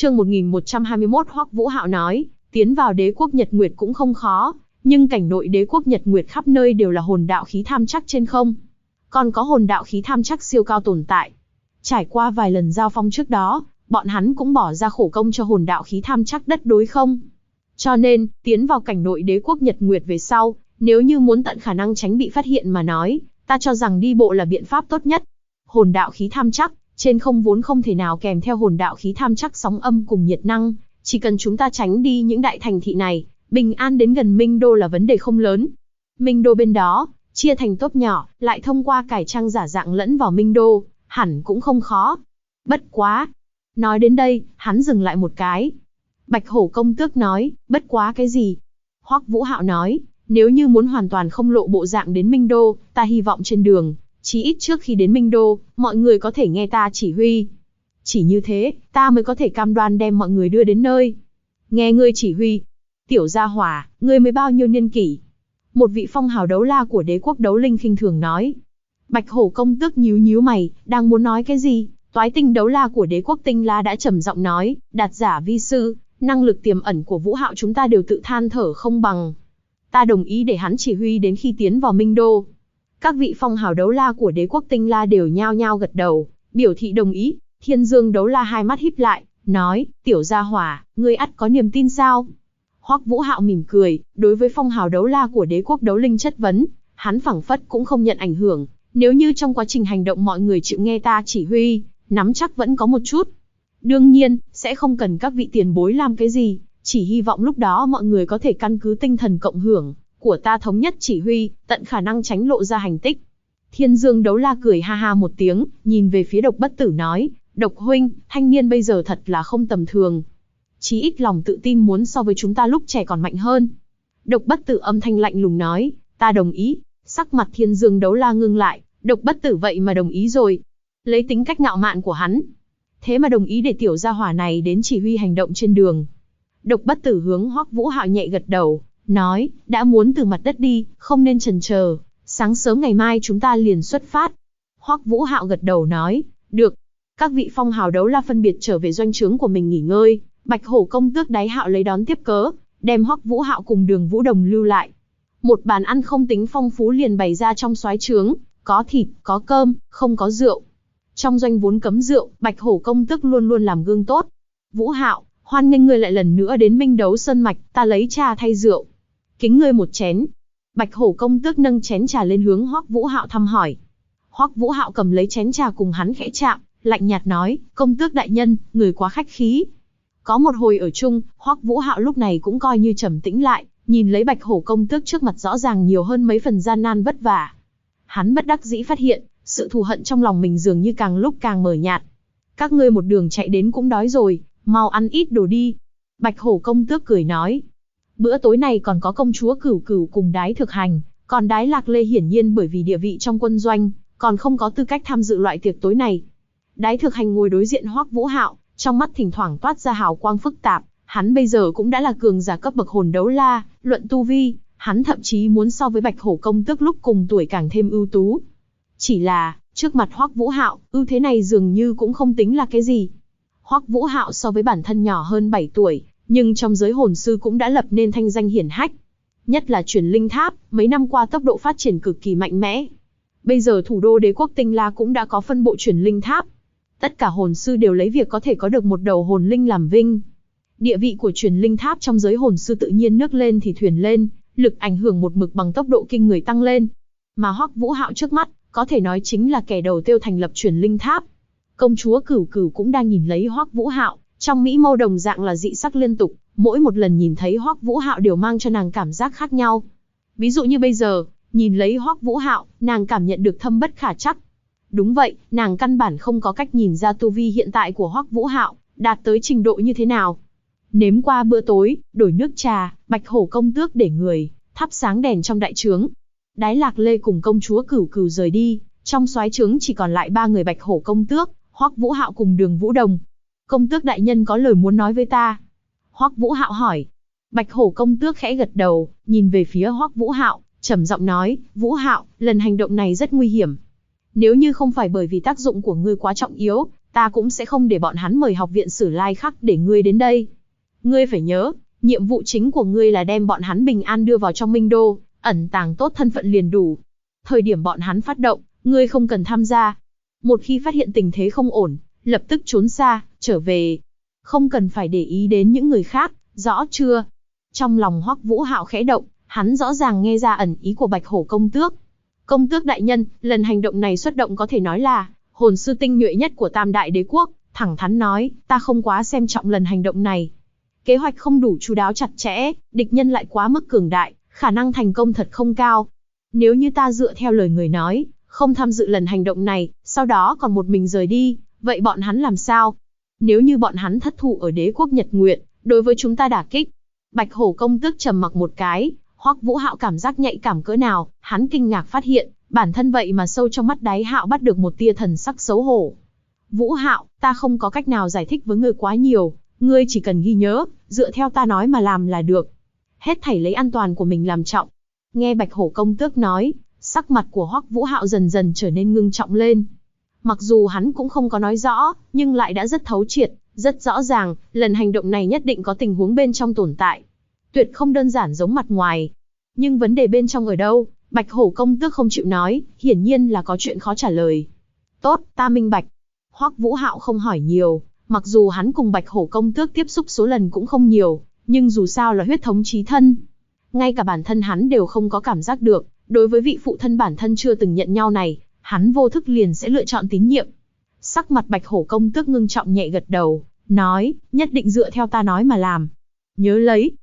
Chương 1121 Hoắc Vũ Hạo nói, tiến vào đế quốc Nhật Nguyệt cũng không khó, nhưng cảnh nội đế quốc Nhật Nguyệt khắp nơi đều là hồn đạo khí tham chắc trên không. Còn có hồn đạo khí tham chắc siêu cao tồn tại. Trải qua vài lần giao phong trước đó, bọn hắn cũng bỏ ra khổ công cho hồn đạo khí tham chắc đất đối không. Cho nên, tiến vào cảnh nội đế quốc Nhật Nguyệt về sau, nếu như muốn tận khả năng tránh bị phát hiện mà nói, ta cho rằng đi bộ là biện pháp tốt nhất. Hồn đạo khí tham chắc, trên không vốn không thể nào kèm theo hồn đạo khí tham chắc sóng âm cùng nhiệt năng, chỉ cần chúng ta tránh đi những đại thành thị này, bình an đến gần Minh Đô là vấn đề không lớn. Minh Đô bên đó, chia thành tốp nhỏ, lại thông qua cải trang giả dạng lẫn vào Minh Đô, hẳn cũng không khó. Bất quá. Nói đến đây, hắn dừng lại một cái. Bạch Hổ công tước nói, bất quá cái gì? Hoắc Vũ Hạo nói, nếu như muốn hoàn toàn không lộ bộ dạng đến Minh Đô, ta hy vọng trên đường, chí ít trước khi đến Minh Đô, mọi người có thể nghe ta chỉ huy. Chỉ như thế, ta mới có thể cam đoan đem mọi người đưa đến nơi. Nghe ngươi chỉ huy. Tiểu gia hỏa, ngươi mới bao nhiêu niên kỷ? Một vị phong hào đấu la của đế quốc đấu linh khinh thường nói. Bạch Hổ công tước nhíu nhíu mày, đang muốn nói cái gì? Toái tinh đấu la của đế quốc tinh la đã trầm giọng nói, đạt giả vi sư, năng lực tiềm ẩn của Vũ Hạo chúng ta đều tự than thở không bằng. Ta đồng ý để hắn chỉ huy đến khi tiến vào Minh Đô. Các vị phong hào đấu la của đế quốc tinh la đều nhao nhao gật đầu, biểu thị đồng ý. Thiên Dương đấu la hai mắt híp lại, nói, tiểu gia hỏa, ngươi ắt có niềm tin sao? Hoắc Vũ Hạo mỉm cười, đối với phong hào đấu la của đế quốc đấu linh chất vấn, hắn phảng phất cũng không nhận ảnh hưởng. Nếu như trong quá trình hành động mọi người chịu nghe ta chỉ huy, nắm chắc vẫn có một chút. Đương nhiên, sẽ không cần các vị tiền bối làm cái gì, chỉ hy vọng lúc đó mọi người có thể căn cứ tinh thần cộng hưởng của ta thống nhất chỉ huy, tận khả năng tránh lộ ra hành tích. Thiên Dương đấu la cười ha ha một tiếng, nhìn về phía Độc Bất Tử nói, Độc huynh, thanh niên bây giờ thật là không tầm thường. Chí ít lòng tự tin muốn so với chúng ta lúc trẻ còn mạnh hơn. Độc Bất Tử âm thanh lạnh lùng nói, ta đồng ý. Sắc mặt Thiên Dương đấu la ngưng lại, Độc Bất Tử vậy mà đồng ý rồi. Lấy tính cách ngạo mạn của hắn, thế mà đồng ý để tiểu gia hỏa này đến chỉ huy hành động trên đường. Độc Bất Tử hướng Hoắc Vũ Hạo nhẹ gật đầu, nói, đã muốn từ mặt đất đi, không nên chần chờ, sáng sớm ngày mai chúng ta liền xuất phát. Hoắc Vũ Hạo gật đầu nói, được. Các vị phong hào đấu la phân biệt trở về doanh trướng của mình nghỉ ngơi. Bạch Hổ công tước Đáy Hạo lấy đón tiếp cớ, đem Hoắc Vũ Hạo cùng Đường Vũ Đồng lưu lại. Một bàn ăn không tính phong phú liền bày ra trong soái trướng, có thịt, có cơm, không có rượu. Trong doanh vốn cấm rượu, Bạch Hổ công tước luôn luôn làm gương tốt. Vũ Hạo, hoan nghênh ngươi lại lần nữa đến Minh Đấu Sơn Mạch, ta lấy trà thay rượu. Kính ngươi một chén. Bạch Hổ công tước nâng chén trà lên hướng Hoắc Vũ Hạo thăm hỏi. Hoắc Vũ Hạo cầm lấy chén trà cùng hắn khẽ chạm, lạnh nhạt nói, công tước đại nhân, người quá khách khí. Có một hồi ở chung, Hoắc Vũ Hạo lúc này cũng coi như trầm tĩnh lại, nhìn lấy Bạch Hổ công tước trước mặt rõ ràng nhiều hơn mấy phần gian nan vất vả. Hắn bất đắc dĩ phát hiện, sự thù hận trong lòng mình dường như càng lúc càng mờ nhạt. Các ngươi một đường chạy đến cũng đói rồi, mau ăn ít đồ đi. Bạch Hổ công tước cười nói. Bữa tối này còn có công chúa Cửu Cửu cùng Đái Thực Hành, còn Đái Lạc Lê hiển nhiên bởi vì địa vị trong quân doanh, còn không có tư cách tham dự loại tiệc tối này. Đái Thực Hành ngồi đối diện Hoắc Vũ Hạo, trong mắt thỉnh thoảng toát ra hào quang phức tạp, hắn bây giờ cũng đã là cường giả cấp bậc hồn đấu la, luận tu vi, hắn thậm chí muốn so với Bạch Hổ công tước lúc cùng tuổi càng thêm ưu tú. Chỉ là, trước mặt Hoắc Vũ Hạo, ưu thế này dường như cũng không tính là cái gì. Hoắc Vũ Hạo so với bản thân nhỏ hơn 7 tuổi, nhưng trong giới hồn sư cũng đã lập nên thanh danh hiển hách. Nhất là Truyền Linh Tháp, mấy năm qua tốc độ phát triển cực kỳ mạnh mẽ. Bây giờ thủ đô đế quốc Tinh La cũng đã có phân bộ Truyền Linh Tháp. Tất cả hồn sư đều lấy việc có thể có được một đầu hồn linh làm vinh. Địa vị của Truyền Linh Tháp trong giới hồn sư tự nhiên nước lên thì thuyền lên, lực ảnh hưởng một mực bằng tốc độ kinh người tăng lên. Mà Hoắc Vũ Hạo trước mắt, có thể nói chính là kẻ đầu tiêu thành lập Truyền Linh Tháp. Công chúa Cửu Cửu cũng đang nhìn lấy Hoắc Vũ Hạo, trong mỹ mâu đồng dạng là dị sắc liên tục, mỗi một lần nhìn thấy Hoắc Vũ Hạo đều mang cho nàng cảm giác khác nhau. Ví dụ như bây giờ, nhìn lấy Hoắc Vũ Hạo, nàng cảm nhận được thâm bất khả trắc. Đúng vậy, nàng căn bản không có cách nhìn ra tu vi hiện tại của Hoắc Vũ Hạo đạt tới trình độ như thế nào. Nếm qua bữa tối, đổi nước trà, Bạch Hổ công tước để người thắp sáng đèn trong đại trướng. Đái Lạc Lê cùng công chúa Cửu Cửu rời đi, trong soái trướng chỉ còn lại 3 người Bạch Hổ công tước, Hoắc Vũ Hạo cùng Đường Vũ Đồng. Công tước đại nhân có lời muốn nói với ta. Hoắc Vũ Hạo hỏi. Bạch Hổ công tước khẽ gật đầu, nhìn về phía Hoắc Vũ Hạo, trầm giọng nói, Vũ Hạo, lần hành động này rất nguy hiểm. Nếu như không phải bởi vì tác dụng của ngươi quá trọng yếu, ta cũng sẽ không để bọn hắn mời học viện Sử Lai Khắc để ngươi đến đây. Ngươi phải nhớ, nhiệm vụ chính của ngươi là đem bọn hắn bình an đưa vào trong Minh Đô, ẩn tàng tốt thân phận liền đủ. Thời điểm bọn hắn phát động, ngươi không cần tham gia. Một khi phát hiện tình thế không ổn, lập tức trốn xa, trở về. Không cần phải để ý đến những người khác, rõ chưa? Trong lòng Hoắc Vũ Hạo khẽ động, hắn rõ ràng nghe ra ẩn ý của Bạch Hổ công tước. Công tước đại nhân, lần hành động này xuất động có thể nói là hồn sư tinh nhuệ nhất của Tam Đại Đế quốc, thẳng thắn nói, ta không quá xem trọng lần hành động này. Kế hoạch không đủ chu đáo chặt chẽ, địch nhân lại quá mức cường đại, khả năng thành công thật không cao. Nếu như ta dựa theo lời người nói, không tham dự lần hành động này, sau đó còn một mình rời đi, vậy bọn hắn làm sao? Nếu như bọn hắn thất thủ ở Đế quốc Nhật Nguyệt, đối với chúng ta đả kích. Bạch Hổ công tước trầm mặc một cái, Hoắc Vũ Hạo cảm giác nhạy cảm cỡ nào, hắn kinh ngạc phát hiện, bản thân vậy mà sâu trong mắt đáy Hạo bắt được một tia thần sắc xấu hổ. Vũ Hạo, ta không có cách nào giải thích với ngươi quá nhiều, ngươi chỉ cần ghi nhớ, dựa theo ta nói mà làm là được. Hết thảy lấy an toàn của mình làm trọng. Nghe Bạch Hổ công tước nói, sắc mặt của Hoắc Vũ Hạo dần dần trở nên ngưng trọng lên. Mặc dù hắn cũng không có nói rõ, nhưng lại đã rất thấu triệt, rất rõ ràng, lần hành động này nhất định có tình huống bên trong tồn tại. Tuyệt không đơn giản giống mặt ngoài. Nhưng vấn đề bên trong ở đâu? Bạch Hổ công tước không chịu nói, hiển nhiên là có chuyện khó trả lời. Tốt, ta minh bạch. Hoắc Vũ Hạo không hỏi nhiều, mặc dù hắn cùng Bạch Hổ công tước tiếp xúc số lần cũng không nhiều, nhưng dù sao là huyết thống chí thân. Ngay cả bản thân hắn đều không có cảm giác được, đối với vị phụ thân bản thân chưa từng nhận nhau này, hắn vô thức liền sẽ lựa chọn tín nhiệm. Sắc mặt Bạch Hổ công tước ngưng trọng nhẹ gật đầu, nói, nhất định dựa theo ta nói mà làm. Nhớ lấy.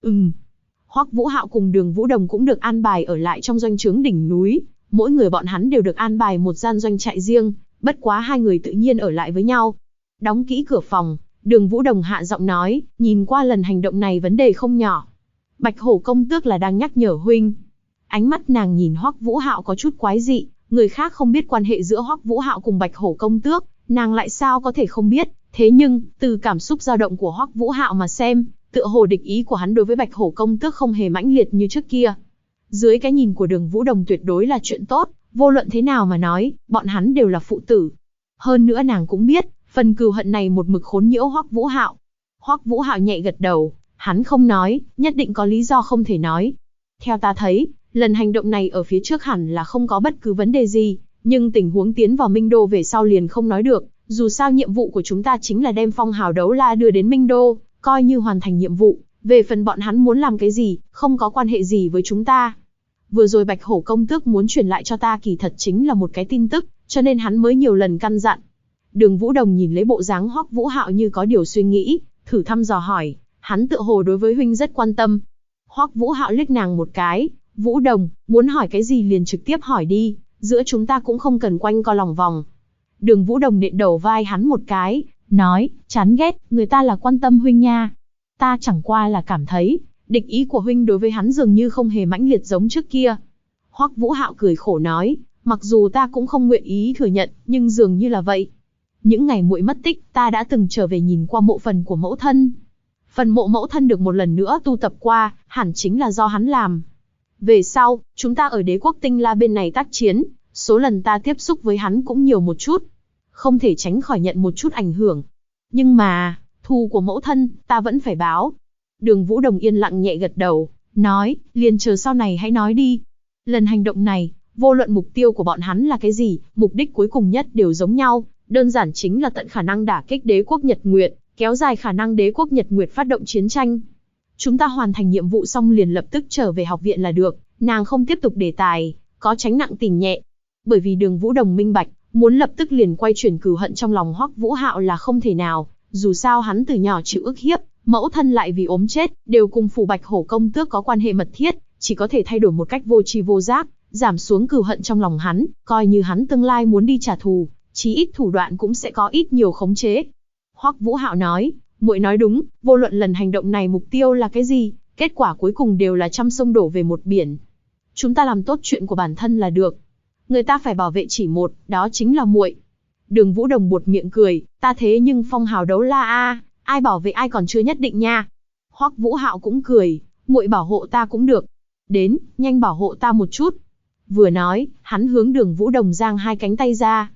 Hoắc Vũ Hạo cùng Đường Vũ Đồng cũng được an bài ở lại trong doanh trướng đỉnh núi, mỗi người bọn hắn đều được an bài một gian doanh trại riêng, bất quá hai người tự nhiên ở lại với nhau. Đóng kỹ cửa phòng, Đường Vũ Đồng hạ giọng nói, nhìn qua lần hành động này vấn đề không nhỏ. Bạch Hổ công tước là đang nhắc nhở huynh. Ánh mắt nàng nhìn Hoắc Vũ Hạo có chút quái dị, người khác không biết quan hệ giữa Hoắc Vũ Hạo cùng Bạch Hổ công tước, nàng lại sao có thể không biết, thế nhưng, từ cảm xúc dao động của Hoắc Vũ Hạo mà xem, tựa hồ địch ý của hắn đối với Bạch Hổ công tước không hề mãnh liệt như trước kia. Dưới cái nhìn của Đường Vũ Đồng tuyệt đối là chuyện tốt, vô luận thế nào mà nói, bọn hắn đều là phụ tử. Hơn nữa nàng cũng biết, phần cừu hận này một mực khốn nhiễu Hoắc Vũ Hạo. Hoắc Vũ Hạo nhẹ gật đầu, hắn không nói, nhất định có lý do không thể nói. Theo ta thấy, lần hành động này ở phía trước hẳn là không có bất cứ vấn đề gì, nhưng tình huống tiến vào Minh Đô về sau liền không nói được, dù sao nhiệm vụ của chúng ta chính là đem phong hào đấu la đưa đến Minh Đô, coi như hoàn thành nhiệm vụ, về phần bọn hắn muốn làm cái gì, không có quan hệ gì với chúng ta. Vừa rồi Bạch Hổ công tước muốn truyền lại cho ta kỳ thật chính là một cái tin tức, cho nên hắn mới nhiều lần căn dặn. Đường Vũ Đồng nhìn lấy bộ dáng Hoắc Vũ Hạo như có điều suy nghĩ, thử thăm dò hỏi, hắn tựa hồ đối với huynh rất quan tâm. Hoắc Vũ Hạo liếc nàng một cái, Vũ Đồng, muốn hỏi cái gì liền trực tiếp hỏi đi, giữa chúng ta cũng không cần quanh co lòng vòng. Đường Vũ Đồng nện đầu vai hắn một cái, nói, chán ghét, người ta là quan tâm huynh nha. Ta chẳng qua là cảm thấy, địch ý của huynh đối với hắn dường như không hề mãnh liệt giống trước kia. Hoắc Vũ Hạo cười khổ nói, mặc dù ta cũng không nguyện ý thừa nhận, nhưng dường như là vậy. Những ngày muội mất tích, ta đã từng trở về nhìn qua mộ phần của mẫu thân. Phần mộ mẫu thân được một lần nữa tu tập qua, hẳn chính là do hắn làm. Về sau, chúng ta ở Đế quốc Tinh La bên này tác chiến, số lần ta tiếp xúc với hắn cũng nhiều một chút. Không thể tránh khỏi nhận một chút ảnh hưởng. Nhưng mà, thù của mẫu thân, ta vẫn phải báo. Đường Vũ Đồng yên lặng nhẹ gật đầu, nói, liền chờ sau này hãy nói đi. Lần hành động này, vô luận mục tiêu của bọn hắn là cái gì, mục đích cuối cùng nhất đều giống nhau, đơn giản chính là tận khả năng đả kích Đế quốc Nhật Nguyệt, kéo dài khả năng Đế quốc Nhật Nguyệt phát động chiến tranh. Chúng ta hoàn thành nhiệm vụ xong liền lập tức trở về học viện là được, nàng không tiếp tục đề tài, có tránh nặng tình nhẹ. Bởi vì Đường Vũ Đồng minh bạch, muốn lập tức liền quay chuyển cừu hận trong lòng Hoắc Vũ Hạo là không thể nào, dù sao hắn từ nhỏ chịu ức hiếp, mẫu thân lại vì ốm chết, đều cùng phủ Bạch Hổ công tước có quan hệ mật thiết, chỉ có thể thay đổi một cách vô tri vô giác, giảm xuống cừu hận trong lòng hắn, coi như hắn tương lai muốn đi trả thù, chí ít thủ đoạn cũng sẽ có ít nhiều khống chế. Hoắc Vũ Hạo nói, muội nói đúng, vô luận lần hành động này mục tiêu là cái gì, kết quả cuối cùng đều là trăm sông đổ về một biển. Chúng ta làm tốt chuyện của bản thân là được. Người ta phải bảo vệ chỉ một, đó chính là muội. Đường Vũ Đồng buột miệng cười, ta thế nhưng phong hào đấu la a, ai bảo vệ ai còn chưa nhất định nha. Hoắc Vũ Hạo cũng cười, muội bảo hộ ta cũng được. Đến, nhanh bảo hộ ta một chút. Vừa nói, hắn hướng Đường Vũ Đồng giang hai cánh tay ra.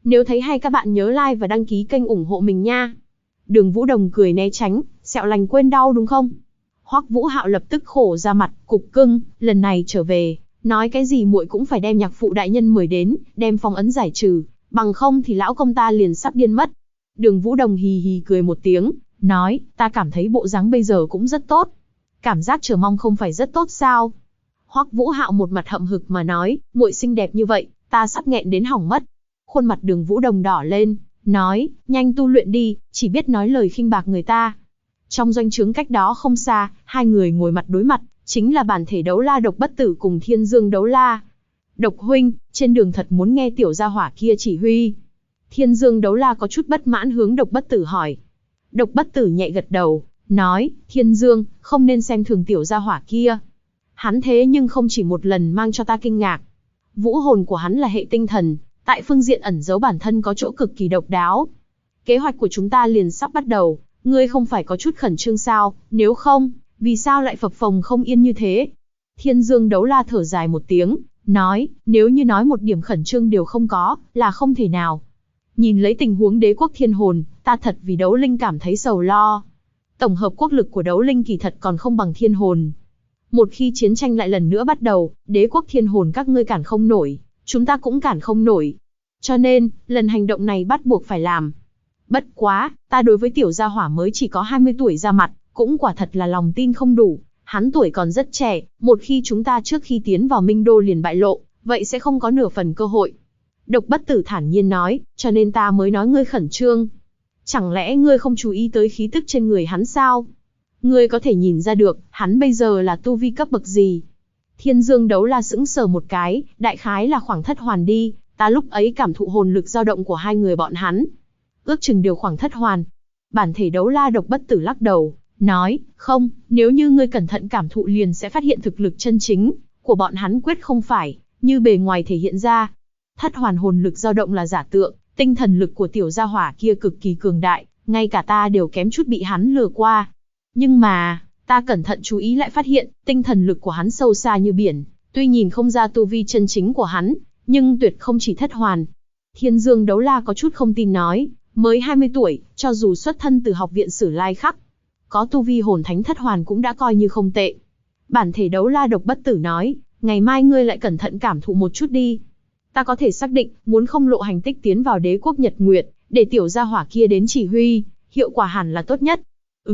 Nếu thấy hay các bạn nhớ like và đăng ký kênh ủng hộ mình nha. Đường Vũ Đồng cười né tránh, sẹo lành quên đau đúng không? Hoắc Vũ Hạo lập tức khổ ra mặt, cục cưng, lần này trở về, nói cái gì muội cũng phải đem nhạc phụ đại nhân mời đến, đem phong ấn giải trừ, bằng không thì lão công ta liền sắp điên mất. Đường Vũ Đồng hì hì cười một tiếng, nói, ta cảm thấy bộ dáng bây giờ cũng rất tốt. Cảm giác chờ mong không phải rất tốt sao? Hoắc Vũ Hạo một mặt hậm hực mà nói, muội xinh đẹp như vậy, ta sắp nghẹn đến hỏng mất. Khuôn mặt Đường Vũ Đồng đỏ lên, nói, nhanh tu luyện đi, chỉ biết nói lời khinh bạc người ta. Trong doanh trướng cách đó không xa, hai người ngồi mặt đối mặt, chính là bản thể đấu la Độc Bất Tử cùng Thiên Dương đấu la. Độc huynh, trên đường thật muốn nghe tiểu gia hỏa kia chỉ huy. Thiên Dương đấu la có chút bất mãn hướng Độc Bất Tử hỏi. Độc Bất Tử nhẹ gật đầu, nói, Thiên Dương, không nên xem thường tiểu gia hỏa kia. Hắn thế nhưng không chỉ một lần mang cho ta kinh ngạc. Vũ hồn của hắn là hệ tinh thần, tại phương diện ẩn giấu bản thân có chỗ cực kỳ độc đáo. Kế hoạch của chúng ta liền sắp bắt đầu, ngươi không phải có chút khẩn trương sao, nếu không, vì sao lại phập phồng không yên như thế? Thiên Dương đấu la thở dài một tiếng, nói, nếu như nói một điểm khẩn trương đều không có, là không thể nào. Nhìn lấy tình huống đế quốc thiên hồn, ta thật vì đấu linh cảm thấy sầu lo. Tổng hợp quốc lực của đấu linh kỳ thật còn không bằng thiên hồn. Một khi chiến tranh lại lần nữa bắt đầu, đế quốc thiên hồn các ngươi cản không nổi, chúng ta cũng cản không nổi. Cho nên, lần hành động này bắt buộc phải làm. Bất quá, ta đối với tiểu gia hỏa mới chỉ có 20 tuổi ra mặt, cũng quả thật là lòng tin không đủ. Hắn tuổi còn rất trẻ, một khi chúng ta trước khi tiến vào Minh Đô liền bại lộ, vậy sẽ không có nửa phần cơ hội. Độc Bất Tử thản nhiên nói, cho nên ta mới nói ngươi khẩn trương. Chẳng lẽ ngươi không chú ý tới khí tức trên người hắn sao? Ngươi có thể nhìn ra được, hắn bây giờ là tu vi cấp bậc gì? Thiên Dương đấu la sững sờ một cái, đại khái là khoảng thất hoàn đi, ta lúc ấy cảm thụ hồn lực dao động của hai người bọn hắn. Ước chừng điều khoảng thất hoàn. Bản thể đấu la Độc Bất Tử lắc đầu, nói, không, nếu như ngươi cẩn thận cảm thụ liền sẽ phát hiện thực lực chân chính của bọn hắn quyết không phải như bề ngoài thể hiện ra. Thất hoàn hồn lực dao động là giả tượng, tinh thần lực của tiểu gia hỏa kia cực kỳ cường đại, ngay cả ta đều kém chút bị hắn lừa qua. Nhưng mà, ta cẩn thận chú ý lại phát hiện, tinh thần lực của hắn sâu xa như biển, tuy nhìn không ra tu vi chân chính của hắn, nhưng tuyệt không chỉ thất hoàn. Thiên Dương đấu la có chút không tin nói, mới 20 tuổi, cho dù xuất thân từ học viện Sử Lai Khắc, có tu vi hồn thánh thất hoàn cũng đã coi như không tệ. Bản thể đấu la Độc Bất Tử nói, ngày mai ngươi lại cẩn thận cảm thụ một chút đi. Ta có thể xác định, muốn không lộ hành tích tiến vào đế quốc Nhật Nguyệt, để tiểu gia hỏa kia đến chỉ huy, hiệu quả hẳn là tốt nhất.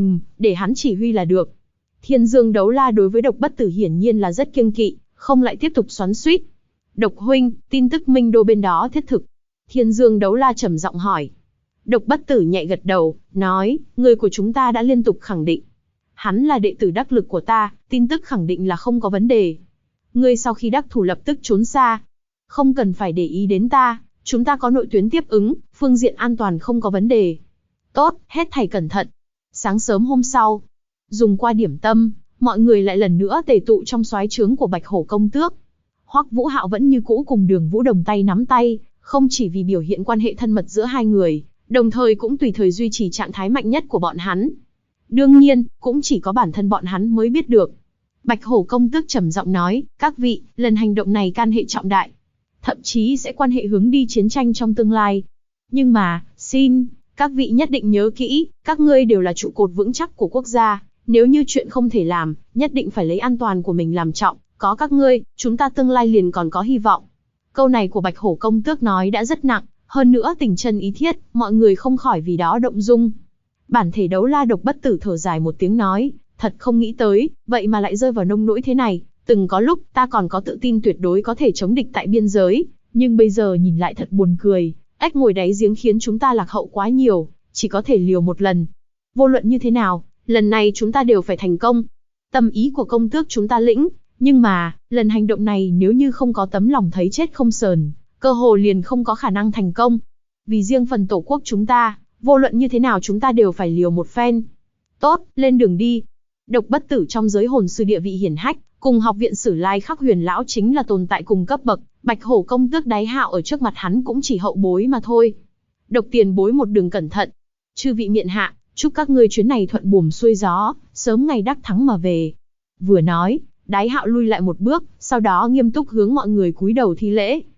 Để hắn chỉ huy là được. Thiên Dương đấu la đối với Độc Bất Tử hiển nhiên là rất kiêng kỵ, không lại tiếp tục xoắn xuýt. Độc huynh, tin tức Minh Đô bên đó thiết thực. Thiên Dương đấu la trầm giọng hỏi. Độc Bất Tử nhẹ gật đầu, nói, người của chúng ta đã liên tục khẳng định. Hắn là đệ tử đắc lực của ta, tin tức khẳng định là không có vấn đề. Ngươi sau khi đắc thủ lập tức trốn xa. Không cần phải để ý đến ta, chúng ta có nội tuyến tiếp ứng, phương diện an toàn không có vấn đề. Tốt, hết thảy cẩn thận. Sáng sớm hôm sau, dùng qua điểm tâm, mọi người lại lần nữa tề tụ trong soái trướng của Bạch Hổ công tước. Hoắc Vũ Hạo vẫn như cũ cùng Đường Vũ Đồng tay nắm tay, không chỉ vì biểu hiện quan hệ thân mật giữa hai người, đồng thời cũng tùy thời duy trì trạng thái mạnh nhất của bọn hắn. Đương nhiên, cũng chỉ có bản thân bọn hắn mới biết được. Bạch Hổ công tước trầm giọng nói, các vị, lần hành động này can hệ trọng đại, thậm chí sẽ quan hệ hướng đi chiến tranh trong tương lai. Nhưng mà, xin, các vị nhất định nhớ kỹ, các ngươi đều là trụ cột vững chắc của quốc gia, nếu như chuyện không thể làm, nhất định phải lấy an toàn của mình làm trọng, có các ngươi, chúng ta tương lai liền còn có hy vọng. Câu này của Bạch Hổ công tước nói đã rất nặng, hơn nữa tình chân ý thiết, mọi người không khỏi vì đó động dung. Bản thể đấu la Độc Bất Tử thở dài một tiếng nói, thật không nghĩ tới, vậy mà lại rơi vào nông nỗi thế này, từng có lúc ta còn có tự tin tuyệt đối có thể chống địch tại biên giới, nhưng bây giờ nhìn lại thật buồn cười, ếch ngồi đáy giếng khiến chúng ta lạc hậu quá nhiều, chỉ có thể liều một lần. Vô luận như thế nào, lần này chúng ta đều phải thành công. Tâm ý của công tước chúng ta lĩnh, nhưng mà, lần hành động này nếu như không có tấm lòng thấy chết không sờn, cơ hồ liền không có khả năng thành công. Vì riêng phần tổ quốc chúng ta, vô luận như thế nào chúng ta đều phải liều một phen. Tốt, lên đường đi. Độc Bất Tử trong giới hồn sư địa vị hiển hách, cùng học viện Sử Lai Khắc Huyền lão chính là tồn tại cùng cấp bậc, Bạch Hổ công tước đáy hạo ở trước mặt hắn cũng chỉ hậu bối mà thôi. Độc tiền bối một đường cẩn thận. Chư vị miện hạ, chúc các ngươi chuyến này thuận buồm xuôi gió, sớm ngày đắc thắng mà về. Vừa nói, đáy hạo lui lại một bước, sau đó nghiêm túc hướng mọi người cúi đầu thi lễ.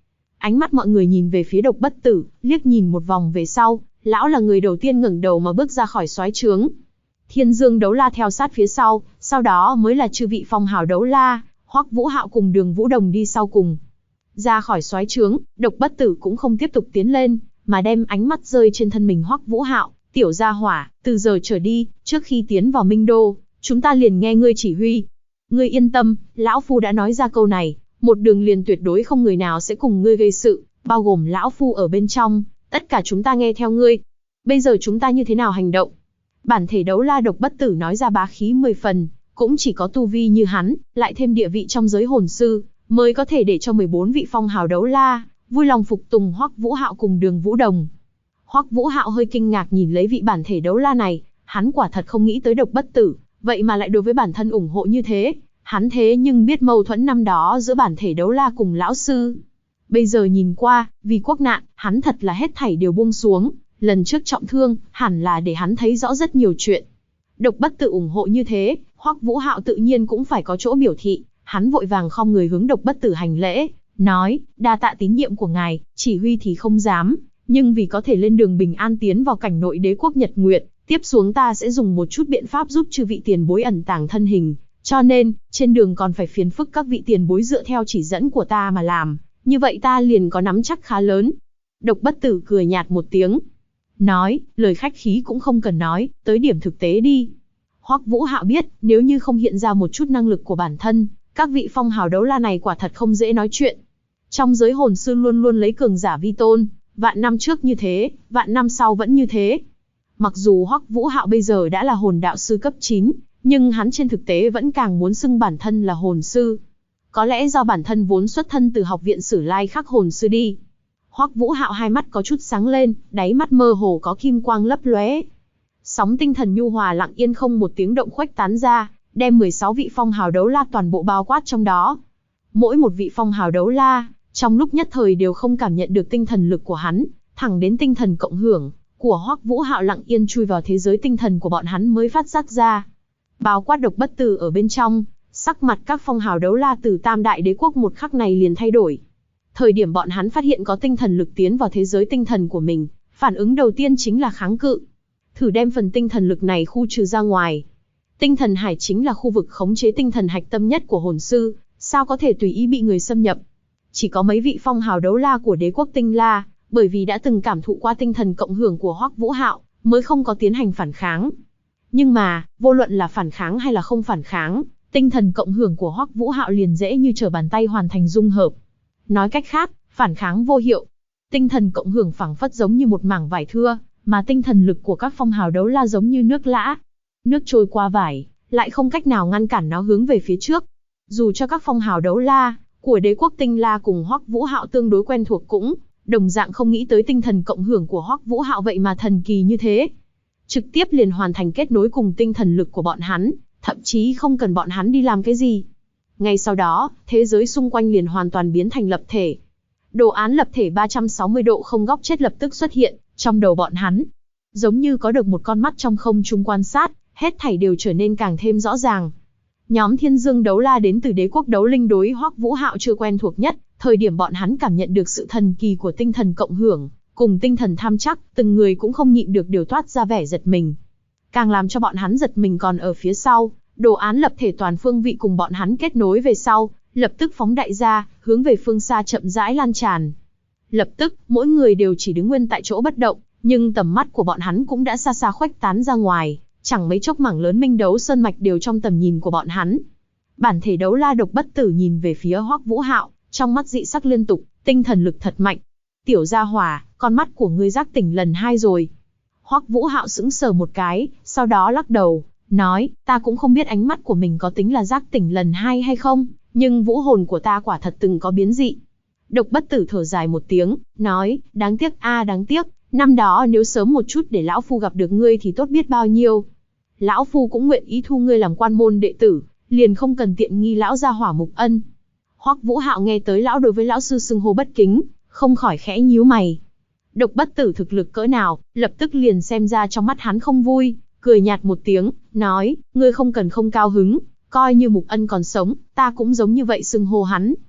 Ánh mắt mọi người nhìn về phía Độc Bất Tử, liếc nhìn một vòng về sau, lão là người đầu tiên ngẩng đầu mà bước ra khỏi soái trướng. Thiên Dương Đấu La theo sát phía sau đó mới là chư vị phong hào đấu la, Hoắc Vũ Hạo cùng Đường Vũ Đồng đi sau cùng. Ra khỏi soái trướng, Độc Bất Tử cũng không tiếp tục tiến lên, mà đem ánh mắt rơi trên thân mình Hoắc Vũ Hạo, tiểu gia hỏa, từ giờ trở đi, trước khi tiến vào Minh Đô, chúng ta liền nghe ngươi chỉ huy. Ngươi yên tâm, lão phu đã nói ra câu này, một đường liền tuyệt đối không người nào sẽ cùng ngươi gây sự, bao gồm lão phu ở bên trong, tất cả chúng ta nghe theo ngươi. Bây giờ chúng ta như thế nào hành động? Bản thể đấu la Độc Bất Tử nói ra bá khí 10 phần, cũng chỉ có tu vi như hắn, lại thêm địa vị trong giới hồn sư, mới có thể để cho 14 vị phong hào đấu la vui lòng phục tùng Hoắc Vũ Hạo cùng Đường Vũ Đồng. Hoắc Vũ Hạo hơi kinh ngạc nhìn lấy vị bản thể đấu la này, hắn quả thật không nghĩ tới Độc Bất Tử, vậy mà lại đối với bản thân ủng hộ như thế. Hắn thế nhưng biết mâu thuẫn năm đó giữa bản thể đấu la cùng lão sư. Bây giờ nhìn qua, vì quốc nạn, hắn thật là hết thảy đều buông xuống. Lần trước trọng thương, hẳn là để hắn thấy rõ rất nhiều chuyện. Độc Bất Tử ủng hộ như thế, Hoắc Vũ Hạo tự nhiên cũng phải có chỗ biểu thị. Hắn vội vàng khom người hướng Độc Bất Tử hành lễ, nói, đa tạ tín nhiệm của ngài, chỉ huy thì không dám, nhưng vì có thể lên đường bình an tiến vào cảnh nội đế quốc Nhật Nguyệt, tiếp xuống ta sẽ dùng một chút biện pháp giúp chư vị tiền bối ẩn tàng thân hình. Cho nên, trên đường còn phải phiền phức các vị tiền bối dựa theo chỉ dẫn của ta mà làm, như vậy ta liền có nắm chắc khá lớn. Độc Bất Tử cười nhạt một tiếng, nói, lời khách khí cũng không cần nói, tới điểm thực tế đi. Hoắc Vũ Hạo biết, nếu như không hiện ra một chút năng lực của bản thân, các vị phong hào đấu la này quả thật không dễ nói chuyện. Trong giới hồn sư luôn luôn lấy cường giả vi tôn, vạn năm trước như thế, vạn năm sau vẫn như thế. Mặc dù Hoắc Vũ Hạo bây giờ đã là hồn đạo sư cấp 9, nhưng hắn trên thực tế vẫn càng muốn xưng bản thân là hồn sư. Có lẽ do bản thân vốn xuất thân từ học viện Sử Lai Khắc hồn sư đi. Hoắc Vũ Hạo hai mắt có chút sáng lên, đáy mắt mơ hồ có kim quang lấp lóe. Sóng tinh thần nhu hòa lặng yên không một tiếng động khuếch tán ra, đem 16 vị phong hào đấu la toàn bộ bao quát trong đó. Mỗi một vị phong hào đấu la, trong lúc nhất thời đều không cảm nhận được tinh thần lực của hắn, thẳng đến tinh thần cộng hưởng của Hoắc Vũ Hạo lặng yên chui vào thế giới tinh thần của bọn hắn mới phát giác ra. Bao quát Độc Bất Tử ở bên trong, sắc mặt các phong hào đấu la từ Tam Đại Đế quốc một khắc này liền thay đổi. Thời điểm bọn hắn phát hiện có tinh thần lực tiến vào thế giới tinh thần của mình, phản ứng đầu tiên chính là kháng cự. Thử đem phần tinh thần lực này khu trừ ra ngoài. Tinh thần hải chính là khu vực khống chế tinh thần hạch tâm nhất của hồn sư, sao có thể tùy ý bị người xâm nhập. Chỉ có mấy vị phong hào đấu la của đế quốc Tinh La, bởi vì đã từng cảm thụ qua tinh thần cộng hưởng của Hoắc Vũ Hạo, mới không có tiến hành phản kháng. Nhưng mà, vô luận là phản kháng hay là không phản kháng, tinh thần cộng hưởng của Hoắc Vũ Hạo liền dễ như trở bàn tay hoàn thành dung hợp. Nói cách khác, phản kháng vô hiệu. Tinh thần cộng hưởng phảng phất giống như một mảng vải thưa, mà tinh thần lực của các phong hào đấu la giống như nước lã. Nước trôi qua vải, lại không cách nào ngăn cản nó hướng về phía trước. Dù cho các phong hào đấu la của đế quốc Tinh La cùng Hoắc Vũ Hạo tương đối quen thuộc cũng đồng dạng không nghĩ tới tinh thần cộng hưởng của Hoắc Vũ Hạo vậy mà thần kỳ như thế. Trực tiếp liền hoàn thành kết nối cùng tinh thần lực của bọn hắn, thậm chí không cần bọn hắn đi làm cái gì. Ngay sau đó, thế giới xung quanh liền hoàn toàn biến thành lập thể. Đồ án lập thể 360 độ không góc chết lập tức xuất hiện trong đầu bọn hắn. Giống như có được một con mắt trong không trung quan sát, hết thảy đều trở nên càng thêm rõ ràng. Nhóm Thiên Dương Đấu La đến từ đế quốc Đấu Linh đối Hoắc Vũ Hạo chưa quen thuộc nhất, thời điểm bọn hắn cảm nhận được sự thần kỳ của tinh thần cộng hưởng, cùng tinh thần tham chắc, từng người cũng không nhịn được điều toát ra vẻ giật mình. Càng làm cho bọn hắn giật mình còn ở phía sau, đồ án lập thể toàn phương vị cùng bọn hắn kết nối về sau, lập tức phóng đại ra, hướng về phương xa chậm rãi lan tràn. Lập tức, mỗi người đều chỉ đứng nguyên tại chỗ bất động, nhưng tầm mắt của bọn hắn cũng đã xa xa khuếch tán ra ngoài, chẳng mấy chốc mảng lớn Minh Đấu Sơn mạch đều trong tầm nhìn của bọn hắn. Bản thể đấu la Độc Bất Tử nhìn về phía Hoắc Vũ Hạo, trong mắt dị sắc liên tục, tinh thần lực thật mạnh. Tiểu gia hỏa, con mắt của ngươi giác tỉnh lần 2 rồi. Hoắc Vũ Hạo sững sờ một cái, sau đó lắc đầu, nói, ta cũng không biết ánh mắt của mình có tính là giác tỉnh lần 2 hay không, nhưng vũ hồn của ta quả thật từng có biến dị. Độc Bất Tử thở dài một tiếng, nói, đáng tiếc đáng tiếc, năm đó nếu sớm một chút để lão phu gặp được ngươi thì tốt biết bao nhiêu. Lão phu cũng nguyện ý thu ngươi làm quan môn đệ tử, liền không cần tiện nghi lão gia hỏa Mục Ân. Hoắc Vũ Hạo nghe tới lão đối với lão sư xưng hô bất kính, không khỏi khẽ nhíu mày. Độc Bất Tử thực lực cỡ nào, lập tức liền xem ra trong mắt hắn không vui, cười nhạt một tiếng, nói, ngươi không cần không cao hứng, coi như Mục Ân còn sống, ta cũng giống như vậy xưng hô hắn.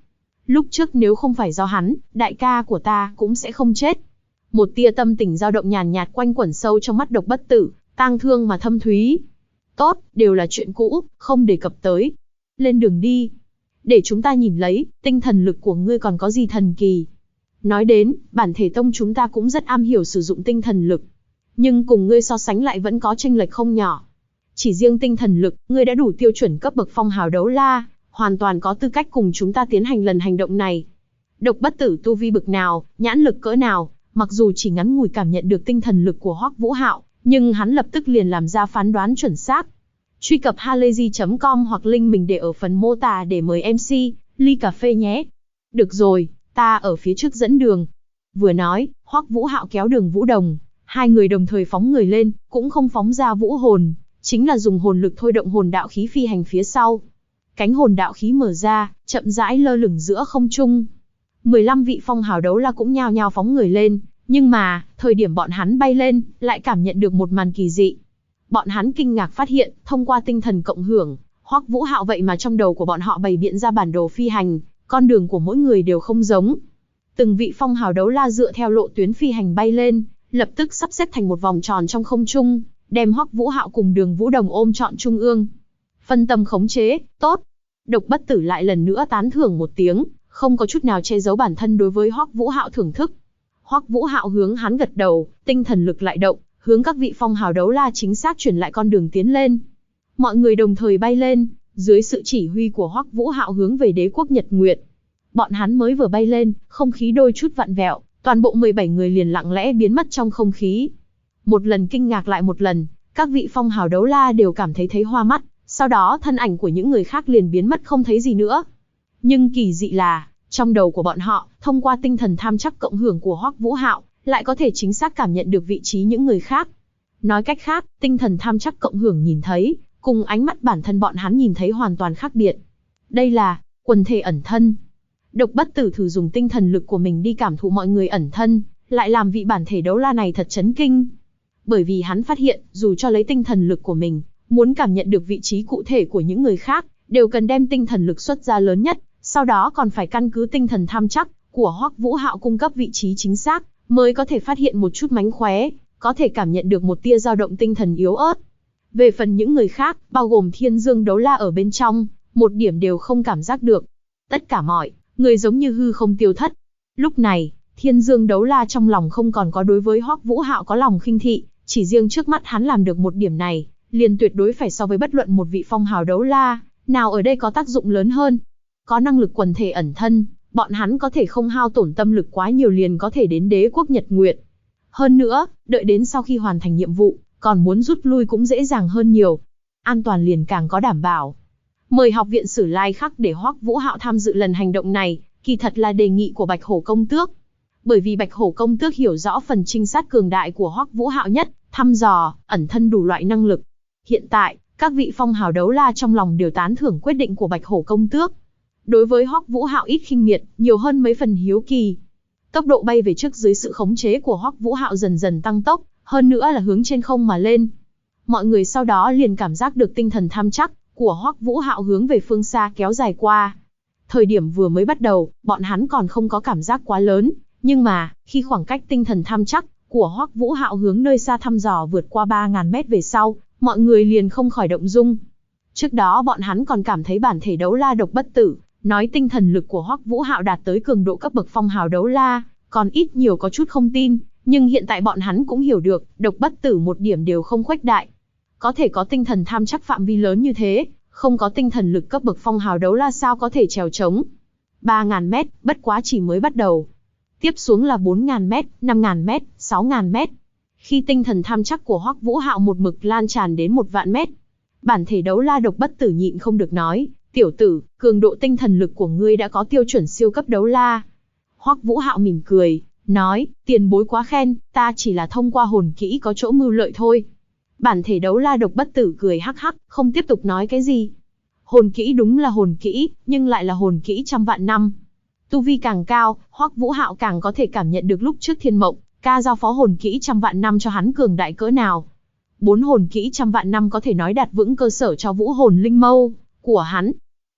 lúc trước nếu không phải do hắn, đại ca của ta cũng sẽ không chết. Một tia tâm tình dao động nhàn nhạt quanh quẩn sâu trong mắt Độc Bất Tử, tang thương mà thâm thúy. Tốt, đều là chuyện cũ, không đề cập tới. Lên đường đi. Để chúng ta nhìn lấy, tinh thần lực của ngươi còn có gì thần kỳ. Nói đến, bản thể tông chúng ta cũng rất am hiểu sử dụng tinh thần lực. Nhưng cùng ngươi so sánh lại vẫn có chênh lệch không nhỏ. Chỉ riêng tinh thần lực, ngươi đã đủ tiêu chuẩn cấp bậc phong hào đấu la, hoàn toàn có tư cách cùng chúng ta tiến hành lần hành động này. Độc Bất Tử tu vi bực nào, nhãn lực cỡ nào, mặc dù chỉ ngắn ngủi cảm nhận được tinh thần lực của Hoắc Vũ Hạo, nhưng hắn lập tức liền làm ra phán đoán chuẩn xác. Truy cập halayzi.com hoặc link mình để ở phần mô tả để mời MC, ly cà phê nhé. Được rồi, ta ở phía trước dẫn đường. Vừa nói, Hoắc Vũ Hạo kéo Đường Vũ Đồng, hai người đồng thời phóng người lên, cũng không phóng ra vũ hồn, chính là dùng hồn lực thôi động hồn đạo khí phi hành phía sau. Cánh hồn đạo khí mở ra, chậm rãi lơ lửng giữa không trung. 15 vị phong hào đấu la cũng nhao nhao phóng người lên, nhưng mà, thời điểm bọn hắn bay lên, lại cảm nhận được một màn kỳ dị. Bọn hắn kinh ngạc phát hiện, thông qua tinh thần cộng hưởng, Hoắc Vũ Hạo vậy mà trong đầu của bọn họ bày biện ra bản đồ phi hành, con đường của mỗi người đều không giống. Từng vị phong hào đấu la dựa theo lộ tuyến phi hành bay lên, lập tức sắp xếp thành một vòng tròn trong không trung, đem Hoắc Vũ Hạo cùng Đường Vũ Đồng ôm trọn trung ương. Phân tâm khống chế, tốt. Độc Bất Tử lại lần nữa tán thưởng một tiếng, không có chút nào che giấu bản thân đối với Hoắc Vũ Hạo thưởng thức. Hoắc Vũ Hạo hướng hắn gật đầu, tinh thần lực lại động, hướng các vị phong hào đấu la chính xác chuyển lại con đường tiến lên. Mọi người đồng thời bay lên, dưới sự chỉ huy của Hoắc Vũ Hạo hướng về đế quốc Nhật Nguyệt. Bọn hắn mới vừa bay lên, không khí đôi chút vặn vẹo, toàn bộ 17 người liền lặng lẽ biến mất trong không khí. Một lần kinh ngạc lại một lần, các vị phong hào đấu la đều cảm thấy hoa mắt, sau đó thân ảnh của những người khác liền biến mất không thấy gì nữa. Nhưng kỳ dị là, trong đầu của bọn họ, thông qua tinh thần tham chắc cộng hưởng của Hoắc Vũ Hạo, lại có thể chính xác cảm nhận được vị trí những người khác. Nói cách khác, tinh thần tham chắc cộng hưởng nhìn thấy, cùng ánh mắt bản thân bọn hắn nhìn thấy hoàn toàn khác biệt. Đây là quần thể ẩn thân. Độc Bất Tử thử dùng tinh thần lực của mình đi cảm thụ mọi người ẩn thân, lại làm vị bản thể đấu la này thật chấn kinh. Bởi vì hắn phát hiện, dù cho lấy tinh thần lực của mình, muốn cảm nhận được vị trí cụ thể của những người khác, đều cần đem tinh thần lực xuất ra lớn nhất, sau đó còn phải căn cứ tinh thần tham chắc của Hoắc Vũ Hạo cung cấp vị trí chính xác, mới có thể phát hiện một chút mánh khóe, có thể cảm nhận được một tia dao động tinh thần yếu ớt. Về phần những người khác, bao gồm Thiên Dương đấu la ở bên trong, một điểm đều không cảm giác được. Tất cả mọi người giống như hư không tiêu thất. Lúc này, Thiên Dương đấu la trong lòng không còn có đối với Hoắc Vũ Hạo có lòng khinh thị, chỉ riêng trước mắt hắn làm được một điểm này, liền tuyệt đối phải so với bất luận một vị phong hào đấu la nào ở đây có tác dụng lớn hơn. Có năng lực quần thể ẩn thân, bọn hắn có thể không hao tổn tâm lực quá nhiều liền có thể đến đế quốc Nhật Nguyệt. Hơn nữa, đợi đến sau khi hoàn thành nhiệm vụ, còn muốn rút lui cũng dễ dàng hơn nhiều. An toàn liền càng có đảm bảo. Mời học viện Sử Lai Khắc để Hoắc Vũ Hạo tham dự lần hành động này, kỳ thật là đề nghị của Bạch Hổ Công Tước. Bởi vì Bạch Hổ Công Tước hiểu rõ phần trinh sát cường đại của Hoắc Vũ Hạo nhất, thăm dò, ẩn thân đủ loại năng lực. Hiện tại, các vị phong hào đấu la trong lòng đều tán thưởng quyết định của Bạch Hổ Công Tước. Đối với Hoắc Vũ Hạo ít khinh miệt, nhiều hơn mấy phần hiếu kỳ. Tốc độ bay về trước dưới sự khống chế của Hoắc Vũ Hạo dần dần tăng tốc, hơn nữa là hướng trên không mà lên. Mọi người sau đó liền cảm giác được tinh thần tham chắc của Hoắc Vũ Hạo hướng về phương xa kéo dài qua. Thời điểm vừa mới bắt đầu, bọn hắn còn không có cảm giác quá lớn, nhưng mà, khi khoảng cách tinh thần tham chắc của Hoắc Vũ Hạo hướng nơi xa thăm dò vượt qua 3000 mét về sau, mọi người liền không khỏi động dung. Trước đó bọn hắn còn cảm thấy bản thể đấu la Độc Bất Tử nói tinh thần lực của Hoắc Vũ Hạo đạt tới cường độ cấp bậc phong hào đấu la, còn ít nhiều có chút không tin, nhưng hiện tại bọn hắn cũng hiểu được, Độc Bất Tử một điểm đều không khuếch đại. Có thể có tinh thần tham chắc phạm vi lớn như thế, không có tinh thần lực cấp bậc phong hào đấu la sao có thể trèo trống. 3000 mét, bất quá chỉ mới bắt đầu. Tiếp xuống là 4000 mét, 5000 mét, 6000 mét. Khi tinh thần tham chắc của Hoắc Vũ Hạo một mực lan tràn đến 1 vạn mét, bản thể đấu la Độc Bất Tử nhịn không được nói, tiểu tử, cường độ tinh thần lực của ngươi đã có tiêu chuẩn siêu cấp đấu la. Hoắc Vũ Hạo mỉm cười, nói, tiền bối quá khen, ta chỉ là thông qua hồn kỹ có chỗ mưu lợi thôi. Bản thể đấu la Độc Bất Tử cười hắc hắc, không tiếp tục nói cái gì. Hồn kỹ đúng là hồn kỹ, nhưng lại là hồn kỹ trăm vạn năm. Tu vi càng cao, Hoắc Vũ Hạo càng có thể cảm nhận được lúc trước Thiên Mộng ca giao phó hồn kỹ trăm vạn năm cho hắn cường đại cỡ nào. 4 hồn kỹ trăm vạn năm có thể nói đặt vững cơ sở cho vũ hồn linh mâu của hắn.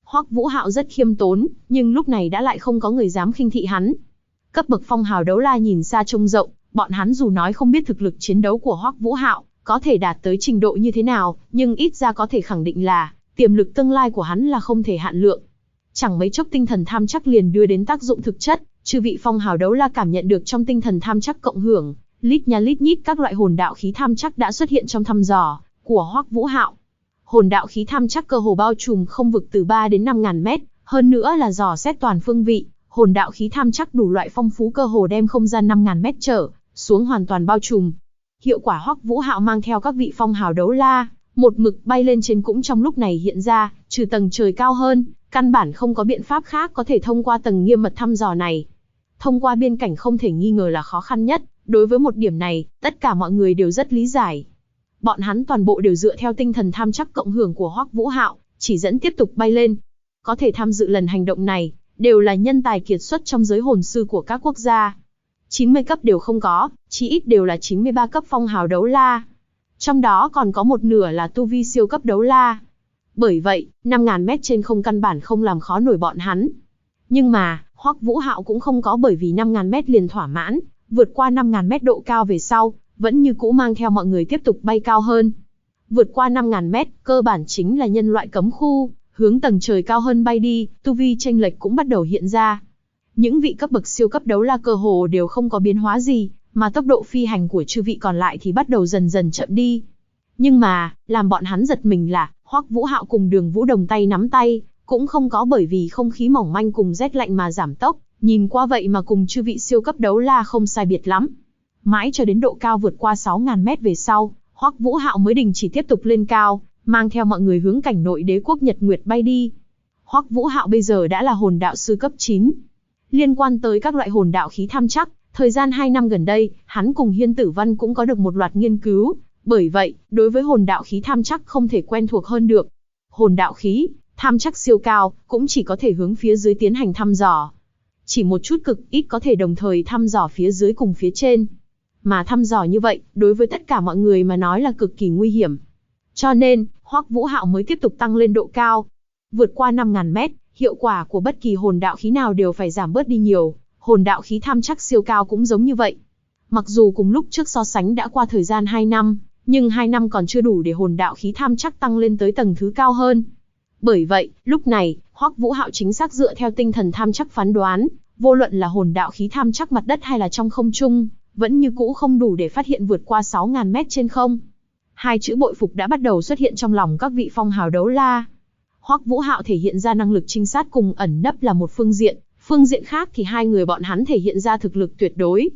Hoắc Vũ Hạo rất khiêm tốn, nhưng lúc này đã lại không có người dám khinh thị hắn. Cấp bậc phong hào đấu la nhìn xa trông rộng, bọn hắn dù nói không biết thực lực chiến đấu của Hoắc Vũ Hạo có thể đạt tới trình độ như thế nào, nhưng ít ra có thể khẳng định là tiềm lực tương lai của hắn là không thể hạn lượng. Chẳng mấy chốc tinh thần tham chắc liền đưa đến tác dụng thực chất, chư vị phong hào đấu la cảm nhận được trong tinh thần tham chắc cộng hưởng, lít nha lít nhít các loại hồn đạo khí tham chắc đã xuất hiện trong thăm dò của Hoắc Vũ Hạo. Hồn đạo khí tham chắc cơ hồ bao trùm không vực từ 3 đến 5.000 mét, hơn nữa là dò xét toàn phương vị, hồn đạo khí tham chắc đủ loại phong phú cơ hồ đem không gian 5.000 mét trở xuống hoàn toàn bao trùm. Hiệu quả Hoắc Vũ Hạo mang theo các vị phong hào đấu la, một mực bay lên trên cũng trong lúc này hiện ra, trừ tầng trời cao hơn, căn bản không có biện pháp khác có thể thông qua tầng nghiêm mật thăm dò này. Thông qua biên cảnh không thể nghi ngờ là khó khăn nhất, đối với một điểm này, tất cả mọi người đều rất lý giải. Bọn hắn toàn bộ đều dựa theo tinh thần tham chắc cộng hưởng của Hoắc Vũ Hạo, chỉ dẫn tiếp tục bay lên. Có thể tham dự lần hành động này, đều là nhân tài kiệt xuất trong giới hồn sư của các quốc gia. 90 cấp đều không có, chí ít đều là 93 cấp phong hào đấu la. Trong đó còn có một nửa là tu vi siêu cấp đấu la. Bởi vậy, 5.000 mét trên không căn bản không làm khó nổi bọn hắn. Nhưng mà, Hoắc Vũ Hạo cũng không có bởi vì 5.000 mét liền thỏa mãn, vượt qua 5.000 mét độ cao về sau, vẫn như cũ mang theo mọi người tiếp tục bay cao hơn. Vượt qua 5.000 mét, cơ bản chính là nhân loại cấm khu, hướng tầng trời cao hơn bay đi, tu vi chênh lệch cũng bắt đầu hiện ra. Những vị cấp bậc siêu cấp đấu la cơ hồ đều không có biến hóa gì, mà tốc độ phi hành của chư vị còn lại thì bắt đầu dần dần chậm đi. Nhưng mà, làm bọn hắn giật mình là, Hoắc Vũ Hạo cùng Đường Vũ Đồng tay nắm tay, cũng không có bởi vì không khí mỏng manh cùng rét lạnh mà giảm tốc, nhìn qua vậy mà cùng chư vị siêu cấp đấu la không sai biệt lắm. Mãi cho đến độ cao vượt qua 6.000 mét về sau, Hoắc Vũ Hạo mới đình chỉ tiếp tục lên cao, mang theo mọi người hướng cảnh nội đế quốc Nhật Nguyệt bay đi. Hoắc Vũ Hạo bây giờ đã là hồn đạo sư cấp 9. Liên quan tới các loại hồn đạo khí tham chắc, thời gian 2 năm gần đây, hắn cùng Hiên Tử Văn cũng có được một loạt nghiên cứu, bởi vậy, đối với hồn đạo khí tham chắc không thể quen thuộc hơn được. Hồn đạo khí, tham chắc siêu cao, cũng chỉ có thể hướng phía dưới tiến hành thăm dò. Chỉ một chút cực ít có thể đồng thời thăm dò phía dưới cùng phía trên. Mà thăm dò như vậy, đối với tất cả mọi người mà nói là cực kỳ nguy hiểm. Cho nên, Hoắc Vũ Hạo mới tiếp tục tăng lên độ cao. Vượt qua 5.000 mét, hiệu quả của bất kỳ hồn đạo khí nào đều phải giảm bớt đi nhiều. Hồn đạo khí tham chắc siêu cao cũng giống như vậy. Mặc dù cùng lúc trước so sánh đã qua thời gian 2 năm, nhưng 2 năm còn chưa đủ để hồn đạo khí tham chắc tăng lên tới tầng thứ cao hơn. Bởi vậy, lúc này, Hoắc Vũ Hạo chính xác dựa theo tinh thần tham chắc phán đoán, vô luận là hồn đạo khí tham chắc mặt đất hay là trong không trung, vẫn như cũ không đủ để phát hiện vượt qua 6.000 mét trên không. Hai chữ bội phục đã bắt đầu xuất hiện trong lòng các vị phong hào đấu la. Hoắc Vũ Hạo thể hiện ra năng lực trinh sát cùng ẩn nấp là một phương diện khác thì hai người bọn hắn thể hiện ra thực lực tuyệt đối.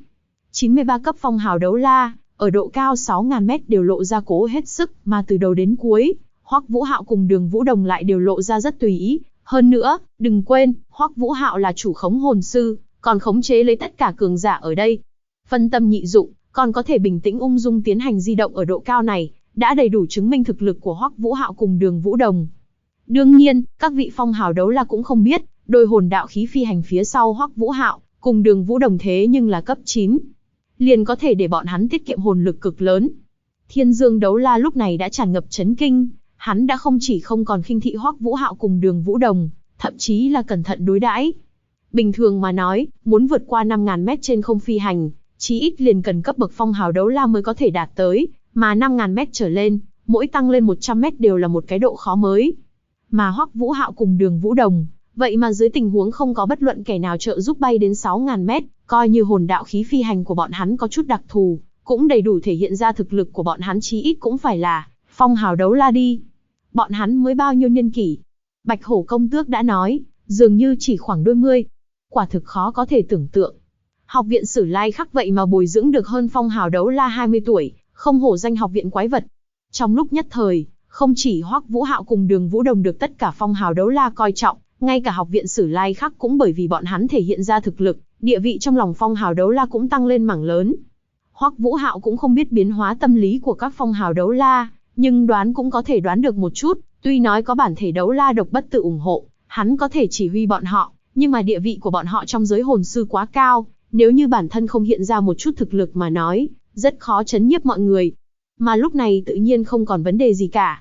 93 cấp phong hào đấu la, ở độ cao 6.000 mét đều lộ ra cố hết sức, mà từ đầu đến cuối, Hoắc Vũ Hạo cùng Đường Vũ Đồng lại đều lộ ra rất tùy ý. Hơn nữa, đừng quên, Hoắc Vũ Hạo là chủ khống hồn sư, còn khống chế lấy tất cả cường giả ở đây. Phân tâm nhị dụng, còn có thể bình tĩnh ung dung tiến hành di động ở độ cao này, đã đầy đủ chứng minh thực lực của Hoắc Vũ Hạo cùng Đường Vũ Đồng. Đương nhiên, các vị phong hào đấu la cũng không biết, đôi hồn đạo khí phi hành phía sau Hoắc Vũ Hạo cùng Đường Vũ Đồng thế nhưng là cấp 9. Liền có thể để bọn hắn tiết kiệm hồn lực cực lớn. Thiên Dương đấu la lúc này đã tràn ngập chấn kinh, hắn đã không chỉ không còn khinh thị Hoắc Vũ Hạo cùng Đường Vũ Đồng, thậm chí là cẩn thận đối đãi. Bình thường mà nói, muốn vượt qua 5.000 mét trên không phi hành, chí ít liền cần cấp bậc phong hào đấu la mới có thể đạt tới, mà 5.000 mét trở lên, mỗi tăng lên 100 mét đều là một cái độ khó mới. Mà Hoắc Vũ Hạo cùng Đường Vũ Đồng, vậy mà dưới tình huống không có bất luận kẻ nào trợ giúp bay đến 6.000 mét, coi như hồn đạo khí phi hành của bọn hắn có chút đặc thù, cũng đầy đủ thể hiện ra thực lực của bọn hắn chí ít cũng phải là phong hào đấu la đi. Bọn hắn mới bao nhiêu niên kỷ? Bạch Hổ công tước đã nói, dường như chỉ khoảng đôi mươi. Quả thực khó có thể tưởng tượng. Học viện Sử Lai Khắc vậy mà bồi dưỡng được hơn phong hào đấu la 20 tuổi, không hổ danh học viện quái vật. Trong lúc nhất thời, không chỉ Hoắc Vũ Hạo cùng Đường Vũ Đồng được tất cả phong hào đấu la coi trọng, ngay cả học viện Sử Lai Khắc cũng bởi vì bọn hắn thể hiện ra thực lực, địa vị trong lòng phong hào đấu la cũng tăng lên mảng lớn. Hoắc Vũ Hạo cũng không biết biến hóa tâm lý của các phong hào đấu la, nhưng đoán cũng có thể đoán được một chút, tuy nói có bản thể đấu la độc bất tự ủng hộ, hắn có thể chỉ huy bọn họ, nhưng mà địa vị của bọn họ trong giới hồn sư quá cao, nếu như bản thân không hiện ra một chút thực lực mà nói, rất khó chấn nhiếp mọi người. Mà lúc này tự nhiên không còn vấn đề gì cả.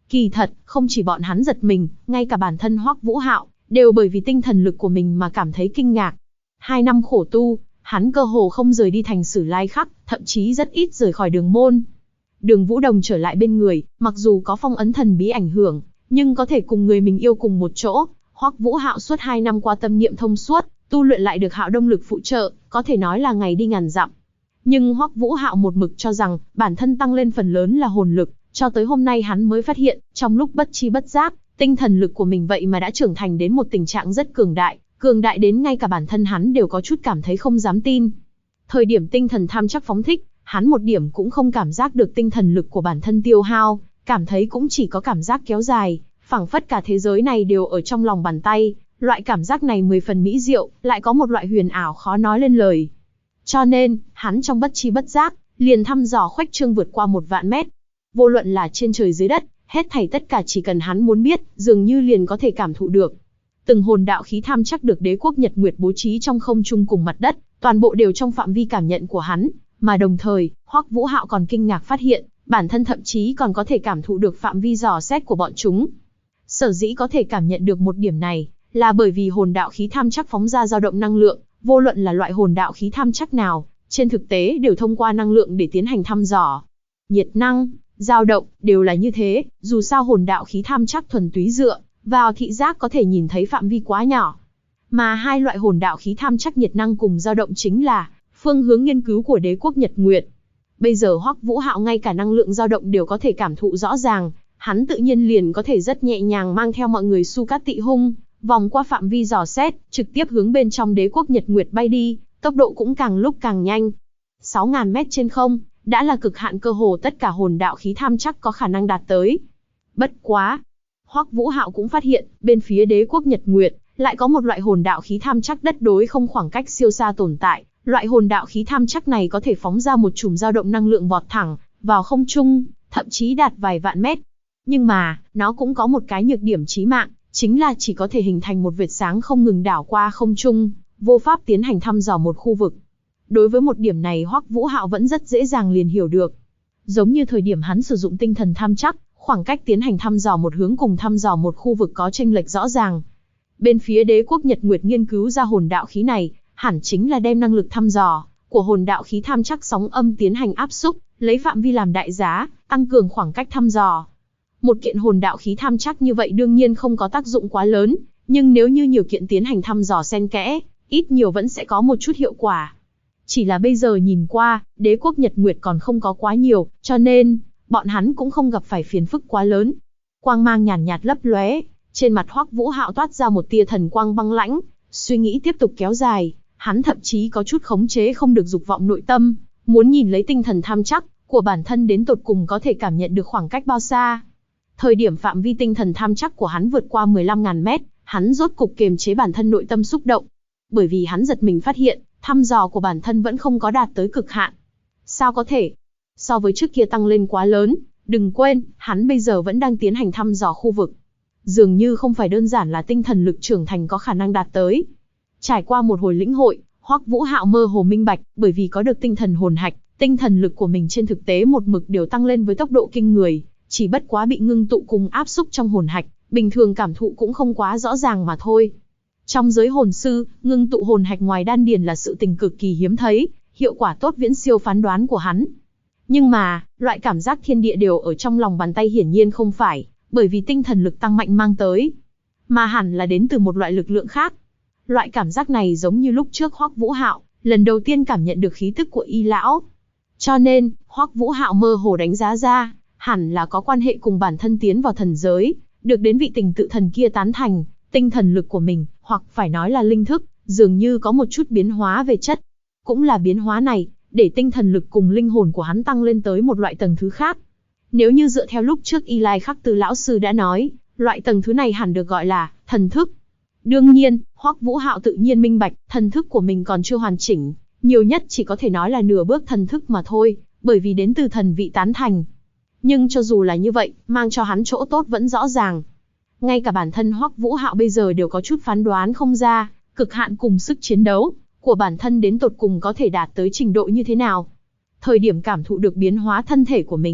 Kỳ thật, không chỉ bọn hắn giật mình, ngay cả bản thân Hoắc Vũ Hạo đều bởi vì tinh thần lực của mình mà cảm thấy kinh ngạc. 2 năm khổ tu, hắn cơ hồ không rời đi thành Sử Lai Khắc, thậm chí rất ít rời khỏi đường môn. Đường Vũ Đồng trở lại bên người, mặc dù có phong ấn thần bí ảnh hưởng, nhưng có thể cùng người mình yêu cùng một chỗ. Hoắc Vũ Hạo suốt 2 năm qua tâm niệm thông suốt, tu luyện lại được Hạo Đông lực phụ trợ, có thể nói là ngày đi ngàn dặm. Nhưng Hoắc Vũ Hạo một mực cho rằng bản thân tăng lên phần lớn là hồn lực, cho tới hôm nay hắn mới phát hiện, trong lúc bất chi bất giác, tinh thần lực của mình vậy mà đã trưởng thành đến một tình trạng rất cường đại đến ngay cả bản thân hắn đều có chút cảm thấy không dám tin. Thời điểm tinh thần tham chắc phóng thích, hắn một điểm cũng không cảm giác được tinh thần lực của bản thân tiêu hao, cảm thấy cũng chỉ có cảm giác kéo dài, phảng phất cả thế giới này đều ở trong lòng bàn tay, loại cảm giác này 10 phần mỹ diệu, lại có một loại huyền ảo khó nói lên lời. Cho nên, hắn trong bất chi bất giác, liền thăm dò khuếch trương vượt qua 1 vạn mét. Vô luận là trên trời dưới đất, hết thảy tất cả chỉ cần hắn muốn biết, dường như liền có thể cảm thụ được. Từng hồn đạo khí tham chắc được đế quốc Nhật Nguyệt bố trí trong không trung cùng mặt đất, toàn bộ đều trong phạm vi cảm nhận của hắn, mà đồng thời, Hoắc Vũ Hạo còn kinh ngạc phát hiện, bản thân thậm chí còn có thể cảm thụ được phạm vi dò xét của bọn chúng. Sở dĩ có thể cảm nhận được một điểm này, là bởi vì hồn đạo khí tham chắc phóng ra dao động năng lượng, vô luận là loại hồn đạo khí tham chắc nào, trên thực tế đều thông qua năng lượng để tiến hành thăm dò. Nhiệt năng, dao động, đều là như thế, dù sao hồn đạo khí tham chắc thuần túy dựa vào thị giác có thể nhìn thấy phạm vi quá nhỏ. Mà hai loại hồn đạo khí tham chắc nhiệt năng cùng dao động chính là phương hướng nghiên cứu của đế quốc Nhật Nguyệt. Bây giờ Hoắc Vũ Hạo ngay cả năng lượng dao động đều có thể cảm thụ rõ ràng, hắn tự nhiên liền có thể rất nhẹ nhàng mang theo mọi người Su Cát Tị Hung, vòng qua phạm vi dò xét, trực tiếp hướng bên trong đế quốc Nhật Nguyệt bay đi, tốc độ cũng càng lúc càng nhanh. 6.000 mét trên không, đã là cực hạn cơ hồ tất cả hồn đạo khí tham chắc có khả năng đạt tới. Bất quá, Hoắc Vũ Hạo cũng phát hiện, bên phía đế quốc Nhật Nguyệt, lại có một loại hồn đạo khí tham chắc đất đối không khoảng cách siêu xa tồn tại. Loại hồn đạo khí tham chắc này có thể phóng ra một chùm dao động năng lượng vọt thẳng vào không trung, thậm chí đạt vài vạn mét. Nhưng mà, nó cũng có một cái nhược điểm chí mạng, chính là chỉ có thể hình thành một vệt sáng không ngừng đảo qua không trung, vô pháp tiến hành thăm dò một khu vực. Đối với một điểm này Hoắc Vũ Hạo vẫn rất dễ dàng liền hiểu được. Giống như thời điểm hắn sử dụng tinh thần tham chắc, khoảng cách tiến hành thăm dò một hướng cùng thăm dò một khu vực có chênh lệch rõ ràng. Bên phía đế quốc Nhật Nguyệt nghiên cứu ra hồn đạo khí này, hẳn chính là đem năng lực thăm dò của hồn đạo khí tham chắc sóng âm tiến hành áp xúc, lấy phạm vi làm đại giá, tăng cường khoảng cách thăm dò. Một kiện hồn đạo khí tham chắc như vậy đương nhiên không có tác dụng quá lớn, nhưng nếu như nhiều kiện tiến hành thăm dò xen kẽ, ít nhiều vẫn sẽ có một chút hiệu quả. Chỉ là bây giờ nhìn qua, đế quốc Nhật Nguyệt còn không có quá nhiều, cho nên, bọn hắn cũng không gặp phải phiền phức quá lớn. Quang mang nhàn nhạt lấp lóe, trên mặt Hoắc Vũ Hạo toát ra một tia thần quang băng lãnh, suy nghĩ tiếp tục kéo dài, hắn thậm chí có chút khống chế không được dục vọng nội tâm, muốn nhìn lấy tinh thần tham chắc của bản thân đến tột cùng có thể cảm nhận được khoảng cách bao xa. Thời điểm phạm vi tinh thần tham chắc của hắn vượt qua 15.000 mét, hắn rốt cục kiềm chế bản thân nội tâm xúc động. Bởi vì hắn giật mình phát hiện, thăm dò của bản thân vẫn không có đạt tới cực hạn. Sao có thể? So với trước kia tăng lên quá lớn, đừng quên, hắn bây giờ vẫn đang tiến hành thăm dò khu vực. Dường như không phải đơn giản là tinh thần lực trưởng thành có khả năng đạt tới. Trải qua một hồi lĩnh hội, Hoắc Vũ Hạo mơ hồ minh bạch, bởi vì có được tinh thần hồn hạch, tinh thần lực của mình trên thực tế một mực đều tăng lên với tốc độ kinh người, chỉ bất quá bị ngưng tụ cùng áp xúc trong hồn hạch, bình thường cảm thụ cũng không quá rõ ràng mà thôi. Trong giới hồn sư, ngưng tụ hồn hạch ngoài đan điền là sự tình cực kỳ hiếm thấy, hiệu quả tốt viễn siêu phán đoán của hắn. Nhưng mà, loại cảm giác thiên địa đều ở trong lòng bàn tay hiển nhiên không phải, bởi vì tinh thần lực tăng mạnh mang tới, mà hẳn là đến từ một loại lực lượng khác. Loại cảm giác này giống như lúc trước Hoắc Vũ Hạo lần đầu tiên cảm nhận được khí tức của Y lão. Cho nên, Hoắc Vũ Hạo mơ hồ đánh giá ra, hẳn là có quan hệ cùng bản thân tiến vào thần giới, được đến vị tình tự thần kia tán thành, tinh thần lực của mình, hoặc phải nói là linh thức, dường như có một chút biến hóa về chất. Cũng là biến hóa này, để tinh thần lực cùng linh hồn của hắn tăng lên tới một loại tầng thứ khác. Nếu như dựa theo lúc trước Y Lai Khắc Tư lão sư đã nói, loại tầng thứ này hẳn được gọi là thần thức. Đương nhiên, Hoắc Vũ Hạo tự nhiên minh bạch, thần thức của mình còn chưa hoàn chỉnh, nhiều nhất chỉ có thể nói là nửa bước thần thức mà thôi, bởi vì đến từ thần vị tán thành. Nhưng cho dù là như vậy, mang cho hắn chỗ tốt vẫn rõ ràng. Ngay cả bản thân Hoắc Vũ Hạo bây giờ đều có chút phán đoán không ra, cực hạn cùng sức chiến đấu của bản thân đến tột cùng có thể đạt tới trình độ như thế nào. Thời điểm cảm thụ được biến hóa thân thể của mình,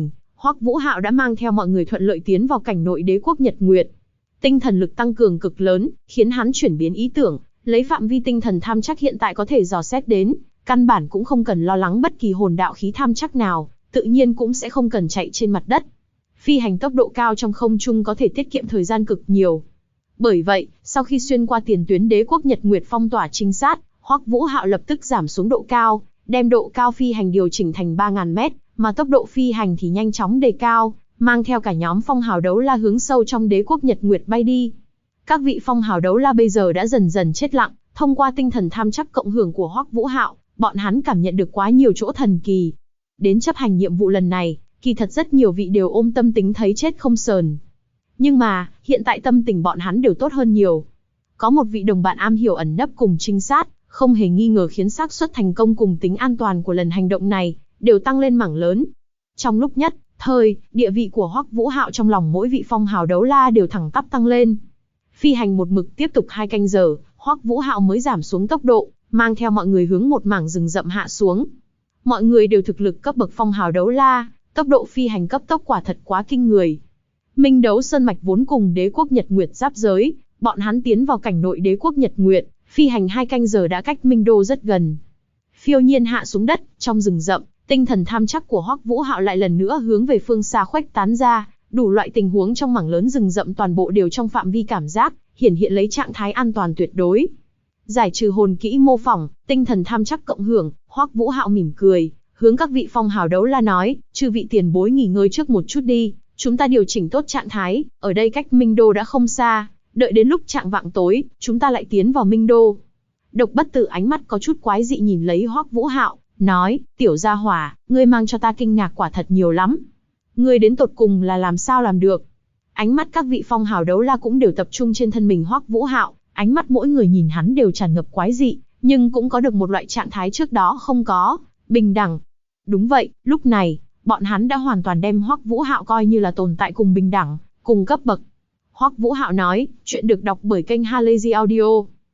Hoắc Vũ Hạo đã mang theo mọi người thuận lợi tiến vào cảnh nội đế quốc Nhật Nguyệt. Tinh thần lực tăng cường cực lớn, khiến hắn chuyển biến ý tưởng, lấy phạm vi tinh thần tham chắc hiện tại có thể dò xét đến, căn bản cũng không cần lo lắng bất kỳ hồn đạo khí tham chắc nào, tự nhiên cũng sẽ không cần chạy trên mặt đất. Phi hành tốc độ cao trong không trung có thể tiết kiệm thời gian cực nhiều. Bởi vậy, sau khi xuyên qua tiền tuyến đế quốc Nhật Nguyệt phong tỏa trinh sát, Hoắc Vũ Hạo lập tức giảm xuống độ cao, đem độ cao phi hành điều chỉnh thành 3000 mét, mà tốc độ phi hành thì nhanh chóng đề cao, mang theo cả nhóm phong hào đấu la hướng sâu trong đế quốc Nhật Nguyệt bay đi. Các vị phong hào đấu la bây giờ đã dần dần chết lặng, thông qua tinh thần tham chắc cộng hưởng của Hoắc Vũ Hạo, bọn hắn cảm nhận được quá nhiều chỗ thần kỳ. Đến chấp hành nhiệm vụ lần này, kỳ thật rất nhiều vị đều ôm tâm tính thấy chết không sờn. Nhưng mà, hiện tại tâm tình bọn hắn đều tốt hơn nhiều. Có một vị đồng bạn am hiểu ẩn nấp cùng trinh sát, không hề nghi ngờ khiến xác suất thành công cùng tính an toàn của lần hành động này đều tăng lên mảng lớn. Trong lúc nhất thời, địa vị của Hoắc Vũ Hạo trong lòng mỗi vị phong hào đấu la đều thẳng tắp tăng lên. Phi hành một mực tiếp tục 2 canh giờ, Hoắc Vũ Hạo mới giảm xuống tốc độ, mang theo mọi người hướng một mảng rừng rậm hạ xuống. Mọi người đều thực lực cấp bậc phong hào đấu la, tốc độ phi hành cấp tốc quả thật quá kinh người. Minh Đấu Sơn mạch vốn cùng đế quốc Nhật Nguyệt giáp giới, bọn hắn tiến vào cảnh nội đế quốc Nhật Nguyệt, phi hành 2 canh giờ đã cách Minh Đô rất gần. Phiêu nhiên hạ xuống đất, trong rừng rậm, tinh thần tham chắc của Hoắc Vũ Hạo lại lần nữa hướng về phương xa khuếch tán ra, đủ loại tình huống trong mảng lớn rừng rậm toàn bộ đều trong phạm vi cảm giác, hiển hiện lấy trạng thái an toàn tuyệt đối. Giải trừ hồn kỹ mô phỏng, tinh thần tham chắc cộng hưởng, Hoắc Vũ Hạo mỉm cười, hướng các vị phong hào đấu la nói, chư vị tiền bối nghỉ ngơi trước một chút đi, chúng ta điều chỉnh tốt trạng thái, ở đây cách Minh Đô đã không xa, đợi đến lúc chạng vạng tối, chúng ta lại tiến vào Minh Đô. Độc Bất Tử ánh mắt có chút quái dị nhìn lấy Hoắc Vũ Hạo, nói, tiểu gia hỏa, ngươi mang cho ta kinh ngạc quả thật nhiều lắm. Ngươi đến tột cùng là làm sao làm được? Ánh mắt các vị phong hào đấu la cũng đều tập trung trên thân mình Hoắc Vũ Hạo, ánh mắt mỗi người nhìn hắn đều tràn ngập quái dị, nhưng cũng có được một loại trạng thái trước đó không có, bình đẳng. Đúng vậy, lúc này, bọn hắn đã hoàn toàn đem Hoắc Vũ Hạo coi như là tồn tại cùng bình đẳng, cùng cấp bậc. Hoắc Vũ Hạo nói, chuyện được đọc bởi kênh Halazy Audio.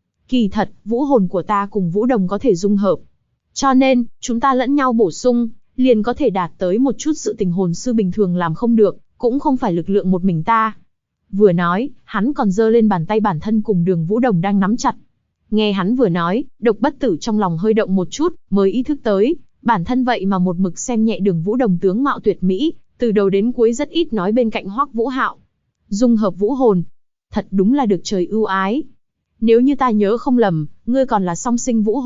Kỳ thật, vũ hồn của ta cùng vũ đồng có thể dung hợp. Cho nên, chúng ta lẫn nhau bổ sung, liền có thể đạt tới một chút sự tình hồn sư bình thường làm không được, cũng không phải lực lượng một mình ta. Vừa nói, hắn còn giơ lên bàn tay bản thân cùng Đường Vũ Đồng đang nắm chặt. Nghe hắn vừa nói, Độc Bất Tử trong lòng hơi động một chút, mới ý thức tới, bản thân vậy mà một mực xem nhẹ Đường Vũ Đồng tướng mạo tuyệt mỹ, từ đầu đến cuối rất ít nói bên cạnh Hoắc Vũ Hạo. Dung hợp vũ hồn, thật đúng là được trời ưu ái. Nếu như ta nhớ không lầm, ngươi còn là song sinh vũ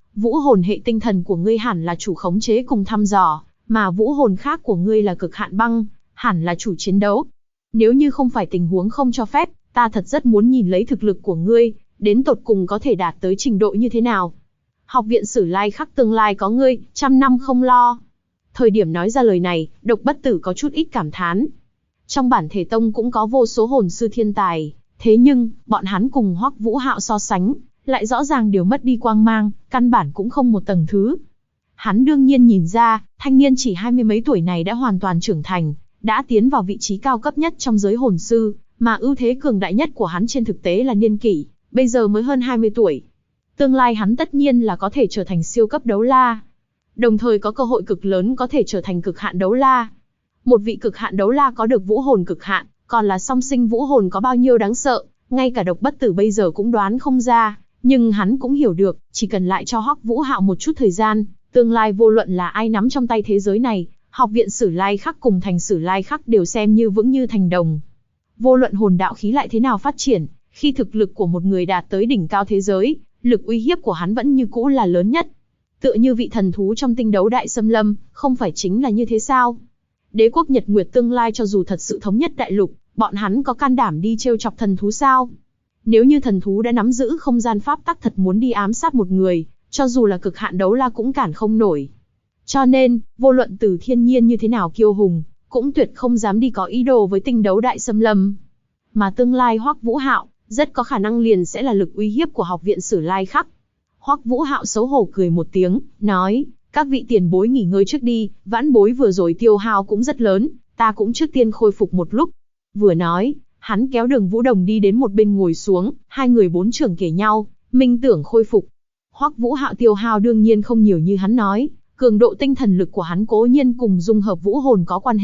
hồn hệ tinh thần của ngươi hẳn là chủ khống chế cùng thăm dò, mà vũ hồn khác của ngươi là cực hạn băng, hẳn là chủ chiến đấu. Nếu như không phải tình huống không cho phép, ta thật rất muốn nhìn lấy thực lực của ngươi, đến tột cùng có thể đạt tới trình độ như thế nào. Học viện Sử Lai Khắc tương lai có ngươi, 100 năm không lo. Thời điểm nói ra lời này, Độc Bất Tử có chút ít cảm thán. Trong bản thể tông cũng có vô số hồn sư thiên tài, thế nhưng, bọn hắn cùng Hoắc Vũ Hạo so sánh, lại rõ ràng đều mất đi quang mang, căn bản cũng không một tầng thứ. Hắn đương nhiên nhìn ra, thanh niên chỉ 20 mấy tuổi này đã hoàn toàn trưởng thành, đã tiến vào vị trí cao cấp nhất trong giới hồn sư, mà ưu thế cường đại nhất của hắn trên thực tế là niên kỷ, bây giờ mới hơn 20 tuổi. Tương lai hắn tất nhiên là có thể trở thành siêu cấp đấu la, đồng thời có cơ hội cực lớn có thể trở thành cực hạn đấu la. Một vị cực hạn đấu la có được vũ hồn cực hạn, còn là song sinh vũ hồn có bao nhiêu đáng sợ, ngay cả Độc Bất Tử bây giờ cũng đoán không ra, nhưng hắn cũng hiểu được, chỉ cần lại cho Hoắc Vũ Hạo một chút thời gian, tương lai vô luận là ai nắm trong tay thế giới này, học viện Sử Lai Khắc cùng thành Sử Lai Khắc đều xem như vững như thành đồng. Vô luận hồn đạo khí lại thế nào phát triển, khi thực lực của một người đạt tới đỉnh cao thế giới, lực uy hiếp của hắn vẫn như cũ là lớn nhất. Tựa như vị thần thú trong tinh đấu đại xâm lâm, không phải chính là như thế sao? Đế quốc Nhật Nguyệt tương lai cho dù thật sự thống nhất đại lục, bọn hắn có can đảm đi trêu chọc thần thú sao? Nếu như thần thú đã nắm giữ không gian pháp tắc thật muốn đi ám sát một người, cho dù là cực hạn đấu la cũng cản không nổi. Cho nên, vô luận Từ Thiên Nhiên như thế nào kiêu hùng, cũng tuyệt không dám đi có ý đồ với tinh đấu đại xâm lâm. Mà tương lai Hoắc Vũ Hạo, rất có khả năng liền sẽ là lực uy hiếp của học viện Sử Lai Khắc. Hoắc Vũ Hạo xấu hổ cười một tiếng, nói, các vị tiền bối nghỉ ngơi trước đi, vãn bối vừa rồi tiêu hao cũng rất lớn, ta cũng trước tiên khôi phục một lúc. Vừa nói, hắn kéo Đường Vũ Đồng đi đến một bên ngồi xuống, hai người bốn trưởng kể nhau, minh tưởng khôi phục. Hoắc Vũ Hạo tiêu hao đương nhiên không nhiều như hắn nói, cường độ tinh thần lực của hắn cố nhiên cùng dung hợp vũ hồn có quan hệ,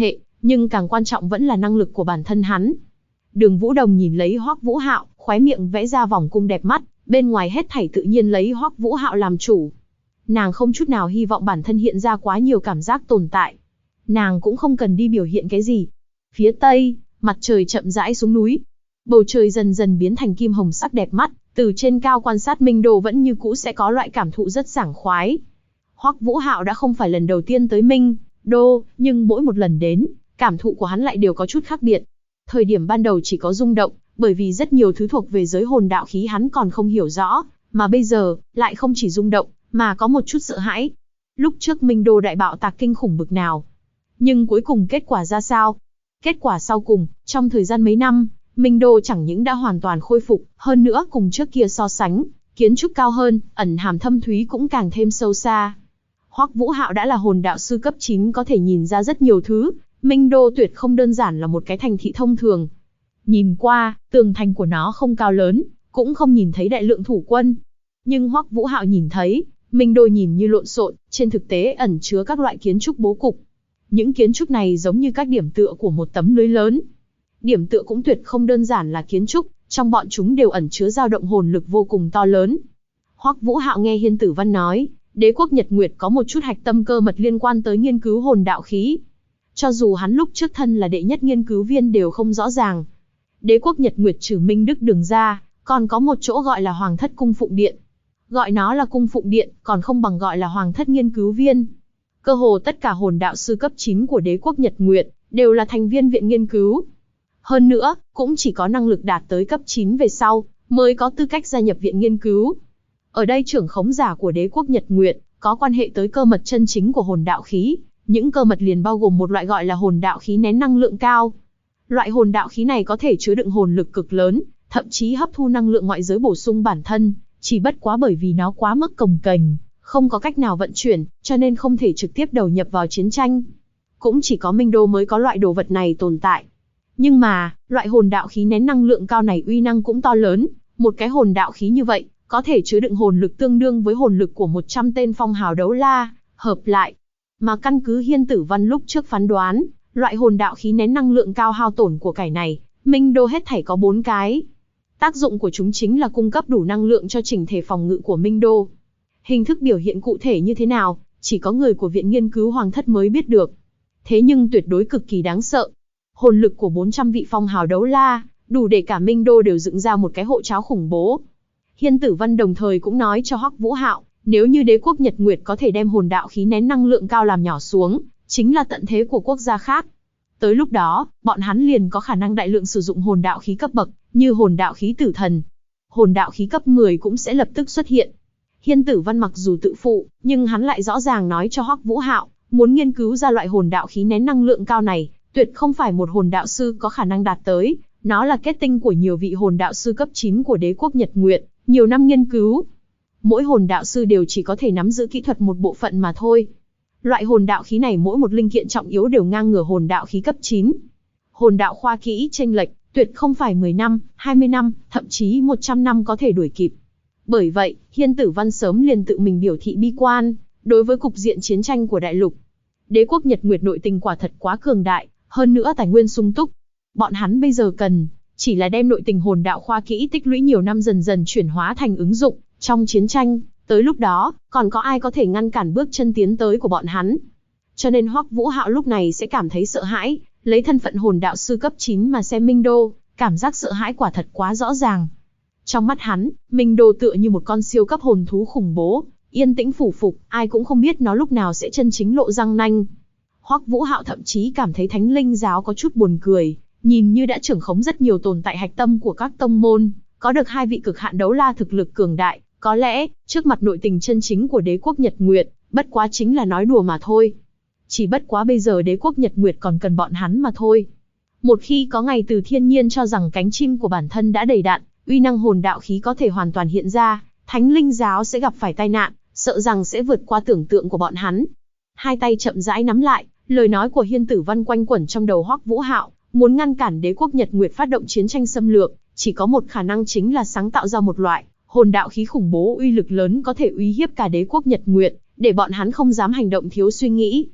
Nhưng càng quan trọng vẫn là năng lực của bản thân hắn. Đường Vũ Đồng nhìn lấy Hoắc Vũ Hạo, khóe miệng vẽ ra vòng cung đẹp mắt, bên ngoài hết thảy tự nhiên lấy Hoắc Vũ Hạo làm chủ. Nàng không chút nào hy vọng bản thân hiện ra quá nhiều cảm giác tồn tại. Nàng cũng không cần đi biểu hiện cái gì. Phía tây, mặt trời chậm rãi xuống núi. Bầu trời dần dần biến thành kim hồng sắc đẹp mắt, từ trên cao quan sát Minh Đô vẫn như cũ sẽ có loại cảm thụ rất sảng khoái. Hoắc Vũ Hạo đã không phải lần đầu tiên tới Minh Đô, nhưng mỗi một lần đến, cảm thụ của hắn lại đều có chút khác biệt. Thời điểm ban đầu chỉ có rung động, bởi vì rất nhiều thứ thuộc về giới hồn đạo khí hắn còn không hiểu rõ, mà bây giờ, lại không chỉ rung động, mà có một chút sợ hãi. Lúc trước Minh Đô đại bạo tạc kinh khủng bực nào. Nhưng cuối cùng kết quả ra sao? Kết quả sau cùng, trong thời gian mấy năm, Minh Đô chẳng những đã hoàn toàn khôi phục, hơn nữa cùng trước kia so sánh, kiến trúc cao hơn, ẩn hàm thâm thúy cũng càng thêm sâu xa. Hoắc Vũ Hạo đã là hồn đạo sư cấp 9 có thể nhìn ra rất nhiều thứ, Minh Đô tuyệt không đơn giản là một cái thành thị thông thường. Nhìn qua, tường thành của nó không cao lớn, cũng không nhìn thấy đại lượng thủ quân. Nhưng Hoắc Vũ Hạo nhìn thấy, Minh Đô nhìn như lộn xộn, trên thực tế ẩn chứa các loại kiến trúc bố cục. Những kiến trúc này giống như các điểm tựa của một tấm lưới lớn. Điểm tựa cũng tuyệt không đơn giản là kiến trúc, trong bọn chúng đều ẩn chứa dao động hồn lực vô cùng to lớn. Hoắc Vũ Hạo nghe Hiên Tử Văn nói, Đế quốc Nhật Nguyệt có một chút hạch tâm cơ mật liên quan tới nghiên cứu hồn đạo khí. Cho dù hắn lúc trước thân là đệ nhất nghiên cứu viên đều không rõ ràng. Đế quốc Nhật Nguyệt trừ Minh Đức Đường ra, còn có một chỗ gọi là Hoàng Thất Cung Phụng Điện. Gọi nó là Cung Phụng Điện, còn không bằng gọi là Hoàng Thất Nghiên cứu viên. Cơ hồ tất cả hồn đạo sư cấp 9 của Đế quốc Nhật Nguyệt đều là thành viên viện nghiên cứu. Hơn nữa, cũng chỉ có năng lực đạt tới cấp 9 về sau, mới có tư cách gia nhập viện nghiên cứu. Ở đây trưởng khống giả của Đế quốc Nhật Nguyệt, có quan hệ tới cơ mật chân chính của hồn đạo khí. Những cơ mật liền bao gồm một loại gọi là hồn đạo khí nén năng lượng cao. Loại hồn đạo khí này có thể chứa đựng hồn lực cực lớn, thậm chí hấp thu năng lượng ngoại giới bổ sung bản thân, chỉ bất quá bởi vì nó quá mức cồng kềnh, không có cách nào vận chuyển, cho nên không thể trực tiếp đầu nhập vào chiến tranh. Cũng chỉ có Minh Đô mới có loại đồ vật này tồn tại. Nhưng mà, loại hồn đạo khí nén năng lượng cao này uy năng cũng to lớn, một cái hồn đạo khí như vậy, có thể chứa đựng hồn lực tương đương với hồn lực của 100 tên phong hào đấu la, hợp lại. Mà căn cứ Hiên Tử Văn lúc trước phán đoán, loại hồn đạo khí nén năng lượng cao hao tổn của cải này, Minh Đô hết thảy có 4 cái. Tác dụng của chúng chính là cung cấp đủ năng lượng cho chỉnh thể phòng ngự của Minh Đô. Hình thức biểu hiện cụ thể như thế nào, chỉ có người của Viện Nghiên cứu Hoàng Thất mới biết được. Thế nhưng tuyệt đối cực kỳ đáng sợ. Hồn lực của 400 vị phong hào đấu la, đủ để cả Minh Đô đều dựng ra một cái hộ tráo khủng bố. Hiên Tử Văn đồng thời cũng nói cho Hoắc Vũ Hạo, nếu như Đế quốc Nhật Nguyệt có thể đem hồn đạo khí nén năng lượng cao làm nhỏ xuống, chính là tận thế của quốc gia khác. Tới lúc đó, bọn hắn liền có khả năng đại lượng sử dụng hồn đạo khí cấp bậc, như hồn đạo khí tử thần. Hồn đạo khí cấp 10 cũng sẽ lập tức xuất hiện. Hiên Tử Văn mặc dù tự phụ, nhưng hắn lại rõ ràng nói cho Hoắc Vũ Hạo, muốn nghiên cứu ra loại hồn đạo khí nén năng lượng cao này, tuyệt không phải một hồn đạo sư có khả năng đạt tới, nó là kết tinh của nhiều vị hồn đạo sư cấp 9 của Đế quốc Nhật Nguyệt, nhiều năm nghiên cứu. Mỗi hồn đạo sư đều chỉ có thể nắm giữ kỹ thuật một bộ phận mà thôi. Loại hồn đạo khí này mỗi một linh kiện trọng yếu đều ngang ngửa hồn đạo khí cấp 9. Hồn đạo khoa kỹ chênh lệch, tuyệt không phải 10 năm, 20 năm, thậm chí 100 năm có thể đuổi kịp. Bởi vậy, Hiên Tử Văn sớm liền tự mình biểu thị bi quan, đối với cục diện chiến tranh của đại lục. Đế quốc Nhật Nguyệt nội tình quả thật quá cường đại, hơn nữa tài nguyên sung túc. Bọn hắn bây giờ cần, chỉ là đem nội tình hồn đạo khoa kỹ tích lũy nhiều năm dần dần chuyển hóa thành ứng dụng, trong chiến tranh, tới lúc đó, còn có ai có thể ngăn cản bước chân tiến tới của bọn hắn. Cho nên Hoắc Vũ Hạo lúc này sẽ cảm thấy sợ hãi, lấy thân phận hồn đạo sư cấp 9 mà xem Minh Đô, cảm giác sợ hãi quả thật quá rõ ràng. Trong mắt hắn, Minh Đô tựa như một con siêu cấp hồn thú khủng bố, yên tĩnh phủ phục, ai cũng không biết nó lúc nào sẽ chân chính lộ răng nanh. Hoắc Vũ Hạo thậm chí cảm thấy Thánh Linh giáo có chút buồn cười, nhìn như đã trưởng khống rất nhiều tồn tại hạch tâm của các tông môn, có được 2 vị cực hạn đấu la thực lực cường đại, có lẽ, trước mặt nội tình chân chính của Đế quốc Nhật Nguyệt, bất quá chính là nói đùa mà thôi. Chỉ bất quá bây giờ Đế quốc Nhật Nguyệt còn cần bọn hắn mà thôi. Một khi có ngày Từ Thiên Nhiên cho rằng cánh chim của bản thân đã đầy đặn, uy năng hồn đạo khí có thể hoàn toàn hiện ra, Thánh Linh giáo sẽ gặp phải tai nạn, sợ rằng sẽ vượt qua tưởng tượng của bọn hắn. Hai tay chậm rãi nắm lại, lời nói của Hiên Tử Văn quanh quẩn trong đầu Hoắc Vũ Hạo, muốn ngăn cản Đế quốc Nhật Nguyệt phát động chiến tranh xâm lược, chỉ có một khả năng chính là sáng tạo ra một loại hồn đạo khí khủng bố uy lực lớn có thể uy hiếp cả Đế quốc Nhật Nguyệt, để bọn hắn không dám hành động thiếu suy nghĩ.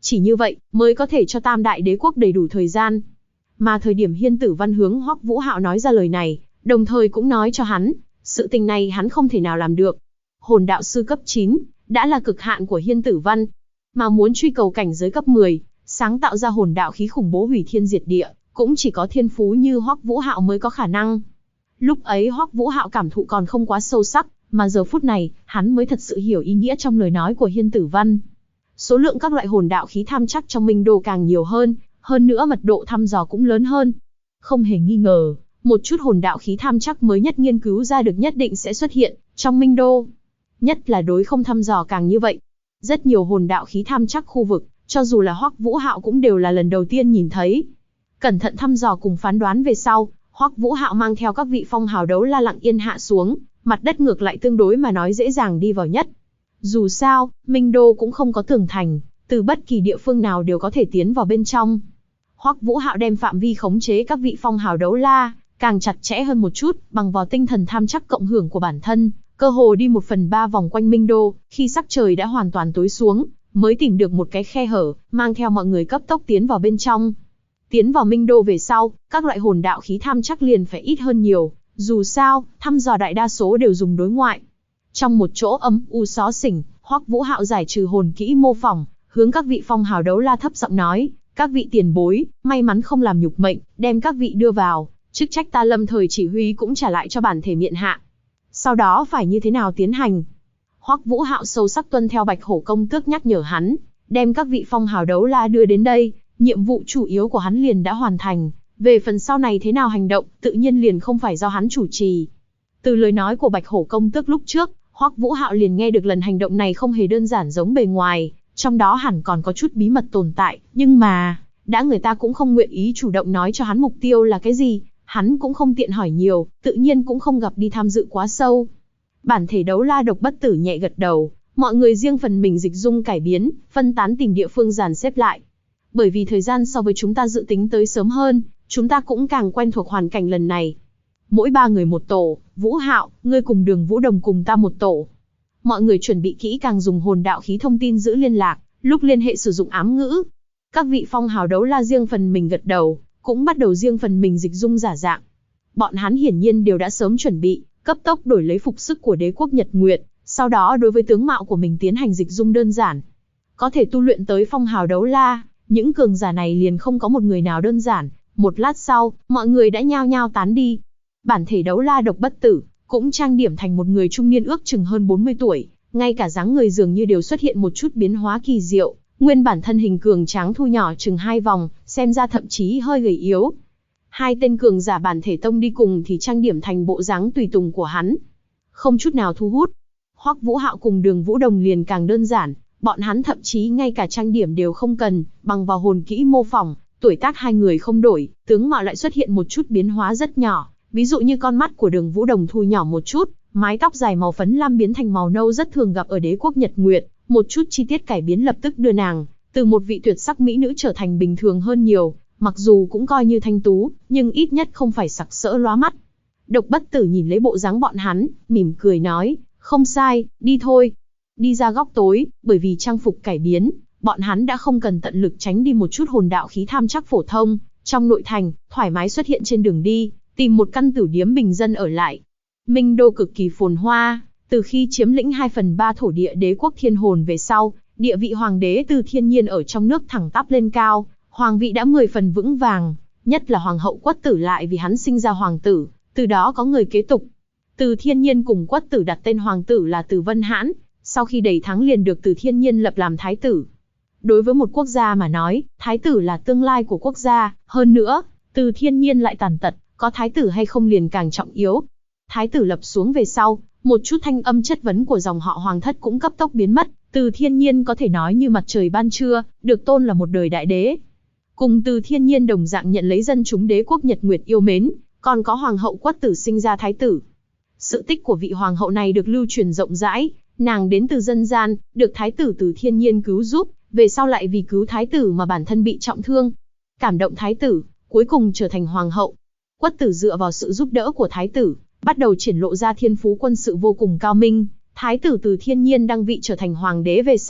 Chỉ như vậy, mới có thể cho Tam Đại Đế quốc đầy đủ thời gian. Mà thời điểm Hiên Tử Văn hướng Hoắc Vũ Hạo nói ra lời này, đồng thời cũng nói cho hắn, sự tình này hắn không thể nào làm được. Hồn đạo sư cấp 9, đã là cực hạn của Hiên Tử Văn. Mà muốn truy cầu cảnh giới cấp 10, sáng tạo ra hồn đạo khí khủng bố hủy thiên diệt địa, cũng chỉ có thiên phú như Hoắc Vũ Hạo mới có khả năng. Lúc ấy Hoắc Vũ Hạo cảm thụ còn không quá sâu sắc, mà giờ phút này, hắn mới thật sự hiểu ý nghĩa trong lời nói của Hiên Tử Văn. Số lượng các loại hồn đạo khí tham chắc trong Minh Đô càng nhiều hơn nữa mật độ thăm dò cũng lớn hơn. Không hề nghi ngờ, một chút hồn đạo khí tham chắc mới nhất nghiên cứu ra được nhất định sẽ xuất hiện trong Minh Đô. Nhất là đối không thăm dò càng như vậy. Rất nhiều hồn đạo khí tham chắc khu vực, cho dù là Hoắc Vũ Hạo cũng đều là lần đầu tiên nhìn thấy. Cẩn thận thăm dò cùng phán đoán về sau, Hoắc Vũ Hạo mang theo các vị phong hào đấu la lặng yên hạ xuống, mặt đất ngược lại tương đối mà nói dễ dàng đi vào nhất. Dù sao, Minh Đô cũng không có tường thành, từ bất kỳ địa phương nào đều có thể tiến vào bên trong. Hoắc Vũ Hạo đem phạm vi khống chế các vị phong hào đấu la càng chặt chẽ hơn một chút, bằng vào tinh thần tham chắc cộng hưởng của bản thân, cơ hồ đi 1/3 vòng quanh Minh Đô, khi sắc trời đã hoàn toàn tối xuống, mới tìm được một cái khe hở, mang theo mọi người cấp tốc tiến vào bên trong. Tiến vào Minh Đô về sau, các loại hồn đạo khí tham chắc liền phải ít hơn nhiều, dù sao, thăm dò đại đa số đều dùng đối ngoại. Trong một chỗ âm u xó xỉnh, Hoắc Vũ Hạo giải trừ hồn kỹ mô phỏng, hướng các vị phong hào đấu la thấp giọng nói, các vị tiền bối, may mắn không làm nhục mệnh, đem các vị đưa vào, chức trách ta lâm thời chỉ huy cũng trả lại cho bản thể miện hạ. Sau đó phải như thế nào tiến hành? Hoắc Vũ Hạo sâu sắc tuân theo Bạch Hổ công tước nhắc nhở hắn, đem các vị phong hào đấu la đưa đến đây, nhiệm vụ chủ yếu của hắn liền đã hoàn thành, về phần sau này thế nào hành động, tự nhiên liền không phải do hắn chủ trì. Từ lời nói của Bạch Hổ công tước lúc trước, Hoắc Vũ Hạo liền nghe được lần hành động này không hề đơn giản giống bề ngoài, trong đó hẳn còn có chút bí mật tồn tại, nhưng mà, đã người ta cũng không nguyện ý chủ động nói cho hắn mục tiêu là cái gì, hắn cũng không tiện hỏi nhiều, tự nhiên cũng không gặp đi tham dự quá sâu. Bản thể đấu la độc bất tử nhẹ gật đầu, mọi người riêng phần mình dịch dung cải biến, phân tán tìm địa phương dàn xếp lại. Bởi vì thời gian so với chúng ta dự tính tới sớm hơn, chúng ta cũng càng quen thuộc hoàn cảnh lần này. Mỗi 3 người một tổ, Vũ Hạo, ngươi cùng Đường Vũ Đồng cùng ta một tổ. Mọi người chuẩn bị kỹ càng dùng hồn đạo khí thông tin giữ liên lạc, lúc liên hệ sử dụng ám ngữ. Các vị phong hào đấu la riêng phần mình gật đầu, cũng bắt đầu riêng phần mình dịch dung giả dạng. Bọn hắn hiển nhiên đều đã sớm chuẩn bị, cấp tốc đổi lấy phục sức của đế quốc Nhật Nguyệt, sau đó đối với tướng mạo của mình tiến hành dịch dung đơn giản. Có thể tu luyện tới phong hào đấu la, những cường giả này liền không có một người nào đơn giản. Một lát sau, mọi người đã nhao nhao tán đi. Bản thể đấu la độc bất tử, cũng trang điểm thành một người trung niên ước chừng hơn 40 tuổi, ngay cả dáng người dường như đều xuất hiện một chút biến hóa kỳ diệu, nguyên bản thân hình cường tráng thu nhỏ chừng 2 vòng, xem ra thậm chí hơi gầy yếu. Hai tên cường giả bản thể tông đi cùng thì trang điểm thành bộ dáng tùy tùng của hắn, không chút nào thu hút. Hoắc Vũ Hạo cùng Đường Vũ Đồng liền càng đơn giản, bọn hắn thậm chí ngay cả trang điểm đều không cần, bằng vào hồn kỹ mô phỏng, tuổi tác hai người không đổi, tướng mạo lại xuất hiện một chút biến hóa rất nhỏ. Ví dụ như con mắt của Đường Vũ Đồng thu nhỏ một chút, mái tóc dài màu phấn lam biến thành màu nâu rất thường gặp ở đế quốc Nhật Nguyệt, một chút chi tiết cải biến lập tức đưa nàng từ một vị tuyệt sắc mỹ nữ trở thành bình thường hơn nhiều, mặc dù cũng coi như thanh tú, nhưng ít nhất không phải sặc sỡ lóa mắt. Độc bất tử nhìn lấy bộ dáng bọn hắn, mỉm cười nói, không sai, đi thôi. Đi ra góc tối, bởi vì trang phục cải biến, bọn hắn đã không cần tận lực tránh đi một chút hồn đạo khí tham chắc phổ thông, trong nội thành, thoải mái xuất hiện trên đường đi, tìm một căn tử điếm bình dân ở lại. Minh Đô cực kỳ phồn hoa, từ khi chiếm lĩnh 2/3 thổ địa đế quốc Thiên Hồn về sau, địa vị hoàng đế Từ Thiên Nhiên ở trong nước thẳng tắp lên cao, hoàng vị đã 10 phần vững vàng, nhất là hoàng hậu Quất Tử lại vì hắn sinh ra hoàng tử, từ đó có người kế tục. Từ Thiên Nhiên cùng Quất Tử đặt tên hoàng tử là Từ Vân Hãn, sau khi đầy thắng liền được Từ Thiên Nhiên lập làm thái tử. Đối với một quốc gia mà nói, thái tử là tương lai của quốc gia, hơn nữa, Từ Thiên Nhiên lại tàn tật, có thái tử hay không liền càng trọng yếu. Thái tử lập xuống về sau, một chút thanh âm chất vấn của dòng họ hoàng thất cũng cấp tốc biến mất, Từ Thiên Nhiên có thể nói như mặt trời ban trưa, được tôn là một đời đại đế. Cùng Từ Thiên Nhiên đồng dạng nhận lấy dân chúng đế quốc Nhật Nguyệt yêu mến, còn có hoàng hậu Quất Tử sinh ra thái tử. Sự tích của vị hoàng hậu này được lưu truyền rộng rãi, nàng đến từ dân gian, được thái tử Từ Thiên Nhiên cứu giúp, về sau lại vì cứu thái tử mà bản thân bị trọng thương. Cảm động thái tử, cuối cùng trở thành hoàng hậu. Quất Tử dựa vào sự giúp đỡ của thái tử, bắt đầu triển lộ ra thiên phú quân sự vô cùng cao minh. Thái tử Từ Thiên Nhiên đăng vị trở thành hoàng đế về sau,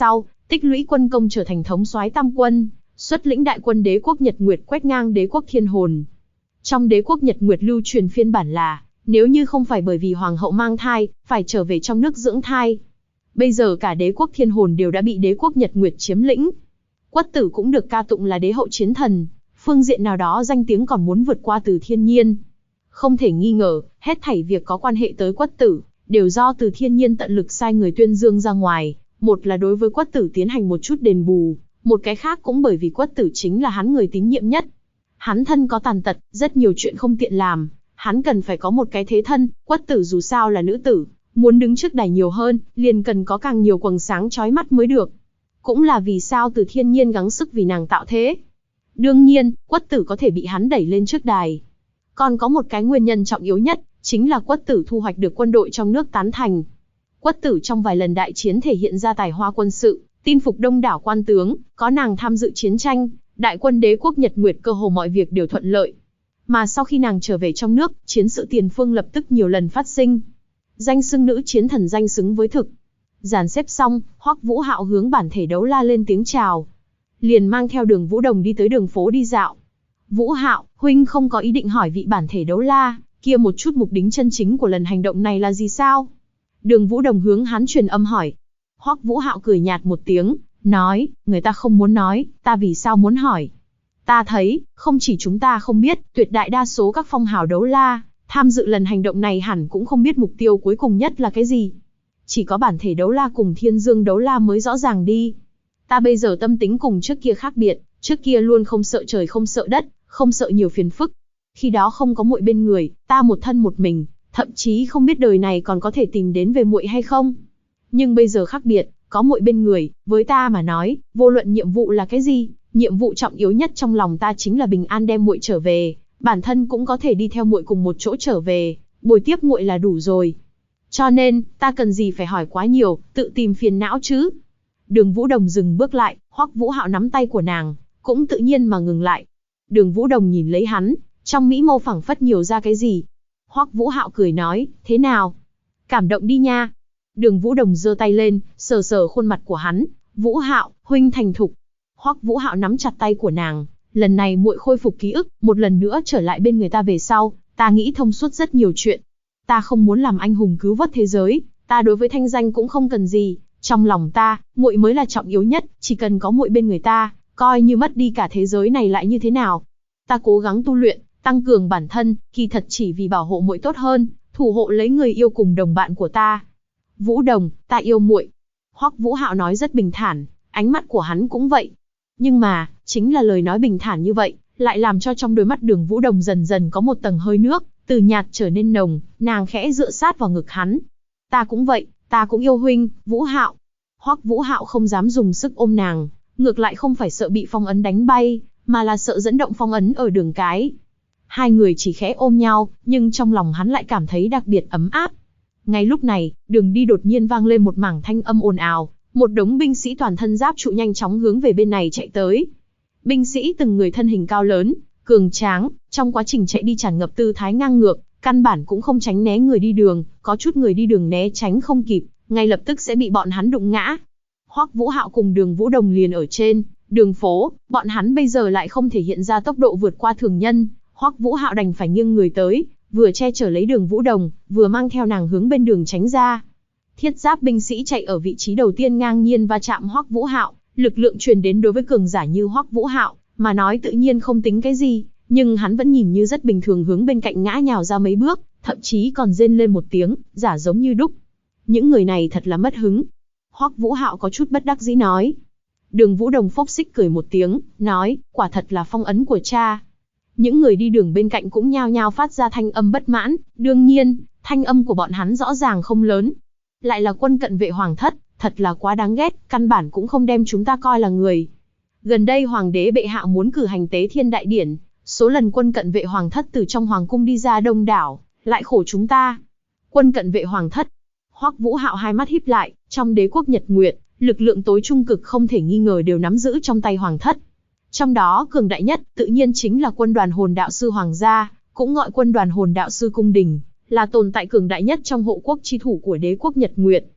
tích lũy quân công trở thành thống soái tam quân, xuất lĩnh đại quân đế quốc Nhật Nguyệt quét ngang đế quốc Thiên Hồn. Trong đế quốc Nhật Nguyệt lưu truyền phiên bản là, nếu như không phải bởi vì hoàng hậu mang thai, phải trở về trong nước dưỡng thai. Bây giờ cả đế quốc Thiên Hồn đều đã bị đế quốc Nhật Nguyệt chiếm lĩnh. Quất Tử cũng được ca tụng là đế hậu chiến thần, phương diện nào đó danh tiếng còn muốn vượt qua Từ Thiên Nhiên. Không thể nghi ngờ, hết thảy việc có quan hệ tới Quất Tử, đều do Từ Thiên Nhiên tận lực sai người tuyên dương ra ngoài, một là đối với Quất Tử tiến hành một chút đền bù, một cái khác cũng bởi vì Quất Tử chính là hắn người tín nhiệm nhất. Hắn thân có tàn tật, rất nhiều chuyện không tiện làm, hắn cần phải có một cái thế thân, Quất Tử dù sao là nữ tử, muốn đứng trước đài nhiều hơn, liền cần có càng nhiều quầng sáng chói mắt mới được. Cũng là vì sao Từ Thiên Nhiên gắng sức vì nàng tạo thế. Đương nhiên, Quất Tử có thể bị hắn đẩy lên trước đài. Còn có một cái nguyên nhân trọng yếu nhất, chính là Quất Tử thu hoạch được quân đội trong nước tán thành. Quất Tử trong vài lần đại chiến thể hiện ra tài hoa quân sự, tin phục đông đảo quan tướng, có nàng tham dự chiến tranh, đại quân đế quốc Nhật Nguyệt cơ hồ mọi việc đều thuận lợi. Mà sau khi nàng trở về trong nước, chiến sự tiền phương lập tức nhiều lần phát sinh. Danh xưng nữ chiến thần danh xứng với thực. Dàn xếp xong, Hoắc Vũ Hạo hướng bản thể đấu la lên tiếng chào. Liền mang theo Đường Vũ Đồng đi tới đường phố đi dạo. Vũ Hạo, huynh không có ý định hỏi vị bản thể đấu la kia một chút mục đích chân chính của lần hành động này là gì sao? Đường Vũ Đồng hướng hắn truyền âm hỏi. Hoắc Vũ Hạo cười nhạt một tiếng, nói, người ta không muốn nói, ta vì sao muốn hỏi? Ta thấy, không chỉ chúng ta không biết, tuyệt đại đa số các phong hào đấu la, tham dự lần hành động này hẳn cũng không biết mục tiêu cuối cùng nhất là cái gì. Chỉ có bản thể đấu la cùng Thiên Dương đấu la mới rõ ràng đi. Ta bây giờ tâm tính cùng trước kia khác biệt, trước kia luôn không sợ trời không sợ đất, không sợ nhiều phiền phức. Khi đó không có muội bên người, ta một thân một mình, thậm chí không biết đời này còn có thể tìm đến về muội hay không. Nhưng bây giờ khác biệt, có muội bên người, với ta mà nói, vô luận nhiệm vụ là cái gì, nhiệm vụ trọng yếu nhất trong lòng ta chính là bình an đem muội trở về, bản thân cũng có thể đi theo muội cùng một chỗ trở về, bồi tiếp muội là đủ rồi. Cho nên, ta cần gì phải hỏi quá nhiều, tự tìm phiền não chứ. Đường Vũ Đồng dừng bước lại, Hoắc Vũ Hạo nắm tay của nàng, cũng tự nhiên mà ngừng lại. Đường Vũ Đồng nhìn lấy hắn, trong mỹ mâu phảng phất nhiều ra cái gì. Hoắc Vũ Hạo cười nói, thế nào? Cảm động đi nha. Đường Vũ Đồng giơ tay lên, sờ sờ khuôn mặt của hắn, Vũ Hạo, huynh thành thục. Hoắc Vũ Hạo nắm chặt tay của nàng, lần này muội khôi phục ký ức, một lần nữa trở lại bên người ta về sau, ta nghĩ thông suốt rất nhiều chuyện. Ta không muốn làm anh hùng cứu vớt thế giới, ta đối với thanh danh cũng không cần gì, trong lòng ta, muội mới là trọng yếu nhất, chỉ cần có muội bên người ta, coi như mất đi cả thế giới này lại như thế nào. Ta cố gắng tu luyện, tăng cường bản thân, kỳ thật chỉ vì bảo hộ muội tốt hơn, thủ hộ lấy người yêu cùng đồng bạn của ta. Vũ Đồng, ta yêu muội. Hoắc Vũ Hạo nói rất bình thản, ánh mắt của hắn cũng vậy. Nhưng mà, chính là lời nói bình thản như vậy, lại làm cho trong đôi mắt Đường Vũ Đồng dần dần có một tầng hơi nước, từ nhạt trở nên nồng, nàng khẽ dựa sát vào ngực hắn. Ta cũng vậy, ta cũng yêu huynh, Vũ Hạo. Hoắc Vũ Hạo không dám dùng sức ôm nàng, ngược lại không phải sợ bị phong ấn đánh bay, mà là sợ dẫn động phong ấn ở đường cái. Hai người chỉ khẽ ôm nhau, nhưng trong lòng hắn lại cảm thấy đặc biệt ấm áp. Ngay lúc này, đường đi đột nhiên vang lên một mảng thanh âm ồn ào, một đống binh sĩ toàn thân giáp trụ nhanh chóng hướng về bên này chạy tới. Binh sĩ từng người thân hình cao lớn, cường tráng, trong quá trình chạy đi tràn ngập tư thái ngang ngược, căn bản cũng không tránh né người đi đường, có chút người đi đường né tránh không kịp, ngay lập tức sẽ bị bọn hắn đụng ngã. Hoắc Vũ Hạo cùng Đường Vũ Đồng liền ở trên đường phố, bọn hắn bây giờ lại không thể hiện ra tốc độ vượt qua thường nhân, Hoắc Vũ Hạo đành phải nghiêng người tới, vừa che chở lấy Đường Vũ Đồng, vừa mang theo nàng hướng bên đường tránh ra. Thiết giáp binh sĩ chạy ở vị trí đầu tiên ngang nhiên va chạm Hoắc Vũ Hạo, lực lượng truyền đến đối với cường giả như Hoắc Vũ Hạo, mà nói tự nhiên không tính cái gì, nhưng hắn vẫn nhìn như rất bình thường hướng bên cạnh ngã nhào ra mấy bước, thậm chí còn rên lên một tiếng, giả giống như đúc. Những người này thật là mất hứng. Hoắc Vũ Hạo có chút bất đắc dĩ nói. Đường Vũ Đồng phốc xích cười một tiếng, nói, quả thật là phong ấn của cha. Những người đi đường bên cạnh cũng nhao nhao phát ra thanh âm bất mãn, đương nhiên, thanh âm của bọn hắn rõ ràng không lớn. Lại là quân cận vệ hoàng thất, thật là quá đáng ghét, căn bản cũng không đem chúng ta coi là người. Gần đây hoàng đế bệ hạ muốn cử hành tế thiên đại điển, số lần quân cận vệ hoàng thất từ trong hoàng cung đi ra đông đảo, lại khổ chúng ta. Quân cận vệ hoàng thất. Hoắc Vũ Hạo hai mắt híp lại, trong đế quốc Nhật Nguyệt, lực lượng tối trung cực không thể nghi ngờ đều nắm giữ trong tay hoàng thất. Trong đó cường đại nhất, tự nhiên chính là quân đoàn hồn đạo sư hoàng gia, cũng gọi quân đoàn hồn đạo sư cung đình, là tồn tại cường đại nhất trong hộ quốc chi thủ của đế quốc Nhật Nguyệt.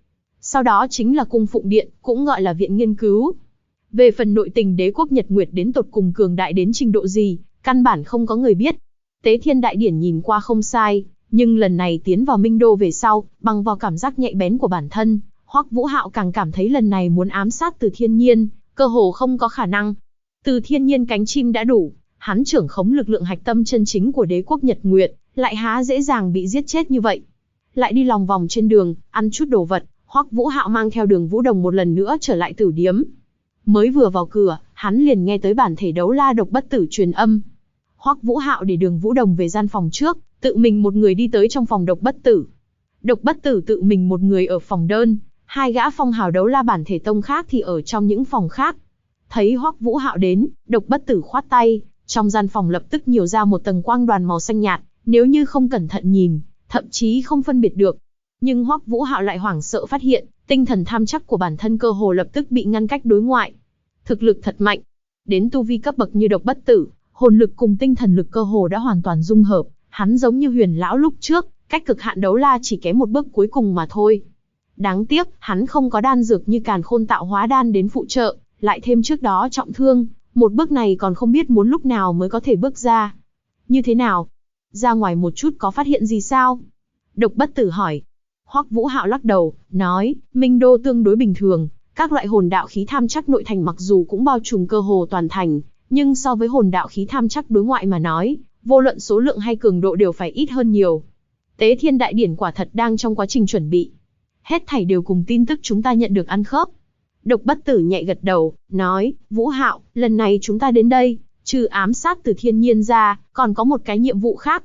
Sau đó chính là cung phụng điện, cũng gọi là viện nghiên cứu. Về phần nội tình đế quốc Nhật Nguyệt đến tột cùng cường đại đến trình độ gì, căn bản không có người biết. Tế Thiên Đại Điển nhìn qua không sai, nhưng lần này tiến vào Minh Đô về sau, bằng vào cảm giác nhạy bén của bản thân, Hoắc Vũ Hạo càng cảm thấy lần này muốn ám sát Từ Thiên Nhiên, cơ hồ không có khả năng. Từ Thiên Nhiên cánh chim đã đủ, hắn trưởng khống lực lượng hạch tâm chân chính của đế quốc Nhật Nguyệt, lại há dễ dàng bị giết chết như vậy. Lại đi lòng vòng trên đường, ăn chút đồ vật, Hoắc Vũ Hạo mang theo Đường Vũ Đồng một lần nữa trở lại tử điếm. Mới vừa vào cửa, hắn liền nghe tới bản thể đấu la độc bất tử truyền âm. Hoắc Vũ Hạo để Đường Vũ Đồng về gian phòng trước, tự mình một người đi tới trong phòng độc bất tử. Độc bất tử tự mình một người ở phòng đơn, hai gã phong hào đấu la bản thể tông khác thì ở trong những phòng khác. Thấy Hoắc Vũ Hạo đến, độc bất tử khoát tay, trong gian phòng lập tức nhiều ra một tầng quang đoàn màu xanh nhạt, nếu như không cẩn thận nhìn, thậm chí không phân biệt được. Nhưng Hoắc Vũ Hạo lại hoảng sợ phát hiện, tinh thần tham chắc của bản thân cơ hồ lập tức bị ngăn cách đối ngoại. Thực lực thật mạnh, đến tu vi cấp bậc như độc bất tử, hồn lực cùng tinh thần lực cơ hồ đã hoàn toàn dung hợp, hắn giống như Huyền lão lúc trước, cách cực hạn đấu la chỉ kém một bước cuối cùng mà thôi. Đáng tiếc, hắn không có đan dược như Càn Khôn Tạo Hóa Đan đến phụ trợ, lại thêm trước đó trọng thương, một bước này còn không biết muốn lúc nào mới có thể bước ra. Như thế nào? Ra ngoài một chút có phát hiện gì sao? Độc bất tử hỏi. Hoắc Vũ Hạo lắc đầu, nói, Minh Đô tương đối bình thường, các loại hồn đạo khí tham chắc nội thành mặc dù cũng bao trùm cơ hồ toàn thành, nhưng so với hồn đạo khí tham chắc đối ngoại mà nói, vô luận số lượng hay cường độ đều phải ít hơn nhiều. Tế Thiên Đại Điển quả thật đang trong quá trình chuẩn bị. Hết thảy đều cùng tin tức chúng ta nhận được ăn khớp. Độc bất tử nhẹ gật đầu, nói, Vũ Hạo, lần này chúng ta đến đây, trừ ám sát Từ Thiên Nhiên ra, còn có một cái nhiệm vụ khác.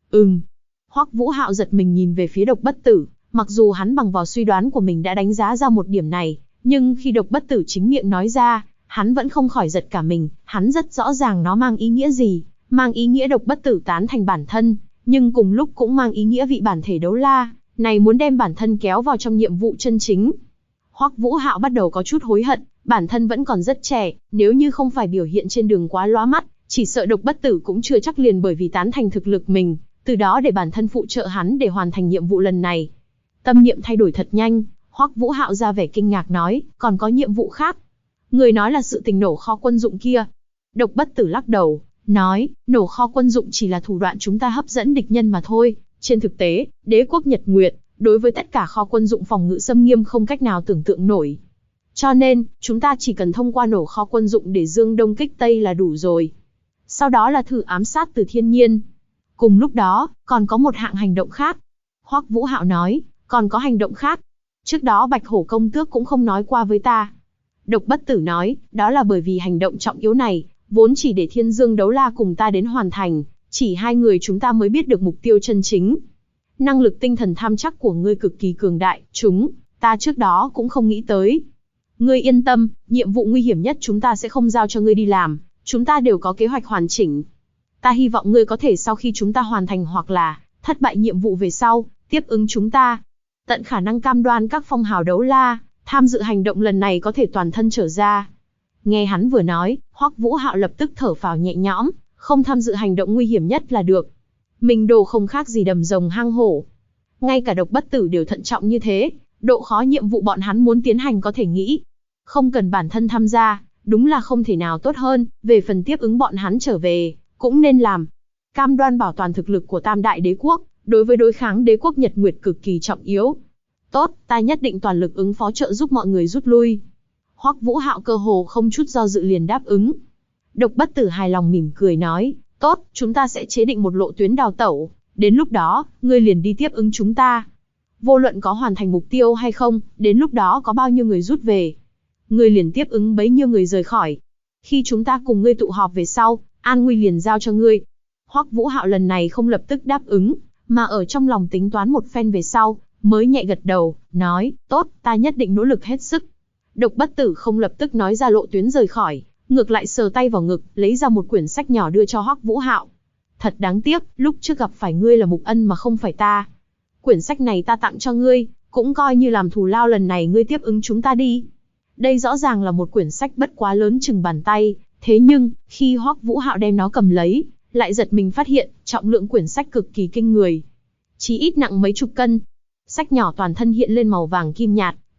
Hoắc Vũ Hạo giật mình nhìn về phía độc bất tử, mặc dù hắn bằng vào suy đoán của mình đã đánh giá ra một điểm này, nhưng khi độc bất tử chính miệng nói ra, hắn vẫn không khỏi giật cả mình, hắn rất rõ ràng nó mang ý nghĩa gì, mang ý nghĩa độc bất tử tán thành bản thân, nhưng cùng lúc cũng mang ý nghĩa vị bản thể đấu la này muốn đem bản thân kéo vào trong nhiệm vụ chân chính. Hoắc Vũ Hạo bắt đầu có chút hối hận, bản thân vẫn còn rất trẻ, nếu như không phải biểu hiện trên đường quá lóa mắt, chỉ sợ độc bất tử cũng chưa chắc liền bởi vì tán thành thực lực mình, từ đó để bản thân phụ trợ hắn để hoàn thành nhiệm vụ lần này. Tâm niệm thay đổi thật nhanh, Hoắc Vũ Hạo ra vẻ kinh ngạc nói, còn có nhiệm vụ khác. Người nói là sự tình nổ kho quân dụng kia. Độc bất tử lắc đầu, nói, nổ kho quân dụng chỉ là thủ đoạn chúng ta hấp dẫn địch nhân mà thôi. Trên thực tế, đế quốc Nhật Nguyệt, đối với tất cả kho quân dụng phòng ngự xâm nghiêm không cách nào tưởng tượng nổi. Cho nên, chúng ta chỉ cần thông qua nổ kho quân dụng để dương đông kích tây là đủ rồi. Sau đó là thử ám sát Từ Thiên Nhiên. Cùng lúc đó, còn có một hạng hành động khác. Hoắc Vũ Hạo nói, còn có hành động khác. Trước đó Bạch Hổ công tước cũng không nói qua với ta. Độc bất tử nói, đó là bởi vì hành động trọng yếu này, vốn chỉ để Thiên Dương đấu la cùng ta đến hoàn thành, chỉ hai người chúng ta mới biết được mục tiêu chân chính. Năng lực tinh thần tham chắc của ngươi cực kỳ cường đại, ta trước đó cũng không nghĩ tới. Ngươi yên tâm, nhiệm vụ nguy hiểm nhất chúng ta sẽ không giao cho ngươi đi làm, chúng ta đều có kế hoạch hoàn chỉnh. Ta hy vọng ngươi có thể sau khi chúng ta hoàn thành hoặc là thất bại nhiệm vụ về sau, tiếp ứng chúng ta. Tận khả năng cam đoan các phong hào đấu la, tham dự hành động lần này có thể toàn thân trở ra. Nghe hắn vừa nói, Hoắc Vũ Hạo lập tức thở phào nhẹ nhõm, không tham dự hành động nguy hiểm nhất là được. Minh Đô không khác gì đầm rồng hang hổ. Ngay cả độc bất tử đều thận trọng như thế, độ khó nhiệm vụ bọn hắn muốn tiến hành có thể nghĩ. Không cần bản thân tham gia, đúng là không thể nào tốt hơn, về phần tiếp ứng bọn hắn trở về, cũng nên làm. Cam đoan bảo toàn thực lực của Tam Đại Đế Quốc, đối với đối kháng đế quốc Nhật Nguyệt cực kỳ trọng yếu. Tốt, ta nhất định toàn lực ứng phó trợ giúp mọi người rút lui. Hoắc Vũ Hạo cơ hồ không chút do dự liền đáp ứng. Độc bất tử hài lòng mỉm cười nói, tốt, chúng ta sẽ chế định một lộ tuyến đào tẩu, đến lúc đó, ngươi liền đi tiếp ứng chúng ta. Vô luận có hoàn thành mục tiêu hay không, đến lúc đó có bao nhiêu người rút về, ngươi liền tiếp ứng bấy nhiêu người rời khỏi. Khi chúng ta cùng ngươi tụ họp về sau, an nguy liền giao cho ngươi. Hoắc Vũ Hạo lần này không lập tức đáp ứng, mà ở trong lòng tính toán một phen về sau, mới nhẹ gật đầu, nói, tốt, ta nhất định nỗ lực hết sức. Độc bất tử không lập tức nói ra lộ tuyến rời khỏi, ngược lại sờ tay vào ngực, lấy ra một quyển sách nhỏ đưa cho Hoắc Vũ Hạo. Thật đáng tiếc, lúc trước gặp phải ngươi là Mục Ân mà không phải ta. Quyển sách này ta tặng cho ngươi, cũng coi như làm thù lao lần này ngươi tiếp ứng chúng ta đi. Đây rõ ràng là một quyển sách bất quá lớn chừng bàn tay, thế nhưng, khi Hoắc Vũ Hạo đem nó cầm lấy, lại giật mình phát hiện, trọng lượng quyển sách cực kỳ kinh người. Chỉ ít nặng mấy chục cân. Sách nhỏ toàn thân hiện lên màu vàng kim nhạt,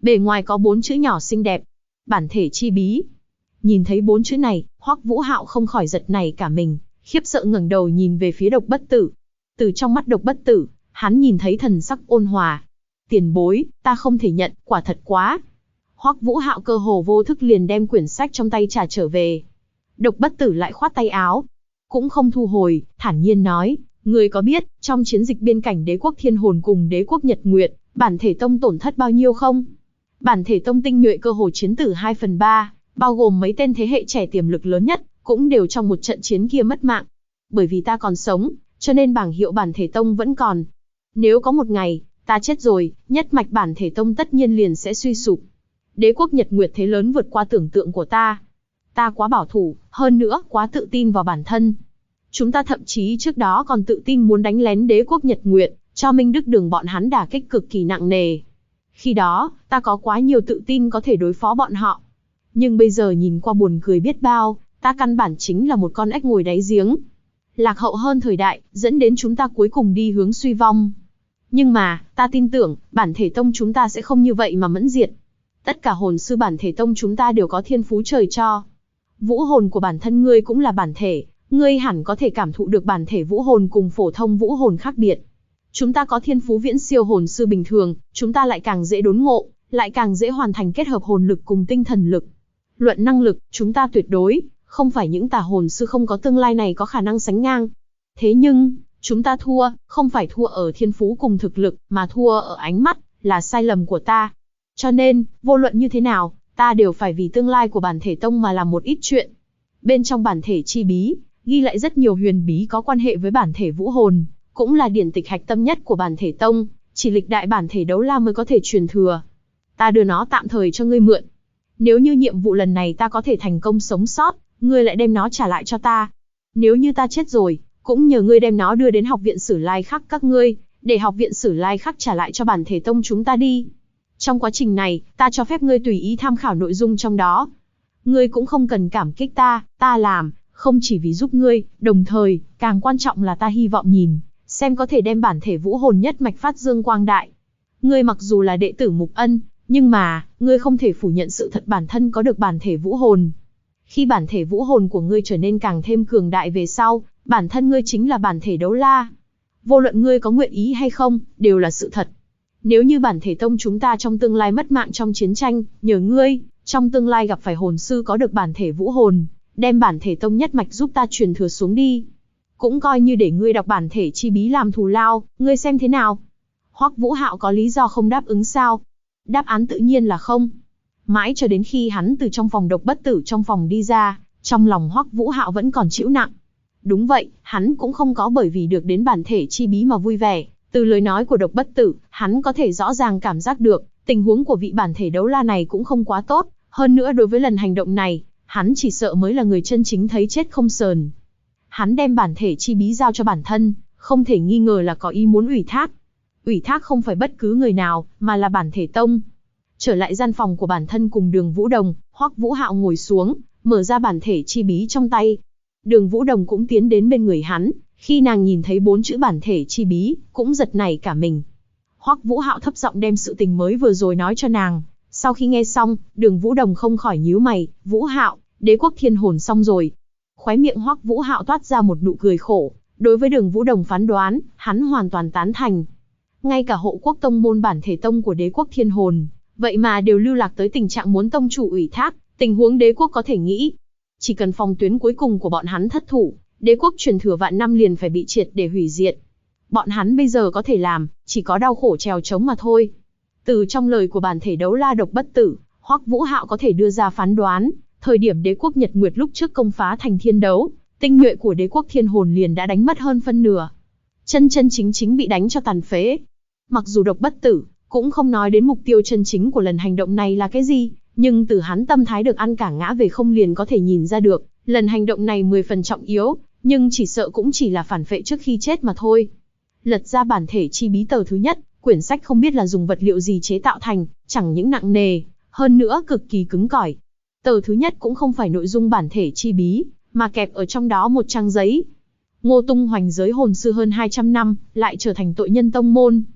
Bề ngoài có 4 chữ nhỏ xinh đẹp. Bản thể chi bí. Nhìn thấy 4 chữ này, Hoắc Vũ Hạo không khỏi giật nảy cả mình, khiếp sợ ngẩng đầu nhìn về phía Độc Bất Tử. Từ trong mắt Độc Bất Tử, hắn nhìn thấy thần sắc ôn hòa. Tiền bối, ta không thể nhận, quả thật quá. Hoắc Vũ Hạo cơ hồ vô thức liền đem quyển sách trong tay trả trở về. Độc Bất Tử lại khoát tay áo, cũng không thu hồi, thản nhiên nói, ngươi có biết, trong chiến dịch biên cảnh đế quốc Thiên Hồn cùng đế quốc Nhật Nguyệt, bản thể tông tổn thất bao nhiêu không? Bản thể tông tinh nhuệ cơ hồ chiến tử 2/3, bao gồm mấy tên thế hệ trẻ tiềm lực lớn nhất, cũng đều trong một trận chiến kia mất mạng. Bởi vì ta còn sống, cho nên bảng hiệu bản thể tông vẫn còn. Nếu có một ngày, ta chết rồi, nhất mạch bản thể tông tất nhiên liền sẽ suy sụp. Đế quốc Nhật Nguyệt thế lớn vượt qua tưởng tượng của ta. Ta quá bảo thủ, hơn nữa, quá tự tin vào bản thân. Chúng ta thậm chí trước đó còn tự tin muốn đánh lén đế quốc Nhật Nguyệt, cho Minh Đức Đường bọn hắn đả kích cực kỳ nặng nề. Khi đó, ta có quá nhiều tự tin có thể đối phó bọn họ. Nhưng bây giờ nhìn qua buồn cười biết bao, ta căn bản chính là một con ếch ngồi đáy giếng. Lạc hậu hơn thời đại, dẫn đến chúng ta cuối cùng đi hướng suy vong. Nhưng mà, ta tin tưởng, bản thể tông chúng ta sẽ không như vậy mà mẫn diệt. Tất cả hồn sư bản thể tông chúng ta đều có thiên phú trời cho. Vũ hồn của bản thân ngươi cũng là bản thể, ngươi hẳn có thể cảm thụ được bản thể vũ hồn cùng phổ thông vũ hồn khác biệt. Chúng ta có thiên phú viễn siêu hồn sư bình thường, chúng ta lại càng dễ đốn ngộ, lại càng dễ hoàn thành kết hợp hồn lực cùng tinh thần lực. Luận năng lực, chúng ta tuyệt đối, không phải những tà hồn sư không có tương lai này có khả năng sánh ngang. Thế nhưng, chúng ta thua, không phải thua ở thiên phú cùng thực lực, mà thua ở ánh mắt, là sai lầm của ta. Cho nên, vô luận như thế nào, ta đều phải vì tương lai của bản thể tông mà làm một ít chuyện. Bên trong bản thể chi bí, ghi lại rất nhiều huyền bí có quan hệ với bản thể vũ hồn, cũng là điển tịch hạch tâm nhất của bản thể tông, chỉ lịch đại bản thể đấu la mới có thể truyền thừa. Ta đưa nó tạm thời cho ngươi mượn. Nếu như nhiệm vụ lần này ta có thể thành công sống sót, ngươi lại đem nó trả lại cho ta. Nếu như ta chết rồi, cũng nhờ ngươi đem nó đưa đến học viện Sử Lai Khắc các ngươi, để học viện Sử Lai Khắc trả lại cho bản thể tông chúng ta đi. Trong quá trình này, ta cho phép ngươi tùy ý tham khảo nội dung trong đó. Ngươi cũng không cần cảm kích ta làm, không chỉ vì giúp ngươi, đồng thời, càng quan trọng là ta hy vọng nhìn, xem có thể đem bản thể vũ hồn nhất mạch phát dương quang đại. Ngươi mặc dù là đệ tử Mục Ân, nhưng mà, ngươi không thể phủ nhận sự thật bản thân có được bản thể vũ hồn. Khi bản thể vũ hồn của ngươi trở nên càng thêm cường đại về sau, bản thân ngươi chính là bản thể đấu la. Vô luận ngươi có nguyện ý hay không, đều là sự thật. Nếu như bản thể tông chúng ta trong tương lai mất mạng trong chiến tranh, nhờ ngươi, trong tương lai gặp phải hồn sư có được bản thể vũ hồn, đem bản thể tông nhất mạch giúp ta truyền thừa xuống đi. Cũng coi như để ngươi đọc bản thể chi bí làm thù lao, ngươi xem thế nào? Hoắc Vũ Hạo có lý do không đáp ứng sao? Đáp án tự nhiên là không. Mãi cho đến khi hắn từ trong phòng Độc Bất Tử trong phòng đi ra, trong lòng Hoắc Vũ Hạo vẫn còn chịu nặng. Đúng vậy, hắn cũng không có bởi vì được đến bản thể chi bí mà vui vẻ. Từ lời nói của Độc Bất Tử, hắn có thể rõ ràng cảm giác được, tình huống của vị bản thể đấu la này cũng không quá tốt. Hơn nữa đối với lần hành động này, hắn chỉ sợ mới là người chân chính thấy chết không sờn. Hắn đem bản thể chi bí giao cho bản thân, không thể nghi ngờ là có ý muốn ủy thác. Ủy thác không phải bất cứ người nào, mà là bản thể tông. Trở lại gian phòng của bản thân cùng Đường Vũ Đồng, Hoắc Vũ Hạo ngồi xuống, mở ra bản thể chi bí trong tay. Đường Vũ Đồng cũng tiến đến bên người hắn, khi nàng nhìn thấy 4 chữ bản thể chi bí, cũng giật nảy cả mình. Hoắc Vũ Hạo thấp giọng đem sự tình mới vừa rồi nói cho nàng. Sau khi nghe xong, Đường Vũ Đồng không khỏi nhíu mày, Vũ Hạo, đế quốc thiên hồn xong rồi. Khóe miệng Hoắc Vũ Hạo toát ra một nụ cười khổ, đối với Đường Vũ Đồng phán đoán, hắn hoàn toàn tán thành. Ngay cả hộ quốc tông môn bản thể tông của đế quốc thiên hồn, vậy mà đều lưu lạc tới tình trạng muốn tông chủ ủy thác, tình huống đế quốc có thể nghĩ. Chỉ cần phòng tuyến cuối cùng của bọn hắn thất thủ, đế quốc truyền thừa vạn năm liền phải bị triệt để hủy diệt. Bọn hắn bây giờ có thể làm, chỉ có đau khổ trèo trống mà thôi. Từ trong lời của bản thể đấu la Độc Bất Tử, Hoắc Vũ Hạo có thể đưa ra phán đoán, thời điểm đế quốc Nhật Nguyệt lúc trước công phá thành thiên đấu, tinh nhuệ của đế quốc thiên hồn liền đã đánh mất hơn phân nửa. Chân chính bị đánh cho tàn phế. Mặc dù Độc Bất Tử cũng không nói đến mục tiêu chân chính của lần hành động này là cái gì, nhưng từ hắn tâm thái được ăn cả ngã về không liền có thể nhìn ra được, lần hành động này 10 phần trọng yếu, nhưng chỉ sợ cũng chỉ là phản phệ trước khi chết mà thôi. Lật ra bản thể chi bí tờ thứ nhất, quyển sách không biết là dùng vật liệu gì chế tạo thành, chẳng những nặng nề, hơn nữa cực kỳ cứng cỏi. Tờ thứ nhất cũng không phải nội dung bản thể chi bí, mà kẹp ở trong đó một trang giấy. Ngô tung hoành giới hồn sư hơn 200 năm, lại trở thành tội nhân tông môn.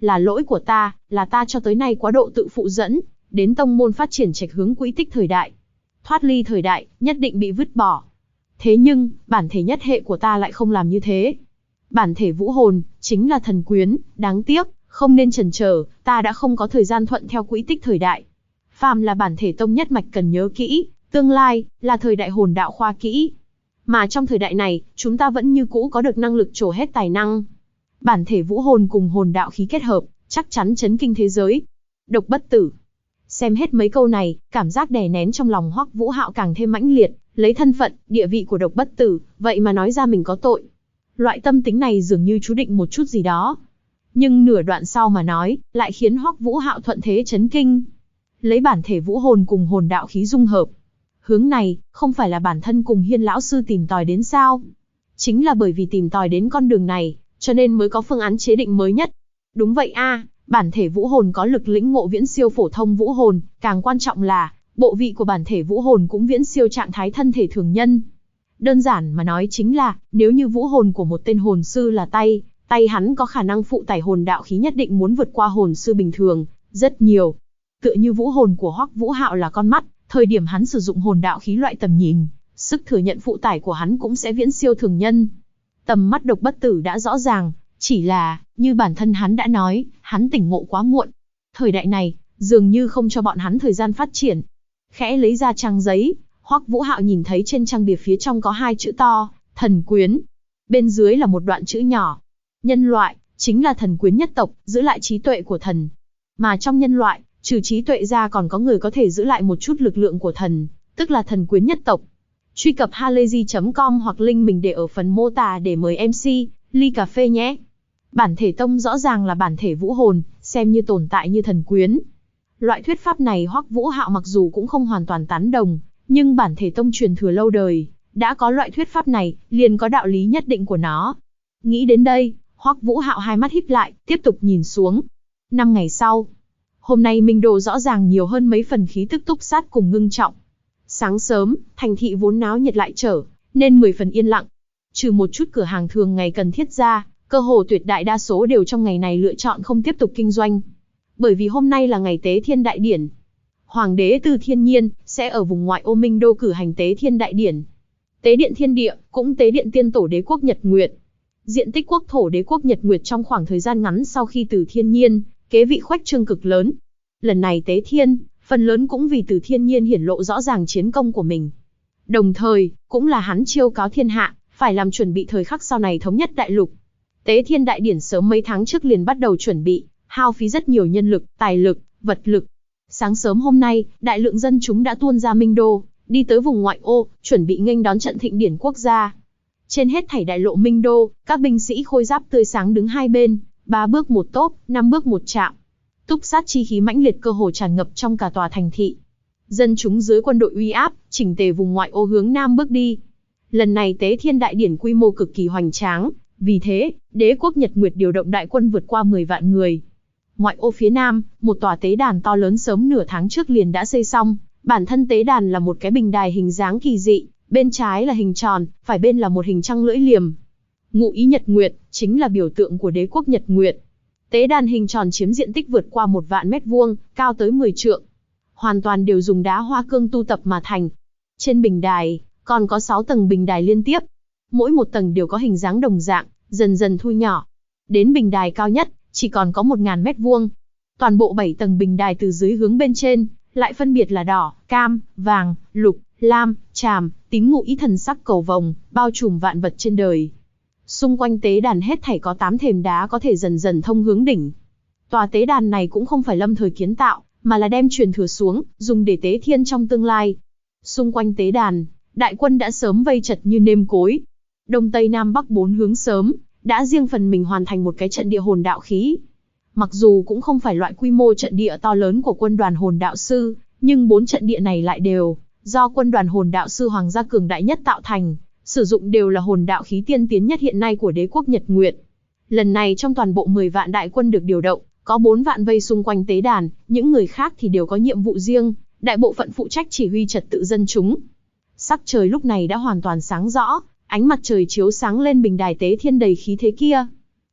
là lỗi của ta, là ta cho tới nay quá độ tự phụ dẫn, đến tông môn phát triển chệch hướng quỹ tích thời đại. Thoát ly thời đại, nhất định bị vứt bỏ. Thế nhưng, bản thể nhất hệ của ta lại không làm như thế. Bản thể vũ hồn, chính là thần quyến, đáng tiếc, không nên chần chờ, ta đã không có thời gian thuận theo quỹ tích thời đại. Phàm là bản thể tông nhất mạch cần nhớ kỹ, tương lai, là thời đại hồn đạo khoa kỹ. Mà trong thời đại này, chúng ta vẫn như cũ có được năng lực trổ hết tài năng. Bản thể vũ hồn cùng hồn đạo khí kết hợp, chắc chắn chấn kinh thế giới. Độc bất tử. Xem hết mấy câu này, cảm giác đè nén trong lòng Hoắc Vũ Hạo càng thêm mãnh liệt, lấy thân phận, địa vị của độc bất tử, vậy mà nói ra mình có tội. Loại tâm tính này dường như chú định một chút gì đó. Nhưng nửa đoạn sau mà nói, lại khiến Hoắc Vũ Hạo thuận thế chấn kinh. Lấy bản thể vũ hồn cùng hồn đạo khí dung hợp. Hướng này, không phải là bản thân cùng Hiên lão sư tìm tòi đến sao? Chính là bởi vì tìm tòi đến con đường này, cho nên mới có phương án chế định mới nhất. Đúng vậy a, bản thể vũ hồn có lực lĩnh ngộ viễn siêu phổ thông vũ hồn, càng quan trọng là, bộ vị của bản thể vũ hồn cũng viễn siêu trạng thái thân thể thường nhân. Đơn giản mà nói chính là, nếu như vũ hồn của một tên hồn sư là tay hắn có khả năng phụ tải hồn đạo khí nhất định muốn vượt qua hồn sư bình thường, rất nhiều. Tựa như vũ hồn của Hoắc Vũ Hạo là con mắt, thời điểm hắn sử dụng hồn đạo khí loại tầm nhìn, sức thừa nhận phụ tải của hắn cũng sẽ viễn siêu thường nhân. Tầm mắt độc bất tử đã rõ ràng, chỉ là, như bản thân hắn đã nói, hắn tỉnh ngộ quá muộn. Thời đại này, dường như không cho bọn hắn thời gian phát triển. Khẽ lấy ra trang giấy, Hoắc Vũ Hạo nhìn thấy trên trang bìa phía trong có 2 chữ to, thần quyến. Bên dưới là một đoạn chữ nhỏ. Nhân loại, chính là thần quyến nhất tộc, giữ lại trí tuệ của thần. Mà trong nhân loại, trừ trí tuệ ra còn có người có thể giữ lại một chút lực lượng của thần, tức là thần quyến nhất tộc. Truy cập halayzi.com hoặc link mình để ở phần mô tả để mời MC, ly cà phê nhé. Bản thể tông rõ ràng là bản thể vũ hồn, xem như tồn tại như thần quyến. Loại thuyết pháp này Hoắc Vũ Hạo mặc dù cũng không hoàn toàn tán đồng, nhưng bản thể tông truyền thừa lâu đời, đã có loại thuyết pháp này, liền có đạo lý nhất định của nó. Nghĩ đến đây, Hoắc Vũ Hạo hai mắt híp lại, tiếp tục nhìn xuống. 5 ngày sau, hôm nay Minh Đô rõ ràng nhiều hơn mấy phần khí tức túc sát cùng ngưng trọng. Sáng sớm, thành thị vốn náo nhiệt lại trở, nên 10 phần yên lặng. Trừ một chút cửa hàng thường ngày cần thiết ra, cơ hồ tuyệt đại đa số đều trong ngày này lựa chọn không tiếp tục kinh doanh. Bởi vì hôm nay là ngày Tế Thiên Đại Điển. Hoàng đế Từ Thiên Nhiên sẽ ở vùng ngoại ô Minh Đô cử hành Tế Thiên Đại Điển. Tế điện thiên địa, cũng tế điện tiên tổ đế quốc Nhật Nguyệt. Diện tích quốc thổ đế quốc Nhật Nguyệt trong khoảng thời gian ngắn sau khi Từ Thiên Nhiên kế vị khoách trương cực lớn. Lần này Tế Thiên, phần lớn cũng vì Từ Thiên Nhiên hiển lộ rõ ràng chiến công của mình. Đồng thời, cũng là hắn chiêu cáo thiên hạ, phải làm chuẩn bị thời khắc sau này thống nhất đại lục. Tế Thiên Đại Điển sớm mấy tháng trước liền bắt đầu chuẩn bị, hao phí rất nhiều nhân lực, tài lực, vật lực. Sáng sớm hôm nay, đại lượng dân chúng đã tuôn ra Minh Đô, đi tới vùng ngoại ô, chuẩn bị nghênh đón trận thịnh điển quốc gia. Trên hết thảy đại lộ Minh Đô, các binh sĩ khôi giáp tươi sáng đứng hai bên, 3 bước một tốp, 5 bước một chạm. Túc sát chi khí mãnh liệt cơ hồ tràn ngập trong cả tòa thành thị. Dân chúng dưới quân đội uy áp, chỉnh tề vùng ngoại ô hướng nam bước đi. Lần này Tế Thiên Đại Điển quy mô cực kỳ hoành tráng, vì thế, đế quốc Nhật Nguyệt điều động đại quân vượt qua 10 vạn người. Ngoại ô phía nam, một tòa tế đàn to lớn sớm nửa tháng trước liền đã xây xong. Bản thân tế đàn là một cái bình đài hình dáng kỳ dị, bên trái là hình tròn, phải bên là một hình trăng lưỡi liềm. Ngụ ý Nhật Nguyệt, chính là biểu tượng của đế quốc Nhật Nguyệt. Tế đàn hình tròn chiếm diện tích vượt qua 1 vạn mét vuông, cao tới 10 trượng. Hoàn toàn đều dùng đá hoa cương tu tập mà thành. Trên bình đài, còn có 6 tầng bình đài liên tiếp. Mỗi một tầng đều có hình dáng đồng dạng, dần dần thu nhỏ. Đến bình đài cao nhất, chỉ còn có 1000 mét vuông. Toàn bộ 7 tầng bình đài từ dưới hướng bên trên, lại phân biệt là đỏ, cam, vàng, lục, lam, tràm, tím ngụ ý thần sắc cầu vồng, bao trùm vạn vật trên đời. Xung quanh tế đàn hết thảy có 8 thềm đá có thể dần dần thông hướng đỉnh. Tòa tế đàn này cũng không phải lâm thời kiến tạo, mà là đem truyền thừa xuống, dùng để tế thiên trong tương lai. Xung quanh tế đàn, đại quân đã sớm vây chật như nêm cối. Đông Tây Nam Bắc 4 hướng sớm, đã riêng phần mình hoàn thành một cái trận địa hồn đạo khí. Mặc dù cũng không phải loại quy mô trận địa to lớn của quân đoàn hồn đạo sư, nhưng 4 trận địa này lại đều do quân đoàn hồn đạo sư hoàng gia cường đại nhất tạo thành, sử dụng đều là hồn đạo khí tiên tiến nhất hiện nay của đế quốc Nhật Nguyệt. Lần này trong toàn bộ 10 vạn đại quân được điều động, có 4 vạn vây xung quanh tế đàn, những người khác thì đều có nhiệm vụ riêng, đại bộ phận phụ trách chỉ huy trật tự dân chúng. Sắc trời lúc này đã hoàn toàn sáng rõ, ánh mặt trời chiếu sáng lên bình đài tế thiên đầy khí thế kia.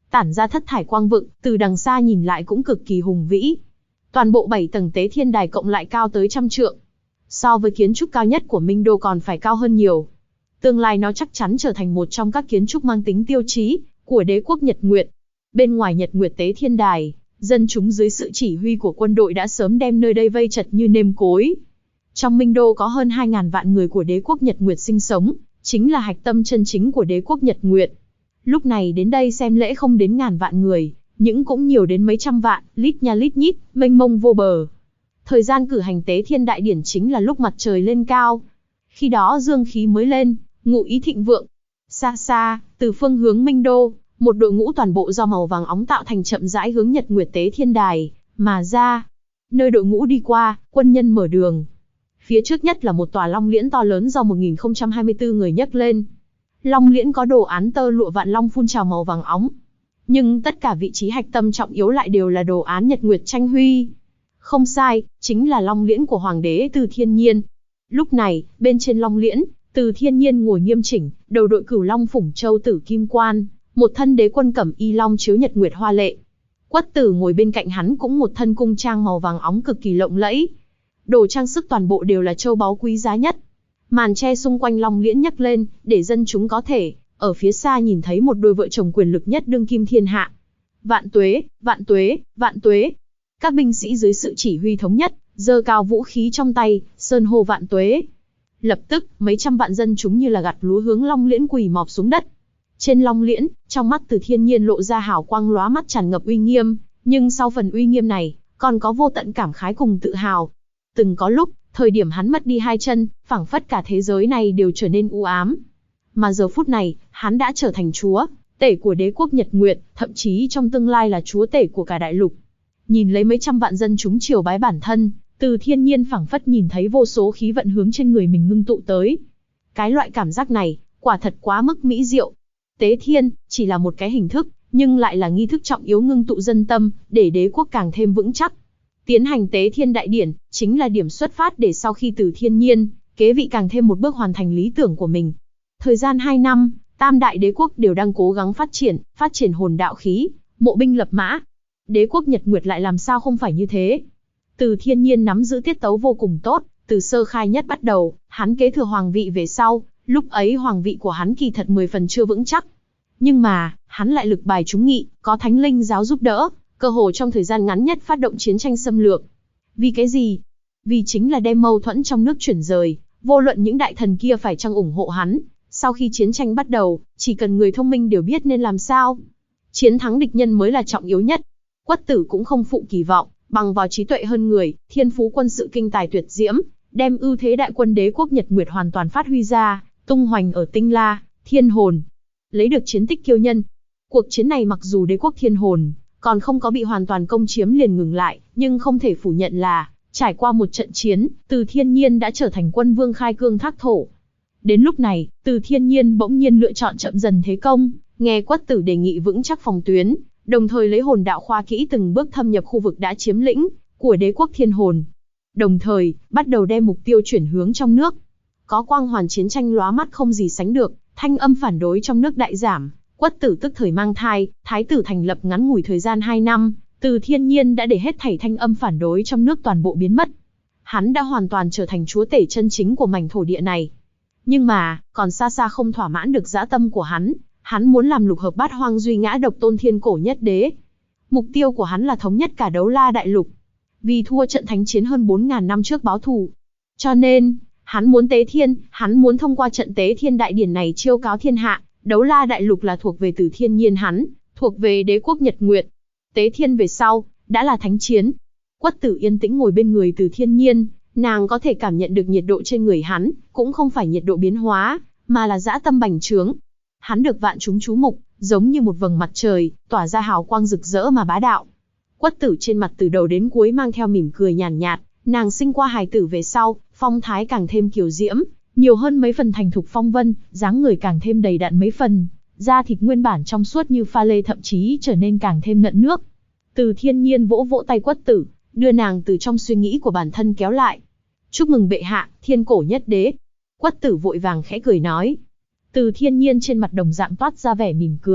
tản ra thất thải quang vựng, từ đằng xa nhìn lại cũng cực kỳ hùng vĩ. Toàn bộ 7 tầng tế thiên đài cộng lại cao tới 100 trượng. So với kiến trúc cao nhất của Minh Đô còn phải cao hơn nhiều. Tương lai nó chắc chắn trở thành một trong các kiến trúc mang tính tiêu chí của đế quốc Nhật Nguyệt. Bên ngoài Nhật Nguyệt tế thiên đài, dân chúng dưới sự chỉ huy của quân đội đã sớm đem nơi đây vây chật như nêm cối. Trong Minh Đô có hơn 2.000 vạn người của đế quốc Nhật Nguyệt sinh sống, chính là hạch tâm chân chính của đế quốc Nhật Nguyệt. Lúc này đến đây xem lễ không đến ngàn vạn người, nhưng cũng nhiều đến mấy trăm vạn, lít nha lít nhít, mênh mông vô bờ. Thời gian cử hành tế thiên đại điển chính là lúc mặt trời lên cao. Khi đó dương khí mới lên, ngụ ý thịnh vượng. Xa xa, từ phương hướng Minh Đô, một đội ngũ toàn bộ do màu vàng óng tạo thành chậm rãi hướng Nhật Nguyệt tế thiên đài mà ra. Nơi đội ngũ đi qua, quân nhân mở đường. Phía trước nhất là một tòa long liễn to lớn do 1024 người nhấc lên. Long liễn có đồ án tơ lụa vạn long phun trào màu vàng óng. Nhưng tất cả vị trí hạch tâm trọng yếu lại đều là đồ án Nhật Nguyệt tranh huy. Không sai, chính là long liễn của Hoàng đế Từ Thiên Nhiên. Lúc này, bên trên long liễn, Từ Thiên Nhiên ngồi nghiêm chỉnh, đầu đội cửu long phủng châu tử kim quan, một thân đế quân cẩm y long chiếu nhật nguyệt hoa lệ. Quất Tử ngồi bên cạnh hắn cũng một thân cung trang màu vàng óng cực kỳ lộng lẫy. Đồ trang sức toàn bộ đều là châu báu quý giá nhất. Màn che xung quanh long liễn nhấc lên, để dân chúng có thể ở phía xa nhìn thấy một đôi vợ chồng quyền lực nhất đương kim thiên hạ. Vạn tuế, vạn tuế, vạn tuế. Các binh sĩ dưới sự chỉ huy thống nhất, giơ cao vũ khí trong tay, sơn hô vạn tuế. Lập tức, mấy trăm vạn dân chúng như là gặt lúa hướng long liễn quỳ mọp xuống đất. Trên long liễn, trong mắt Từ Thiên Nhiên lộ ra hào quang lóa mắt tràn ngập uy nghiêm, nhưng sau phần uy nghiêm này, còn có vô tận cảm khái cùng tự hào. Từng có lúc, thời điểm hắn mất đi hai chân, phảng phất cả thế giới này đều trở nên u ám. Mà giờ phút này, hắn đã trở thành chúa tể của đế quốc Nhật Nguyệt, thậm chí trong tương lai là chúa tể của cả đại lục. Nhìn lấy mấy trăm vạn dân chúng triều bái bản thân, Từ Thiên Nhiên phảng phất nhìn thấy vô số khí vận hướng trên người mình ngưng tụ tới. Cái loại cảm giác này, quả thật quá mức mỹ diệu. Tế thiên, chỉ là một cái hình thức, nhưng lại là nghi thức trọng yếu ngưng tụ dân tâm, để đế quốc càng thêm vững chắc. Tiến hành tế thiên đại điển, chính là điểm xuất phát để sau khi Từ Thiên Nhiên kế vị càng thêm một bước hoàn thành lý tưởng của mình. Thời gian 2 năm, tam đại đế quốc đều đang cố gắng phát triển hồn đạo khí, mộ binh lập mã. Đế quốc Nhật Nguyệt lại làm sao không phải như thế. Từ Thiên Nhiên nắm giữ tiết tấu vô cùng tốt, từ sơ khai nhất bắt đầu, hắn kế thừa hoàng vị về sau, lúc ấy hoàng vị của hắn kỳ thật 10 phần chưa vững chắc. Nhưng mà, hắn lại lực bài trúng nghị, có thánh linh giáo giúp đỡ, cơ hồ trong thời gian ngắn nhất phát động chiến tranh xâm lược. Vì cái gì? Vì chính là đem mâu thuẫn trong nước chuyển rời, vô luận những đại thần kia phải chăng ủng hộ hắn. Sau khi chiến tranh bắt đầu, chỉ cần người thông minh đều biết nên làm sao. Chiến thắng địch nhân mới là trọng yếu nhất. Quất Tử cũng không phụ kỳ vọng, bằng vào trí tuệ hơn người, thiên phú quân sự kinh tài tuyệt diễm, đem ưu thế đại quân đế quốc Nhật Nguyệt hoàn toàn phát huy ra, tung hoành ở Tinh La, Thiên Hồn, lấy được chiến tích kiêu nhân. Cuộc chiến này mặc dù đế quốc Thiên Hồn còn không có bị hoàn toàn công chiếm liền ngừng lại, nhưng không thể phủ nhận là, trải qua một trận chiến, Từ Thiên Nhiên đã trở thành quân vương khai cương thác thổ. Đến lúc này, Từ Thiên Nhiên bỗng nhiên lựa chọn chậm dần thế công, nghe Quất Tử đề nghị vững chắc phòng tuyến, đồng thời lấy hồn đạo khoa kỹ từng bước thâm nhập khu vực đã chiếm lĩnh của đế quốc Thiên Hồn. Đồng thời, bắt đầu đem mục tiêu chuyển hướng trong nước. Có quang hoàn chiến tranh lóa mắt không gì sánh được, thanh âm phản đối trong nước đại giảm. Quất Tử tức thời mang thai, thái tử thành lập ngắn ngủi thời gian 2 năm, Từ Thiên Nhiên đã để hết thảy thanh âm phản đối trong nước toàn bộ biến mất. Hắn đã hoàn toàn trở thành chúa tể chân chính của mảnh thổ địa này. Nhưng mà, còn xa xa không thỏa mãn được dã tâm của hắn, hắn muốn làm lục hợp bát hoang duy ngã độc tôn thiên cổ nhất đế. Mục tiêu của hắn là thống nhất cả Đấu La đại lục. Vì thua trận thánh chiến hơn 4.000 năm trước báo thù. Cho nên, hắn muốn tế thiên, hắn muốn thông qua trận tế thiên đại điển này chiêu cáo thiên hạ, Đấu La đại lục là thuộc về Từ Thiên Nhiên hắn, thuộc về đế quốc Nhật Nguyệt. Tế thiên về sau, đã là thánh chiến. Quất Tử yên tĩnh ngồi bên người Từ Thiên Nhiên, nàng có thể cảm nhận được nhiệt độ trên người hắn, cũng không phải nhiệt độ biến hóa, mà là dã tâm bành trướng. Hắn được vạn chúng chú mục, giống như một vầng mặt trời, tỏa ra hào quang rực rỡ mà bá đạo. Quất Tử trên mặt từ đầu đến cuối mang theo mỉm cười nhàn nhạt, nàng sinh qua hài tử về sau, phong thái càng thêm kiều diễm, nhiều hơn mấy phần thành thục phong vân, dáng người càng thêm đầy đặn mấy phần, da thịt nguyên bản trong suốt như pha lê thậm chí trở nên càng thêm ngận nước. Từ Thiên Nhiên vỗ vỗ tay Quất Tử, đưa nàng từ trong suy nghĩ của bản thân kéo lại. Chúc mừng bệ hạ, thiên cổ nhất đế. Quất Tử vội vàng khẽ cười nói. Từ Thiên Nhiên trên mặt đồng dạng toát ra vẻ mỉm cười,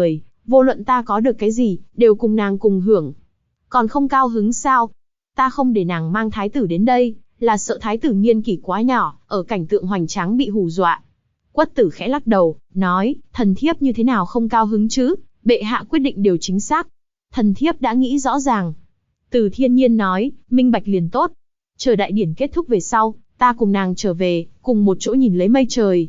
vô luận ta có được cái gì, đều cùng nàng cùng hưởng. Còn không cao hứng sao? Ta không để nàng mang thái tử đến đây, là sợ thái tử niên kỷ quá nhỏ, ở cảnh tượng hoành tráng bị hù dọa. Quất Tử khẽ lắc đầu, nói, thần thiếp như thế nào không cao hứng chứ, bệ hạ quyết định điều chính xác. Thần thiếp đã nghĩ rõ ràng. Từ Thiên Nhiên nói, minh bạch liền tốt. Chờ đại điển kết thúc về sau, ta cùng nàng trở về, cùng một chỗ nhìn lấy mây trời.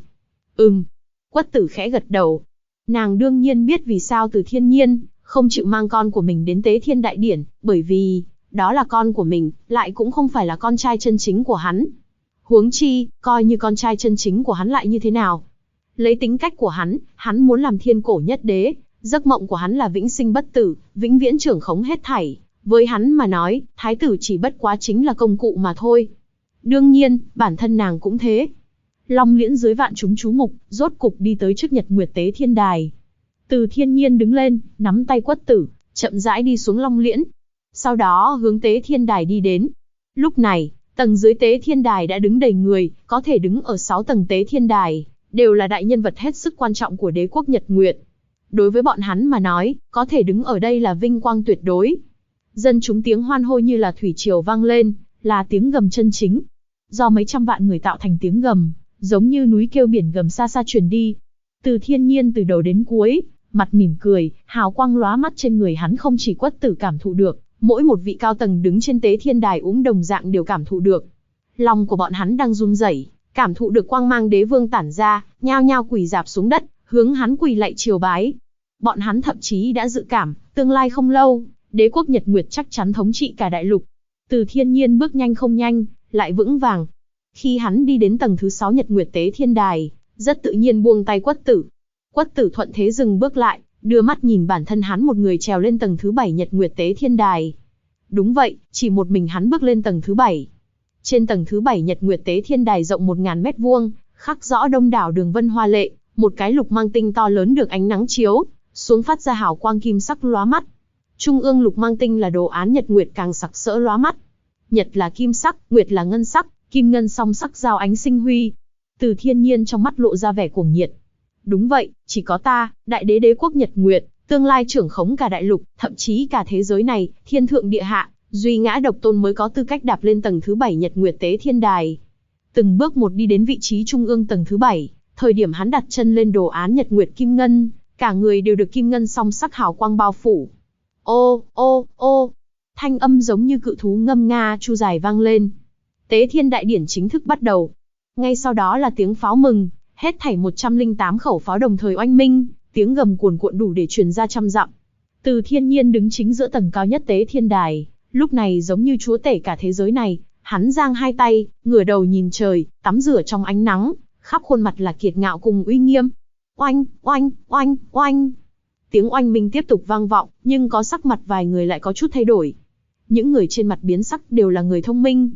Quất Tử khẽ gật đầu. Nàng đương nhiên biết vì sao Từ Thiên Nhiên không chịu mang con của mình đến Tế Thiên đại điển, bởi vì đó là con của mình, lại cũng không phải là con trai chân chính của hắn. Huống chi, coi như con trai chân chính của hắn lại như thế nào? Lấy tính cách của hắn muốn làm thiên cổ nhất đế, giấc mộng của hắn là vĩnh sinh bất tử, vĩnh viễn trưởng khống hết thảy. Với hắn mà nói, thái tử chỉ bất quá chính là công cụ mà thôi. Đương nhiên, bản thân nàng cũng thế. Long Liễn dưới vạn chúng chú mục, rốt cục đi tới trước Nhật Nguyệt Tế Thiên Đài. Từ Thiên Nhiên đứng lên, nắm tay Quất Tử, chậm rãi đi xuống Long Liễn. Sau đó hướng Tế Thiên Đài đi đến. Lúc này, tầng dưới Tế Thiên Đài đã đứng đầy người, có thể đứng ở 6 tầng Tế Thiên Đài, đều là đại nhân vật hết sức quan trọng của đế quốc Nhật Nguyệt. Đối với bọn hắn mà nói, có thể đứng ở đây là vinh quang tuyệt đối. Dân chúng tiếng hoan hô như là thủy triều vang lên, là tiếng gầm chân chính. Do mấy trăm vạn người tạo thành tiếng gầm, giống như núi kêu biển gầm xa xa truyền đi. Từ Thiên Nhiên từ đầu đến cuối, mặt mỉm cười, hào quang lóa mắt trên người hắn không chỉ Quất Tử cảm thụ được, mỗi một vị cao tầng đứng trên Tế Thiên Đài đồng dạng đều cảm thụ được. Lòng của bọn hắn đang run rẩy, cảm thụ được quang mang đế vương tản ra, nhao nhao quỳ rạp xuống đất, hướng hắn quỳ lạy triều bái. Bọn hắn thậm chí đã dự cảm, tương lai không lâu, đế quốc Nhật Nguyệt chắc chắn thống trị cả đại lục. Từ Thiên Nhiên bước nhanh không nhanh, lại vững vàng. Khi hắn đi đến tầng thứ 6 Nhật Nguyệt Tế Thiên Đài, rất tự nhiên buông tay Quất Tử. Quất Tử thuận thế dừng bước lại, đưa mắt nhìn bản thân hắn một người trèo lên tầng thứ 7 Nhật Nguyệt Tế Thiên Đài. Đúng vậy, chỉ một mình hắn bước lên tầng thứ 7. Trên tầng thứ 7 Nhật Nguyệt Tế Thiên Đài rộng 1000 mét vuông, khắc rõ đông đảo đường vân hoa lệ, một cái lục mang tinh to lớn được ánh nắng chiếu xuống phát ra hào quang kim sắc lóa mắt. Trung ương lục mang tinh là đồ án nhật nguyệt càng sặc sỡ lóa mắt. Nhật là kim sắc, nguyệt là ngân sắc, kim ngân song sắc giao ánh sinh huy. Từ Thiên Nhiên trong mắt lộ ra vẻ cuồng nhiệt. Đúng vậy, chỉ có ta, đại đế đế quốc Nhật Nguyệt, tương lai trưởng khống cả đại lục, thậm chí cả thế giới này, thiên thượng địa hạ, duy ngã độc tôn mới có tư cách đạp lên tầng thứ 7 Nhật Nguyệt Tế Thiên Đài. Từng bước một đi đến vị trí trung ương tầng thứ 7, thời điểm hắn đặt chân lên đồ án nhật nguyệt kim ngân, cả người đều được kim ngân song sắc hào quang bao phủ. Ô, ô, ô, thanh âm giống như cự thú ngâm nga chu dài vang lên. Tế Thiên đại điển chính thức bắt đầu. Ngay sau đó là tiếng pháo mừng, hết thảy 108 khẩu pháo đồng thời oanh minh, tiếng gầm cuồn cuộn đủ để truyền ra trăm dặm. Từ Thiên Nhiên đứng chính giữa tầng cao nhất Tế Thiên đài, lúc này giống như chúa tể cả thế giới này, hắn giang hai tay, ngửa đầu nhìn trời, tắm rửa trong ánh nắng, khắp khuôn mặt là kiệt ngạo cùng uy nghiêm. Oanh, oanh, oanh, oanh. Tiếng oanh minh tiếp tục vang vọng, nhưng có sắc mặt vài người lại có chút thay đổi. Những người trên mặt biến sắc đều là người thông minh,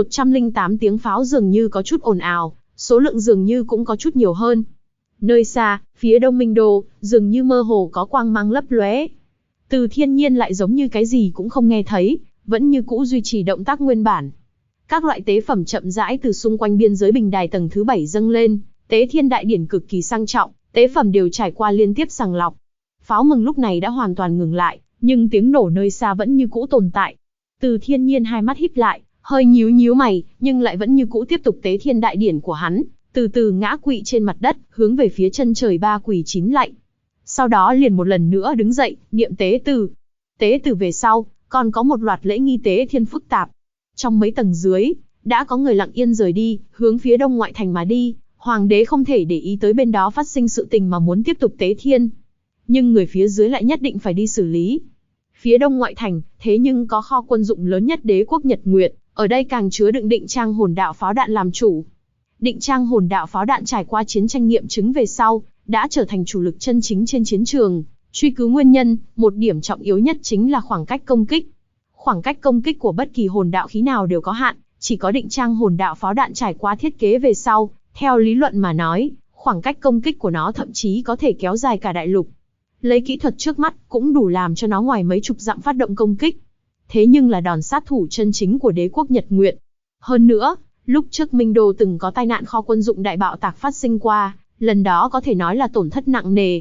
108 tiếng pháo dường như có chút ồn ào, số lượng dường như cũng có chút nhiều hơn. Nơi xa, phía đông Minh Đô, dường như mơ hồ có quang mang lấp lóe. Từ Thiên Nhiên lại giống như cái gì cũng không nghe thấy, vẫn như cũ duy trì động tác nguyên bản. Các loại tế phẩm chậm rãi từ xung quanh biên giới bình đài tầng thứ 7 dâng lên, Tế Thiên đại điển cực kỳ sang trọng, tế phẩm đều trải qua liên tiếp sàng lọc. Pháo mừng lúc này đã hoàn toàn ngừng lại, nhưng tiếng nổ nơi xa vẫn như cũ tồn tại. Từ Thiên Nhiên hai mắt híp lại, hơi nhíu nhíu mày, nhưng lại vẫn như cũ tiếp tục Tế Thiên đại điển của hắn, từ từ ngã quỵ trên mặt đất, hướng về phía chân trời ba quỳ chín lạy. Sau đó liền một lần nữa đứng dậy, niệm tế từ. Tế từ về sau, còn có một loạt lễ nghi tế thiên phức tạp. Trong mấy tầng dưới, đã có người lặng yên rời đi, hướng phía đông ngoại thành mà đi. Hoàng đế không thể để ý tới bên đó phát sinh sự tình mà muốn tiếp tục tế thiên. Nhưng người phía dưới lại nhất định phải đi xử lý. Phía đông ngoại thành, thế nhưng có kho quân dụng lớn nhất đế quốc Nhật Nguyệt, ở đây càng chứa đựng định trang hồn đạo pháo đạn làm chủ. Định trang hồn đạo pháo đạn trải qua chiến tranh nghiệm chứng về sau, đã trở thành chủ lực chân chính trên chiến trường. Truy cứu nguyên nhân, một điểm trọng yếu nhất chính là khoảng cách công kích. Khoảng cách công kích của bất kỳ hồn đạo khí nào đều có hạn, chỉ có định trang hồn đạo pháo đạn trải qua thiết kế về sau, theo lý luận mà nói, khoảng cách công kích của nó thậm chí có thể kéo dài cả đại lục. Lấy kỹ thuật trước mắt, cũng đủ làm cho nó ngoài mấy chục dặm phát động công kích. Thế nhưng là đòn sát thủ chân chính của đế quốc Nhật Nguyệt. Hơn nữa, lúc trước Minh Đô từng có tai nạn kho quân dụng đại bạo tạc phát sinh qua, lần đó có thể nói là tổn thất nặng nề.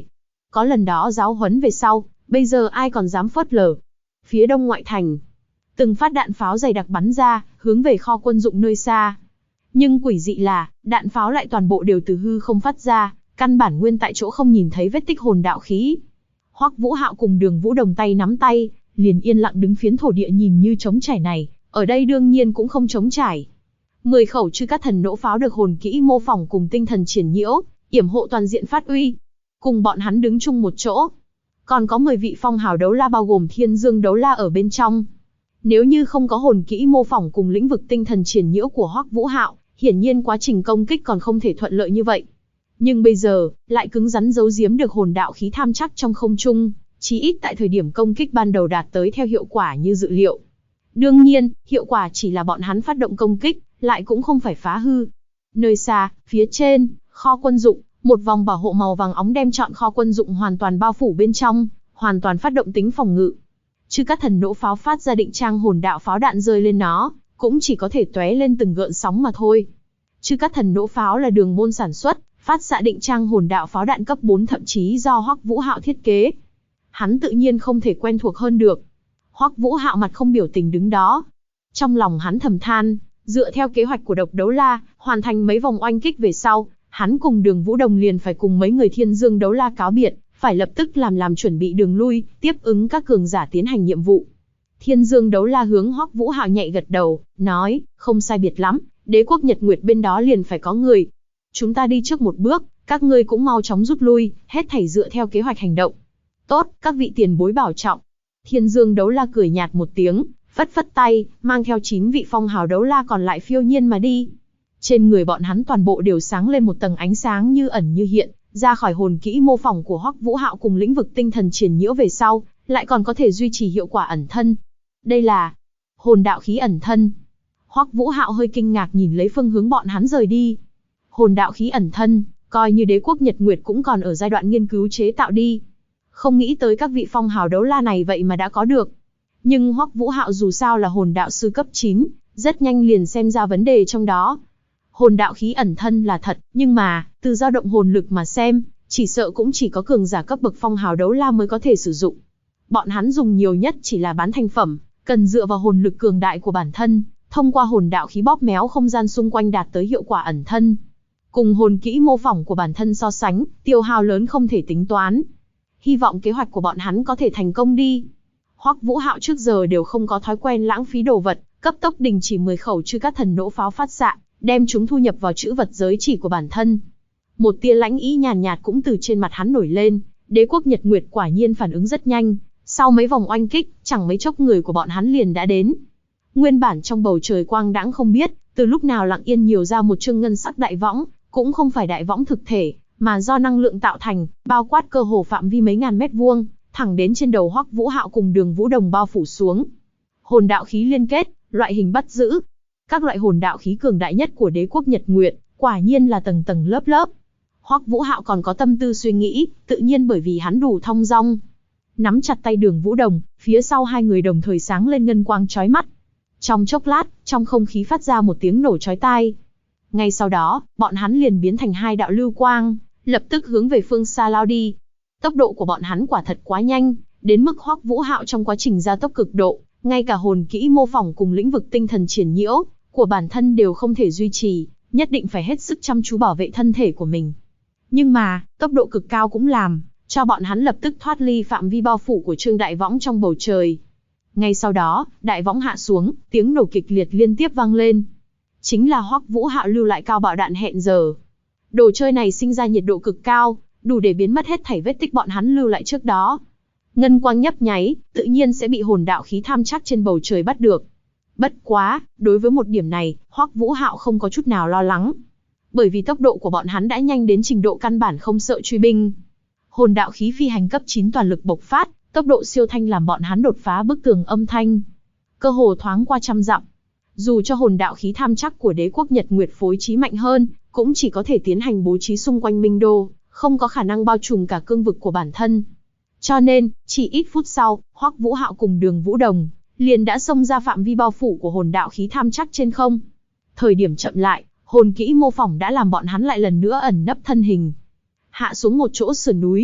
Có lần đó giáo huấn về sau, bây giờ ai còn dám phớt lờ. Phía đông ngoại thành, từng phát đạn pháo dày đặc bắn ra, hướng về kho quân dụng nơi xa. Nhưng quỷ dị là, đạn pháo lại toàn bộ đều từ hư không phát ra, căn bản nguyên tại chỗ không nhìn thấy vết tích hồn đạo khí. Hoắc Vũ Hạo cùng Đường Vũ Đồng tay nắm tay, liền yên lặng đứng phiến thổ địa nhìn như trống trải này, ở đây đương nhiên cũng không trống trải. 10 khẩu chư cát thần nỗ pháo được hồn kỹ mô phỏng cùng tinh thần triển nhiễu, yểm hộ toàn diện phát uy. Cùng bọn hắn đứng chung một chỗ. Còn có 10 vị phong hào đấu la bao gồm Thiên Dương đấu la ở bên trong. Nếu như không có hồn kỹ mô phỏng cùng lĩnh vực tinh thần triển nhiễu của Hoắc Vũ Hạo, hiển nhiên quá trình công kích còn không thể thuận lợi như vậy. Nhưng bây giờ, lại cứng rắn giấu giếm được hồn đạo khí tham chắc trong không trung, chí ít tại thời điểm công kích ban đầu đạt tới theo hiệu quả như dự liệu. Đương nhiên, hiệu quả chỉ là bọn hắn phát động công kích, lại cũng không phải phá hư. Nơi xa, phía trên, kho quân dụng, một vòng bảo hộ màu vàng óng đem trọn kho quân dụng hoàn toàn bao phủ bên trong, hoàn toàn phát động tính phòng ngự. Chư các thần nỗ pháo phát ra định trang hồn đạo pháo đạn rơi lên nó, cũng chỉ có thể tóe lên từng gợn sóng mà thôi. Chư các thần nỗ pháo là đường môn sản xuất, phát xạ định trang hồn đạo pháo đạn cấp 4 thậm chí do Hoắc Vũ Hạo thiết kế. Hắn tự nhiên không thể quen thuộc hơn được. Hoắc Vũ Hạo mặt không biểu tình đứng đó. Trong lòng hắn thầm than, dựa theo kế hoạch của Độc Đấu La, hoàn thành mấy vòng oanh kích về sau, hắn cùng Đường Vũ Đồng liền phải cùng mấy người Thiên Dương đấu la cáo biệt, phải lập tức làm chuẩn bị đường lui, tiếp ứng các cường giả tiến hành nhiệm vụ. Thiên Dương đấu la hướng Hoắc Vũ Hạo nhẹ gật đầu, nói, không sai biệt lắm, Đế quốc Nhật Nguyệt bên đó liền phải có người. Chúng ta đi trước một bước, các ngươi cũng mau chóng rút lui, hết thảy dựa theo kế hoạch hành động. Tốt, các vị tiền bối bảo trọng. Thiên Dương đấu la cười nhạt một tiếng, phất phất tay, mang theo 9 vị phong hào đấu la còn lại phiêu nhiên mà đi. Trên người bọn hắn toàn bộ đều sáng lên một tầng ánh sáng như ẩn như hiện, ra khỏi hồn kỹ mô phỏng của Hoắc Vũ Hạo cùng lĩnh vực tinh thần triển nhiễu về sau, lại còn có thể duy trì hiệu quả ẩn thân. Đây là hồn đạo khí ẩn thân. Hoắc Vũ Hạo hơi kinh ngạc nhìn lấy phương hướng bọn hắn rời đi. Hồn đạo khí ẩn thân, coi như Đế quốc Nhật Nguyệt cũng còn ở giai đoạn nghiên cứu chế tạo đi. Không nghĩ tới các vị phong hào đấu la này vậy mà đã có được. Nhưng Hoắc Vũ Hạo dù sao là hồn đạo sư cấp 9, rất nhanh liền xem ra vấn đề trong đó. Hồn đạo khí ẩn thân là thật, nhưng mà, từ dao động hồn lực mà xem, chỉ sợ cũng chỉ có cường giả cấp bậc phong hào đấu la mới có thể sử dụng. Bọn hắn dùng nhiều nhất chỉ là bán thành phẩm, cần dựa vào hồn lực cường đại của bản thân, thông qua hồn đạo khí bóp méo không gian xung quanh đạt tới hiệu quả ẩn thân. Cùng hồn kỹ mô phỏng của bản thân so sánh, tiêu hao lớn không thể tính toán. Hy vọng kế hoạch của bọn hắn có thể thành công đi. Hoắc Vũ Hạo trước giờ đều không có thói quen lãng phí đồ vật, cấp tốc đình chỉ 10 khẩu chư các thần nỗ pháo phát xạ, đem chúng thu nhập vào trữ vật giới chỉ của bản thân. Một tia lãnh ý nhàn nhạt cũng từ trên mặt hắn nổi lên, Đế quốc Nhật Nguyệt quả nhiên phản ứng rất nhanh, sau mấy vòng oanh kích, chẳng mấy chốc người của bọn hắn liền đã đến. Nguyên bản trong bầu trời quang đãng không biết, từ lúc nào lặng yên nhiều ra một chương ngân sắc đại võng, cũng không phải đại võng thực thể, mà do năng lượng tạo thành, bao quát cơ hồ phạm vi mấy ngàn mét vuông, thẳng đến trên đầu Hoắc Vũ Hạo cùng Đường Vũ Đồng bao phủ xuống. Hồn đạo khí liên kết, loại hình bắt giữ. Các loại hồn đạo khí cường đại nhất của Đế quốc Nhật Nguyệt, quả nhiên là tầng tầng lớp lớp. Hoắc Vũ Hạo còn có tâm tư suy nghĩ, tự nhiên bởi vì hắn đủ thong dong. Nắm chặt tay Đường Vũ Đồng, phía sau hai người đồng thời sáng lên ngân quang chói mắt. Trong chốc lát, trong không khí phát ra một tiếng nổ chói tai. Ngay sau đó, bọn hắn liền biến thành hai đạo lưu quang, lập tức hướng về phương xa lao đi. Tốc độ của bọn hắn quả thật quá nhanh, đến mức Hoắc Vũ Hạo trong quá trình gia tốc cực độ, ngay cả hồn kỹ mô phỏng cùng lĩnh vực tinh thần triển nhiễu của bản thân đều không thể duy trì, nhất định phải hết sức chăm chú bảo vệ thân thể của mình. Nhưng mà, tốc độ cực cao cũng làm cho bọn hắn lập tức thoát ly phạm vi bao phủ của trương đại võng trong bầu trời. Ngay sau đó, đại võng hạ xuống, tiếng nổ kịch liệt liên tiếp vang lên. Chính là Hoắc Vũ Hạo lưu lại cao bạo đạn hẹn giờ. Đồ chơi này sinh ra nhiệt độ cực cao, đủ để biến mất hết thảy vết tích bọn hắn lưu lại trước đó. Ngân quang nhấp nháy, tự nhiên sẽ bị hồn đạo khí tham chắc trên bầu trời bắt được. Bất quá, đối với một điểm này, Hoắc Vũ Hạo không có chút nào lo lắng. Bởi vì tốc độ của bọn hắn đã nhanh đến trình độ căn bản không sợ truy binh. Hồn đạo khí phi hành cấp 9 toàn lực bộc phát, tốc độ siêu thanh làm bọn hắn đột phá bức tường âm thanh. Cơ hồ thoáng qua trăm dặm. Dù cho hồn đạo khí tham chắc của Đế quốc Nhật Nguyệt phối trí mạnh hơn, cũng chỉ có thể tiến hành bố trí xung quanh Minh Đô, không có khả năng bao trùm cả cương vực của bản thân. Cho nên, chỉ ít phút sau, Hoắc Vũ Hạo cùng Đường Vũ Đồng liền đã xông ra phạm vi bao phủ của hồn đạo khí tham chắc trên không. Thời điểm chậm lại, hồn kỹ mô phỏng đã làm bọn hắn lại lần nữa ẩn nấp thân hình. Hạ xuống một chỗ sườn núi,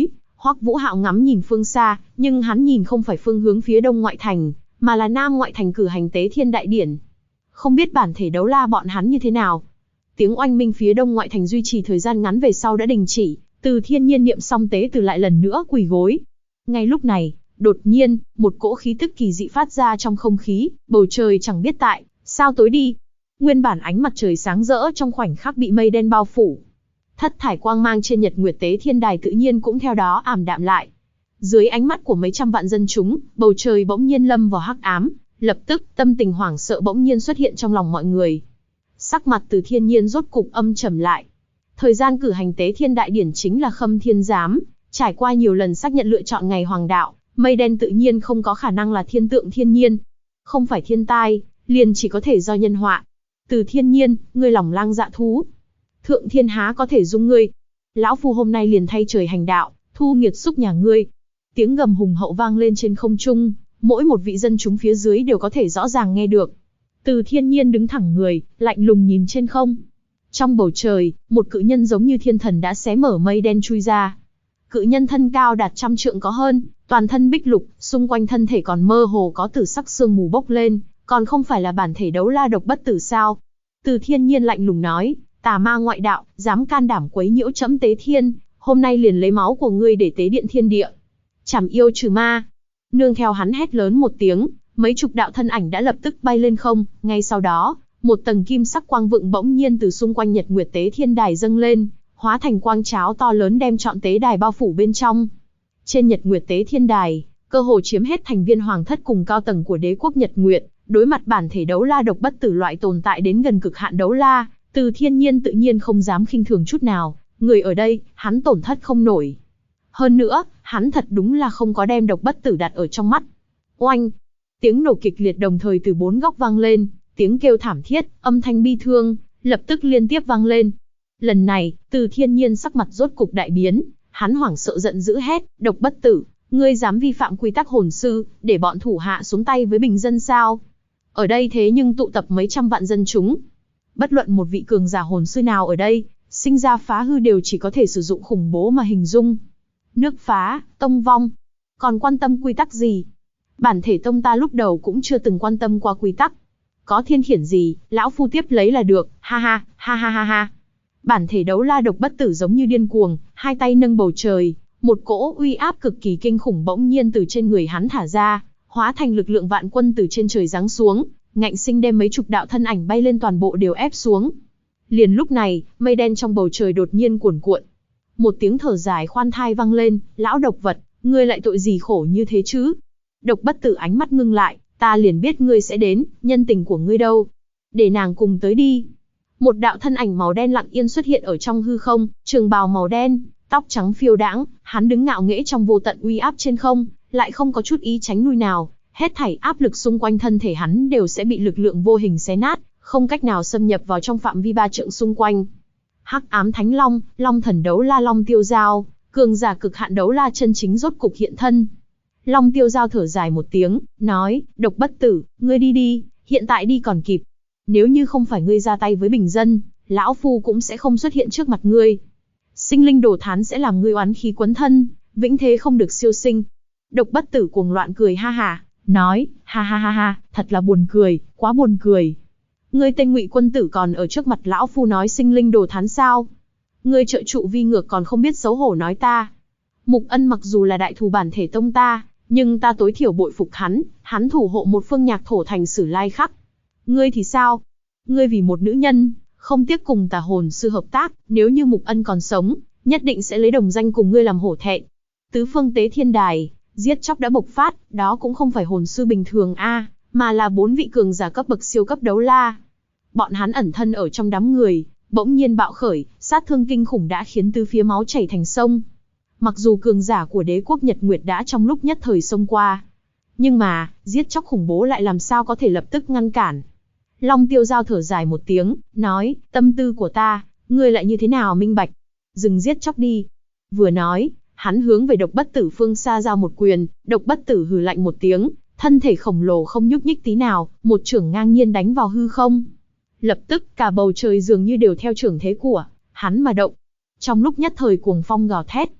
Hoắc Vũ Hạo ngắm nhìn phương xa, nhưng hắn nhìn không phải phương hướng phía đông ngoại thành, mà là nam ngoại thành cử hành tế thiên đại điển. Không biết bản thể đấu la bọn hắn như thế nào. Tiếng oanh minh phía đông ngoại thành duy trì thời gian ngắn về sau đã đình chỉ, Từ Thiên Nhiên niệm xong tế từ lại lần nữa quỳ gối. Ngay lúc này, đột nhiên, một cỗ khí tức kỳ dị phát ra trong không khí, bầu trời chẳng biết tại sao tối đi. Nguyên bản ánh mặt trời sáng rỡ trong khoảnh khắc bị mây đen bao phủ. Thất thải quang mang trên Nhật Nguyệt Tế Thiên Đài tự nhiên cũng theo đó ảm đạm lại. Dưới ánh mắt của mấy trăm vạn dân chúng, bầu trời bỗng nhiên lâm vào hắc ám, lập tức tâm tình hoảng sợ bỗng nhiên xuất hiện trong lòng mọi người. Sắc mặt Từ Thiên Nhiên rốt cục âm trầm lại. Thời gian cử hành Tế Thiên Đại Điển chính là Khâm Thiên Giám, trải qua nhiều lần xác nhận lựa chọn ngày hoàng đạo, mây đen tự nhiên không có khả năng là thiên tượng thiên nhiên. Không phải thiên tai, liền chỉ có thể do nhân họa. Từ Thiên Nhiên, ngươi lòng lang dạ thú. Thượng thiên há có thể dung ngươi. Lão phu hôm nay liền thay trời hành đạo, thu nghiệt xúc nhà ngươi. Tiếng gầm hùng hậu vang lên trên không trung, mỗi một vị dân chúng phía dưới đều có thể rõ ràng nghe được. Từ Thiên Nhiên đứng thẳng người, lạnh lùng nhìn trên không. Trong bầu trời, một cự nhân giống như thiên thần đã xé mở mây đen chui ra. Cự nhân thân cao đạt 100 trượng có hơn, toàn thân bích lục, xung quanh thân thể còn mơ hồ có tử sắc sương mù bốc lên, còn không phải là bản thể đấu la độc bất tử sao? Từ Thiên Nhiên lạnh lùng nói, tà ma ngoại đạo, dám can đảm quấy nhiễu trẫm tế thiên, hôm nay liền lấy máu của ngươi để tế điện thiên địa. Chảm yêu trừ ma. Nương theo hắn hét lớn một tiếng, mấy chục đạo thân ảnh đã lập tức bay lên không, ngay sau đó, một tầng kim sắc quang vựng bỗng nhiên từ xung quanh Nhật Nguyệt Tế Thiên Đài dâng lên, hóa thành quang cháo to lớn đem trọn tế đài bao phủ bên trong. Trên Nhật Nguyệt Tế Thiên Đài, cơ hồ chiếm hết thành viên hoàng thất cùng cao tầng của đế quốc Nhật Nguyệt, đối mặt bản thể đấu la độc bất tử loại tồn tại đến gần cực hạn đấu la, Từ Thiên Nhiên tự nhiên không dám khinh thường chút nào, người ở đây, hắn tổn thất không nổi. Hơn nữa, hắn thật đúng là không có đem độc bất tử đặt ở trong mắt. Oanh! Tiếng nổ kịch liệt đồng thời từ bốn góc vang lên, tiếng kêu thảm thiết, âm thanh bi thương, lập tức liên tiếp vang lên. Lần này, Từ Thiên Nhiên sắc mặt rốt cục đại biến, hắn hoảng sợ giận dữ hét, độc bất tử, ngươi dám vi phạm quy tắc hồn sư, để bọn thủ hạ xuống tay với bình dân sao? Ở đây thế nhưng tụ tập mấy trăm vạn dân chúng. Bất luận một vị cường giả hồn sư nào ở đây, sinh ra phá hư đều chỉ có thể sử dụng khủng bố mà hình dung. Nước phá, tông vong. Còn quan tâm quy tắc gì? Bản thể tông ta lúc đầu cũng chưa từng quan tâm qua quy tắc. Có thiên khiển gì, lão phu tiếp lấy là được, ha ha, ha ha ha ha. Bản thể đấu la độc bất tử giống như điên cuồng, hai tay nâng bầu trời, một cỗ uy áp cực kỳ kinh khủng bỗng nhiên từ trên người hắn thả ra, hóa thành lực lượng vạn quân từ trên trời giáng xuống, ngạnh sinh đem mấy chục đạo thân ảnh bay lên toàn bộ đều ép xuống. Liền lúc này, mây đen trong bầu trời đột nhiên cuồn cuộn. Một tiếng thở dài khoan thai vang lên, lão độc vật, ngươi lại tội gì khổ như thế chứ? Độc bất tử ánh mắt ngưng lại, ta liền biết ngươi sẽ đến, nhân tình của ngươi đâu? Để nàng cùng tới đi. Một đạo thân ảnh màu đen lặng yên xuất hiện ở trong hư không, trường bào màu đen, tóc trắng phiêu đãng, hắn đứng ngạo nghễ trong vô tận uy áp trên không, lại không có chút ý tránh lui nào, hết thảy áp lực xung quanh thân thể hắn đều sẽ bị lực lượng vô hình xé nát, không cách nào xâm nhập vào trong phạm vi 3 trượng xung quanh. Hắc ám thánh long, long thần đấu la long tiêu giao, cường giả cực hạn đấu la chân chính rốt cục hiện thân. Long tiêu giao thở dài một tiếng, nói, độc bất tử, ngươi đi đi, hiện tại đi còn kịp. Nếu như không phải ngươi ra tay với bình dân, lão phu cũng sẽ không xuất hiện trước mặt ngươi. Sinh linh đồ thán sẽ làm ngươi oán khí quấn thân, vĩnh thế không được siêu sinh. Độc bất tử cuồng loạn cười ha ha, nói, ha ha ha ha, thật là buồn cười, quá buồn cười. Ngươi tên Ngụy Quân Tử còn ở trước mặt lão phu nói sinh linh đồ thán sao? Ngươi trợ trụ vi ngược còn không biết xấu hổ nói ta. Mục Ân mặc dù là đại thù bản thể tông ta, nhưng ta tối thiểu bội phục hắn thủ hộ một phương nhạc thổ thành Sử Lai Khắc. Ngươi thì sao? Ngươi vì một nữ nhân, không tiếc cùng tà hồn sư hợp tác, nếu như Mục Ân còn sống, nhất định sẽ lấy đồng danh cùng ngươi làm hổ thẹn. Tứ phương tế thiên đài, giết chóc đã bộc phát, đó cũng không phải hồn sư bình thường mà là 4 vị cường giả cấp bậc siêu cấp đấu la. Bọn hắn ẩn thân ở trong đám người, bỗng nhiên bạo khởi, sát thương kinh khủng đã khiến tứ phía máu chảy thành sông. Mặc dù cường giả của đế quốc Nhật Nguyệt đã trong lúc nhất thời xông qua, nhưng mà, giết chóc khủng bố lại làm sao có thể lập tức ngăn cản. Long tiêu giao thở dài một tiếng, nói, tâm tư của ta, ngươi lại như thế nào minh bạch? Dừng giết chóc đi. Vừa nói, hắn hướng về độc bất tử phương xa giao một quyền, độc bất tử hừ lạnh một tiếng, thân thể khổng lồ không nhúc nhích tí nào, một chưởng ngang nhiên đánh vào hư không. Lập tức cả bầu trời dường như đều theo chưởng thế của hắn mà động. Trong lúc nhất thời cuồng phong gào thét.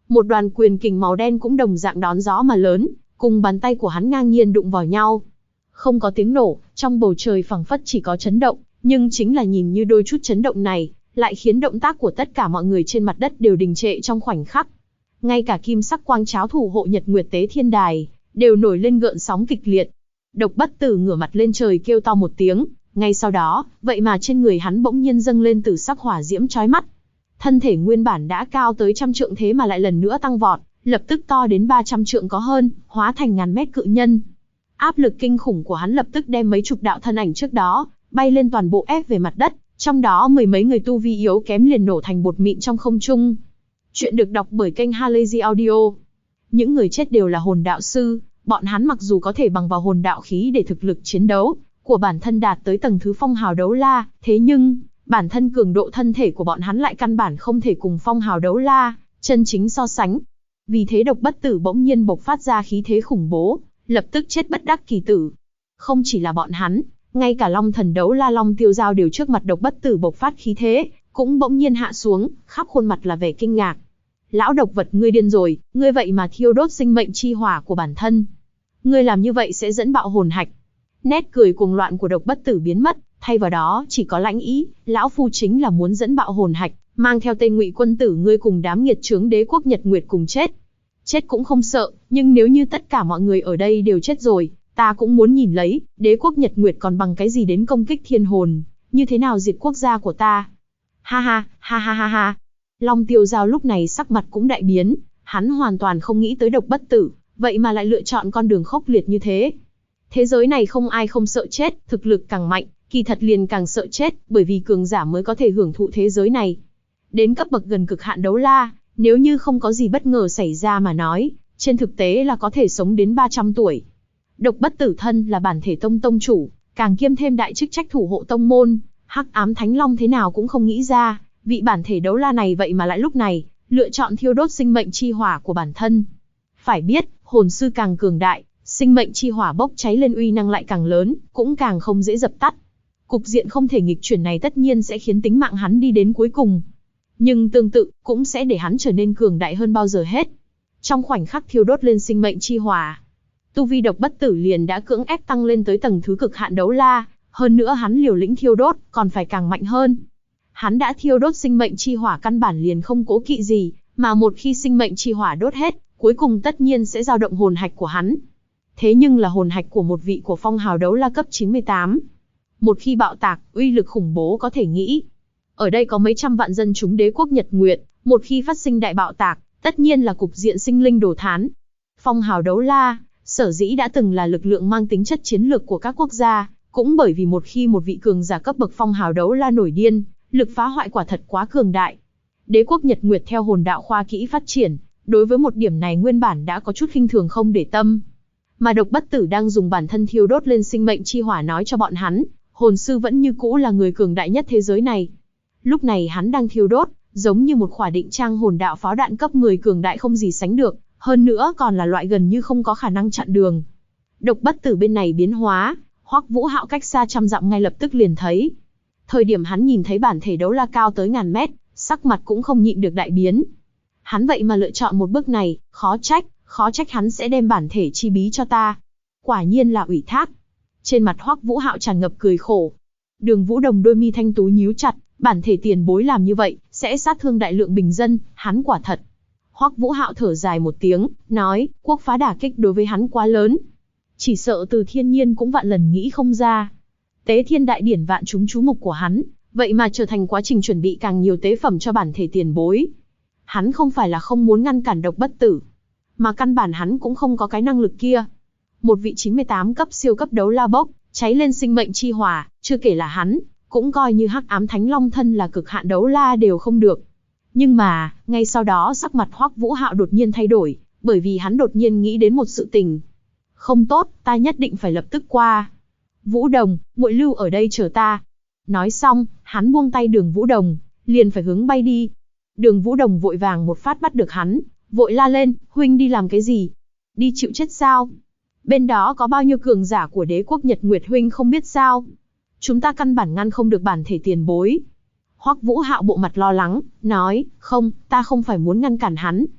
Một đoàn quyền kình màu đen cũng đồng dạng đón gió mà lớn, cùng bàn tay của hắn ngang nhiên đụng vào nhau. Không có tiếng nổ, trong bầu trời phảng phất chỉ có chấn động, nhưng chính là nhìn như đôi chút chấn động này, lại khiến động tác của tất cả mọi người trên mặt đất đều đình trệ trong khoảnh khắc. Ngay cả kim sắc quang cháo thủ hộ Nhật Nguyệt Tế Thiên Đài, đều nổi lên gợn sóng kịch liệt. Độc Bất Tử ngửa mặt lên trời kêu to một tiếng, ngay sau đó, vậy mà trên người hắn bỗng nhiên dâng lên tử sắc hỏa diễm chói mắt. Thân thể nguyên bản đã cao tới 100 trượng thế mà lại lần nữa tăng vọt, lập tức to đến 300 trượng có hơn, hóa thành ngàn mét cự nhân. Áp lực kinh khủng của hắn lập tức đem mấy chục đạo thân ảnh trước đó, bay lên toàn bộ ép về mặt đất, trong đó mười mấy người tu vi yếu kém liền nổ thành bột mịn trong không trung. Chuyện được đọc bởi kênh Halazy Audio. Những người chết đều là hồn đạo sư, bọn hắn mặc dù có thể bằng vào hồn đạo khí để thực lực chiến đấu của bản thân đạt tới tầng thứ phong hào đấu la, thế nhưng bản thân cường độ thân thể của bọn hắn lại căn bản không thể cùng phong hào đấu la chân chính so sánh. Vì thế Độc Bất Tử bỗng nhiên bộc phát ra khí thế khủng bố, lập tức chết bất đắc kỳ tử. Không chỉ là bọn hắn, ngay cả Long Thần đấu la Long Tiêu Giao đều trước mặt Độc Bất Tử bộc phát khí thế, cũng bỗng nhiên hạ xuống, khắp khuôn mặt là vẻ kinh ngạc. Lão độc vật, ngươi điên rồi, ngươi vậy mà thiêu đốt sinh mệnh chi hỏa của bản thân. Ngươi làm như vậy sẽ dẫn bạo hồn hạch. Nét cười cuồng loạn của Độc Bất Tử biến mất, thay vào đó chỉ có lãnh ý, lão phu chính là muốn dẫn bạo hồn hạch, mang theo tên Ngụy Quân Tử ngươi cùng đám nghiệt chướng đế quốc Nhật Nguyệt cùng chết. Chết cũng không sợ, nhưng nếu như tất cả mọi người ở đây đều chết rồi, ta cũng muốn nhìn lấy, đế quốc Nhật Nguyệt còn bằng cái gì đến công kích thiên hồn, như thế nào diệt quốc gia của ta. Ha ha, ha ha ha ha. Long Tiêu Giao lúc này sắc mặt cũng đại biến, hắn hoàn toàn không nghĩ tới Độc Bất Tử, vậy mà lại lựa chọn con đường khốc liệt như thế. Thế giới này không ai không sợ chết, thực lực càng mạnh, kỳ thật liền càng sợ chết, bởi vì cường giả mới có thể hưởng thụ thế giới này. Đến cấp bậc gần cực hạn đấu la, nếu như không có gì bất ngờ xảy ra mà nói, trên thực tế là có thể sống đến 300 tuổi. Độc Bất Tử thân là bản thể tông tông chủ, càng kiêm thêm đại chức trách thủ hộ tông môn, Hắc Ám Thánh Long thế nào cũng không nghĩ ra, vị bản thể đấu la này vậy mà lại lúc này, lựa chọn thiêu đốt sinh mệnh chi hỏa của bản thân. Phải biết, hồn sư càng cường đại, sinh mệnh chi hỏa bốc cháy lên uy năng lại càng lớn, cũng càng không dễ dập tắt. Cục diện không thể nghịch chuyển này tất nhiên sẽ khiến tính mạng hắn đi đến cuối cùng. Nhưng tương tự, cũng sẽ để hắn trở nên cường đại hơn bao giờ hết. Trong khoảnh khắc thiêu đốt lên sinh mệnh chi hỏa, tu vi Độc Bất Tử liền đã cưỡng ép tăng lên tới tầng thứ cực hạn đấu la, hơn nữa hắn liều lĩnh thiêu đốt, còn phải càng mạnh hơn. Hắn đã thiêu đốt sinh mệnh chi hỏa căn bản liền không cố kỵ gì, mà một khi sinh mệnh chi hỏa đốt hết, cuối cùng tất nhiên sẽ dao động hồn hạch của hắn. Thế nhưng là hồn hạch của một vị của phong hào đấu la cấp 98. Một khi bạo tạc, uy lực khủng bố có thể nghĩ. Ở đây có mấy trăm vạn dân chúng đế quốc Nhật Nguyệt, một khi phát sinh đại bạo tạc, tất nhiên là cục diện sinh linh đồ thán. Phong hào đấu la, sở dĩ đã từng là lực lượng mang tính chất chiến lược của các quốc gia, cũng bởi vì một khi một vị cường giả cấp bậc phong hào đấu la nổi điên, lực phá hoại quả thật quá cường đại. Đế quốc Nhật Nguyệt theo hồn đạo khoa kỹ phát triển, đối với một điểm này nguyên bản đã có chút khinh thường không để tâm. Mà Độc Bất Tử đang dùng bản thân thiêu đốt lên sinh mệnh chi hỏa nói cho bọn hắn, hồn sư vẫn như cũ là người cường đại nhất thế giới này. Lúc này hắn đang thiêu đốt, giống như một khỏa định trang hồn đạo pháo đạn cấp 10 cường đại không gì sánh được, hơn nữa còn là loại gần như không có khả năng chặn đường. Độc Bất Tử bên này biến hóa, Hoắc Vũ Hạo cách xa trăm dặm ngay lập tức liền thấy. Thời điểm hắn nhìn thấy bản thể đấu la cao tới ngàn mét, sắc mặt cũng không nhịn được đại biến. Hắn vậy mà lựa chọn một bước này, khó trách hắn sẽ đem bản thể chi bí cho ta. Quả nhiên là ủy thác. Trên mặt Hoắc Vũ Hạo tràn ngập cười khổ. Đường Vũ Đồng đôi mi thanh tú nhíu chặt, bản thể tiền bối làm như vậy, sẽ sát thương đại lượng bình dân, hắn quả thật. Hoắc Vũ Hạo thở dài một tiếng, nói, quốc phá đả kích đối với hắn quá lớn. Chỉ sợ Từ Thiên Nhiên cũng vạn lần nghĩ không ra. Tế Thiên Đại Điển vạn chúng chú mục của hắn, vậy mà trở thành quá trình chuẩn bị càng nhiều tế phẩm cho bản thể tiền bối. Hắn không phải là không muốn ngăn cản Độc Bất Tử, mà căn bản hắn cũng không có cái năng lực kia. Một vị 98 cấp siêu cấp đấu la bốc, cháy lên sinh mệnh chi hỏa, chưa kể là hắn, cũng coi như Hắc Ám Thánh Long thân là cực hạn đấu la đều không được. Nhưng mà, ngay sau đó sắc mặt Hoắc Vũ Hạo đột nhiên thay đổi, bởi vì hắn đột nhiên nghĩ đến một sự tình. Không tốt, ta nhất định phải lập tức qua. Vũ Đồng, muội lưu ở đây chờ ta. Nói xong, hắn buông tay Đường Vũ Đồng, liền phải hướng bay đi. Đường Vũ Đồng vội vàng một phát bắt được hắn, vội la lên, huynh đi làm cái gì? Đi chịu chết sao? Bên đó có bao nhiêu cường giả của đế quốc Nhật Nguyệt huynh không biết sao? Chúng ta căn bản ngăn không được bản thể tiền bối. Hoắc Vũ Hạo bộ mặt lo lắng, nói, không, ta không phải muốn ngăn cản hắn.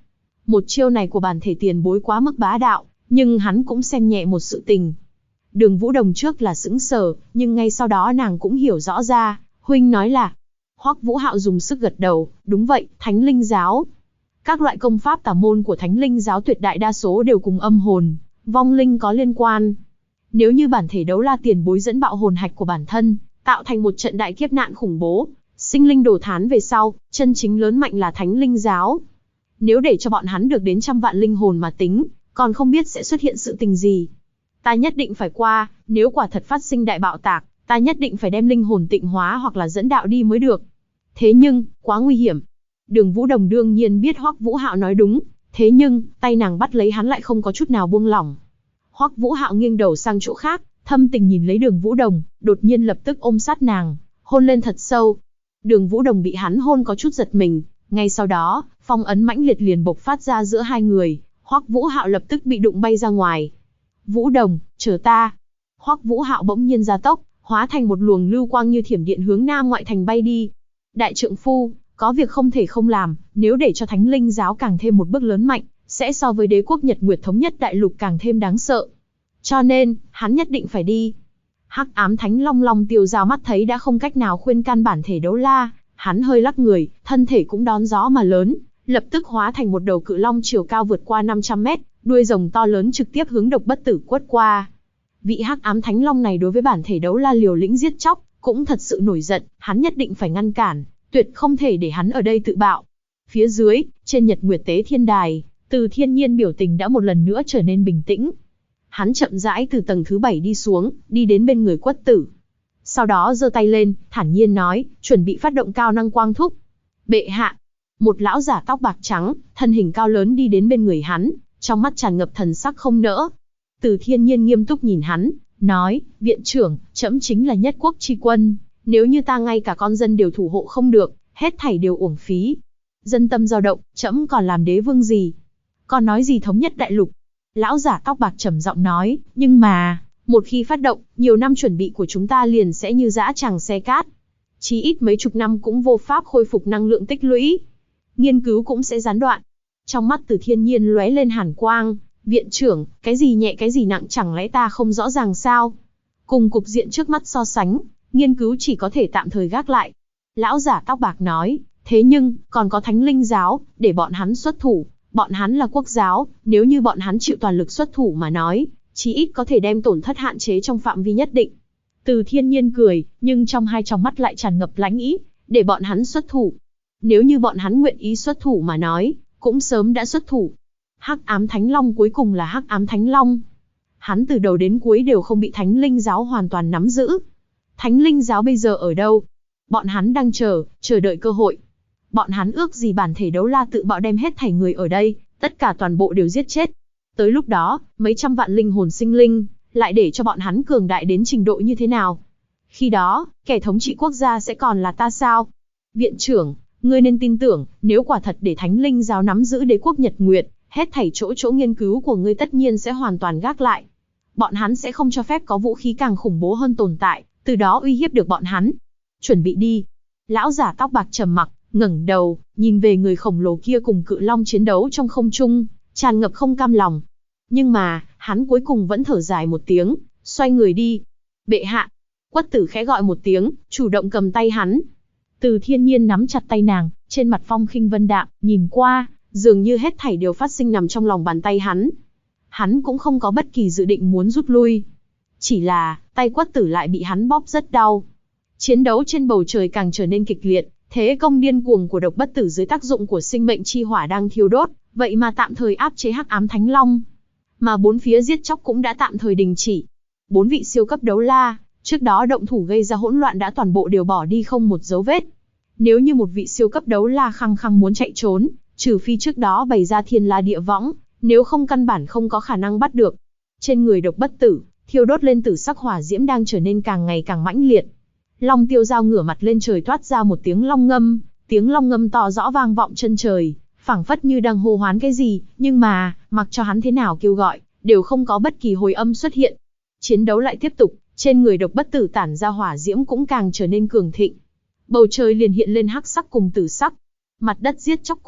Một chiêu này của bản thể tiền bối quá mức bá đạo, nhưng hắn cũng xem nhẹ một sự tình. Đường Vũ Đồng trước là sững sờ, nhưng ngay sau đó nàng cũng hiểu rõ ra, huynh nói là. Hoắc Vũ Hạo dùng sức gật đầu, đúng vậy, Thánh Linh Giáo. Các loại công pháp tà môn của Thánh Linh Giáo tuyệt đại đa số đều cùng âm hồn, vong linh có liên quan. Nếu như bản thể đấu la tiền bối dẫn bạo hồn hạch của bản thân, tạo thành một trận đại kiếp nạn khủng bố, sinh linh đổ thán về sau, chân chính lớn mạnh là Thánh Linh Giáo. Nếu để cho bọn hắn được đến trăm vạn linh hồn mà tính, còn không biết sẽ xuất hiện sự tình gì. Ta nhất định phải qua, nếu quả thật phát sinh đại bạo tạc, ta nhất định phải đem linh hồn tịnh hóa hoặc là dẫn đạo đi mới được. Thế nhưng, quá nguy hiểm. Đường Vũ Đồng đương nhiên biết Hoắc Vũ Hạo nói đúng, thế nhưng, tay nàng bắt lấy hắn lại không có chút nào buông lỏng. Hoắc Vũ Hạo nghiêng đầu sang chỗ khác, thâm tình nhìn lấy Đường Vũ Đồng, đột nhiên lập tức ôm sát nàng, hôn lên thật sâu. Đường Vũ Đồng bị hắn hôn có chút giật mình, ngay sau đó, phong ấn mãnh liệt liền bộc phát ra giữa hai người, Hoắc Vũ Hạo lập tức bị đụng bay ra ngoài. Vũ Đồng, chờ ta. Hoắc Vũ Hạo bỗng nhiên gia tốc, hóa thành một luồng lưu quang như thiểm điện hướng Nam ngoại thành bay đi. Đại trượng phu, có việc không thể không làm, nếu để cho Thánh Linh Giáo càng thêm một bước lớn mạnh, sẽ so với đế quốc Nhật Nguyệt thống nhất đại lục càng thêm đáng sợ. Cho nên, hắn nhất định phải đi. Hắc ám Thánh Long Long Tiêu Giao mắt thấy đã không cách nào khuyên can bản thể đấu la, hắn hơi lắc người, thân thể cũng đón gió mà lớn, lập tức hóa thành một đầu cự long chiều cao vượt qua 500 mét, đuôi rồng to lớn trực tiếp hướng Độc Bất Tử quất qua. Vị Hắc ám Thánh Long này đối với bản thể đấu la liều lĩnh giết chóc, cũng thật sự nổi giận, hắn nhất định phải ngăn cản, tuyệt không thể để hắn ở đây tự bạo. Phía dưới, trên Nhật Nguyệt Tế Thiên Đài, Từ Thiên Nhiên biểu tình đã một lần nữa trở nên bình tĩnh. Hắn chậm rãi từ tầng thứ 7 đi xuống, đi đến bên người Quất Tử. Sau đó giơ tay lên, thản nhiên nói, chuẩn bị phát động cao năng quang thúc. Bệ hạ. Một lão giả tóc bạc trắng, thân hình cao lớn đi đến bên người hắn, trong mắt tràn ngập thần sắc không nỡ. Từ Thiên Nhiên nghiêm túc nhìn hắn, nói, viện trưởng, trẫm chính là nhất quốc chi quân, nếu như ta ngay cả con dân đều thủ hộ không được, hết thảy đều uổng phí. Dân tâm dao động, trẫm còn làm đế vương gì? Còn nói gì thống nhất đại lục? Lão giả tóc bạc trầm giọng nói, nhưng mà, một khi phát động, nhiều năm chuẩn bị của chúng ta liền sẽ như dã tràng xe cát. Chí ít mấy chục năm cũng vô pháp khôi phục năng lượng tích lũy. Nghiên cứu cũng sẽ gián đoạn. Trong mắt Từ Thiên Nhiên lóe lên hàn quang, viện trưởng, cái gì nhẹ cái gì nặng chẳng lẽ ta không rõ ràng sao? Cùng cục diện trước mắt so sánh, nghiên cứu chỉ có thể tạm thời gác lại. Lão giả tóc bạc nói, thế nhưng, còn có Thánh Linh Giáo, để bọn hắn xuất thủ. Bọn hắn là quốc giáo, nếu như bọn hắn chịu toàn lực xuất thủ mà nói, chí ít có thể đem tổn thất hạn chế trong phạm vi nhất định. Từ Thiên Nhiên cười, nhưng trong hai tròng mắt lại tràn ngập lãnh ý, để bọn hắn xuất thủ. Nếu như bọn hắn nguyện ý xuất thủ mà nói, cũng sớm đã xuất thủ. Hắc ám Thánh Long cuối cùng là Hắc ám Thánh Long. Hắn từ đầu đến cuối đều không bị Thánh Linh Giáo hoàn toàn nắm giữ. Thánh Linh Giáo bây giờ ở đâu? Bọn hắn đang chờ đợi cơ hội. Bọn hắn ước gì bản thể đấu la tự bạo đem hết thảy người ở đây, tất cả toàn bộ đều giết chết. Tới lúc đó, mấy trăm vạn linh hồn sinh linh, lại để cho bọn hắn cường đại đến trình độ như thế nào? Khi đó, kẻ thống trị quốc gia sẽ còn là ta sao? Viện trưởng, ngươi nên tin tưởng, nếu quả thật để Thánh Linh Giáo nắm giữ đế quốc Nhật Nguyệt, hết thảy chỗ nghiên cứu của ngươi tất nhiên sẽ hoàn toàn gác lại. Bọn hắn sẽ không cho phép có vũ khí càng khủng bố hơn tồn tại, từ đó uy hiếp được bọn hắn. Chuẩn bị đi. Lão giả tóc bạc trầm mặc, ngẩng đầu, nhìn về người khổng lồ kia cùng cự long chiến đấu trong không trung, tràn ngập không cam lòng. Nhưng mà, hắn cuối cùng vẫn thở dài một tiếng, xoay người đi. Bệ hạ. Quất Tử khẽ gọi một tiếng, chủ động cầm tay hắn. Từ Thiên Nhiên nắm chặt tay nàng, trên mặt phong khinh vân đạm, nhìn qua, dường như hết thảy đều phát sinh nằm trong lòng bàn tay hắn. Hắn cũng không có bất kỳ dự định muốn rút lui. Chỉ là, tay Quất Tử lại bị hắn bóp rất đau. Chiến đấu trên bầu trời càng trở nên kịch liệt, thế công điên cuồng của Độc Bất Tử dưới tác dụng của sinh mệnh chi hỏa đang thiêu đốt, vậy mà tạm thời áp chế Hắc ám Thánh Long. Mà bốn phía giết chóc cũng đã tạm thời đình chỉ. 4 vị siêu cấp đấu la, trước đó động thủ gây ra hỗn loạn đã toàn bộ đều bỏ đi không một dấu vết. Nếu như một vị siêu cấp đấu la khăng khăng muốn chạy trốn, trừ phi trước đó bày ra thiên la địa võng, nếu không căn bản không có khả năng bắt được. Trên người Độc Bất Tử, thiêu đốt lên tử sắc hỏa diễm đang trở nên càng ngày càng mãnh liệt. Long Tiêu Giao ngửa mặt lên trời toát ra một tiếng long ngâm, tiếng long ngâm to rõ vang vọng chân trời, phảng phất như đang hô hoán cái gì, nhưng mà, mặc cho hắn thế nào kêu gọi, đều không có bất kỳ hồi âm xuất hiện. Chiến đấu lại tiếp tục, trên người Độc Bất Tử tản ra hỏa diễm cũng càng trở nên cường thịnh. Bầu trời liền hiện lên hắc sắc cùng tử sắc. Mặt đất giết chóc cùng,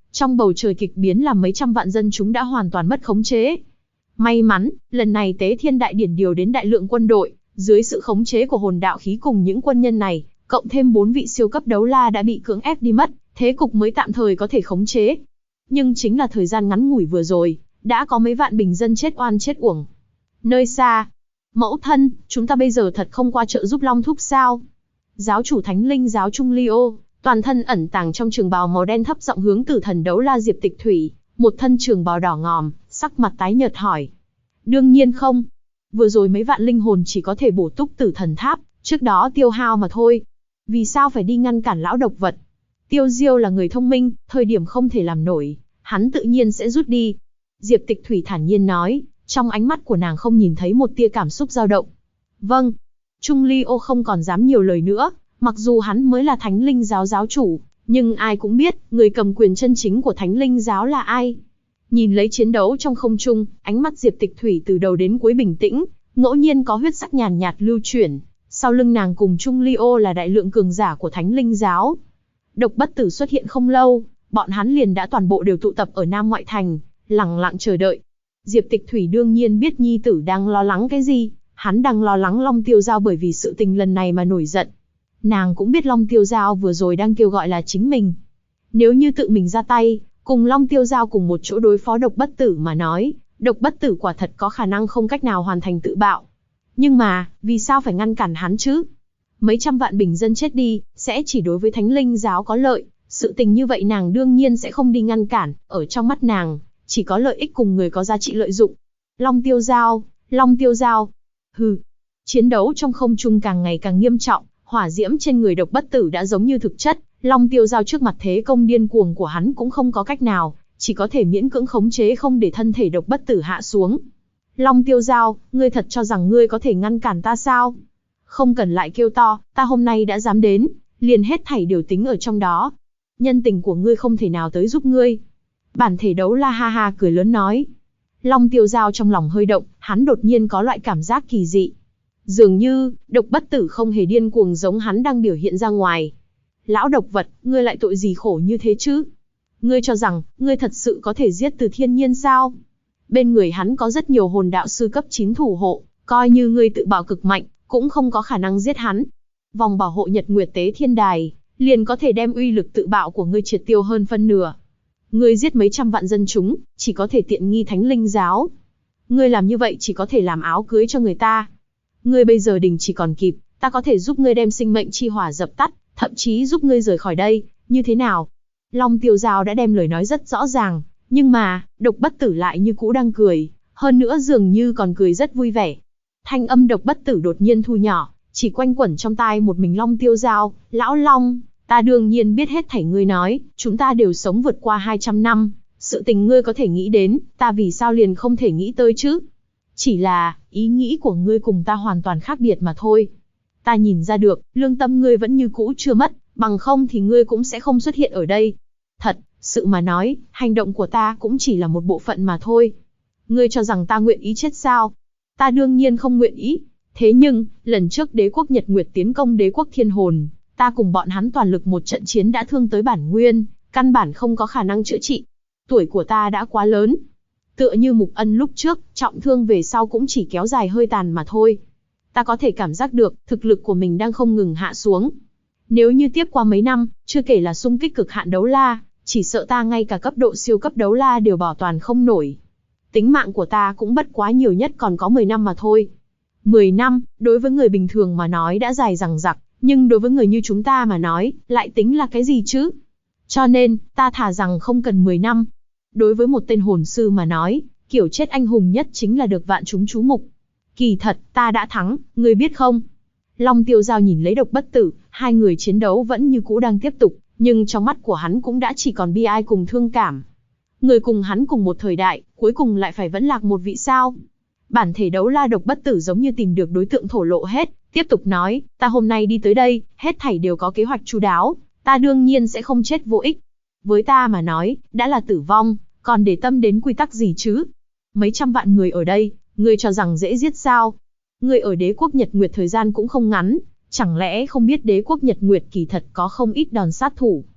Trong bầu trời kịch biến làm mấy trăm vạn dân chúng đã hoàn toàn mất khống chế. May mắn, lần này Tế Thiên Đại Điển điều đến đại lượng quân đội, dưới sự khống chế của hồn đạo khí cùng những quân nhân này, cộng thêm 4 vị siêu cấp đấu la đã bị cưỡng ép đi mất, thế cục mới tạm thời có thể khống chế. Nhưng chính là thời gian ngắn ngủi vừa rồi, đã có mấy vạn bình dân chết oan chết uổng. Nơi xa, mẫu thân, chúng ta bây giờ thật không qua trợ giúp Long Thúc sao? Giáo chủ Thánh Linh giáo Trung Ly Ô, toàn thân ẩn tàng trong trường bào màu đen thấp giọng hướng Tử Thần đấu la Diệp Tịch Thủy, một thân trường bào đỏ ngòm, sắc mặt tái nhợt hỏi. Đương nhiên không. Vừa rồi mấy vạn linh hồn chỉ có thể bổ túc Tử Thần tháp, trước đó tiêu hao mà thôi. Vì sao phải đi ngăn cản lão độc vật? Tiêu Diêu là người thông minh, thời điểm không thể làm nổi, hắn tự nhiên sẽ rút đi. Diệp Tịch Thủy thản nhiên nói, trong ánh mắt của nàng không nhìn thấy một tia cảm xúc dao động. Vâng. Trung Ly Ô không còn dám nhiều lời nữa, mặc dù hắn mới là Thánh Linh giáo giáo chủ, nhưng ai cũng biết, người cầm quyền chân chính của Thánh Linh giáo là ai. Nhìn lấy chiến đấu trong không trung, ánh mắt Diệp Tịch Thủy từ đầu đến cuối bình tĩnh, ngẫu nhiên có huyết sắc nhàn nhạt lưu chuyển. Sau lưng nàng cùng Trung Ly Ô là đại lượng cường giả của Thánh Linh giáo. Độc Bất Tử xuất hiện không lâu, bọn hắn liền đã toàn bộ đều tụ tập ở Nam Ngoại Thành, lẳng lặng chờ đợi. Diệp Tịch Thủy đương nhiên biết nhi tử đang lo lắng cái gì, hắn đang lo lắng Long Tiêu Giao bởi vì sự tình lần này mà nổi giận. Nàng cũng biết Long Tiêu Giao vừa rồi đang kêu gọi là chính mình. Nếu như tự mình ra tay, cùng Long Tiêu Giao cùng một chỗ đối phó Độc Bất Tử mà nói, Độc Bất Tử quả thật có khả năng không cách nào hoàn thành tự bạo. Nhưng mà, vì sao phải ngăn cản hắn chứ? Mấy trăm vạn bình dân chết đi, sẽ chỉ đối với Thánh Linh giáo có lợi, sự tình như vậy nàng đương nhiên sẽ không đi ngăn cản, ở trong mắt nàng, chỉ có lợi ích cùng người có giá trị lợi dụng. Long Tiêu Giao, Long Tiêu Giao. Hừ. Chiến đấu trong không trung càng ngày càng nghiêm trọng, hỏa diễm trên người Độc Bất Tử đã giống như thực chất, Long Tiêu Giao trước mặt thế công điên cuồng của hắn cũng không có cách nào, chỉ có thể miễn cưỡng khống chế không để thân thể Độc Bất Tử hạ xuống. Long Tiêu Giao, ngươi thật cho rằng ngươi có thể ngăn cản ta sao? Không cần lại kêu to, ta hôm nay đã dám đến, liền hết thảy đều tính ở trong đó. Nhân tình của ngươi không thể nào tới giúp ngươi. Bản thể đấu la ha ha cười lớn nói. Long Tiêu Giao trong lòng hơi động, hắn đột nhiên có loại cảm giác kỳ dị. Dường như, Độc Bất Tử không hề điên cuồng giống hắn đang biểu hiện ra ngoài. Lão độc vật, ngươi lại tội gì khổ như thế chứ? Ngươi cho rằng, ngươi thật sự có thể giết Từ Thiên Nhiên sao? Bên người hắn có rất nhiều hồn đạo sư cấp 9 thủ hộ, coi như ngươi tự bạo cực mạnh, cũng không có khả năng giết hắn. Vòng bảo hộ Nhật Nguyệt Tế Thiên Đài, liền có thể đem uy lực tự bạo của ngươi triệt tiêu hơn phân nửa. Ngươi giết mấy trăm vạn dân chúng, chỉ có thể tiện nghi Thánh Linh giáo. Ngươi làm như vậy chỉ có thể làm áo cưới cho người ta. Ngươi bây giờ đình chỉ còn kịp, ta có thể giúp ngươi đem sinh mệnh chi hỏa dập tắt, thậm chí giúp ngươi rời khỏi đây, như thế nào? Long Tiêu Giao đã đem lời nói rất rõ ràng, nhưng mà, Độc Bất Tử lại như cũ đang cười, hơn nữa dường như còn cười rất vui vẻ. Thanh âm Độc Bất Tử đột nhiên thu nhỏ, chỉ quanh quẩn trong tai một mình Long Tiêu Giao, lão Long, ta đương nhiên biết hết thảy ngươi nói, chúng ta đều sống vượt qua 200 năm, sự tình ngươi có thể nghĩ đến, ta vì sao liền không thể nghĩ tới chứ? Chỉ là, ý nghĩ của ngươi cùng ta hoàn toàn khác biệt mà thôi. Ta nhìn ra được, lương tâm ngươi vẫn như cũ chưa mất, bằng không thì ngươi cũng sẽ không xuất hiện ở đây. Thật, sự mà nói, hành động của ta cũng chỉ là một bộ phận mà thôi. Ngươi cho rằng ta nguyện ý chết sao? Ta đương nhiên không nguyện ý. Thế nhưng, lần trước đế quốc Nhật Nguyệt tiến công đế quốc Thiên Hồn, ta cùng bọn hắn toàn lực một trận chiến đã thương tới bản nguyên, căn bản không có khả năng chữa trị. Tuổi của ta đã quá lớn. Tựa như Mục Ân lúc trước, trọng thương về sau cũng chỉ kéo dài hơi tàn mà thôi. Ta có thể cảm giác được, thực lực của mình đang không ngừng hạ xuống. Nếu như tiếp qua mấy năm, chưa kể là xung kích cực hạn đấu la, chỉ sợ ta ngay cả cấp độ siêu cấp đấu la đều bảo toàn không nổi. Tính mạng của ta cũng bất quá nhiều nhất còn có 10 năm mà thôi. 10 năm, đối với người bình thường mà nói đã dài dằng dặc, nhưng đối với người như chúng ta mà nói, lại tính là cái gì chứ? Cho nên, ta thà rằng không cần 10 năm. Đối với một tên hồn sư mà nói, kiểu chết anh hùng nhất chính là được vạn chúng chú mục. Kỳ thật, ta đã thắng, ngươi biết không? Long Tiêu Giao nhìn lấy Độc Bất Tử, hai người chiến đấu vẫn như cũ đang tiếp tục, nhưng trong mắt của hắn cũng đã chỉ còn bi ai cùng thương cảm. Người cùng hắn cùng một thời đại, cuối cùng lại phải vẫn lạc một vị sao? Bản thể đấu la Độc Bất Tử giống như tìm được đối tượng thổ lộ hết, tiếp tục nói, ta hôm nay đi tới đây, hết thảy đều có kế hoạch chu đáo, ta đương nhiên sẽ không chết vô ích. Với ta mà nói, đã là tử vong, còn để tâm đến quy tắc gì chứ? Mấy trăm vạn người ở đây, ngươi cho rằng dễ giết sao? Ngươi ở đế quốc Nhật Nguyệt thời gian cũng không ngắn, chẳng lẽ không biết đế quốc Nhật Nguyệt kỳ thật có không ít đòn sát thủ?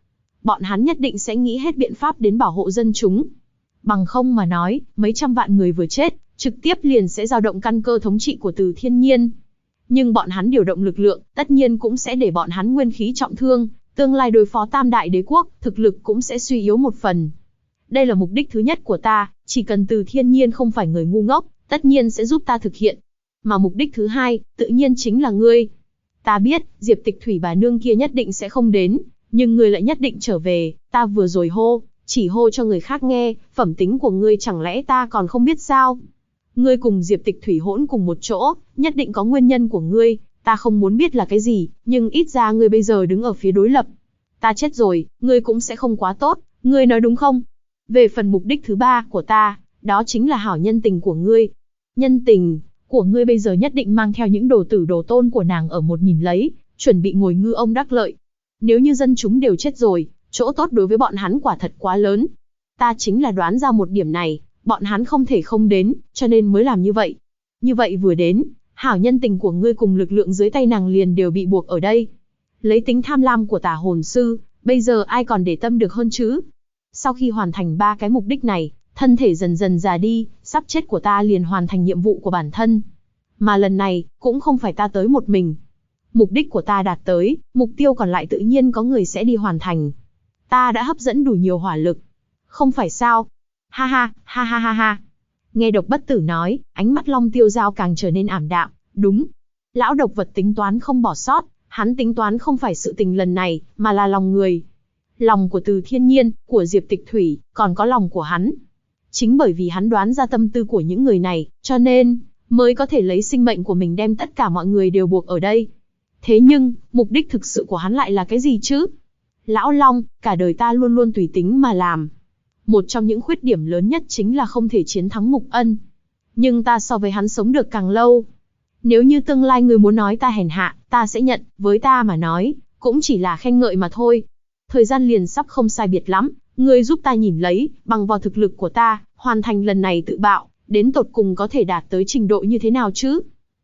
bọn hắn nhất định sẽ nghĩ hết biện pháp đến bảo hộ dân chúng. Bằng không mà nói, mấy trăm vạn người vừa chết, trực tiếp liền sẽ dao động căn cơ thống trị của Từ Thiên Nhiên. Nhưng bọn hắn điều động lực lượng, tất nhiên cũng sẽ để bọn hắn nguyên khí trọng thương, tương lai đối phó Tam Đại Đế Quốc, thực lực cũng sẽ suy yếu một phần. Đây là mục đích thứ nhất của ta, chỉ cần Từ Thiên Nhiên không phải người ngu ngốc, tất nhiên sẽ giúp ta thực hiện. Mà mục đích thứ hai, tự nhiên chính là ngươi. Ta biết, Diệp Tịch Thủy bà nương kia nhất định sẽ không đến, nhưng ngươi lại nhất định trở về, ta vừa rồi chỉ hô cho người khác nghe, phẩm tính của ngươi chẳng lẽ ta còn không biết sao? Ngươi cùng Diệp Tịch Thủy hỗn cùng một chỗ, nhất định có nguyên nhân của ngươi, ta không muốn biết là cái gì, nhưng ít ra ngươi bây giờ đứng ở phía đối lập. Ta chết rồi, ngươi cũng sẽ không quá tốt, ngươi nói đúng không? Về phần mục đích thứ ba của ta, đó chính là hảo nhân tình của ngươi. Nhân tình của ngươi bây giờ nhất định mang theo những đồ tử đồ tôn của nàng ở một nhìn lấy, chuẩn bị ngồi ngư ông đắc lợi. Nếu như dân chúng đều chết rồi, chỗ tốt đối với bọn hắn quả thật quá lớn. Ta chính là đoán ra một điểm này, bọn hắn không thể không đến, cho nên mới làm như vậy. Như vậy vừa đến, hảo nhân tình của ngươi cùng lực lượng dưới tay nàng liền đều bị buộc ở đây. Lấy tính tham lam của Tả Hồn Sư, bây giờ ai còn để tâm được hơn chứ? Sau khi hoàn thành 3 cái mục đích này, thân thể dần dần già đi, sắp chết của ta liền hoàn thành nhiệm vụ của bản thân. Mà lần này, cũng không phải ta tới một mình. Mục đích của ta đạt tới, mục tiêu còn lại tự nhiên có người sẽ đi hoàn thành. Ta đã hấp dẫn đủ nhiều hỏa lực. Không phải sao? Ha ha, ha ha ha ha. Nghe Độc Bất Tử nói, ánh mắt Long Tiêu Giao càng trở nên ảm đạm. Đúng. Lão độc vật tính toán không bỏ sót, hắn tính toán không phải sự tình lần này, mà là lòng người. Lòng của Từ Thiên Nhiên, của Diệp Tịch Thủy, còn có lòng của hắn. Chính bởi vì hắn đoán ra tâm tư của những người này, cho nên, mới có thể lấy sinh mệnh của mình đem tất cả mọi người đều buộc ở đây. Thế nhưng, mục đích thực sự của hắn lại là cái gì chứ? Lão Long, cả đời ta luôn luôn tùy tính mà làm. Một trong những khuyết điểm lớn nhất chính là không thể chiến thắng Mục Ân. Nhưng ta so với hắn sống được càng lâu. Nếu như tương lai người muốn nói ta hèn hạ, ta sẽ nhận, với ta mà nói, cũng chỉ là khen ngợi mà thôi. Thời gian liền sắp không sai biệt lắm, ngươi giúp ta nhìn lấy, bằng vào thực lực của ta, hoàn thành lần này tự bạo, đến tột cùng có thể đạt tới trình độ như thế nào chứ?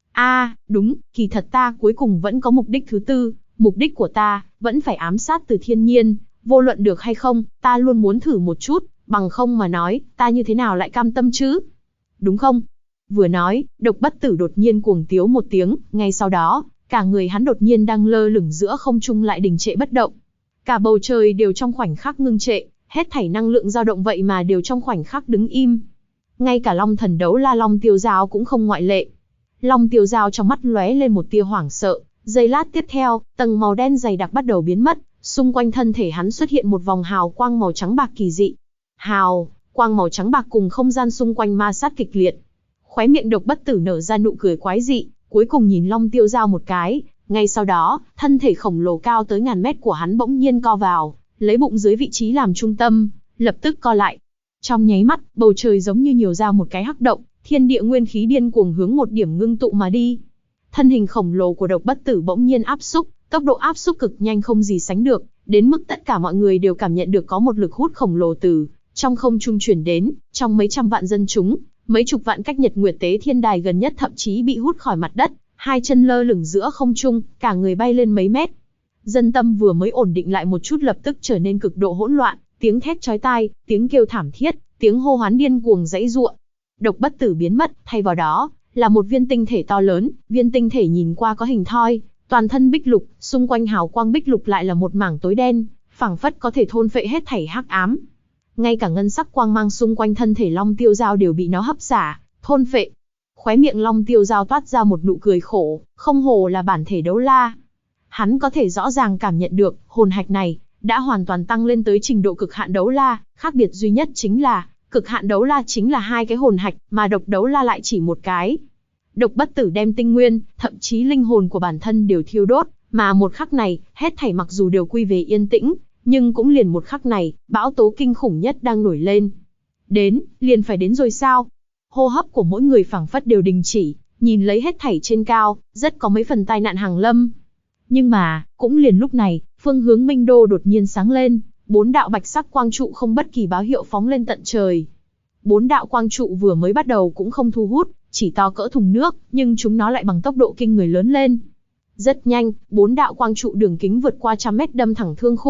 Đúng, kỳ thật ta cuối cùng vẫn có mục đích thứ tư, mục đích của ta, vẫn phải ám sát Từ Thiên Nhiên, vô luận được hay không, ta luôn muốn thử một chút, bằng không mà nói, ta như thế nào lại cam tâm chứ? Đúng không? Vừa nói, Độc Bất Tử đột nhiên cuồng tiếu một tiếng, ngay sau đó, cả người hắn đột nhiên đang lơ lửng giữa không trung lại đình trệ bất động. Cả bầu trời đều trong khoảnh khắc ngưng trệ, hết thảy năng lượng dao động vậy mà đều trong khoảnh khắc đứng im. Ngay cả Long Thần Đấu La Long Tiêu Giao cũng không ngoại lệ. Long Tiêu Giao trong mắt lóe lên một tia hoảng sợ, giây lát tiếp theo, tầng màu đen dày đặc bắt đầu biến mất, xung quanh thân thể hắn xuất hiện một vòng hào quang màu trắng bạc kỳ dị. Hào quang màu trắng bạc cùng không gian xung quanh ma sát kịch liệt. Khóe miệng Độc Bất Tử nở ra nụ cười quái dị, cuối cùng nhìn Long Tiêu Giao một cái, ngay sau đó, thân thể khổng lồ cao tới ngàn mét của hắn bỗng nhiên co vào, lấy bụng dưới vị trí làm trung tâm, lập tức co lại. Trong nháy mắt, bầu trời giống như nhiều ra một cái hắc động, thiên địa nguyên khí điên cuồng hướng một điểm ngưng tụ mà đi. Thân hình khổng lồ của Độc Bất Tử bỗng nhiên áp xúc, tốc độ áp xúc cực nhanh không gì sánh được, đến mức tất cả mọi người đều cảm nhận được có một lực hút khổng lồ từ trong không trung truyền đến, trong mấy trăm vạn dân chúng, mấy chục vạn cách Nhật Nguyệt Tế Thiên Đài gần nhất thậm chí bị hút khỏi mặt đất, hai chân lơ lửng giữa không trung, cả người bay lên mấy mét. Dân tâm vừa mới ổn định lại một chút lập tức trở nên cực độ hỗn loạn, tiếng thét chói tai, tiếng kêu thảm thiết, tiếng hô hoán điên cuồng giãy giụa. Độc Bất Tử biến mất, thay vào đó là một viên tinh thể to lớn, viên tinh thể nhìn qua có hình thoi, toàn thân bích lục, xung quanh hào quang bích lục lại là một mảng tối đen, phảng phất có thể thôn phệ hết thảy hắc ám. Ngay cả ngân sắc quang mang xung quanh thân thể Long Tiêu Giao đều bị nó hấp xả, thôn phệ. Khóe miệng Long Tiêu Giao toát ra một nụ cười khổ, không hổ là bản thể đấu la. Hắn có thể rõ ràng cảm nhận được, hồn hạch này đã hoàn toàn tăng lên tới trình độ cực hạn đấu la, khác biệt duy nhất chính là, cực hạn đấu la chính là 2 cái hồn hạch, mà độc đấu la lại chỉ một cái. Độc Bất Tử đem tinh nguyên, thậm chí linh hồn của bản thân đều thiêu đốt, mà một khắc này, hết thảy mặc dù đều quy về yên tĩnh, nhưng cũng liền một khắc này, bão tố kinh khủng nhất đang nổi lên. Liền phải đến rồi sao? Hô hấp của mỗi người phảng phất đều đình chỉ, nhìn lấy hết thảy trên cao, rất có mấy phần tai nạn hàng lâm. Nhưng mà, cũng liền lúc này, phương hướng Minh Đô đột nhiên sáng lên, 4 đạo bạch sắc quang trụ không bất kỳ báo hiệu phóng lên tận trời. 4 đạo quang trụ vừa mới bắt đầu cũng không thu hút, chỉ to cỡ thùng nước, nhưng chúng nó lại bằng tốc độ kinh người lớn lên. Rất nhanh, 4 đạo quang trụ đường kính vượt qua trăm mét đâm thẳng thương khung,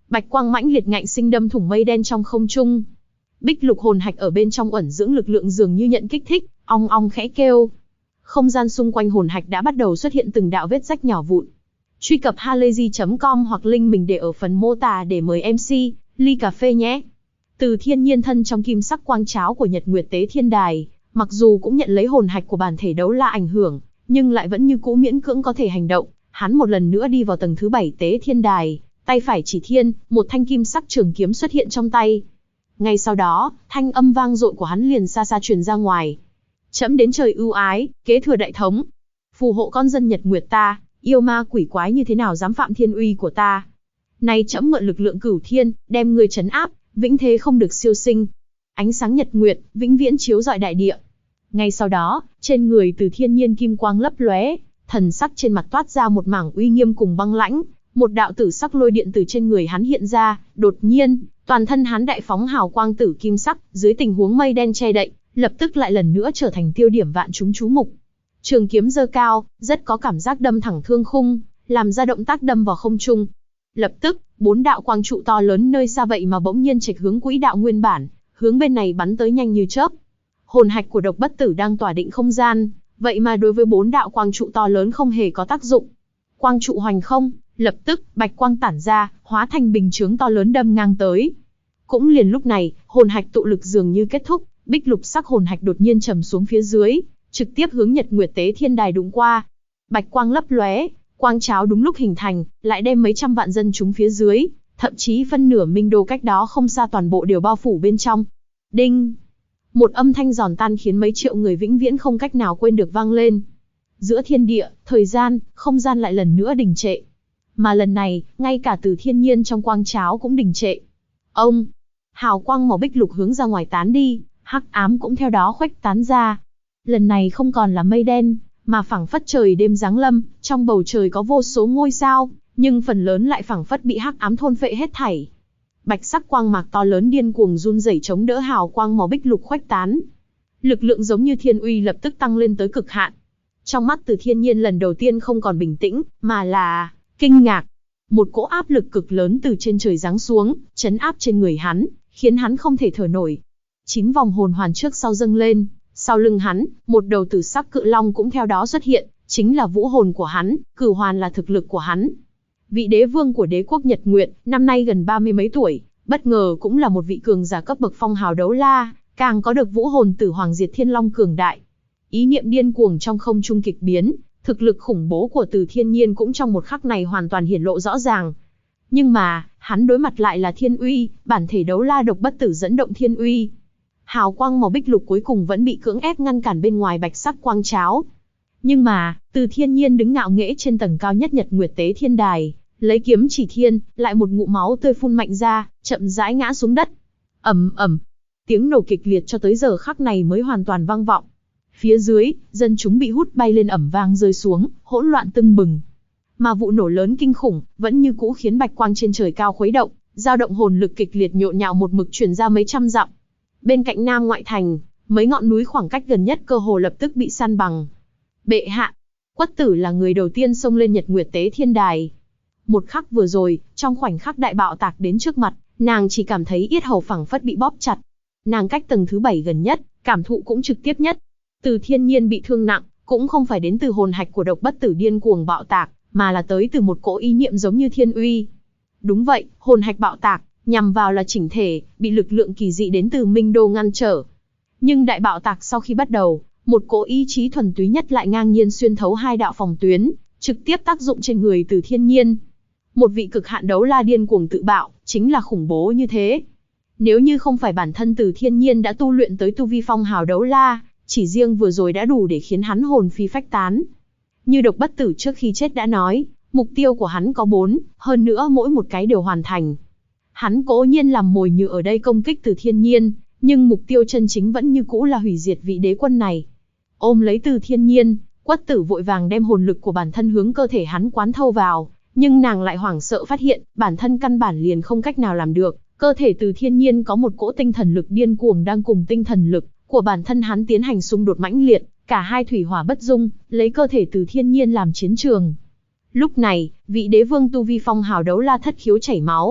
Bạch quang mãnh liệt ngạnh sinh đâm thủng mây đen trong không trung. Bích lục hồn hạch ở bên trong ẩn dưỡng lực lượng dường như nhận kích thích, ong ong khẽ kêu. Không gian xung quanh hồn hạch đã bắt đầu xuất hiện từng đạo vết rách nhỏ vụn. Truy cập halayzi.com hoặc link mình để ở phần mô tả để mời MC ly cà phê nhé. Từ Thiên Nhiên thân trong kim sắc quang cháo của Nhật Nguyệt Tế Thiên Đài, mặc dù cũng nhận lấy hồn hạch của bản thể đấu la ảnh hưởng, nhưng lại vẫn như cũ miễn cưỡng có thể hành động. Hắn một lần nữa đi vào tầng thứ 7 Tế Thiên Đài, tay phải chỉ thiên, một thanh kim sắc trường kiếm xuất hiện trong tay. Ngay sau đó, thanh âm vang dội của hắn liền xa xa truyền ra ngoài. Trẫm đến trời ưu ái, kế thừa đại thống. Phù hộ con dân Nhật Nguyệt ta, yêu ma quỷ quái như thế nào dám phạm thiên uy của ta. Nay trẫm mượn lực lượng cửu thiên, đem ngươi trấn áp, vĩnh thế không được siêu sinh. Ánh sáng nhật nguyệt, vĩnh viễn chiếu rọi đại địa. Ngay sau đó, trên người Từ Thiên Nhiên kim quang lấp lóe, thần sắc trên mặt toát ra một mảng uy nghiêm cùng băng lãnh. Một đạo tử sắc lôi điện từ trên người hắn hiện ra, đột nhiên, toàn thân hắn đại phóng hào quang tử kim sắc, dưới tình huống mây đen che đậy, lập tức lại lần nữa trở thành tiêu điểm vạn chúng chú mục. Trường kiếm giơ cao, rất có cảm giác đâm thẳng thương khung, làm ra động tác đâm vào không trung. Lập tức, 4 đạo quang trụ to lớn nơi xa vậy mà bỗng nhiên chệch hướng quỹ đạo nguyên bản, hướng bên này bắn tới nhanh như chớp. Hồn hạch của Độc Bất Tử đang tỏa định không gian, vậy mà đối với 4 đạo quang trụ to lớn không hề có tác dụng. Quang trụ hoành không, lập tức bạch quang tản ra, hóa thành bình chướng to lớn đâm ngang tới. Cũng liền lúc này, hồn hạch tụ lực dường như kết thúc, bích lục sắc hồn hạch đột nhiên trầm xuống phía dưới, trực tiếp hướng Nhật Nguyệt Tế Thiên Đài đụng qua. Bạch quang lấp lóe, quang cháo đúng lúc hình thành, lại đem mấy trăm vạn dân chúng phía dưới, thậm chí phân nửa Minh Đô cách đó không xa toàn bộ đều bao phủ bên trong. Đinh! Một âm thanh giòn tan khiến mấy triệu người vĩnh viễn không cách nào quên được vang lên. Giữa thiên địa, thời gian, không gian lại lần nữa đình trệ. Mà lần này, ngay cả Từ Thiên Nhiên trong quang cháo cũng đình trệ. Ông! Hào quang màu bích lục hướng ra ngoài tán đi, hắc ám cũng theo đó khuếch tán ra. Lần này không còn là mây đen, mà phảng phất trời đêm giáng lâm, trong bầu trời có vô số ngôi sao, nhưng phần lớn lại phảng phất bị hắc ám thôn phệ hết thảy. Bạch sắc quang mạc to lớn điên cuồng run rẩy chống đỡ hào quang màu bích lục khuếch tán. Lực lượng giống như thiên uy lập tức tăng lên tới cực hạn. Trong mắt Từ Thiên Nhiên lần đầu tiên không còn bình tĩnh, mà là kinh ngạc. Một cỗ áp lực cực lớn từ trên trời giáng xuống, trấn áp trên người hắn, khiến hắn không thể thở nổi. 9 vòng hồn hoàn trước sau dâng lên, sau lưng hắn, một đầu tử sắc cự long cũng theo đó xuất hiện, chính là vũ hồn của hắn, cửu hoàn là thực lực của hắn. Vị đế vương của đế quốc Nhật Nguyệt, năm nay gần 30 mấy tuổi, bất ngờ cũng là một vị cường giả cấp bậc phong hào đấu la, càng có được vũ hồn tử hoàng diệt thiên long cường đại. Ý niệm điên cuồng trong không trung kịch biến, thực lực khủng bố của Từ Thiên Nhiên cũng trong một khắc này hoàn toàn hiển lộ rõ ràng. Nhưng mà, hắn đối mặt lại là thiên uy, bản thể đấu la Độc Bất Tử dẫn động thiên uy. Hào quang màu bích lục cuối cùng vẫn bị cưỡng ép ngăn cản bên ngoài bạch sắc quang cháo. Nhưng mà, Từ Thiên Nhiên đứng ngạo nghễ trên tầng cao nhất Nhật Nguyệt Tế Thiên Đài, lấy kiếm chỉ thiên, lại một ngụm máu tươi phun mạnh ra, chậm rãi ngã xuống đất. Ầm ầm, tiếng nổ kịch liệt cho tới giờ khắc này mới hoàn toàn vang vọng. Phía dưới, dân chúng bị hút bay lên ầm vang rơi xuống, hỗn loạn tưng bừng. Mà vụ nổ lớn kinh khủng, vẫn như cũ khiến bạch quang trên trời cao khuấy động, dao động hồn lực kịch liệt nhộn nhạo một mực truyền ra mấy trăm dặm. Bên cạnh Nam ngoại thành, mấy ngọn núi khoảng cách gần nhất cơ hồ lập tức bị san bằng. Bệ hạ, Quất Tử là người đầu tiên xông lên Nhật Nguyệt Tế Thiên Đài. Một khắc vừa rồi, trong khoảnh khắc đại bạo tạc đến trước mặt, nàng chỉ cảm thấy yết hầu phẳng phất bị bóp chặt. Nàng cách tầng thứ 7 gần nhất, cảm thụ cũng trực tiếp nhất. Từ Thiên Nhiên bị thương nặng, cũng không phải đến từ hồn hạch của Độc Bất Tử điên cuồng bạo tạc, mà là tới từ một cỗ ý niệm giống như thiên uy. Đúng vậy, hồn hạch bạo tạc, nhằm vào là chỉnh thể, bị lực lượng kỳ dị đến từ Minh Đô ngăn trở. Nhưng đại bạo tạc sau khi bắt đầu, một cỗ ý chí thuần túy nhất lại ngang nhiên xuyên thấu hai đạo phòng tuyến, trực tiếp tác dụng trên người Từ Thiên Nhiên. Một vị cực hạn đấu la điên cuồng tự bạo, chính là khủng bố như thế. Nếu như không phải bản thân Từ Thiên Nhiên đã tu luyện tới tu vi phong hào đấu la, chỉ riêng vừa rồi đã đủ để khiến hắn hồn phi phách tán. Như Độc Bất Tử trước khi chết đã nói, mục tiêu của hắn có 4, hơn nữa mỗi một cái đều hoàn thành. Hắn cố nhiên làm mồi nhử ở đây công kích Từ Thiên Nhiên, nhưng mục tiêu chân chính vẫn như cũ là hủy diệt vị đế quân này. Ôm lấy Từ Thiên Nhiên, Quất Tử vội vàng đem hồn lực của bản thân hướng cơ thể hắn quán thâu vào, nhưng nàng lại hoảng sợ phát hiện, bản thân căn bản liền không cách nào làm được. Cơ thể Từ Thiên Nhiên có một cỗ tinh thần lực điên cuồng đang cùng tinh thần lực của bản thân hắn tiến hành xung đột mãnh liệt, cả hai thủy hỏa bất dung, lấy cơ thể Từ Thiên Nhiên làm chiến trường. Lúc này, vị đế vương tu vi phong hào đấu la thất khiếu chảy máu,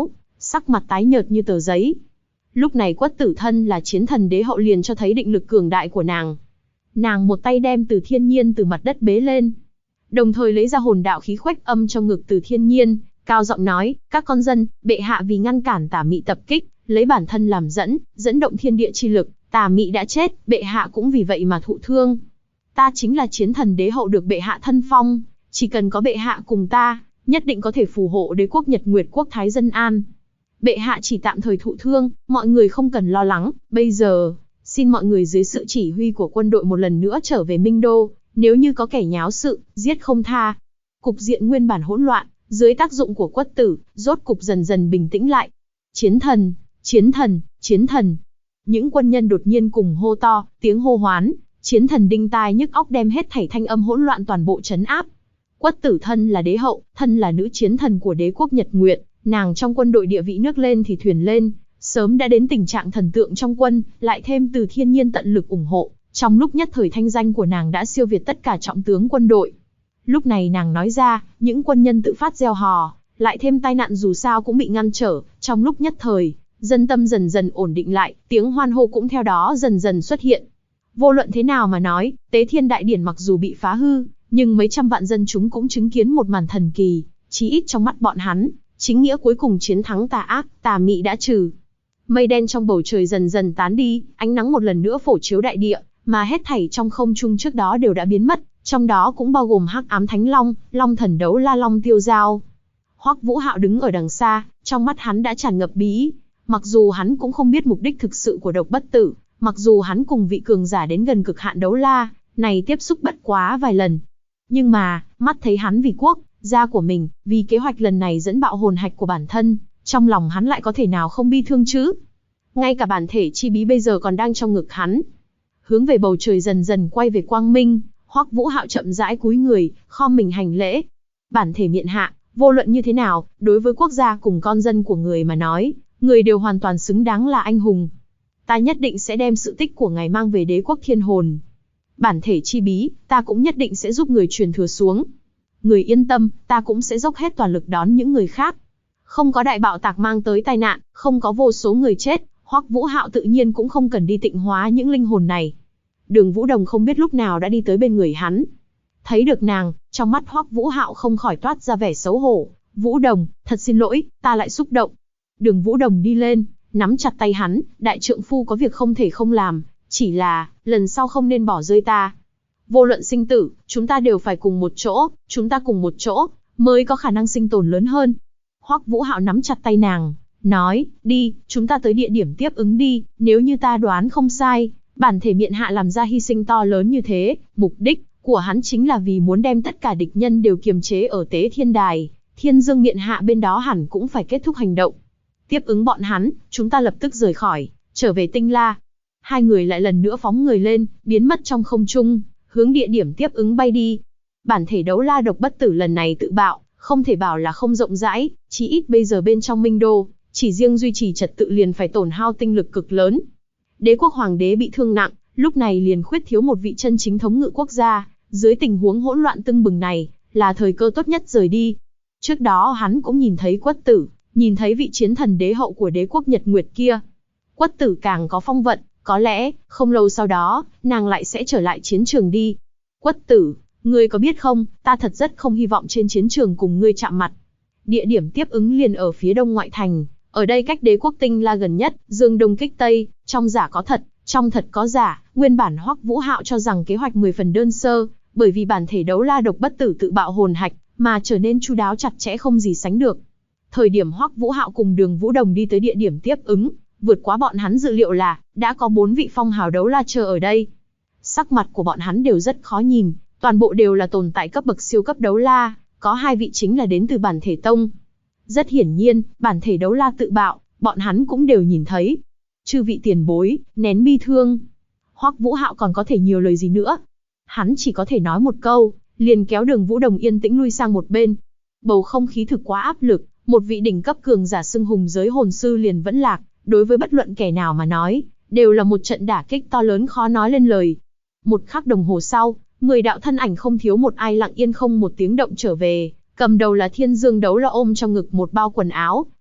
sắc mặt tái nhợt như tờ giấy. Lúc này Quất Tử thân là chiến thần đế hậu liền cho thấy định lực cường đại của nàng. Nàng một tay đem Từ Thiên Nhiên từ mặt đất bế lên, đồng thời lấy ra hồn đạo khí khuếch âm trong ngực Từ Thiên Nhiên, cao giọng nói, các con dân, bệ hạ vì ngăn cản tà mị tập kích, lấy bản thân làm dẫn động thiên địa chi lực, tà mị đã chết, bệ hạ cũng vì vậy mà thụ thương. Ta chính là chiến thần đế hậu được bệ hạ thân phong, chỉ cần có bệ hạ cùng ta, nhất định có thể phù hộ đế quốc Nhật Nguyệt quốc thái dân an. Bệ hạ chỉ tạm thời thụ thương, mọi người không cần lo lắng, bây giờ, xin mọi người dưới sự chỉ huy của quân đội một lần nữa trở về Minh Đô, nếu như có kẻ nháo sự, giết không tha. Cục diện nguyên bản hỗn loạn, dưới tác dụng của Quất Tử, rốt cục dần dần bình tĩnh lại. Chiến thần, chiến thần, chiến thần. Những quân nhân đột nhiên cùng hô to, tiếng hô hoán, chiến thần đinh tai nhức óc đem hết thảy thanh âm hỗn loạn toàn bộ trấn áp. Quất Tử thân là đế hậu, thân là nữ chiến thần của đế quốc Nhật Nguyệt, nàng trong quân đội địa vị nước lên thì thuyền lên, sớm đã đến tình trạng thần tượng trong quân, lại thêm Từ Thiên Nhiên tận lực ủng hộ, trong lúc nhất thời thanh danh của nàng đã siêu việt tất cả trọng tướng quân đội. Lúc này nàng nói ra, những quân nhân tự phát reo hò, lại thêm tai nạn dù sao cũng bị ngăn trở, trong lúc nhất thời, dân tâm dần dần ổn định lại, tiếng hoan hô cũng theo đó dần dần xuất hiện. Vô luận thế nào mà nói, Tế Thiên Đại Điển mặc dù bị phá hư, nhưng mấy trăm vạn dân chúng cũng chứng kiến một màn thần kỳ, chí ít trong mắt bọn hắn, chính nghĩa cuối cùng chiến thắng tà ác, tà mị đã trừ. Mây đen trong bầu trời dần dần tán đi, ánh nắng một lần nữa phổ chiếu đại địa, mà hết thảy trong không trung trước đó đều đã biến mất, trong đó cũng bao gồm Hắc Ám Thánh Long, Long Thần Đấu La Long Tiêu Dao. Hoắc Vũ Hạo đứng ở đằng xa, trong mắt hắn đã tràn ngập bí ý. Mặc dù hắn cũng không biết mục đích thực sự của Độc Bất Tử, mặc dù hắn cùng vị cường giả đến gần cực hạn đấu la này tiếp xúc bất quá vài lần, nhưng mà mắt thấy hắn vì quốc gia của mình, vì kế hoạch lần này dẫn bạo hồn hạch của bản thân, trong lòng hắn lại có thể nào không bi thương chứ? Ngay cả bản thể chi bí bây giờ còn đang trong ngực hắn. Hướng về bầu trời dần dần quay về quang minh, Hoắc Vũ Hạo chậm rãi cúi người, khom mình hành lễ. Bản thể miện hạ, vô luận như thế nào, đối với quốc gia cùng con dân của người mà nói, người đều hoàn toàn xứng đáng là anh hùng. Ta nhất định sẽ đem sự tích của ngài mang về đế quốc thiên hồn. Bản thể chi bí, ta cũng nhất định sẽ giúp người truyền thừa xuống. Người yên tâm, ta cũng sẽ dốc hết toàn lực đón những người khác. Không có đại bạo tạc mang tới tai nạn, không có vô số người chết, Hoắc Vũ Hạo tự nhiên cũng không cần đi tịnh hóa những linh hồn này. Đường Vũ Đồng không biết lúc nào đã đi tới bên người hắn. Thấy được nàng, trong mắt Hoắc Vũ Hạo không khỏi toát ra vẻ xấu hổ. Vũ Đồng, thật xin lỗi, ta lại xúc động. Đường Vũ Đồng đi lên, nắm chặt tay hắn, đại trượng phu có việc không thể không làm, chỉ là, lần sau không nên bỏ rơi ta. Vô luận sinh tử, chúng ta đều phải cùng một chỗ, chúng ta cùng một chỗ, mới có khả năng sinh tồn lớn hơn. Hoắc Vũ Hạo nắm chặt tay nàng, nói, đi, chúng ta tới địa điểm tiếp ứng đi, nếu như ta đoán không sai, bản thể miện hạ làm ra hy sinh to lớn như thế, mục đích của hắn chính là vì muốn đem tất cả địch nhân đều kiềm chế ở Tế Thiên Đài, Thiên Dương miện hạ bên đó hẳn cũng phải kết thúc hành động. Tiếp ứng bọn hắn, chúng ta lập tức rời khỏi, trở về Tinh La. Hai người lại lần nữa phóng người lên, biến mất trong không trung, hướng địa điểm tiếp ứng bay đi. Bản thể đấu la Độc Bất Tử lần này tự bạo, không thể bảo là không rộng rãi, chí ít bây giờ bên trong Minh Đô, chỉ riêng duy trì trật tự liền phải tổn hao tinh lực cực lớn. Đế quốc hoàng đế bị thương nặng, lúc này liền khuyết thiếu một vị chân chính thống ngự quốc gia, dưới tình huống hỗn loạn tưng bừng này, là thời cơ tốt nhất rời đi. Trước đó hắn cũng nhìn thấy Quất Tử, nhìn thấy vị chiến thần đế hậu của đế quốc Nhật Nguyệt kia. Quất Tử càng có phong vận, có lẽ, không lâu sau đó, nàng lại sẽ trở lại chiến trường đi. Quất Tử, ngươi có biết không, ta thật rất không hy vọng trên chiến trường cùng ngươi chạm mặt. Địa điểm tiếp ứng liền ở phía đông ngoại thành, ở đây cách đế quốc Tinh La gần nhất, dương đông kích tây, trong giả có thật, trong thật có giả. Nguyên bản Hoắc Vũ Hạo cho rằng kế hoạch 10 phần đơn sơ, bởi vì bản thể đấu la Độc Bất Tử tự bạo hồn hạch, mà trở nên chu đáo chặt chẽ không gì sánh được. Thời điểm Hoắc Vũ Hạo cùng Đường Vũ Đồng đi tới địa điểm tiếp ứng, vượt quá bọn hắn dự liệu là, đã có 4 vị phong hào đấu la chờ ở đây. Sắc mặt của bọn hắn đều rất khó nhìn, toàn bộ đều là tồn tại cấp bậc siêu cấp đấu la, có 2 vị chính là đến từ bản thể tông. Rất hiển nhiên, bản thể đấu la tự bạo, bọn hắn cũng đều nhìn thấy. Chư vị tiền bối, nén bi thương. Hoắc Vũ Hạo còn có thể nhiều lời gì nữa. Hắn chỉ có thể nói một câu, liền kéo Đường Vũ Đồng yên tĩnh lui sang một bên. Bầu không khí thực quá áp lực, một vị đỉnh cấp cường giả xưng hùng giới hồn sư liền vẫn lạc, đối với bất luận kẻ nào mà nói, đều là một trận đả kích to lớn khó nói lên lời. Một khắc đồng hồ sau, 10 đạo thân ảnh không thiếu một ai lặng yên không một tiếng động trở về, cầm đầu là Thiên Dương đấu la ôm trong ngực một bao quần áo,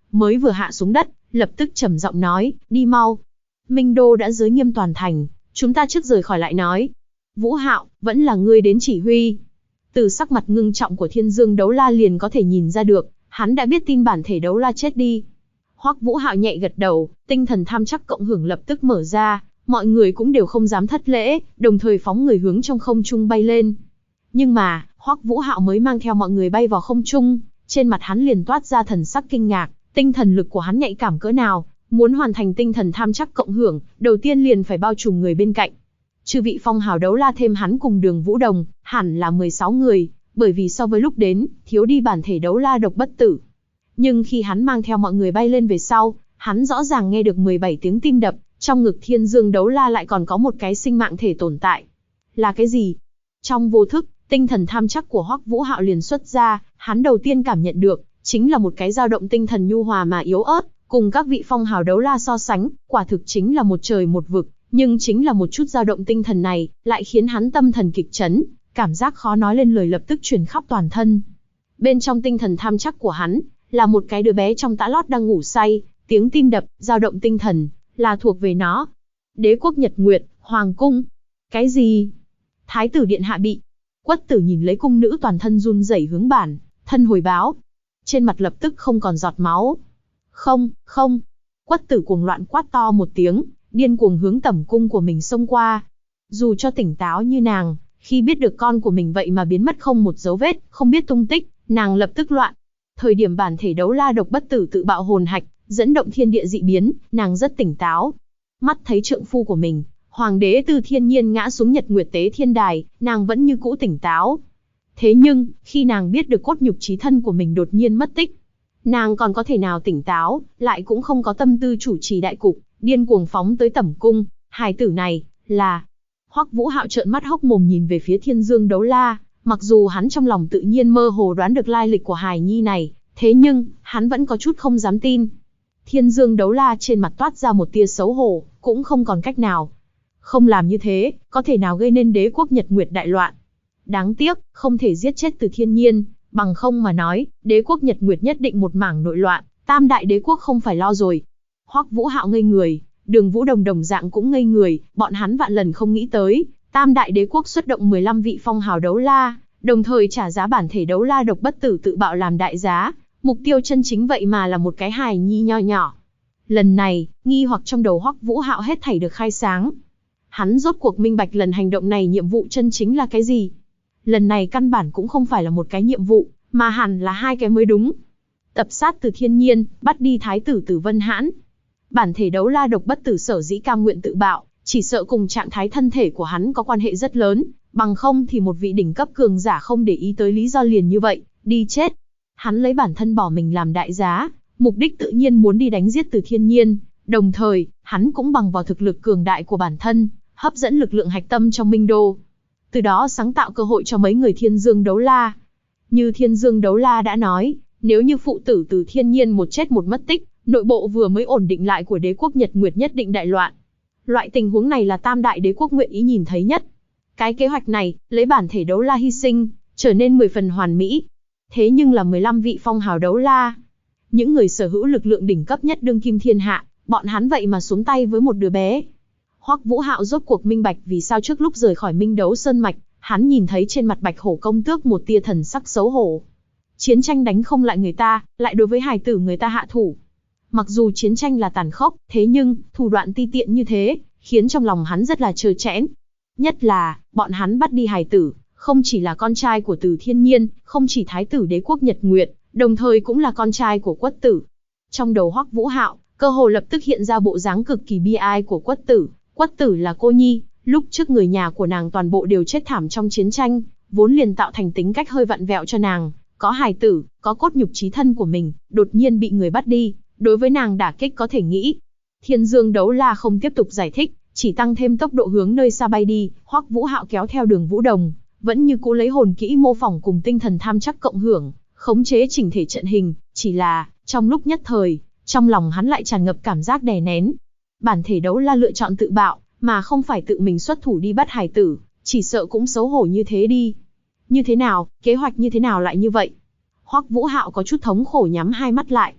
mới vừa hạ xuống đất, lập tức trầm giọng nói, đi mau. Minh đô đã giới nghiêm toàn thành, chúng ta trước rời khỏi lại nói. Vũ Hạo, vẫn là ngươi đến chỉ huy. Từ sắc mặt ngưng trọng của Thiên Dương Đấu La liền có thể nhìn ra được, hắn đã biết tin bản thể Đấu La chết đi. Hoắc Vũ Hạo nhẹ gật đầu, tinh thần tham chắc cộng hưởng lập tức mở ra, mọi người cũng đều không dám thất lễ, đồng thời phóng người hướng trong không trung bay lên. Nhưng mà, Hoắc Vũ Hạo mới mang theo mọi người bay vào không trung, trên mặt hắn liền toát ra thần sắc kinh ngạc, tinh thần lực của hắn nhạy cảm cỡ nào, muốn hoàn thành tinh thần tham chắc cộng hưởng, đầu tiên liền phải bao trùm người bên cạnh. Chư vị phong hào đấu la thêm hắn cùng Đường Vũ Đồng, hẳn là 16 người, bởi vì so với lúc đến, thiếu đi bản thể đấu la độc bất tử. Nhưng khi hắn mang theo mọi người bay lên về sau, hắn rõ ràng nghe được 17 tiếng tim đập, trong ngực Thiên Dương Đấu La lại còn có một cái sinh mạng thể tồn tại. Là cái gì? Trong vô thức, tinh thần tham chắc của Hoắc Vũ Hạo liền xuất ra, hắn đầu tiên cảm nhận được, chính là một cái dao động tinh thần nhu hòa mà yếu ớt, cùng các vị phong hào đấu la so sánh, quả thực chính là một trời một vực, nhưng chính là một chút dao động tinh thần này, lại khiến hắn tâm thần kịch chấn, cảm giác khó nói lên lời lập tức truyền khắp toàn thân. Bên trong tinh thần tham chắc của hắn, là một cái đứa bé trong tã lót đang ngủ say, tiếng tim đập, dao động tinh thần, là thuộc về nó. Đế quốc Nhật Nguyệt, Hoàng cung. Cái gì? Thái tử điện hạ bị. Quất Tử nhìn lấy cung nữ toàn thân run rẩy hướng bản thân hồi báo. Trên mặt lập tức không còn giọt máu. Không, không. Quất Tử cuồng loạn quát to một tiếng, điên cuồng hướng tẩm cung của mình xông qua. Dù cho tỉnh táo như nàng, khi biết được con của mình vậy mà biến mất không một dấu vết, không biết tung tích, nàng lập tức loạn. Thời điểm bản thể đấu la độc bất tử tự bạo hồn hạch, dẫn động thiên địa dị biến, nàng rất tỉnh táo. Mắt thấy trượng phu của mình, Hoàng đế Từ Thiên Nhiên ngã xuống Nhật Nguyệt Tế Thiên Đài, nàng vẫn như cũ tỉnh táo. Thế nhưng, khi nàng biết được cốt nhục chí thân của mình đột nhiên mất tích, nàng còn có thể nào tỉnh táo, lại cũng không có tâm tư chủ trì đại cục, điên cuồng phóng tới tẩm cung. Hài tử này, là... Hoắc Vũ Hạo trợn mắt hốc mồm nhìn về phía Thiên Dương Đấu La, mặc dù hắn trong lòng tự nhiên mơ hồ đoán được lai lịch của hài nhi này, thế nhưng, hắn vẫn có chút không dám tin. Thiên Dương Đấu La trên mặt toát ra một tia xấu hổ, cũng không còn cách nào. Không làm như thế, có thể nào gây nên đế quốc Nhật Nguyệt đại loạn. Đáng tiếc, không thể giết chết Từ Thiên Nhiên, bằng không mà nói, đế quốc Nhật Nguyệt nhất định một mảng nội loạn, tam đại đế quốc không phải lo rồi. Hoắc Vũ Hạo ngây người, Đường Vũ Đồng đồng dạng cũng ngây người, bọn hắn vạn lần không nghĩ tới, tam đại đế quốc xuất động 15 vị phong hào đấu la, đồng thời trả giá bản thể đấu la độc bất tử tự bạo làm đại giá, mục tiêu chân chính vậy mà là một cái hài nhi nho nhỏ. Lần này, nghi hoặc trong đầu Hoắc Vũ Hạo hết thảy được khai sáng. Hắn rốt cuộc minh bạch lần hành động này nhiệm vụ chân chính là cái gì. Lần này căn bản cũng không phải là một cái nhiệm vụ, mà hẳn là hai cái mới đúng. Tập sát Từ Thiên Nhiên, bắt đi thái tử Tử Vân Hãn. Bản thể đấu la độc bất tử sở dĩ cam nguyện tự bạo, chỉ sợ cùng trạng thái thân thể của hắn có quan hệ rất lớn, bằng không thì một vị đỉnh cấp cường giả không để ý tới lý do liền như vậy, đi chết. Hắn lấy bản thân bỏ mình làm đại giá, mục đích tự nhiên muốn đi đánh giết Từ Thiên Nhiên, đồng thời, hắn cũng bằng vào thực lực cường đại của bản thân, hấp dẫn lực lượng hạch tâm trong Minh Đô. Từ đó sáng tạo cơ hội cho mấy người Thiên Dương Đấu La. Như Thiên Dương Đấu La đã nói, nếu như phụ tử Từ Thiên Nhiên một chết một mất tích, nội bộ vừa mới ổn định lại của đế quốc Nhật Nguyệt nhất định đại loạn. Loại tình huống này là tam đại đế quốc nguyện ý nhìn thấy nhất. Cái kế hoạch này, lấy bản thể đấu la hy sinh, trở nên 10 phần hoàn mỹ. Thế nhưng là 15 vị phong hào đấu la. Những người sở hữu lực lượng đỉnh cấp nhất đương kim thiên hạ, bọn hắn vậy mà xuống tay với một đứa bé. Hoắc Vũ Hạo rốt cuộc minh bạch vì sao trước lúc rời khỏi Minh Đấu Sơn Mạch, hắn nhìn thấy trên mặt Bạch Hổ công tước một tia thần sắc xấu hổ. Chiến tranh đánh không lại người ta, lại đối với hài tử người ta hạ thủ. Mặc dù chiến tranh là tàn khốc, thế nhưng, thủ đoạn ti tiện như thế, khiến trong lòng hắn rất là trơ trẽn. Nhất là, bọn hắn bắt đi hài tử, không chỉ là con trai của Từ Thiên Nhiên, không chỉ thái tử đế quốc Nhật Nguyệt, đồng thời cũng là con trai của Quất Tử. Trong đầu Hoắc Vũ Hạo, cơ hồ lập tức hiện ra bộ dáng cực kỳ bi ai của Quất Tử. Quất Tử là cô nhi, lúc trước người nhà của nàng toàn bộ đều chết thảm trong chiến tranh, vốn liền tạo thành tính cách hơi vặn vẹo cho nàng, có hài tử, có cốt nhục chí thân của mình, đột nhiên bị người bắt đi, đối với nàng đả kích có thể nghĩ. Thiên Dương Đấu La không tiếp tục giải thích, chỉ tăng thêm tốc độ hướng nơi xa bay đi. Hoắc Vũ Hạo kéo theo Đường Vũ Đồng, vẫn như cũ lấy hồn kỹ mô phỏng cùng tinh thần tham chắc cộng hưởng, khống chế chỉnh thể trận hình, chỉ là, trong lúc nhất thời, trong lòng hắn lại tràn ngập cảm giác đè nén. Bản thể đấu la lựa chọn tự bạo, mà không phải tự mình xuất thủ đi bắt hài tử, chỉ sợ cũng xấu hổ như thế đi. Như thế nào, kế hoạch như thế nào lại như vậy? Hoắc Vũ Hạo có chút thống khổ nhắm hai mắt lại.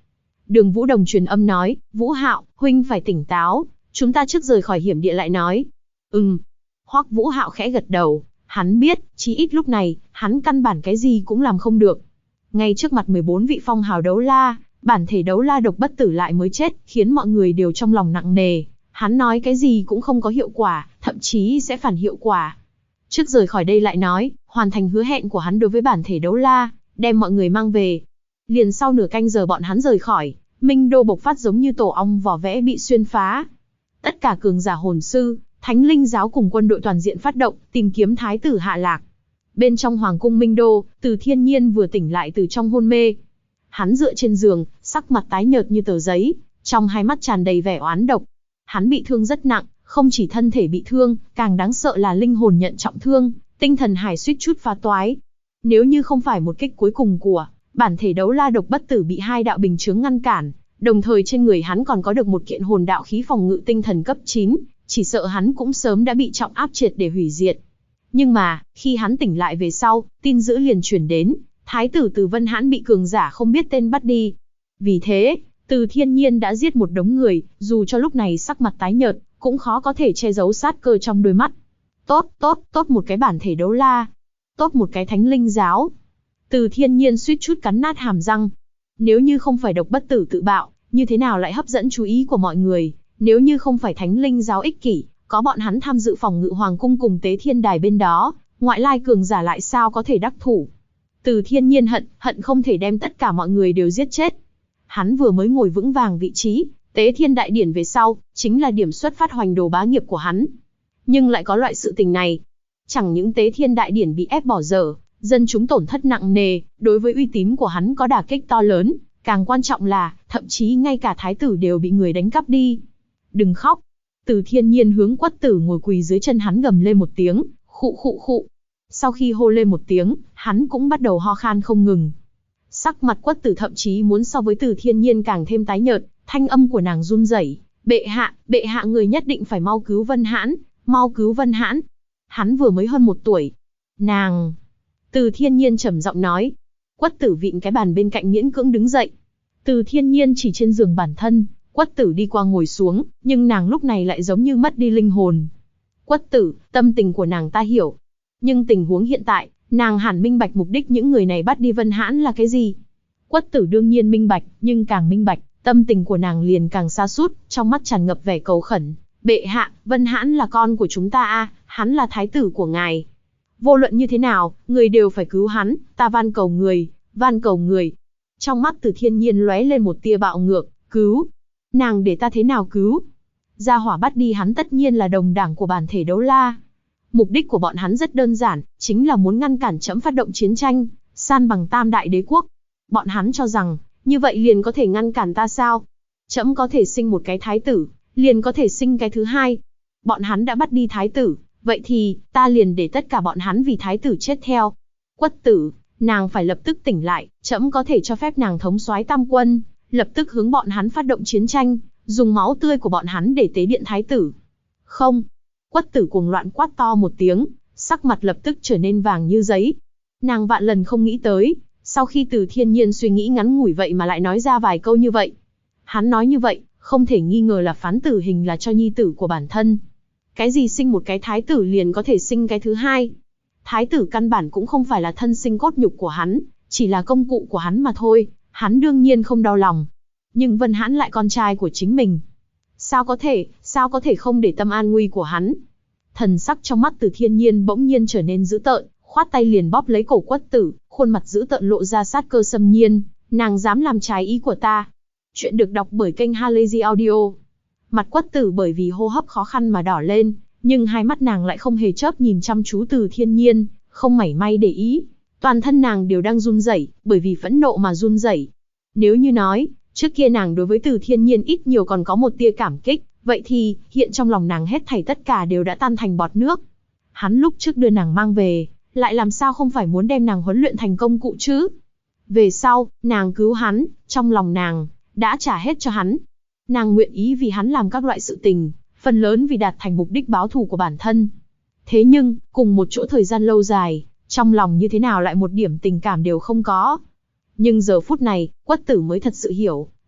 Đường Vũ Đồng truyền âm nói, Vũ Hạo, huynh phải tỉnh táo, chúng ta trước rời khỏi hiểm địa lại nói. Hoắc Vũ Hạo khẽ gật đầu, hắn biết, chí ít lúc này, hắn căn bản cái gì cũng làm không được. Ngay trước mặt 14 vị phong hào đấu la, bản thể đấu la độc bất tử lại mới chết, khiến mọi người đều trong lòng nặng nề. Hắn nói cái gì cũng không có hiệu quả, thậm chí sẽ phản hiệu quả. Trước rời khỏi đây lại nói, hoàn thành hứa hẹn của hắn đối với bản thể đấu la, đem mọi người mang về. Liền sau nửa canh giờ bọn hắn rời khỏi, Minh Đô bộc phát giống như tổ ong vỏ vẽ bị xuyên phá. Tất cả cường giả hồn sư, Thánh Linh giáo cùng quân đội toàn diện phát động, tìm kiếm thái tử hạ lạc. Bên trong hoàng cung Minh Đô, Từ Thiên Nhiên vừa tỉnh lại từ trong hôn mê. Hắn dựa trên giường, sắc mặt tái nhợt như tờ giấy, trong hai mắt tràn đầy vẻ oán độc. Hắn bị thương rất nặng, không chỉ thân thể bị thương, càng đáng sợ là linh hồn nhận trọng thương, tinh thần hải suýt chút phá toái. Nếu như không phải một kích cuối cùng của bản thể đấu la độc bất tử bị hai đạo bình chướng ngăn cản, đồng thời trên người hắn còn có được một kiện hồn đạo khí phòng ngự tinh thần cấp 9, chỉ sợ hắn cũng sớm đã bị trọng áp triệt để hủy diệt. Nhưng mà, khi hắn tỉnh lại về sau, tin dữ liền truyền đến, thái tử Từ Vân Hãn bị cường giả không biết tên bắt đi. Vì thế, Từ Thiên Nhiên đã giết một đống người, dù cho lúc này sắc mặt tái nhợt, cũng khó có thể che giấu sát cơ trong đôi mắt. Tốt một cái bản thể đấu la. Tốt một cái Thánh Linh giáo. Từ Thiên Nhiên suýt chút cắn nát hàm răng. Nếu như không phải độc bất tử tự bạo, như thế nào lại hấp dẫn chú ý của mọi người? Nếu như không phải Thánh Linh giáo ích kỷ, có bọn hắn tham dự phòng ngự hoàng cung cùng tế thiên đài bên đó, ngoại lai cường giả lại sao có thể đắc thủ? Từ Thiên Nhiên hận không thể đem tất cả mọi người đều giết chết. Hắn vừa mới ngồi vững vàng vị trí, tế thiên đại điển về sau, chính là điểm xuất phát hoành đồ bá nghiệp của hắn. Nhưng lại có loại sự tình này. Chẳng những tế thiên đại điển bị ép bỏ dở, dân chúng tổn thất nặng nề, đối với uy tín của hắn có đả kích to lớn, càng quan trọng là, thậm chí ngay cả thái tử đều bị người đánh cắp đi. Đừng khóc. Từ Thiên Nhiên hướng Quất Tử ngồi quỳ dưới chân hắn gầm lên một tiếng, khụ. Sau khi hô lên một tiếng, hắn cũng bắt đầu ho khan không ngừng. Sắc mặt Quất Tử thậm chí muốn so với Từ Thiên Nhiên càng thêm tái nhợt, thanh âm của nàng run rẩy, bệ hạ người nhất định phải mau cứu Vân Hãn, mau cứu Vân Hãn. Hắn vừa mới hơn 1 tuổi. Nàng. Từ Thiên Nhiên trầm giọng nói. Quất Tử vịn cái bàn bên cạnh miễn cưỡng đứng dậy. Từ Thiên Nhiên chỉ trên giường bản thân, Quất Tử đi qua ngồi xuống, nhưng nàng lúc này lại giống như mất đi linh hồn. Quất Tử, tâm tình của nàng ta hiểu. Nhưng tình huống hiện tại, nàng hẳn minh bạch mục đích những người này bắt đi Vân Hãn là cái gì. Quất Tử đương nhiên minh bạch, nhưng càng minh bạch, tâm tình của nàng liền càng sa sút, trong mắt tràn ngập vẻ cầu khẩn. Bệ hạ, Vân Hãn là con của chúng ta a, hắn là thái tử của ngài. Vô luận như thế nào, người đều phải cứu hắn, ta van cầu người, van cầu người. Trong mắt Từ Thiên Nhiên lóe lên một tia bạo ngược, cứu. Nàng để ta thế nào cứu? Gia hỏa bắt đi hắn tất nhiên là đồng đảng của bản thể đấu la. Mục đích của bọn hắn rất đơn giản, chính là muốn ngăn cản trẫm phát động chiến tranh, san bằng Tam Đại Đế quốc. Bọn hắn cho rằng, như vậy liền có thể ngăn cản ta sao? Trẫm có thể sinh một cái thái tử, liền có thể sinh cái thứ hai. Bọn hắn đã bắt đi thái tử, vậy thì, ta liền để tất cả bọn hắn vì thái tử chết theo. Quất Tử, nàng phải lập tức tỉnh lại, trẫm có thể cho phép nàng thống soái tam quân, lập tức hướng bọn hắn phát động chiến tranh, dùng máu tươi của bọn hắn để tế điện thái tử. Không. Quất Tử cuồng loạn quát to một tiếng, sắc mặt lập tức trở nên vàng như giấy. Nàng vạn lần không nghĩ tới, sau khi Từ Thiên Nhiên suy nghĩ ngắn ngủi vậy mà lại nói ra vài câu như vậy. Hắn nói như vậy, không thể nghi ngờ là phán tử hình là cho nhi tử của bản thân. Cái gì sinh một cái thái tử liền có thể sinh cái thứ hai. Thái tử căn bản cũng không phải là thân sinh cốt nhục của hắn, chỉ là công cụ của hắn mà thôi, hắn đương nhiên không đau lòng. Nhưng Vân Hãn lại con trai của chính mình. Sao có thể không để tâm an nguy của hắn? Thần sắc trong mắt Từ Thiên Nhiên bỗng nhiên trở nên dữ tợn, khoát tay liền bóp lấy cổ Quất Tử, khuôn mặt dữ tợn lộ ra sát cơ xâm nhiên, nàng dám làm trái ý của ta. Chuyện được đọc bởi kênh Halazy Audio. Mặt Quất Tử bởi vì hô hấp khó khăn mà đỏ lên, nhưng hai mắt nàng lại không hề chớp nhìn chăm chú Từ Thiên Nhiên, không mảy may để ý. Toàn thân nàng đều đang run rẩy, bởi vì phẫn nộ mà run rẩy. Nếu như nói, trước kia nàng đối với Từ Thiên Nhiên ít nhiều còn có một tia cảm kích, vậy thì, hiện trong lòng nàng hết thảy tất cả đều đã tan thành bọt nước. Hắn lúc trước đưa nàng mang về, lại làm sao không phải muốn đem nàng huấn luyện thành công cụ chứ? Về sau, nàng cứu hắn, trong lòng nàng đã trả hết cho hắn. Nàng nguyện ý vì hắn làm các loại sự tình, phần lớn vì đạt thành mục đích báo thù của bản thân. Thế nhưng, cùng một chỗ thời gian lâu dài, trong lòng như thế nào lại một điểm tình cảm đều không có. Nhưng giờ phút này, Quất Tử mới thật sự hiểu,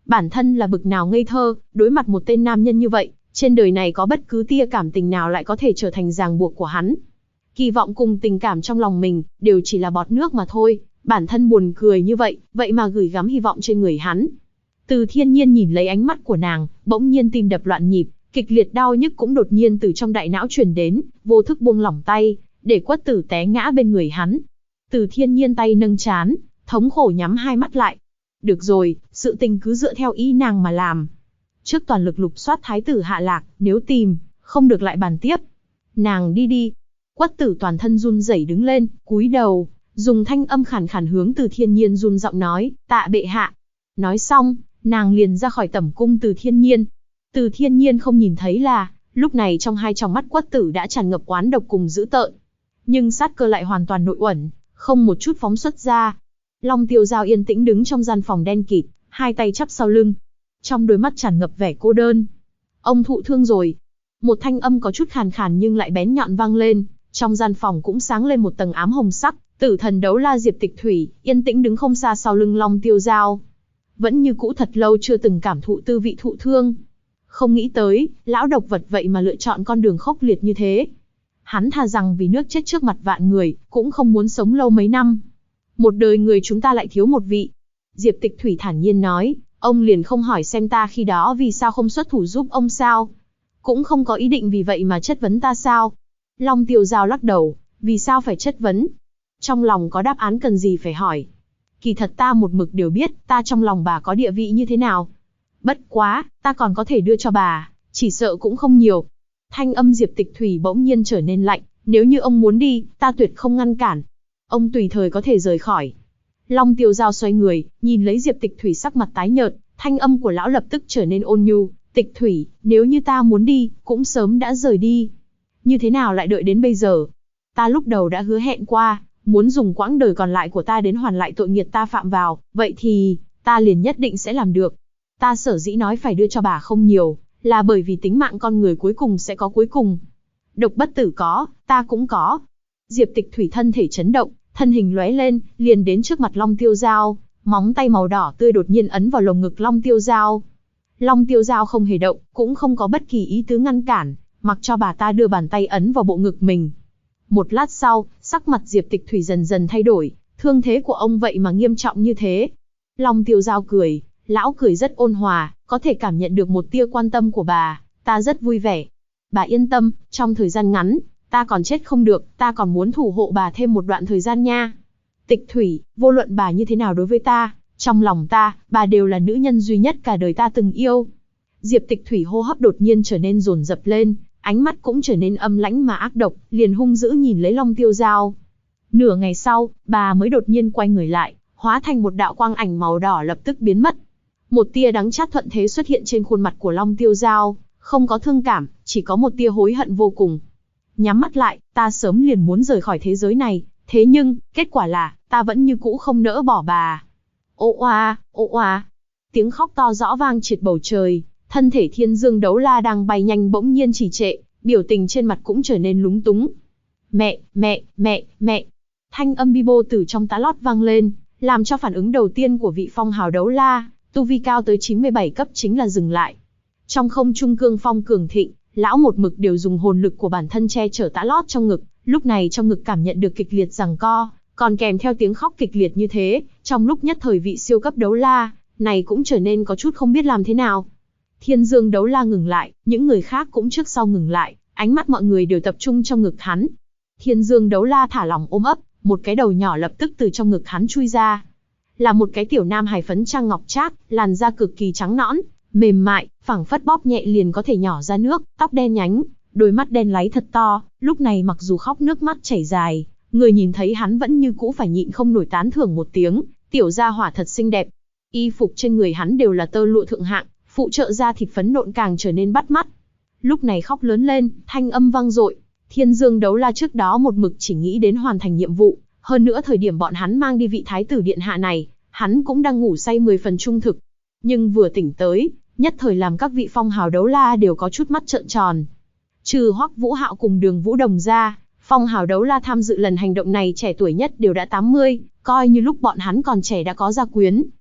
Bản thân là bực nào ngây thơ, đối mặt một tên nam nhân như vậy, trên đời này có bất cứ tia cảm tình nào lại có thể trở thành ràng buộc của hắn. Kỳ vọng cùng tình cảm trong lòng mình, đều chỉ là bọt nước mà thôi, bản thân buồn cười như vậy, vậy mà gửi gắm hy vọng trên người hắn. Từ Thiên Nhiên nhìn lấy ánh mắt của nàng, bỗng nhiên tim đập loạn nhịp, kịch liệt đau nhức cũng đột nhiên từ trong đại não truyền đến, vô thức buông lỏng tay, để Quất Tử té ngã bên người hắn. Từ Thiên Nhiên tay nâng trán, thống khổ nhắm hai mắt lại. Được rồi, sự tình cứ dựa theo ý nàng mà làm. Trước toàn lực lục soát thái tử hạ lạc, nếu tìm, không được lại bàn tiếp. Nàng đi đi. Quất Tử toàn thân run rẩy đứng lên, cúi đầu, dùng thanh âm khàn khàn hướng Từ Thiên Nhiên run giọng nói, tạ bệ hạ. Nói xong, nàng liền ra khỏi tẩm cung Từ Thiên Nhiên. Từ Thiên Nhiên không nhìn thấy là, lúc này trong hai tròng mắt Quất Tử đã tràn ngập oán độc cùng dữ tợn. Nhưng sát cơ lại hoàn toàn nội uẩn, không một chút phóng xuất ra. Long Tiêu Giao yên tĩnh đứng trong gian phòng đen kịt, hai tay chắp sau lưng. Trong đôi mắt tràn ngập vẻ cô đơn. Ông thụ thương rồi. Một thanh âm có chút khàn khàn nhưng lại bén nhọn vang lên, trong gian phòng cũng sáng lên một tầng ám hồng sắc. Tử thần đấu la Diệp Tịch Thủy, yên tĩnh đứng không xa sau lưng Long Tiêu Giao. Vẫn như cũ thật lâu chưa từng cảm thụ tư vị thụ thương. Không nghĩ tới, lão độc vật vậy mà lựa chọn con đường khốc liệt như thế. Hắn thà rằng vì nước chết trước mặt vạn người, cũng không muốn sống lâu mấy năm. Một đời người chúng ta lại thiếu một vị. Diệp Tịch Thủy thản nhiên nói, ông liền không hỏi xem ta khi đó vì sao không xuất thủ giúp ông sao. Cũng không có ý định vì vậy mà chất vấn ta sao. Long Tiêu Giao lắc đầu, vì sao phải chất vấn? Trong lòng có đáp án cần gì phải hỏi. Kỳ thật ta một mực đều biết, ta trong lòng bà có địa vị như thế nào. Bất quá, ta còn có thể đưa cho bà, chỉ sợ cũng không nhiều. Thanh âm Diệp Tịch Thủy bỗng nhiên trở nên lạnh, nếu như ông muốn đi, ta tuyệt không ngăn cản. Ông tùy thời có thể rời khỏi. Long Tiêu Giao xoay người, nhìn lấy Diệp Tịch Thủy sắc mặt tái nhợt, thanh âm của lão lập tức trở nên ôn nhu. Tịch Thủy, nếu như ta muốn đi, cũng sớm đã rời đi. Như thế nào lại đợi đến bây giờ? Ta lúc đầu đã hứa hẹn qua, muốn dùng quãng đời còn lại của ta đến hoàn lại tội nghiệp ta phạm vào, vậy thì, ta liền nhất định sẽ làm được. Ta sở dĩ nói phải đưa cho bà không nhiều, là bởi vì tính mạng con người cuối cùng sẽ có cuối cùng. Độc bất tử có, ta cũng có. Diệp Tịch Thủy thân thể chấn động, thân hình lóe lên, liền đến trước mặt Long Tiêu Giao, móng tay màu đỏ tươi đột nhiên ấn vào lồng ngực Long Tiêu Giao. Long Tiêu Giao không hề động, cũng không có bất kỳ ý tứ ngăn cản, mặc cho bà ta đưa bàn tay ấn vào bộ ngực mình. Một lát sau, sắc mặt Diệp Tịch Thủy dần dần thay đổi, thương thế của ông vậy mà nghiêm trọng như thế. Long Tiêu Giao cười, lão cười rất ôn hòa, có thể cảm nhận được một tia quan tâm của bà, ta rất vui vẻ. Bà yên tâm, trong thời gian ngắn, ta còn chết không được, ta còn muốn thủ hộ bà thêm một đoạn thời gian nha. Tịch Thủy, vô luận bà như thế nào đối với ta, trong lòng ta, bà đều là nữ nhân duy nhất cả đời ta từng yêu. Diệp Tịch Thủy hô hấp đột nhiên trở nên dồn dập lên, ánh mắt cũng trở nên âm lãnh mà ác độc, liền hung dữ nhìn lấy Long Tiêu Giao. Nửa ngày sau, bà mới đột nhiên quay người lại, hóa thành một đạo quang ảnh màu đỏ lập tức biến mất. Một tia đắng chát thuận thế xuất hiện trên khuôn mặt của Long Tiêu Giao, không có thương cảm, chỉ có một tia hối hận vô cùng. Nhắm mắt lại, ta sớm liền muốn rời khỏi thế giới này, thế nhưng, kết quả là, ta vẫn như cũ không nỡ bỏ bà. Ô oa, ô oa. Tiếng khóc to rõ vang triệt bầu trời, thân thể Thiên Dương Đấu La đang bay nhanh bỗng nhiên trì trệ, biểu tình trên mặt cũng trở nên lúng túng. Mẹ, mẹ, mẹ, mẹ. Thanh âm bi bô từ trong tá lót vang lên, làm cho phản ứng đầu tiên của vị phong hào đấu la, tu vi cao tới 97 cấp chính là dừng lại. Trong không trung cương phong cường thịnh, lão một mực đều dùng hồn lực của bản thân che chở tá lót trong ngực, lúc này trong ngực cảm nhận được kịch liệt giằng co, còn kèm theo tiếng khóc kịch liệt như thế, trong lúc nhất thời vị siêu cấp đấu la này cũng trở nên có chút không biết làm thế nào. Thiên Dương Đấu La ngừng lại, những người khác cũng trước sau ngừng lại, ánh mắt mọi người đều tập trung trong ngực hắn. Thiên Dương Đấu La thả lỏng ôm ấp, một cái đầu nhỏ lập tức từ trong ngực hắn chui ra. Là một cái tiểu nam hài phấn trang ngọc trác, làn da cực kỳ trắng nõn, mềm mại, phẳng phất bóp nhẹ liền có thể nhỏ ra nước, tóc đen nhánh, đôi mắt đen láy thật to, lúc này mặc dù khóc nước mắt chảy dài, người nhìn thấy hắn vẫn như cũ phải nhịn không nổi tán thưởng một tiếng, tiểu gia hỏa thật xinh đẹp. Y phục trên người hắn đều là tơ lụa thượng hạng, phụ trợ da thịt phấn nộn càng trở nên bắt mắt. Lúc này khóc lớn lên, thanh âm vang dội. Thiên Dương Đấu La trước đó một mực chỉ nghĩ đến hoàn thành nhiệm vụ, hơn nữa thời điểm bọn hắn mang đi vị thái tử điện hạ này, hắn cũng đang ngủ say 10 phần trung thực. Nhưng vừa tỉnh tới, nhất thời làm các vị phong hào đấu la đều có chút mắt trợn tròn. Trừ Hoắc Vũ Hạo cùng Đường Vũ Đồng ra, phong hào đấu la tham dự lần hành động này trẻ tuổi nhất đều đã 80, coi như lúc bọn hắn còn trẻ đã có gia quyến,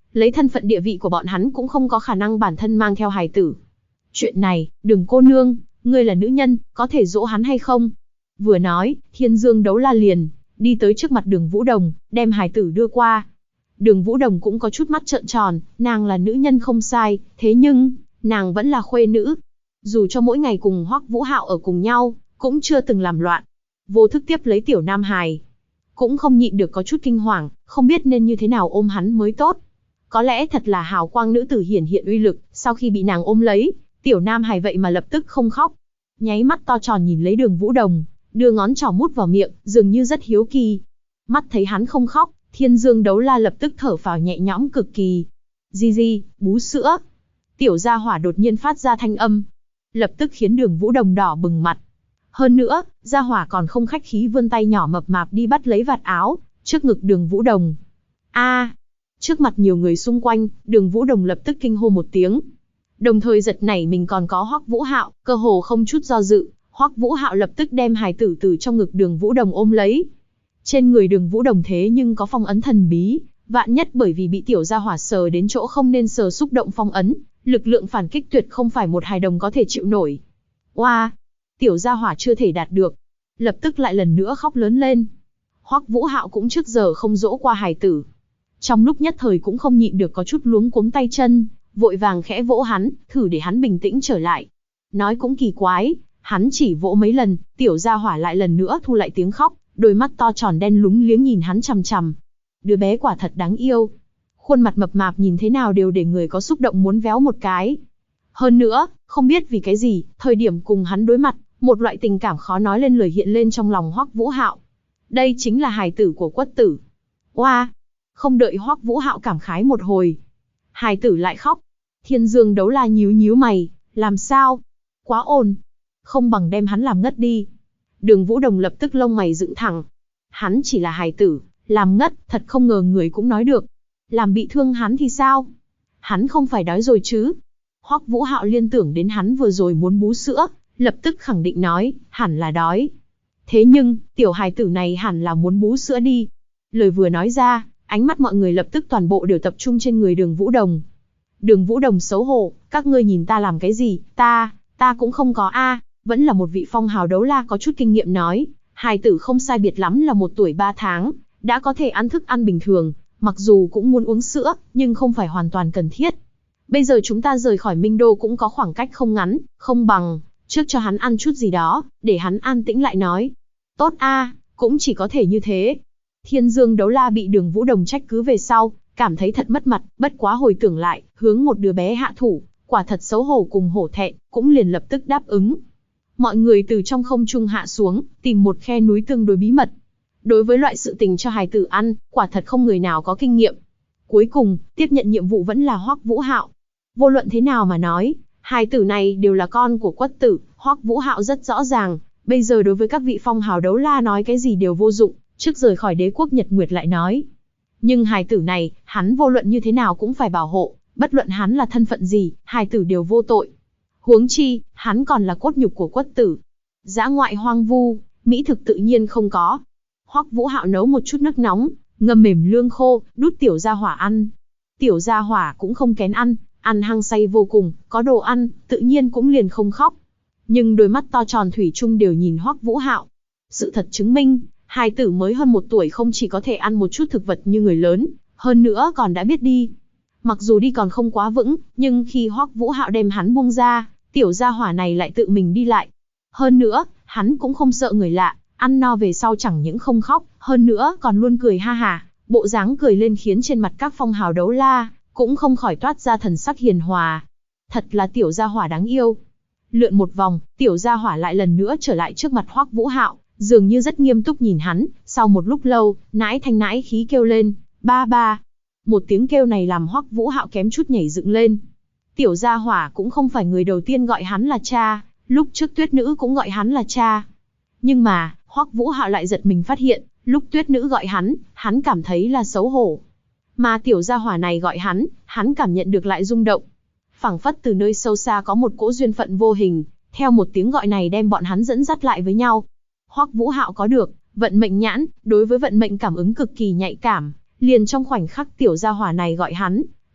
lấy thân phận địa vị của bọn hắn cũng không có khả năng bản thân mang theo hài tử. Chuyện này, Đường cô nương, ngươi là nữ nhân, có thể dỗ hắn hay không? Vừa nói, Thiên Dương Đấu La liền đi tới trước mặt Đường Vũ Đồng, đem hài tử đưa qua. Đường Vũ Đồng cũng có chút mắt trợn tròn, nàng là nữ nhân không sai, thế nhưng, nàng vẫn là khuê nữ. Dù cho mỗi ngày cùng Hoắc Vũ Hạo ở cùng nhau, cũng chưa từng làm loạn. Vô thức tiếp lấy tiểu nam hài, cũng không nhịn được có chút kinh hoàng, không biết nên như thế nào ôm hắn mới tốt. Có lẽ thật là hào quang nữ tử hiển hiện uy lực, sau khi bị nàng ôm lấy, tiểu nam hài vậy mà lập tức không khóc. Nháy mắt to tròn nhìn lấy Đường Vũ Đồng, đưa ngón trỏ mút vào miệng, dường như rất hiếu kỳ. Mắt thấy hắn không khóc, Thiên Dương Đấu La lập tức thở phào nhẹ nhõm cực kỳ. Di, bú sữa. Tiểu gia hỏa đột nhiên phát ra thanh âm, lập tức khiến Đường Vũ Đồng đỏ bừng mặt. Hơn nữa, gia hỏa còn không khách khí vươn tay nhỏ mập mạp đi bắt lấy vạt áo, trước ngực Đường Vũ Đồng. Trước mặt nhiều người xung quanh, Đường Vũ Đồng lập tức kinh hô một tiếng. Đồng thời giật nảy mình còn có Hoắc Vũ Hạo, cơ hồ không chút do dự, Hoắc Vũ Hạo lập tức đem hài tử từ trong ngực Đường Vũ Đồng ôm lấy. Trên người Đường Vũ Đồng thế nhưng có phong ấn thần bí, vạn nhất bởi vì bị tiểu gia hỏa sờ đến chỗ không nên sờ xúc động phong ấn, lực lượng phản kích tuyệt không phải một hài đồng có thể chịu nổi. Oa, tiểu gia hỏa chưa thể đạt được, lập tức lại lần nữa khóc lớn lên. Hoắc Vũ Hạo cũng trước giờ không dỗ qua hài tử, trong lúc nhất thời cũng không nhịn được có chút luống cuống tay chân, vội vàng khẽ vỗ hắn, thử để hắn bình tĩnh trở lại. Nói cũng kỳ quái, hắn chỉ vỗ mấy lần, tiểu gia hỏa lại lần nữa thu lại tiếng khóc, đôi mắt to tròn đen lúng liếng nhìn hắn chằm chằm. Đứa bé quả thật đáng yêu, khuôn mặt mập mạp nhìn thế nào đều để người có xúc động muốn véo một cái. Hơn nữa, không biết vì cái gì, thời điểm cùng hắn đối mặt, một loại tình cảm khó nói lên lời hiện lên trong lòng Hoắc Vũ Hạo. Đây chính là hài tử của Quất Tử. Oa! Không đợi Hoắc Vũ Hạo cảm khái một hồi, hài tử lại khóc. Thiên Dương Đấu La nhíu nhíu mày, làm sao? Quá ồn, không bằng đem hắn làm ngất đi. Đường Vũ Đồng lập tức lông mày dựng thẳng. Hắn chỉ là hài tử, làm ngất, thật không ngờ người cũng nói được. Làm bị thương hắn thì sao? Hắn không phải đói rồi chứ? Hoắc Vũ Hạo liên tưởng đến hắn vừa rồi muốn bú sữa, lập tức khẳng định nói, hẳn là đói. Thế nhưng, tiểu hài tử này hẳn là muốn bú sữa đi. Lời vừa nói ra, ánh mắt mọi người lập tức toàn bộ đều tập trung trên người Đường Vũ Đồng. Đường Vũ Đồng xấu hổ, các ngươi nhìn ta làm cái gì, ta cũng không có vẫn là một vị phong hào đấu la có chút kinh nghiệm nói, hài tử không sai biệt lắm là 1 tuổi 3 tháng, đã có thể ăn thức ăn bình thường, mặc dù cũng muốn uống sữa, nhưng không phải hoàn toàn cần thiết. Bây giờ chúng ta rời khỏi Minh Đô cũng có khoảng cách không ngắn, không bằng, trước cho hắn ăn chút gì đó, để hắn an tĩnh lại nói. Tốt cũng chỉ có thể như thế. Thiên Dương Đấu La bị Đường Vũ Đồng trách cứ về sau, cảm thấy thật mất mặt, bất quá hồi tưởng lại, hướng một đứa bé hạ thủ, quả thật xấu hổ cùng hổ thẹn, cũng liền lập tức đáp ứng. Mọi người từ trong không trung hạ xuống, tìm một khe núi tương đối bí mật. Đối với loại sự tình cho hài tử ăn, quả thật không người nào có kinh nghiệm. Cuối cùng, tiếp nhận nhiệm vụ vẫn là Hoắc Vũ Hạo. Vô luận thế nào mà nói, hài tử này đều là con của Quất Tử, Hoắc Vũ Hạo rất rõ ràng, bây giờ đối với các vị phong hào đấu la nói cái gì đều vô dụng, trước rời khỏi đế quốc Nhật Nguyệt lại nói. Nhưng hài tử này, hắn vô luận như thế nào cũng phải bảo hộ, bất luận hắn là thân phận gì, hài tử đều vô tội. Huống chi, hắn còn là cốt nhục của Quất Tử. Dã ngoại hoang vu, mỹ thực tự nhiên không có. Hoắc Vũ Hạo nấu một chút nước nóng, ngâm mềm lương khô, đút tiểu gia hỏa ăn. Tiểu gia hỏa cũng không kén ăn hăng say vô cùng, có đồ ăn, tự nhiên cũng liền không khóc. Nhưng đôi mắt to tròn thủy chung đều nhìn Hoắc Vũ Hạo. Sự thật chứng minh, hài tử mới hơn 1 tuổi không chỉ có thể ăn một chút thực vật như người lớn, hơn nữa còn đã biết đi. Mặc dù đi còn không quá vững, nhưng khi Hoắc Vũ Hạo đem hắn buông ra, tiểu gia hỏa này lại tự mình đi lại. Hơn nữa, hắn cũng không sợ người lạ, ăn no về sau chẳng những không khóc, hơn nữa còn luôn cười ha hả, bộ dáng cười lên khiến trên mặt các phong hào đấu la cũng không khỏi toát ra thần sắc hiền hòa. Thật là tiểu gia hỏa đáng yêu. Lượn một vòng, tiểu gia hỏa lại lần nữa trở lại trước mặt Hoắc Vũ Hạo, dường như rất nghiêm túc nhìn hắn, sau một lúc lâu, nãi thanh nãi khí kêu lên, ba ba. Một tiếng kêu này làm Hoắc Vũ Hạo kém chút nhảy dựng lên. Tiểu gia hỏa cũng không phải người đầu tiên gọi hắn là cha, lúc trước Tuyết Nữ cũng gọi hắn là cha. Nhưng mà, Hoắc Vũ Hạo lại giật mình phát hiện, lúc Tuyết Nữ gọi hắn cảm thấy là xấu hổ. Mà tiểu gia hỏa này gọi hắn cảm nhận được lại rung động. Phảng phất từ nơi sâu xa có một cỗ duyên phận vô hình, theo một tiếng gọi này đem bọn hắn dẫn dắt lại với nhau. Hoắc Vũ Hạo có được vận mệnh nhãn, đối với vận mệnh cảm ứng cực kỳ nhạy cảm, liền trong khoảnh khắc tiểu gia hỏa này gọi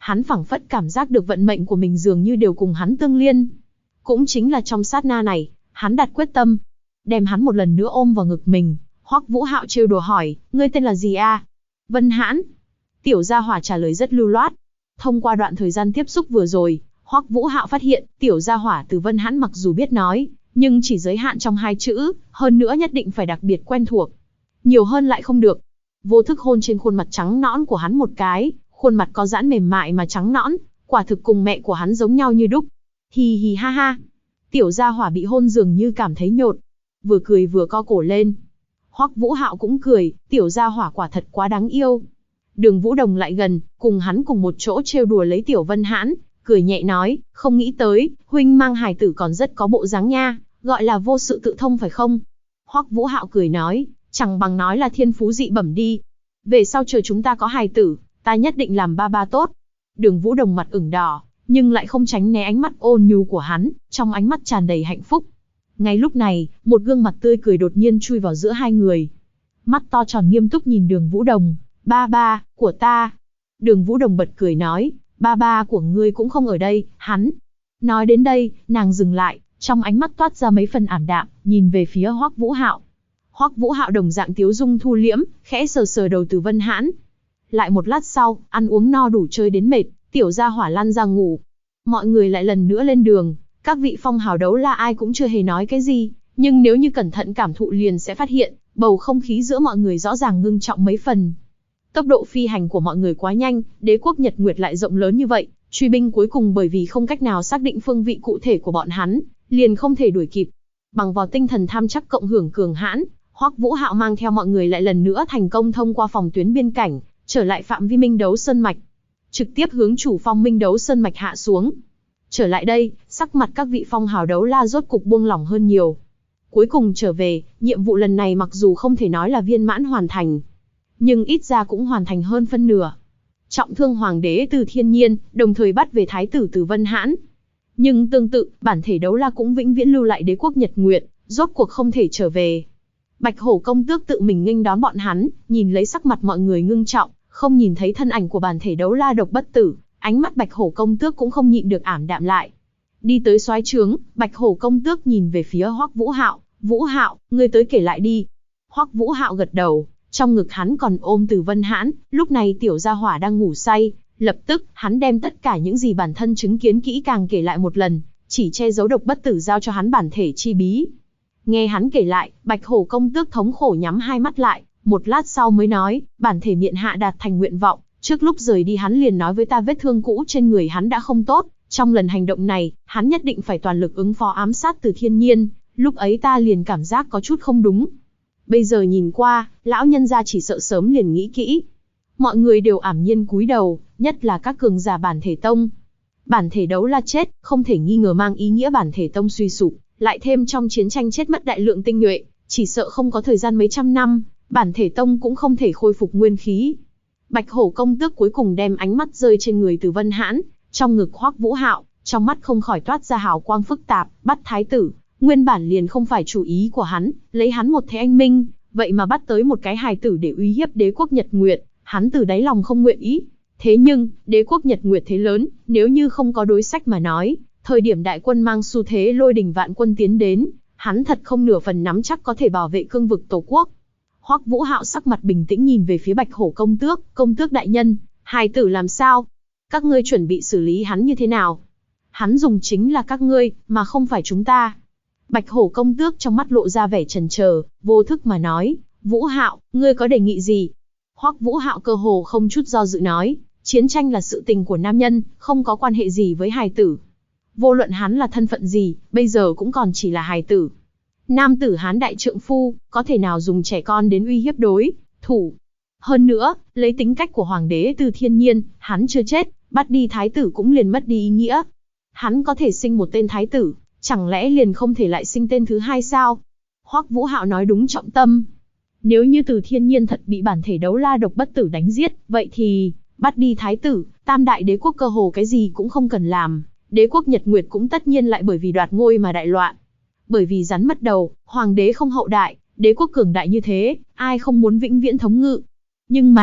hắn phảng phất cảm giác được vận mệnh của mình dường như đều cùng hắn tương liên. Cũng chính là trong sát na này, hắn đặt quyết tâm, đem hắn một lần nữa ôm vào ngực mình. Hoắc Vũ Hạo trêu đùa hỏi, ngươi tên là gì a? Vân Hãn. Tiểu gia hỏa trả lời rất lưu loát. Thông qua đoạn thời gian tiếp xúc vừa rồi, Hoắc Vũ Hạo phát hiện, tiểu gia hỏa từ Vân Hãn mặc dù biết nói, nhưng chỉ giới hạn trong 2 chữ, hơn nữa nhất định phải đặc biệt quen thuộc. Nhiều hơn lại không được. Vô thức hôn trên khuôn mặt trắng nõn của hắn một cái, khuôn mặt có giãn mềm mại mà trắng nõn, quả thực cùng mẹ của hắn giống nhau như đúc. Hì hì ha ha. Tiểu gia hỏa bị hôn dường như cảm thấy nhột, vừa cười vừa co cổ lên. Hoắc Vũ Hạo cũng cười, tiểu gia hỏa quả thật quá đáng yêu. Đường Vũ Đồng lại gần, cùng hắn cùng một chỗ trêu đùa lấy tiểu Vân Hãn, cười nhẹ nói, không nghĩ tới, huynh mang hài tử còn rất có bộ dáng nha, gọi là vô sự tự thông phải không? Hoắc Vũ Hạo cười nói, chẳng bằng nói là thiên phú dị bẩm đi. Về sau chờ chúng ta có hài tử, ta nhất định làm ba ba tốt. Đường Vũ Đồng mặt ửng đỏ, nhưng lại không tránh né ánh mắt ôn nhu của hắn, trong ánh mắt tràn đầy hạnh phúc. Ngay lúc này, một gương mặt tươi cười đột nhiên chui vào giữa hai người. Mắt to tròn nghiêm túc nhìn Đường Vũ Đồng, ba ba, của ta. Đường Vũ Đồng bật cười nói, ba ba của ngươi cũng không ở đây, hắn. Nói đến đây, nàng dừng lại, trong ánh mắt toát ra mấy phần ảm đạm, nhìn về phía Hoắc Vũ Hạo. Hoắc Vũ Hạo đồng dạng tiếu dung thu liễm, khẽ sờ sờ đầu từ Vân Hãn. Lại một lát sau, ăn uống no đủ chơi đến mệt, tiểu gia hỏa lăn ra ngủ. Mọi người lại lần nữa lên đường, các vị phong hào đấu la ai cũng chưa hề nói cái gì, nhưng nếu như cẩn thận cảm thụ liền sẽ phát hiện, bầu không khí giữa mọi người rõ ràng ngưng trọng mấy phần. Tốc độ phi hành của mọi người quá nhanh, đế quốc Nhật Nguyệt lại rộng lớn như vậy, truy binh cuối cùng bởi vì không cách nào xác định phương vị cụ thể của bọn hắn, liền không thể đuổi kịp. Bằng vào tinh thần tham chắc cộng hưởng cường hãn, Hoắc Vũ Hạo mang theo mọi người lại lần nữa thành công thông qua phòng tuyến biên cảnh, trở lại phạm vi Minh Đấu Sơn Mạch, trực tiếp hướng chủ phong Minh Đấu Sơn Mạch hạ xuống. Trở lại đây, sắc mặt các vị phong hào đấu la rốt cục buông lỏng hơn nhiều. Cuối cùng trở về, nhiệm vụ lần này mặc dù không thể nói là viên mãn hoàn thành, nhưng ít ra cũng hoàn thành hơn phân nửa. Trọng thương hoàng đế Từ Thiên Nhiên, đồng thời bắt về thái tử Từ Vân Hãn. Nhưng tương tự, bản thể đấu la cũng vĩnh viễn lưu lại đế quốc Nhật Nguyệt, rốt cuộc không thể trở về. Bạch Hổ công tước tự mình nghênh đón bọn hắn, nhìn lấy sắc mặt mọi người ngưng trọng, không nhìn thấy thân ảnh của bản thể đấu la độc bất tử, ánh mắt Bạch Hổ công tước cũng không nhịn được ảm đạm lại. Đi tới soái trướng, Bạch Hổ công tước nhìn về phía Hoắc Vũ Hạo, Vũ Hạo, ngươi tới kể lại đi. Hoắc Vũ Hạo gật đầu, trong ngực hắn còn ôm Từ Vân Hãn, lúc này tiểu gia hỏa đang ngủ say, lập tức hắn đem tất cả những gì bản thân chứng kiến kỹ càng kể lại một lần, chỉ che giấu độc bất tử giao cho hắn bản thể chi bí. Nghe hắn kể lại, Bạch Hổ công tước thống khổ nhắm hai mắt lại, một lát sau mới nói, bản thể miện hạ đạt thành nguyện vọng, trước lúc rời đi hắn liền nói với ta vết thương cũ trên người hắn đã không tốt, trong lần hành động này, hắn nhất định phải toàn lực ứng phó ám sát Từ Thiên Nhiên, lúc ấy ta liền cảm giác có chút không đúng. Bây giờ nhìn qua, lão nhân gia chỉ sợ sớm liền nghĩ kỹ. Mọi người đều ảm nhiên cúi đầu, nhất là các cường giả bản thể tông. Bản thể đấu la chết, không thể nghi ngờ mang ý nghĩa bản thể tông suy sụp, lại thêm trong chiến tranh chết mất đại lượng tinh nhuệ, chỉ sợ không có thời gian mấy trăm năm, bản thể tông cũng không thể khôi phục nguyên khí. Bạch Hổ công tước cuối cùng đem ánh mắt rơi trên người Từ Vân Hãn, trong ngực Hoắc Vũ Hạo, trong mắt không khỏi toát ra hào quang phức tạp, bắt thái tử, nguyên bản liền không phải chủ ý của hắn, lấy hắn một thế anh minh, vậy mà bắt tới một cái hài tử để uy hiếp đế quốc Nhật Nguyệt, hắn từ đáy lòng không nguyện ý. Thế nhưng, đế quốc Nhật Nguyệt thế lớn, nếu như không có đối sách mà nói, thời điểm đại quân mang xu thế lôi đình vạn quân tiến đến, hắn thật không nửa phần nắm chắc có thể bảo vệ cương vực tổ quốc. Hoắc Vũ Hạo sắc mặt bình tĩnh nhìn về phía Bạch Hổ công tước đại nhân, hài tử làm sao? Các ngươi chuẩn bị xử lý hắn như thế nào? Hắn dùng chính là các ngươi, mà không phải chúng ta. Bạch Hổ công tước trong mắt lộ ra vẻ chần chờ, vô thức mà nói, Vũ Hạo, ngươi có đề nghị gì? Hoắc Vũ Hạo cơ hồ không chút do dự nói, chiến tranh là sự tình của nam nhân, không có quan hệ gì với hài tử. Vô luận hắn là thân phận gì, bây giờ cũng còn chỉ là hài tử. Nam tử Hán đại trượng phu, có thể nào dùng trẻ con đến uy hiếp đối thủ? Hơn nữa, lấy tính cách của hoàng đế Từ Thiên Nhiên, hắn chưa chết, bắt đi thái tử cũng liền mất đi ý nghĩa. Hắn có thể sinh một tên thái tử, chẳng lẽ liền không thể lại sinh tên thứ hai sao? Hoắc Vũ Hạo nói đúng trọng tâm. Nếu như Từ Thiên Nhiên thật bị bản thể đấu la độc bất tử đánh giết, vậy thì, bắt đi thái tử, tam đại đế quốc cơ hồ cái gì cũng không cần làm. Đế quốc Nhật Nguyệt cũng tất nhiên lại bởi vì đoạt ngôi mà đại loạn. Bởi vì rắn mất đầu, hoàng đế không hậu đại, đế quốc cường đại như thế, ai không muốn vĩnh viễn thống ngự. Nhưng mà,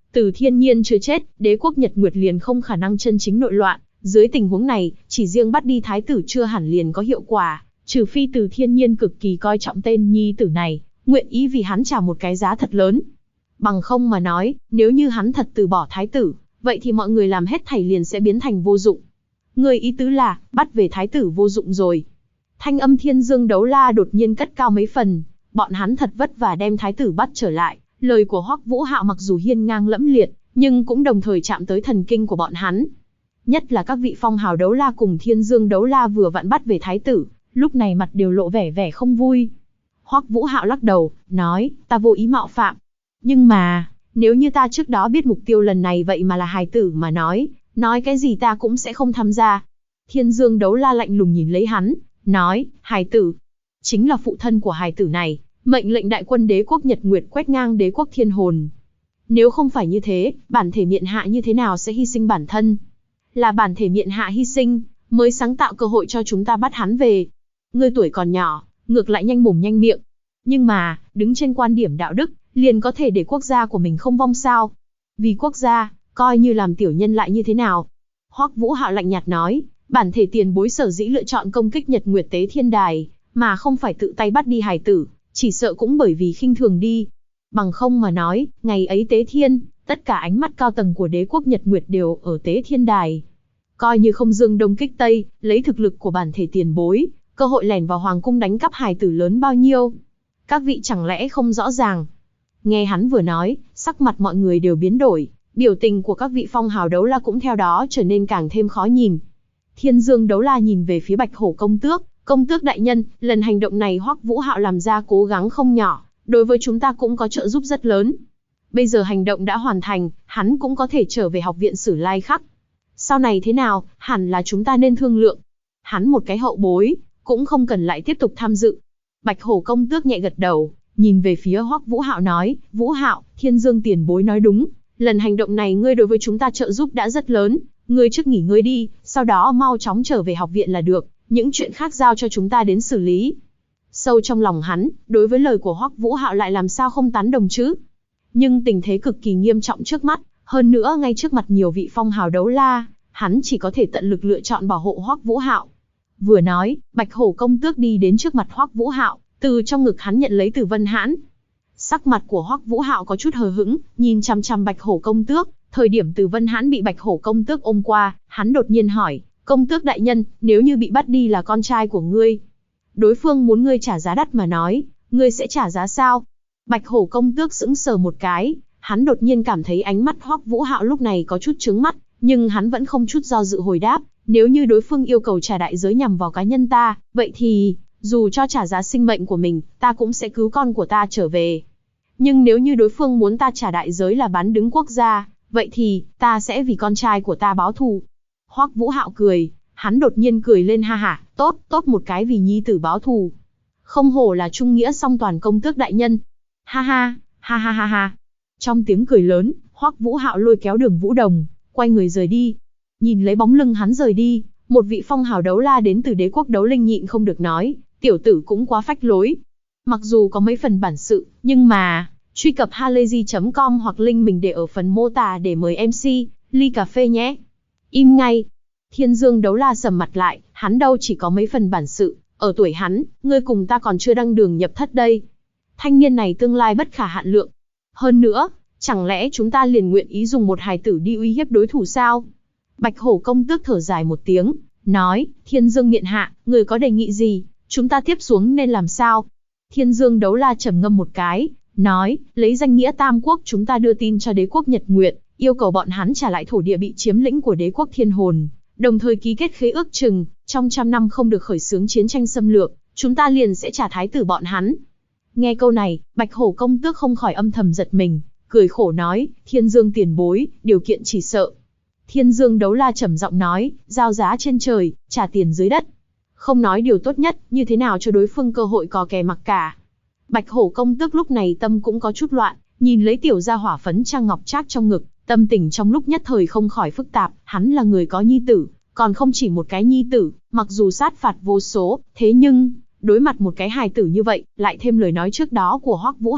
Từ Thiên Nhiên chưa chết, đế quốc Nhật Nguyệt liền không khả năng chân chính nội loạn. Dưới tình huống này, chỉ riêng bắt đi thái tử chưa hẳn liền có hiệu quả, trừ phi Từ Thiên Nhiên cực kỳ coi trọng tên nhi tử này, nguyện ý vì hắn trả một cái giá thật lớn. Bằng không mà nói, nếu như hắn thật từ bỏ thái tử, vậy thì mọi người làm hết thảy liền sẽ biến thành vô dụng. Người ý tứ là, bắt về thái tử vô dụng rồi. Thanh âm Thiên Dương Đấu La đột nhiên cất cao mấy phần, bọn hắn thật vất vả đem thái tử bắt trở lại. Lời của Hoắc Vũ Hạo mặc dù hiên ngang lẫm liệt, nhưng cũng đồng thời chạm tới thần kinh của bọn hắn. Nhất là các vị phong hào đấu la cùng Thiên Dương Đấu La vừa vặn bắt về thái tử, lúc này mặt đều lộ vẻ không vui. Hoắc Vũ Hạo lắc đầu, nói, ta vô ý mạo phạm. Nhưng mà, nếu như ta trước đó biết mục tiêu lần này vậy mà là hài tử mà nói cái gì ta cũng sẽ không tham gia. Thiên Dương Đấu La lạnh lùng nhìn lấy hắn, nói, hài tử, chính là phụ thân của hài tử này, mệnh lệnh đại quân đế quốc Nhật Nguyệt quét ngang đế quốc Thiên Hồn. Nếu không phải như thế, bản thể miện hạ như thế nào sẽ hy sinh bản thân? Là bản thể miện hạ hy sinh, mới sáng tạo cơ hội cho chúng ta bắt hắn về. Ngươi tuổi còn nhỏ, ngược lại nhanh mồm nhanh miệng. Nhưng mà, đứng trên quan điểm đạo đức, liền có thể để quốc gia của mình không vong sao? Vì quốc gia, coi như làm tiểu nhân lại như thế nào? Hoắc Vũ Hạo lạnh nhạt nói, bản thể tiền bối sở dĩ lựa chọn công kích Nhật Nguyệt Tế Thiên Đài, mà không phải tự tay bắt đi hài tử, chỉ sợ cũng bởi vì khinh thường đi. Bằng không mà nói, ngày ấy Tế Thiên, tất cả ánh mắt cao tầng của đế quốc Nhật Nguyệt đều ở Tế Thiên Đài. Coi như không dương đông kích tây, lấy thực lực của bản thể tiền bối, cơ hội lẻn vào hoàng cung đánh cắp hài tử lớn bao nhiêu. Các vị chẳng lẽ không rõ ràng? Nghe hắn vừa nói, sắc mặt mọi người đều biến đổi, biểu tình của các vị phong hào đấu la cũng theo đó trở nên càng thêm khó nhìn. Thiên Dương Đấu La nhìn về phía Bạch Hổ công tước đại nhân, lần hành động này Hoắc Vũ Hạo làm ra cố gắng không nhỏ, đối với chúng ta cũng có trợ giúp rất lớn. Bây giờ hành động đã hoàn thành, hắn cũng có thể trở về học viện Sử Lai Khắc. Sau này thế nào, hẳn là chúng ta nên thương lượng. Hắn một cái hậu bối, cũng không cần lại tiếp tục tham dự. Bạch Hổ công tước nhẹ gật đầu, nhìn về phía Hoắc Vũ Hạo nói, Vũ Hạo, Thiên Dương tiền bối nói đúng, lần hành động này ngươi đối với chúng ta trợ giúp đã rất lớn, ngươi trước nghỉ ngơi đi, sau đó mau chóng trở về học viện là được, những chuyện khác giao cho chúng ta đến xử lý. Sâu trong lòng hắn, đối với lời của Hoắc Vũ Hạo lại làm sao không tán đồng chứ? Nhưng tình thế cực kỳ nghiêm trọng trước mắt, hơn nữa ngay trước mặt nhiều vị phong hào đấu la, hắn chỉ có thể tận lực lựa chọn bảo hộ Hoắc Vũ Hạo. Vừa nói, Bạch Hổ công tước đi đến trước mặt Hoắc Vũ Hạo, từ trong ngực hắn nhận lấy Từ Vân Hãn. Sắc mặt của Hoắc Vũ Hạo có chút hờ hững, nhìn chằm chằm Bạch Hổ công tước, thời điểm Từ Vân Hãn bị Bạch Hổ công tước ôm qua, hắn đột nhiên hỏi, công tước đại nhân, nếu như bị bắt đi là con trai của ngươi, đối phương muốn ngươi trả giá đắt mà nói, ngươi sẽ trả giá sao? Bạch Hổ công tước sững sờ một cái, hắn đột nhiên cảm thấy ánh mắt Hoắc Vũ Hạo lúc này có chút chướng mắt, nhưng hắn vẫn không chút do dự hồi đáp, nếu như đối phương yêu cầu trả đại giới nhằm vào cá nhân ta, vậy thì, dù cho trả giá sinh mệnh của mình, ta cũng sẽ cứu con của ta trở về. Nhưng nếu như đối phương muốn ta trả đại giới là bán đứng quốc gia, vậy thì, ta sẽ vì con trai của ta báo thù. Hoắc Vũ Hạo cười, hắn đột nhiên cười lên ha hả, tốt một cái vì nhi tử báo thù. Không hổ là trung nghĩa song toàn công tước đại nhân. Ha ha, ha ha ha ha. Trong tiếng cười lớn, Hoắc Vũ Hạo lôi kéo Đường Vũ Đồng, quay người rời đi. Nhìn lấy bóng lưng hắn rời đi, một vị phong hào đấu la đến từ đế quốc Đấu Linh nhịn không được nói, tiểu tử cũng quá phách lối. Mặc dù có mấy phần bản sự, nhưng mà, truy cập halayzi.com hoặc link mình để ở phần mô tả để mời MC, ly cà phê nhé. Im ngay. Thiên Dương Đấu La sầm mặt lại, hắn đâu chỉ có mấy phần bản sự, ở tuổi hắn, ngươi cùng ta còn chưa đăng đường nhập thất đây. Thanh niên này tương lai bất khả hạn lượng. Hơn nữa, chẳng lẽ chúng ta liền nguyện ý dùng một hài tử đi uy hiếp đối thủ sao? Bạch Hổ công tước thở dài một tiếng, nói, Thiên Dương miện hạ, người có đề nghị gì, chúng ta tiếp xuống nên làm sao? Thiên Dương Đấu La trầm ngâm một cái, nói, lấy danh nghĩa Tam Quốc chúng ta đưa tin cho đế quốc Nhật Nguyệt, yêu cầu bọn hắn trả lại thổ địa bị chiếm lĩnh của đế quốc Thiên Hồn, đồng thời ký kết khế ước chừng, trong 100 năm không được khởi xướng chiến tranh xâm lược, chúng ta liền sẽ trả thái tử bọn hắn. Nghe câu này, Bạch Hổ công tước không khỏi âm thầm giật mình, cười khổ nói, Thiên Dương tiền bối, điều kiện chỉ sợ. Thiên Dương Đấu La trầm giọng nói, giao giá trên trời, trả tiền dưới đất. Không nói điều tốt nhất, như thế nào cho đối phương cơ hội cò kè mặc cả. Bạch Hổ công tước lúc này tâm cũng có chút loạn, nhìn lấy tiểu gia hỏa phấn trang ngọc trác trong ngực, tâm tình trong lúc nhất thời không khỏi phức tạp, hắn là người có nhi tử, còn không chỉ một cái nhi tử, mặc dù sát phạt vô số, thế nhưng, đối mặt một cái hài tử như vậy, lại thêm lời nói trước đó của Hoắc Vũ Hạo,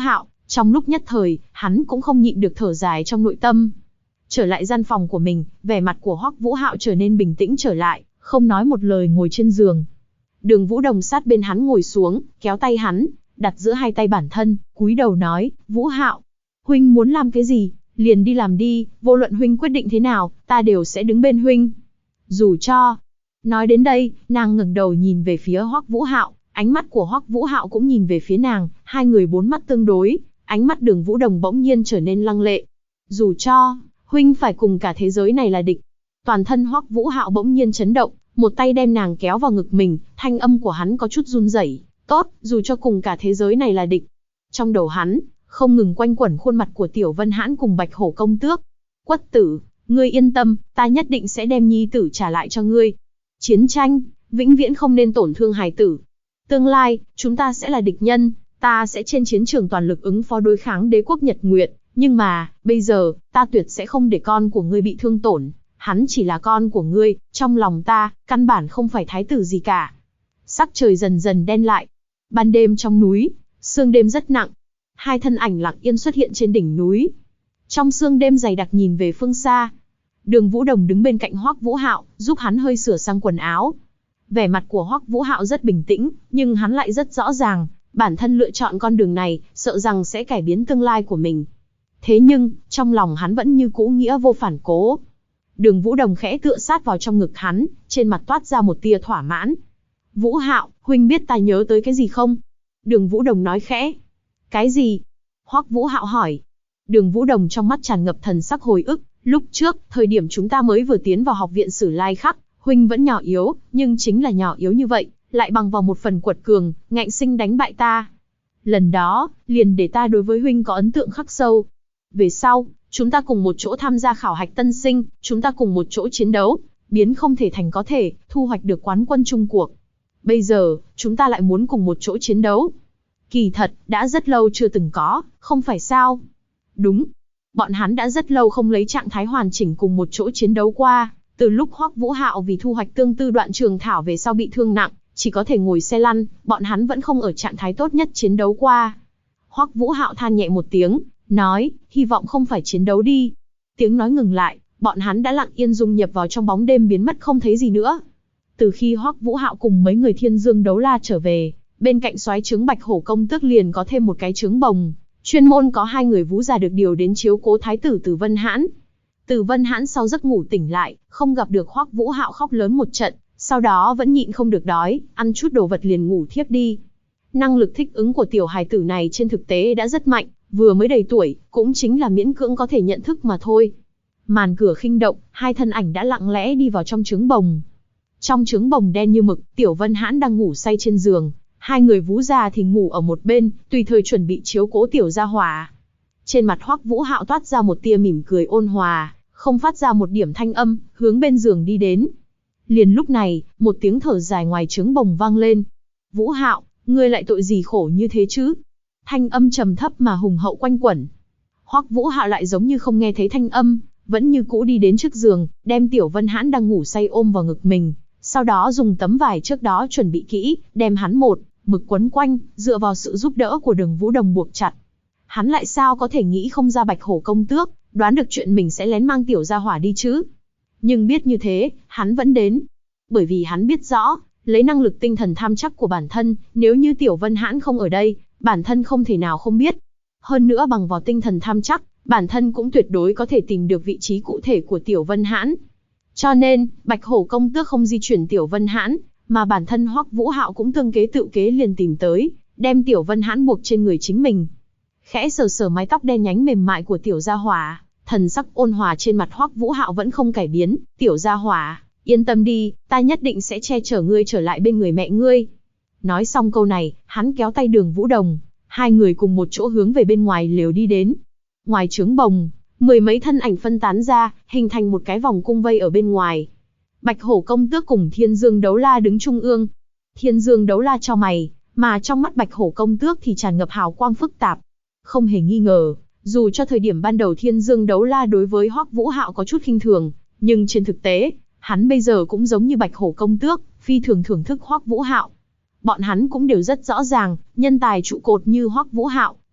Trong lúc nhất thời, hắn cũng không nhịn được thở dài trong nội tâm. Trở lại gian phòng của mình, vẻ mặt của Hoắc Vũ Hạo trở nên bình tĩnh trở lại, không nói một lời ngồi trên giường. Đường Vũ Đồng sát bên hắn ngồi xuống, kéo tay hắn, đặt giữa hai tay bản thân, cúi đầu nói, Vũ Hạo, huynh muốn làm cái gì, liền đi làm đi, vô luận huynh quyết định thế nào, ta đều sẽ đứng bên huynh. Dù cho. Nói đến đây, nàng ngẩng đầu nhìn về phía Hoắc Vũ Hạo, ánh mắt của Hoắc Vũ Hạo cũng nhìn về phía nàng, hai người bốn mắt tương đối, ánh mắt Đường Vũ Đồng bỗng nhiên trở nên lăng lệ. Dù cho, huynh phải cùng cả thế giới này là địch. Toàn thân Hoắc Vũ Hạo bỗng nhiên chấn động, một tay đem nàng kéo vào ngực mình, thanh âm của hắn có chút run rẩy. Tốt, dù cho cùng cả thế giới này là địch. Trong đầu hắn, không ngừng quanh quẩn khuôn mặt của Tiểu Vân Hãn cùng Bạch Hổ công tước. Quất tử, ngươi yên tâm, ta nhất định sẽ đem nhi tử trả lại cho ngươi. Chiến tranh, vĩnh viễn không nên tổn thương hài tử. Tương lai, chúng ta sẽ là địch nhân, ta sẽ trên chiến trường toàn lực ứng phó đối kháng đế quốc Nhật Nguyệt. Nhưng mà, bây giờ, ta tuyệt sẽ không để con của ngươi bị thương tổn. Hắn chỉ là con của ngươi, trong lòng ta, căn bản không phải thái tử gì cả. Sắc trời dần dần đen lại. Ban đêm trong núi, sương đêm rất nặng. Hai thân ảnh lặng yên xuất hiện trên đỉnh núi. Trong sương đêm dày đặc nhìn về phương xa. Đường Vũ Đồng đứng bên cạnh Hoắc Vũ Hạo, giúp hắn hơi sửa sang quần áo. Vẻ mặt của Hoắc Vũ Hạo rất bình tĩnh, nhưng hắn lại rất rõ ràng, bản thân lựa chọn con đường này, sợ rằng sẽ cải biến tương lai của mình. Thế nhưng, trong lòng hắn vẫn như cũ nghĩa vô phản cố. Đường Vũ Đồng khẽ tựa sát vào trong ngực hắn, trên mặt toát ra một tia thỏa mãn. Vũ Hạo, huynh biết ta nhớ tới cái gì không? Đường Vũ Đồng nói khẽ. Cái gì? Hoắc Vũ Hạo hỏi. Đường Vũ Đồng trong mắt tràn ngập thần sắc hồi ức. Lúc trước, thời điểm chúng ta mới vừa tiến vào học viện Sử Lai Khắc, huynh vẫn nhỏ yếu, nhưng chính là nhỏ yếu như vậy, lại bằng vào một phần quật cường, ngạnh sinh đánh bại ta. Lần đó, liền để ta đối với huynh có ấn tượng khắc sâu. Về sau, chúng ta cùng một chỗ tham gia khảo hạch tân sinh, chúng ta cùng một chỗ chiến đấu, biến không thể thành có thể, thu hoạch được quán quân chung cuộc. Bây giờ, chúng ta lại muốn cùng một chỗ chiến đấu. Kỳ thật, đã rất lâu chưa từng có, không phải sao? Đúng. Bọn hắn đã rất lâu không lấy trạng thái hoàn chỉnh cùng một chỗ chiến đấu qua, từ lúc Hoắc Vũ Hạo vì thu hoạch tương tư đoạn trường thảo về sau bị thương nặng, chỉ có thể ngồi xe lăn, bọn hắn vẫn không ở trạng thái tốt nhất chiến đấu qua. Hoắc Vũ Hạo than nhẹ một tiếng, nói, hy vọng không phải chiến đấu đi. Tiếng nói ngừng lại, bọn hắn đã lặng yên dung nhập vào trong bóng đêm biến mất không thấy gì nữa. Từ khi Hoắc Vũ Hạo cùng mấy người Thiên Dương Đấu La trở về, bên cạnh soái trướng Bạch Hổ công tước liền có thêm một cái trướng bồng, chuyên môn có hai người vũ già được điều đến chiếu cố thái tử Từ Vân Hãn. Từ Vân Hãn sau giấc ngủ tỉnh lại, không gặp được Hoắc Vũ Hạo khóc lớn một trận, sau đó vẫn nhịn không được đói, ăn chút đồ vật liền ngủ thiếp đi. Năng lực thích ứng của tiểu hài tử này trên thực tế đã rất mạnh, vừa mới đầy tuổi, cũng chính là miễn cưỡng có thể nhận thức mà thôi. Màn cửa khinh động, hai thân ảnh đã lặng lẽ đi vào trong trướng bồng. Trong trướng bồng đen như mực, Tiểu Vân Hãn đang ngủ say trên giường, hai người vú già thì ngủ ở một bên, tùy thời chuẩn bị chiếu cố tiểu gia hỏa. Trên mặt Hoắc Vũ Hạo toát ra một tia mỉm cười ôn hòa, không phát ra một điểm thanh âm, hướng bên giường đi đến. Liền lúc này, một tiếng thở dài ngoài trướng bồng vang lên. Vũ Hạo, ngươi lại tội gì khổ như thế chứ? Thanh âm trầm thấp mà hùng hậu quanh quẩn. Hoắc Vũ Hạo lại giống như không nghe thấy thanh âm, vẫn như cũ đi đến trước giường, đem Tiểu Vân Hãn đang ngủ say ôm vào ngực mình, sau đó dùng tấm vải trước đó chuẩn bị kỹ, đem hắn một mực quấn quanh, dựa vào sự giúp đỡ của Đường Vũ Đồng buộc chặt. Hắn lại sao có thể nghĩ không ra Bạch Hổ công tước, đoán được chuyện mình sẽ lén mang tiểu gia hỏa đi chứ? Nhưng biết như thế, hắn vẫn đến. Bởi vì hắn biết rõ, lấy năng lực tinh thần tham chắc của bản thân, nếu như Tiểu Vân Hãn không ở đây, bản thân không thể nào không biết. Hơn nữa bằng vào tinh thần tham chắc, bản thân cũng tuyệt đối có thể tìm được vị trí cụ thể của Tiểu Vân Hãn. Cho nên, Bạch Hổ công tước không di chuyển Tiểu Vân Hãn, mà bản thân Hoắc Vũ Hạo cũng tương kế tự kế liền tìm tới, đem Tiểu Vân Hãn buộc trên người chính mình. Khẽ sờ sờ mái tóc đen nhánh mềm mại của tiểu gia hỏa, thần sắc ôn hòa trên mặt Hoắc Vũ Hạo vẫn không cải biến, "Tiểu gia hỏa, yên tâm đi, ta nhất định sẽ che chở ngươi trở lại bên người mẹ ngươi." Nói xong câu này, hắn kéo tay Đường Vũ Đồng, hai người cùng một chỗ hướng về bên ngoài lều đi đến. Ngoài trướng bồng, mười mấy thân ảnh phân tán ra, hình thành một cái vòng cung vây ở bên ngoài. Bạch Hổ công tước cùng Thiên Dương Đấu La đứng trung ương. Thiên Dương Đấu La chau mày, mà trong mắt Bạch Hổ công tước thì tràn ngập hào quang phức tạp. Không hề nghi ngờ, dù cho thời điểm ban đầu Thiên Dương Đấu La đối với Hoắc Vũ Hạo có chút khinh thường, nhưng trên thực tế, hắn bây giờ cũng giống như Bạch Hổ công tước, phi thường thưởng thức Hoắc Vũ Hạo. Bọn hắn cũng đều rất rõ ràng, nhân tài trụ cột như Hoắc Vũ Hạo,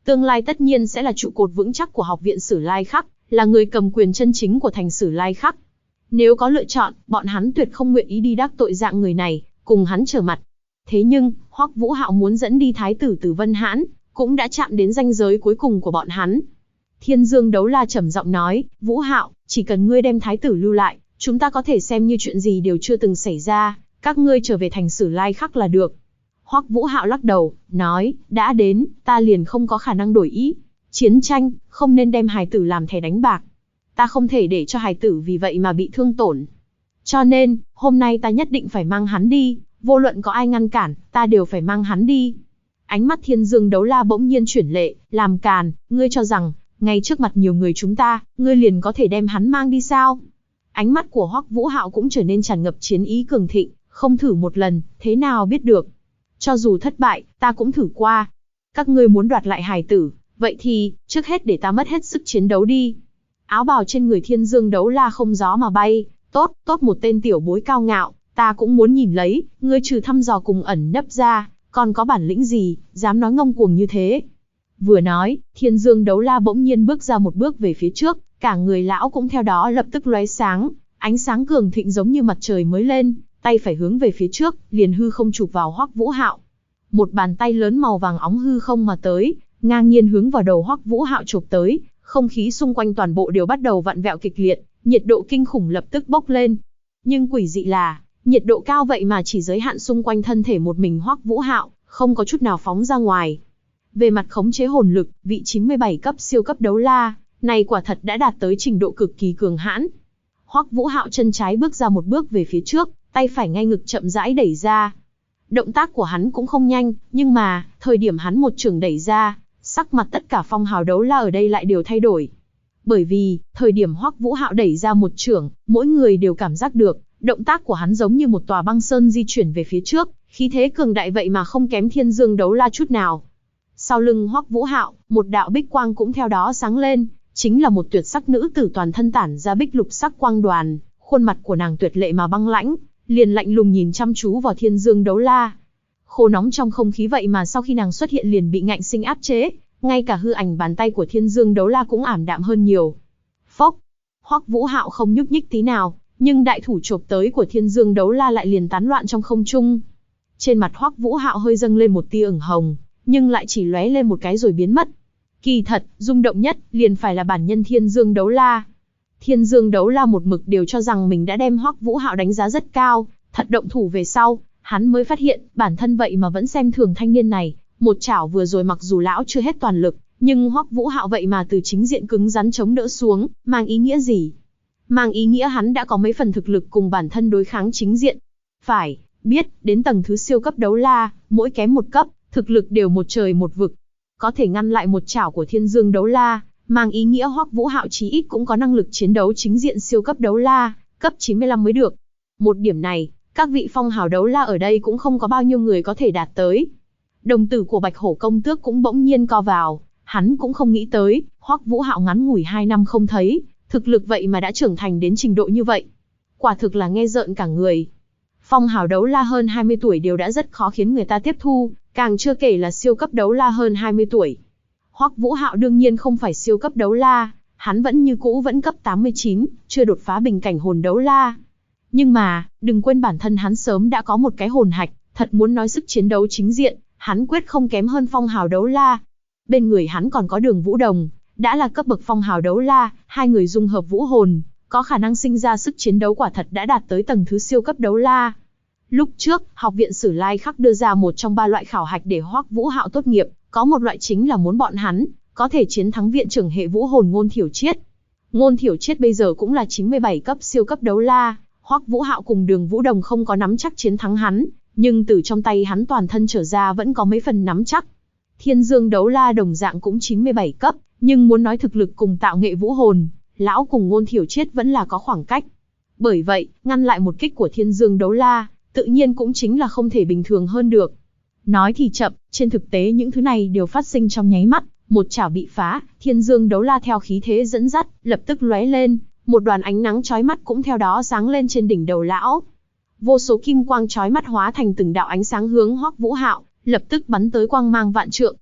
Tương lai tất nhiên sẽ là trụ cột vững chắc của học viện Sử Lai Khắc, là người cầm quyền chân chính của thành Sử Lai Khắc. Nếu có lựa chọn, bọn hắn tuyệt không nguyện ý đi đắc tội dạng người này, cùng hắn trở mặt. Thế nhưng, Hoắc Vũ Hạo muốn dẫn đi thái tử Tử Vân Hãn, cũng đã chạm đến ranh giới cuối cùng của bọn hắn. Thiên Dương Đấu La trầm giọng nói, Vũ Hạo, chỉ cần ngươi đem thái tử lưu lại, chúng ta có thể xem như chuyện gì đều chưa từng xảy ra, các ngươi trở về thành Sử Lai Khắc là được. Hoắc Vũ Hạo lắc đầu, nói, đã đến, ta liền không có khả năng đổi ý. Chiến tranh, không nên đem hài tử làm thẻ đánh bạc. Ta không thể để cho hài tử vì vậy mà bị thương tổn. Cho nên, hôm nay ta nhất định phải mang hắn đi, vô luận có ai ngăn cản, ta đều phải mang hắn đi. Ánh mắt Thiên Dương Đấu La bỗng nhiên chuyển lệ, làm càn, ngươi cho rằng, ngay trước mặt nhiều người chúng ta, ngươi liền có thể đem hắn mang đi sao? Ánh mắt của Hoắc Vũ Hạo cũng trở nên tràn ngập chiến ý cường thịnh, không thử một lần, thế nào biết được. Cho dù thất bại, ta cũng thử qua. Các ngươi muốn đoạt lại hài tử, vậy thì, trước hết để ta mất hết sức chiến đấu đi. Áo bào trên người Thiên Dương Đấu La không gió mà bay, tốt một tên tiểu bối cao ngạo, ta cũng muốn nhìn lấy, ngươi trừ thăm dò cùng ẩn nấp ra, còn có bản lĩnh gì, dám nói ngông cuồng như thế. Vừa nói, Thiên Dương Đấu La bỗng nhiên bước ra một bước về phía trước, cả người lão cũng theo đó lập tức lóe sáng, ánh sáng cường thịnh giống như mặt trời mới lên, tay phải hướng về phía trước, liền hư không chụp vào Hoắc Vũ Hạo. Một bàn tay lớn màu vàng óng hư không mà tới, ngang nhiên hướng vào đầu Hoắc Vũ Hạo chụp tới, không khí xung quanh toàn bộ đều bắt đầu vặn vẹo kịch liệt, nhiệt độ kinh khủng lập tức bốc lên. Nhưng quỷ dị là, nhiệt độ cao vậy mà chỉ giới hạn xung quanh thân thể một mình Hoắc Vũ Hạo, không có chút nào phóng ra ngoài. Về mặt khống chế hồn lực, vị 97 cấp siêu cấp đấu la, này quả thật đã đạt tới trình độ cực kỳ cường hãn. Hoắc Vũ Hạo chân trái bước ra một bước về phía trước, tay phải ngay ngực chậm rãi đẩy ra. Động tác của hắn cũng không nhanh, nhưng mà, thời điểm hắn một chưởng đẩy ra, sắc mặt tất cả phong hào đấu la ở đây lại đều thay đổi. Bởi vì, thời điểm Hoắc Vũ Hạo đẩy ra một chưởng, mỗi người đều cảm giác được, động tác của hắn giống như một tòa băng sơn di chuyển về phía trước, khí thế cường đại vậy mà không kém Thiên Dương Đấu La chút nào. Sau lưng Hoắc Vũ Hạo, một đạo bích quang cũng theo đó sáng lên, chính là một tuyệt sắc nữ tử toàn thân tản ra bích lục sắc quang đoàn, khuôn mặt của nàng tuyệt lệ mà băng lãnh, liền lạnh lùng nhìn chăm chú vào Thiên Dương Đấu La. Khô nóng trong không khí vậy mà sau khi nàng xuất hiện liền bị ngạnh sinh áp chế, ngay cả hư ảnh bàn tay của Thiên Dương Đấu La cũng ảm đạm hơn nhiều. Phốc, Hoắc Vũ Hạo không nhúc nhích tí nào, nhưng đại thủ chộp tới của Thiên Dương Đấu La lại liền tán loạn trong không trung. Trên mặt Hoắc Vũ Hạo hơi dâng lên một tia ửng hồng, nhưng lại chỉ lóe lên một cái rồi biến mất. Kỳ thật, rung động nhất liền phải là bản nhân Thiên Dương Đấu La. Thiên Dương Đấu La một mực đều cho rằng mình đã đem Hoắc Vũ Hạo đánh giá rất cao, thật động thủ về sau, hắn mới phát hiện, bản thân vậy mà vẫn xem thường thanh niên này, một chảo vừa rồi mặc dù lão chưa hết toàn lực, nhưng Hoắc Vũ Hạo vậy mà từ chính diện cứng rắn chống đỡ xuống, mang ý nghĩa gì? Mang ý nghĩa hắn đã có mấy phần thực lực cùng bản thân đối kháng chính diện. Phải biết, đến tầng thứ siêu cấp đấu la, mỗi kém một cấp, thực lực đều một trời một vực. Có thể ngăn lại một chảo của Thiên Dương Đấu La, mang ý nghĩa Hoắc Vũ Hạo chí ít cũng có năng lực chiến đấu chính diện siêu cấp đấu la, cấp 95 mới được. Một điểm này, các vị phong hào đấu la ở đây cũng không có bao nhiêu người có thể đạt tới. Đồng tử của Bạch Hổ công tước cũng bỗng nhiên co vào, hắn cũng không nghĩ tới, Hoắc Vũ Hạo ngắn ngủi 2 năm không thấy, thực lực vậy mà đã trưởng thành đến trình độ như vậy. Quả thực là nghe rợn cả người. Phong hào đấu la hơn 20 tuổi đều đã rất khó khiến người ta tiếp thu, càng chưa kể là siêu cấp đấu la hơn 20 tuổi. Hoắc Vũ Hạo đương nhiên không phải siêu cấp đấu la, hắn vẫn như cũ vẫn cấp 89, chưa đột phá bình cảnh hồn đấu la. Nhưng mà, đừng quên bản thân hắn sớm đã có một cái hồn hạch, thật muốn nói sức chiến đấu chính diện, hắn quyết không kém hơn phong hào đấu la. Bên người hắn còn có Đường Vũ Đồng, đã là cấp bậc phong hào đấu la, hai người dung hợp vũ hồn, có khả năng sinh ra sức chiến đấu quả thật đã đạt tới tầng thứ siêu cấp đấu la. Lúc trước, học viện Sử Lai Khắc đưa ra một trong 3 loại khảo hạch để Hoắc Vũ Hạo tốt nghiệp, có một loại chính là muốn bọn hắn có thể chiến thắng viện trưởng hệ vũ hồn Ngôn Thiểu Triết. Ngôn Thiểu Triết bây giờ cũng là 97 cấp siêu cấp đấu la, Hoắc Vũ Hạo cùng Đường Vũ Đồng không có nắm chắc chiến thắng hắn, nhưng từ trong tay hắn toàn thân trở ra vẫn có mấy phần nắm chắc. Thiên Dương Đấu La đồng dạng cũng 97 cấp, nhưng muốn nói thực lực cùng tạo nghệ vũ hồn, lão cùng Ngôn Thiểu Triết vẫn là có khoảng cách. Bởi vậy, ngăn lại một kích của Thiên Dương Đấu La, tự nhiên cũng chính là không thể bình thường hơn được. Nói thì chậm, trên thực tế những thứ này đều phát sinh trong nháy mắt, một chảo bị phá, Thiên Dương Đấu La theo khí thế dẫn dắt, lập tức lóe lên, một đoàn ánh nắng chói mắt cũng theo đó sáng lên trên đỉnh đầu lão. Vô số kim quang chói mắt hóa thành từng đạo ánh sáng hướng Hoắc Vũ Hạo, lập tức bắn tới quang mang vạn trượng.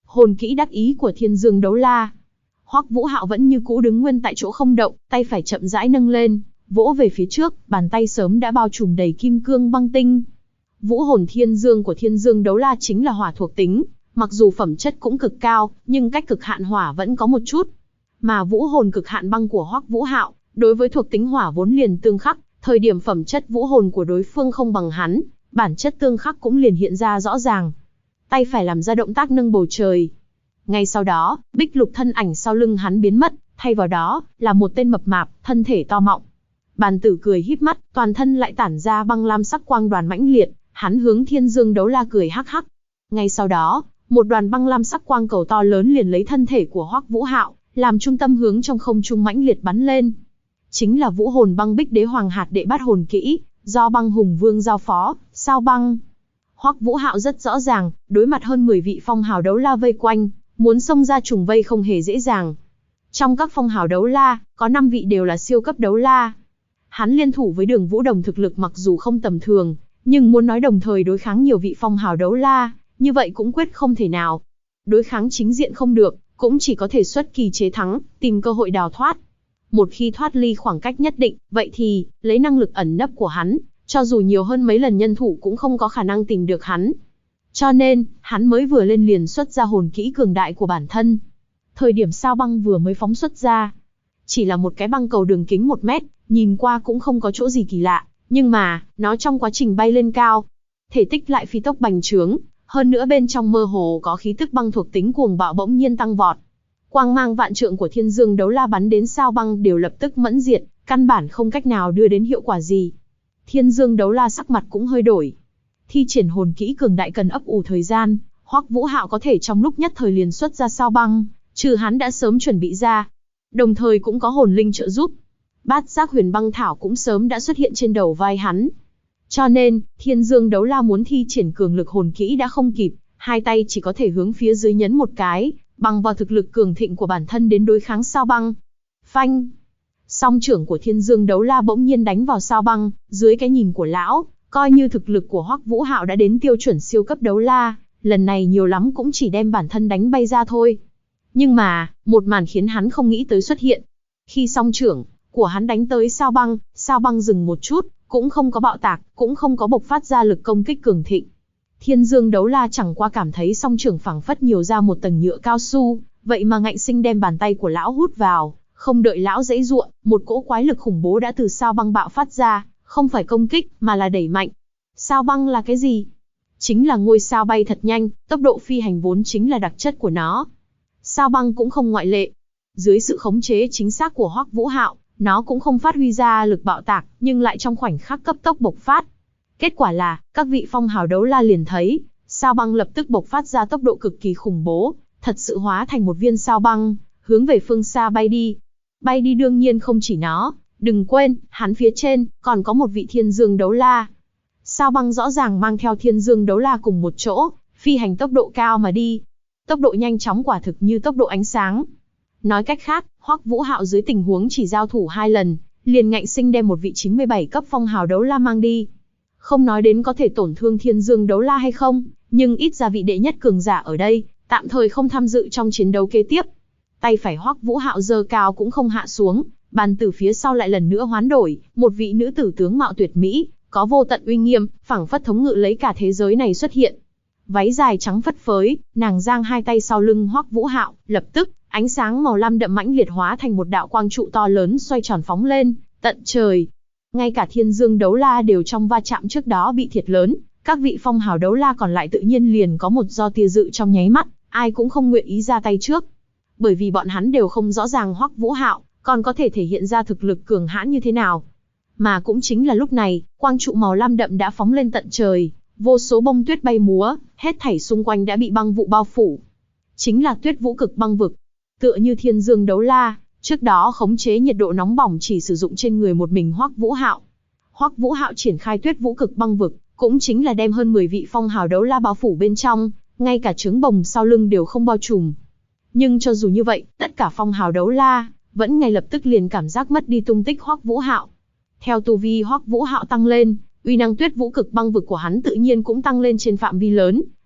hồn kỹ đắc ý của Thiên Dương Đấu La. Hoắc Vũ Hạo vẫn như cũ đứng nguyên tại chỗ không động, tay phải chậm rãi nâng lên, vỗ về phía trước, bàn tay sớm đã bao trùm đầy kim cương băng tinh. Vũ hồn Thiên Dương của Thiên Dương Đấu La chính là hỏa thuộc tính, mặc dù phẩm chất cũng cực cao, nhưng cách cực hạn hỏa vẫn có một chút. Mà vũ hồn cực hạn băng của Hoắc Vũ Hạo, đối với thuộc tính hỏa vốn liền tương khắc, thời điểm phẩm chất vũ hồn của đối phương không bằng hắn, bản chất tương khắc cũng liền hiện ra rõ ràng. Tay phải làm ra động tác nâng bầu trời. Ngay sau đó, bích lục thân ảnh sau lưng hắn biến mất, thay vào đó là một tên mập mạp, thân thể to mọng. Bàn tử cười híp mắt, toàn thân lại tản ra băng lam sắc quang đoàn mãnh liệt, hắn hướng Thiên Dương Đấu La cười hắc hắc. Ngay sau đó, một đoàn băng lam sắc quang cầu to lớn liền lấy thân thể của Hoắc Vũ Hạo làm trung tâm hướng trong không trung mãnh liệt bắn lên. Chính là vũ hồn băng bích đế hoàng hạt đệ bát hồn kỹ, do băng hùng vương giao phó, sao băng. Hoắc Vũ Hạo rất rõ ràng, đối mặt hơn 10 vị phong hào đấu la vây quanh, muốn xông ra trùng vây không hề dễ dàng. Trong các phong hào đấu la, có 5 vị đều là siêu cấp đấu la. Hắn liên thủ với Đường Vũ Đồng thực lực mặc dù không tầm thường, nhưng muốn nói đồng thời đối kháng nhiều vị phong hào đấu la, như vậy cũng quyết không thể nào. Đối kháng chính diện không được, cũng chỉ có thể xuất kỳ chế thắng, tìm cơ hội đào thoát. Một khi thoát ly khoảng cách nhất định, vậy thì, lấy năng lực ẩn nấp của hắn, cho dù nhiều hơn mấy lần nhân thủ cũng không có khả năng tìm được hắn. Cho nên, hắn mới vừa lên liền xuất ra hồn kỹ cường đại của bản thân. Thời điểm sao băng vừa mới phóng xuất ra, chỉ là một cái băng cầu đường kính 1 mét, nhìn qua cũng không có chỗ gì kỳ lạ, nhưng mà, nó trong quá trình bay lên cao, thể tích lại phi tốc bành trướng, hơn nữa bên trong mơ hồ có khí tức băng thuộc tính cuồng bạo bỗng nhiên tăng vọt. Quang mang vạn trượng của Thiên Dương Đấu La bắn đến sao băng đều lập tức mẫn diệt, căn bản không cách nào đưa đến hiệu quả gì. Thiên Dương Đấu La sắc mặt cũng hơi đổi. Thi triển hồn kỹ cường đại cần ấp ủ thời gian, Hoắc Vũ Hạo có thể trong lúc nhất thời liền xuất ra sao băng, trừ hắn đã sớm chuẩn bị ra. Đồng thời cũng có hồn linh trợ giúp. Bát giác huyền băng thảo cũng sớm đã xuất hiện trên đầu vai hắn. Cho nên, Thiên Dương Đấu La muốn thi triển cường lực hồn kỹ đã không kịp, hai tay chỉ có thể hướng phía dưới nhấn một cái, bằng vào thực lực cường thịnh của bản thân đến đối kháng sao băng. Phanh! Song trưởng của Thiên Dương Đấu La bỗng nhiên đánh vào sao băng, dưới cái nhìn của lão, coi như thực lực của Hoắc Vũ Hạo đã đến tiêu chuẩn siêu cấp đấu la, lần này nhiều lắm cũng chỉ đem bản thân đánh bay ra thôi. Nhưng mà, một màn khiến hắn không nghĩ tới xuất hiện. Khi song trưởng của hắn đánh tới sao băng dừng một chút, cũng không có bạo tạc, cũng không có bộc phát ra lực công kích cường thịnh. Thiên Dương Đấu La chẳng qua cảm thấy song trưởng phảng phất nhiều ra một tầng nhựa cao su, vậy mà ngạnh sinh đem bàn tay của lão hút vào, không đợi lão giãy giụa, một cỗ quái lực khủng bố đã từ sao băng bạo phát ra, không phải công kích, mà là đẩy mạnh. Sao băng là cái gì? Chính là ngôi sao bay thật nhanh, tốc độ phi hành vốn chính là đặc chất của nó. Sao băng cũng không ngoại lệ. Dưới sự khống chế chính xác của Hoắc Vũ Hạo, nó cũng không phát huy ra lực bạo tạc, nhưng lại trong khoảnh khắc cấp tốc bộc phát. Kết quả là, các vị phong hào đấu la liền thấy, sao băng lập tức bộc phát ra tốc độ cực kỳ khủng bố, thật sự hóa thành một viên sao băng, hướng về phương xa bay đi. Bay đi đương nhiên không chỉ nó, đừng quên, hắn phía trên, còn có một vị Thiên Dương Đấu La. Sao băng rõ ràng mang theo Thiên Dương Đấu La cùng một chỗ, phi hành tốc độ cao mà đi. Tốc độ nhanh chóng quả thực như tốc độ ánh sáng. Nói cách khác, Hoắc Vũ Hạo dưới tình huống chỉ giao thủ 2 lần, liền ngạnh sinh đem một vị 97 cấp phong hào đấu la mang đi. Không nói đến có thể tổn thương Thiên Dương Đấu La hay không, nhưng ít ra vị đệ nhất cường giả ở đây, tạm thời không tham dự trong chiến đấu kế tiếp. Tay phải Hoắc Vũ Hạo giơ cao cũng không hạ xuống, bàn tử phía sau lại lần nữa hoán đổi, một vị nữ tử tướng mạo tuyệt mỹ, có vô tận uy nghiêm, phảng phất thống ngự lấy cả thế giới này xuất hiện. Váy dài trắng phất phới, nàng giang hai tay sau lưng Hoắc Vũ Hạo, lập tức, ánh sáng màu lam đậm mãnh liệt hóa thành một đạo quang trụ to lớn xoay tròn phóng lên, tận trời. Ngay cả Thiên Dương Đấu La đều trong va chạm trước đó bị thiệt lớn, các vị phong hào đấu la còn lại tự nhiên liền có một do tia dự trong nháy mắt, ai cũng không nguyện ý ra tay trước. Bởi vì bọn hắn đều không rõ ràng Hoắc Vũ Hạo còn có thể thể hiện ra thực lực cường hãn như thế nào. Mà cũng chính là lúc này, quang trụ màu lam đậm đã phóng lên tận trời, vô số bông tuyết bay múa, hết thảy xung quanh đã bị băng vụ bao phủ. Chính là Tuyết Vũ Cực Băng Vực. Tựa như Thiên Dương Đấu La, trước đó khống chế nhiệt độ nóng bỏng chỉ sử dụng trên người một mình Hoắc Vũ Hạo. Hoắc Vũ Hạo triển khai Tuyết Vũ Cực Băng Vực, cũng chính là đem hơn 10 vị phong hào đấu la bao phủ bên trong, ngay cả trứng bồng sau lưng đều không bao trùm. Nhưng cho dù như vậy, tất cả phong hào đấu la vẫn ngay lập tức liền cảm giác mất đi tung tích Hoắc Vũ Hạo. Theo tu vi Hoắc Vũ Hạo tăng lên, uy năng Tuyết Vũ Cực Băng Vực của hắn tự nhiên cũng tăng lên trên phạm vi lớn,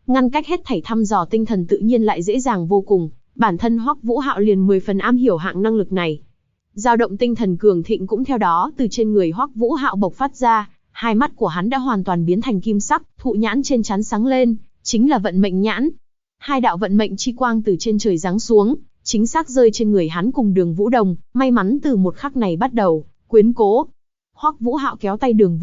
ngăn cách hết thảy thăm dò tinh thần tự nhiên lại dễ dàng vô cùng, bản thân Hoắc Vũ Hạo liền 10 phần am hiểu hạng năng lực này. Dao động tinh thần cường thịnh cũng theo đó từ trên người Hoắc Vũ Hạo bộc phát ra, hai mắt của hắn đã hoàn toàn biến thành kim sắc, thụ nhãn trên trán sáng lên, chính là vận mệnh nhãn. Hai đạo vận mệnh chi quang từ trên trời giáng xuống, chính xác rơi trên người hắn cùng Đường Vũ Đồng, may mắn từ một khắc này bắt đầu, quyến cố. Hoắc Vũ Hạo kéo tay Đường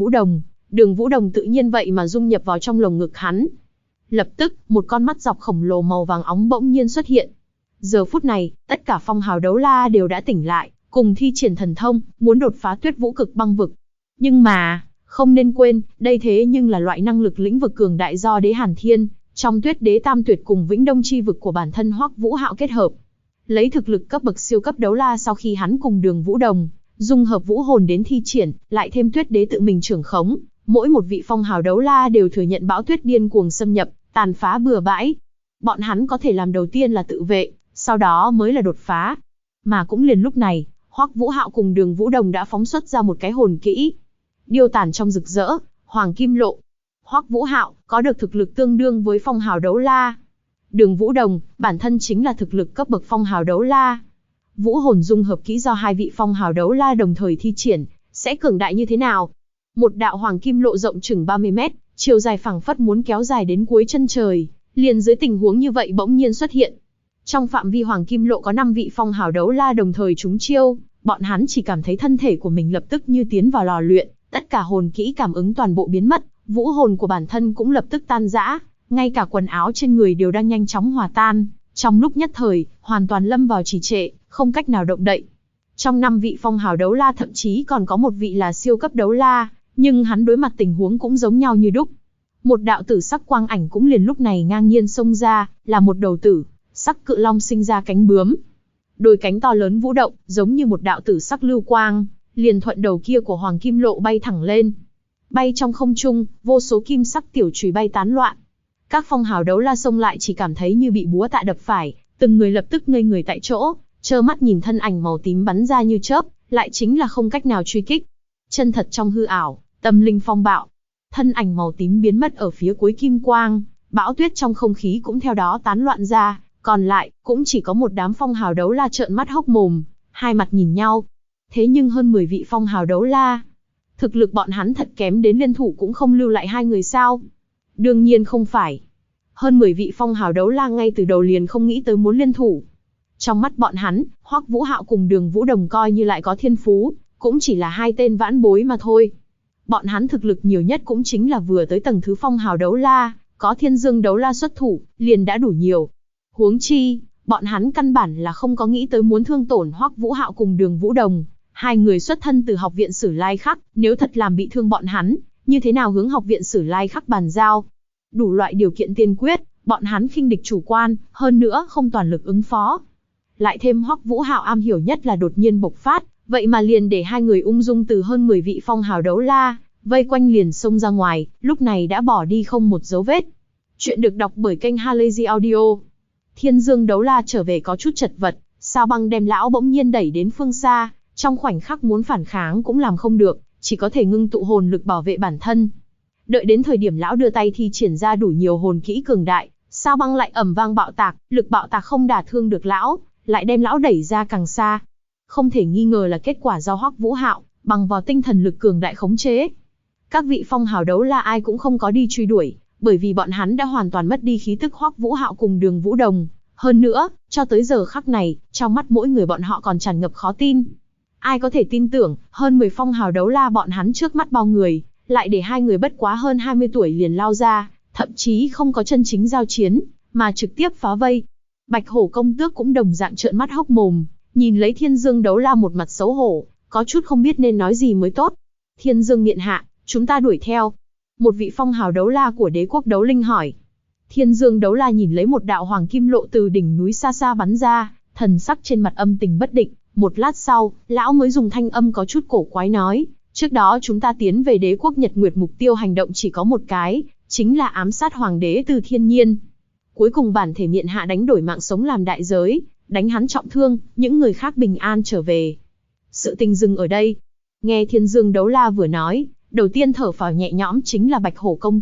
Vũ Đồng tự nhiên vậy mà dung nhập vào trong lồng ngực hắn. Lập tức, một con mắt dọc khổng lồ màu vàng óng bỗng nhiên xuất hiện. Giờ phút này, tất cả phong hào đấu la đều đã tỉnh lại, cùng thi triển thần thông, muốn đột phá Tuyết Vũ Cực Băng Vực. Nhưng mà, không nên quên, đây thế nhưng là loại năng lực lĩnh vực cường đại do Đế Hàn Thiên, trong Tuyết Đế Tam Tuyệt cùng Vĩnh Đông Chi Vực của bản thân Hoắc Vũ Hạo kết hợp. Lấy thực lực cấp bậc siêu cấp đấu la sau khi hắn cùng Đường Vũ Đồng dung hợp vũ hồn đến thi triển, lại thêm Tuyết Đế tự mình trưởng khống, mỗi một vị phong hào đấu la đều thừa nhận bão tuyết điên cuồng xâm nhập, tàn phá bừa bãi. Bọn hắn có thể làm đầu tiên là tự vệ, sau đó mới là đột phá. Mà cũng liền lúc này, Hoắc Vũ Hạo cùng Đường Vũ Đồng đã phóng xuất ra một cái hồn kỹ. Điêu tàn trong rực rỡ, Hoàng Kim Lộ. Hoắc Vũ Hạo có được thực lực tương đương với phong hào đấu la. Đường Vũ Đồng, bản thân chính là thực lực cấp bậc phong hào đấu la. Vũ hồn dung hợp kỹ do hai vị phong hào đấu la đồng thời thi triển, sẽ cường đại như thế nào? Một đạo Hoàng Kim Lộ rộng chừng 30 mét, chiều dài phẳng phất muốn kéo dài đến cuối chân trời, liền dưới tình huống như vậy bỗng nhiên xuất hiện. Trong phạm vi Hoàng Kim Lộ có 5 vị phong hào đấu la đồng thời trúng chiêu, bọn hắn chỉ cảm thấy thân thể của mình lập tức như tiến vào lò luyện, tất cả hồn kỹ cảm ứng toàn bộ biến mất, vũ hồn của bản thân cũng lập tức tan rã, ngay cả quần áo trên người đều đang nhanh chóng hòa tan, trong lúc nhất thời, hoàn toàn lâm vào trì trệ, không cách nào động đậy. Trong 5 vị phong hào đấu la thậm chí còn có một vị là siêu cấp đấu la, nhưng hắn đối mặt tình huống cũng giống nhau như đúc. Một đạo tử sắc quang ảnh cũng liền lúc này ngang nhiên xông ra, là một đầu tử sắc cự long sinh ra cánh bướm. Đôi cánh to lớn vũ động, giống như một đạo tử sắc lưu quang, liền thuận đầu kia của Hoàng Kim Lộ bay thẳng lên. Bay trong không trung, vô số kim sắc tiểu chùy bay tán loạn. Các phong hào đấu la xông lại chỉ cảm thấy như bị búa tạ đập phải, từng người lập tức ngây người tại chỗ, trơ mắt nhìn thân ảnh màu tím bắn ra như chớp, lại chính là không cách nào truy kích. Chân thật trong hư ảo, tâm linh phong bạo. Thân ảnh màu tím biến mất ở phía cuối kim quang, bão tuyết trong không khí cũng theo đó tán loạn ra, còn lại cũng chỉ có một đám phong hào đấu la trợn mắt hốc mồm, hai mặt nhìn nhau. Thế nhưng hơn 10 vị phong hào đấu la, thực lực bọn hắn thật kém đến liên thủ cũng không lưu lại hai người sao? Đương nhiên không phải. Hơn 10 vị phong hào đấu la ngay từ đầu liền không nghĩ tới muốn liên thủ. Trong mắt bọn hắn, Hoắc Vũ Hạo cùng Đường Vũ Đồng coi như lại có thiên phú, cũng chỉ là hai tên vãn bối mà thôi. Bọn hắn thực lực nhiều nhất cũng chính là vừa tới tầng thứ phong hào đấu la, có Thiên Dương đấu la xuất thủ, liền đã đủ nhiều. Huống chi, bọn hắn căn bản là không có nghĩ tới muốn thương tổn Hoắc Vũ Hạo cùng Đường Vũ Đồng. Hai người xuất thân từ học viện Sử Lai Khắc, nếu thật làm bị thương bọn hắn, như thế nào hướng học viện Sử Lai Khắc bàn giao? Đủ loại điều kiện tiên quyết, bọn hắn khinh địch chủ quan, hơn nữa không toàn lực ứng phó. Lại thêm Hoắc Vũ Hạo am hiểu nhất là đột nhiên bộc phát, vậy mà liền để hai người ung dung từ hơn 10 vị phong hào đấu la, vây quanh liền xông ra ngoài, lúc này đã bỏ đi không một dấu vết. Chuyện được đọc bởi kênh Halazy Audio. Thiên Dương đấu la trở về có chút chật vật, Sao Băng đem lão bỗng nhiên đẩy đến phương xa, trong khoảnh khắc muốn phản kháng cũng làm không được, chỉ có thể ngưng tụ hồn lực bảo vệ bản thân. Đợi đến thời điểm lão đưa tay thi triển ra đủ nhiều hồn kỹ cường đại, Sao Băng lại ầm vang bạo tạc, lực bạo tạc không đả thương được lão, lại đem lão đẩy ra càng xa. Không thể nghi ngờ là kết quả do Hoắc Vũ Hạo bằng vào tinh thần lực cường đại khống chế. Các vị phong hào đấu la ai cũng không có đi truy đuổi, bởi vì bọn hắn đã hoàn toàn mất đi khí tức Hoắc Vũ Hạo cùng Đường Vũ Đồng. Hơn nữa, cho tới giờ khắc này, trong mắt mỗi người bọn họ còn tràn ngập khó tin. Ai có thể tin tưởng, hơn 10 phong hào đấu la bọn hắn trước mắt bao người, lại để hai người bất quá hơn 20 tuổi liền lao ra, thậm chí không có chân chính giao chiến, mà trực tiếp phá vây. Bạch Hổ công tước cũng đồng dạng trợn mắt hốc mồm, nhìn lấy Thiên Dương đấu la một mặt xấu hổ, có chút không biết nên nói gì mới tốt. Thiên Dương điện hạ, chúng ta đuổi theo. Một vị phong hào đấu la của đế quốc đấu linh hỏi. Thiên Dương đấu la nhìn lấy một đạo hoàng kim lộ từ đỉnh núi xa xa bắn ra, thần sắc trên mặt âm tình bất định. Một lát sau, lão mới dùng thanh âm có chút cổ quái nói, trước đó chúng ta tiến về đế quốc Nhật Nguyệt mục tiêu hành động chỉ có một cái, chính là ám sát hoàng đế Từ Thiên Nhiên. Cuối cùng bản thể miện hạ đánh đổi mạng sống làm đại giới, đánh hắn trọng thương, những người khác bình an trở về. Sự tình dừng ở đây. Nghe Thiên Dương đấu la vừa nói, đầu tiên thở phào nhẹ nhõm chính là Bạch Hổ công tước,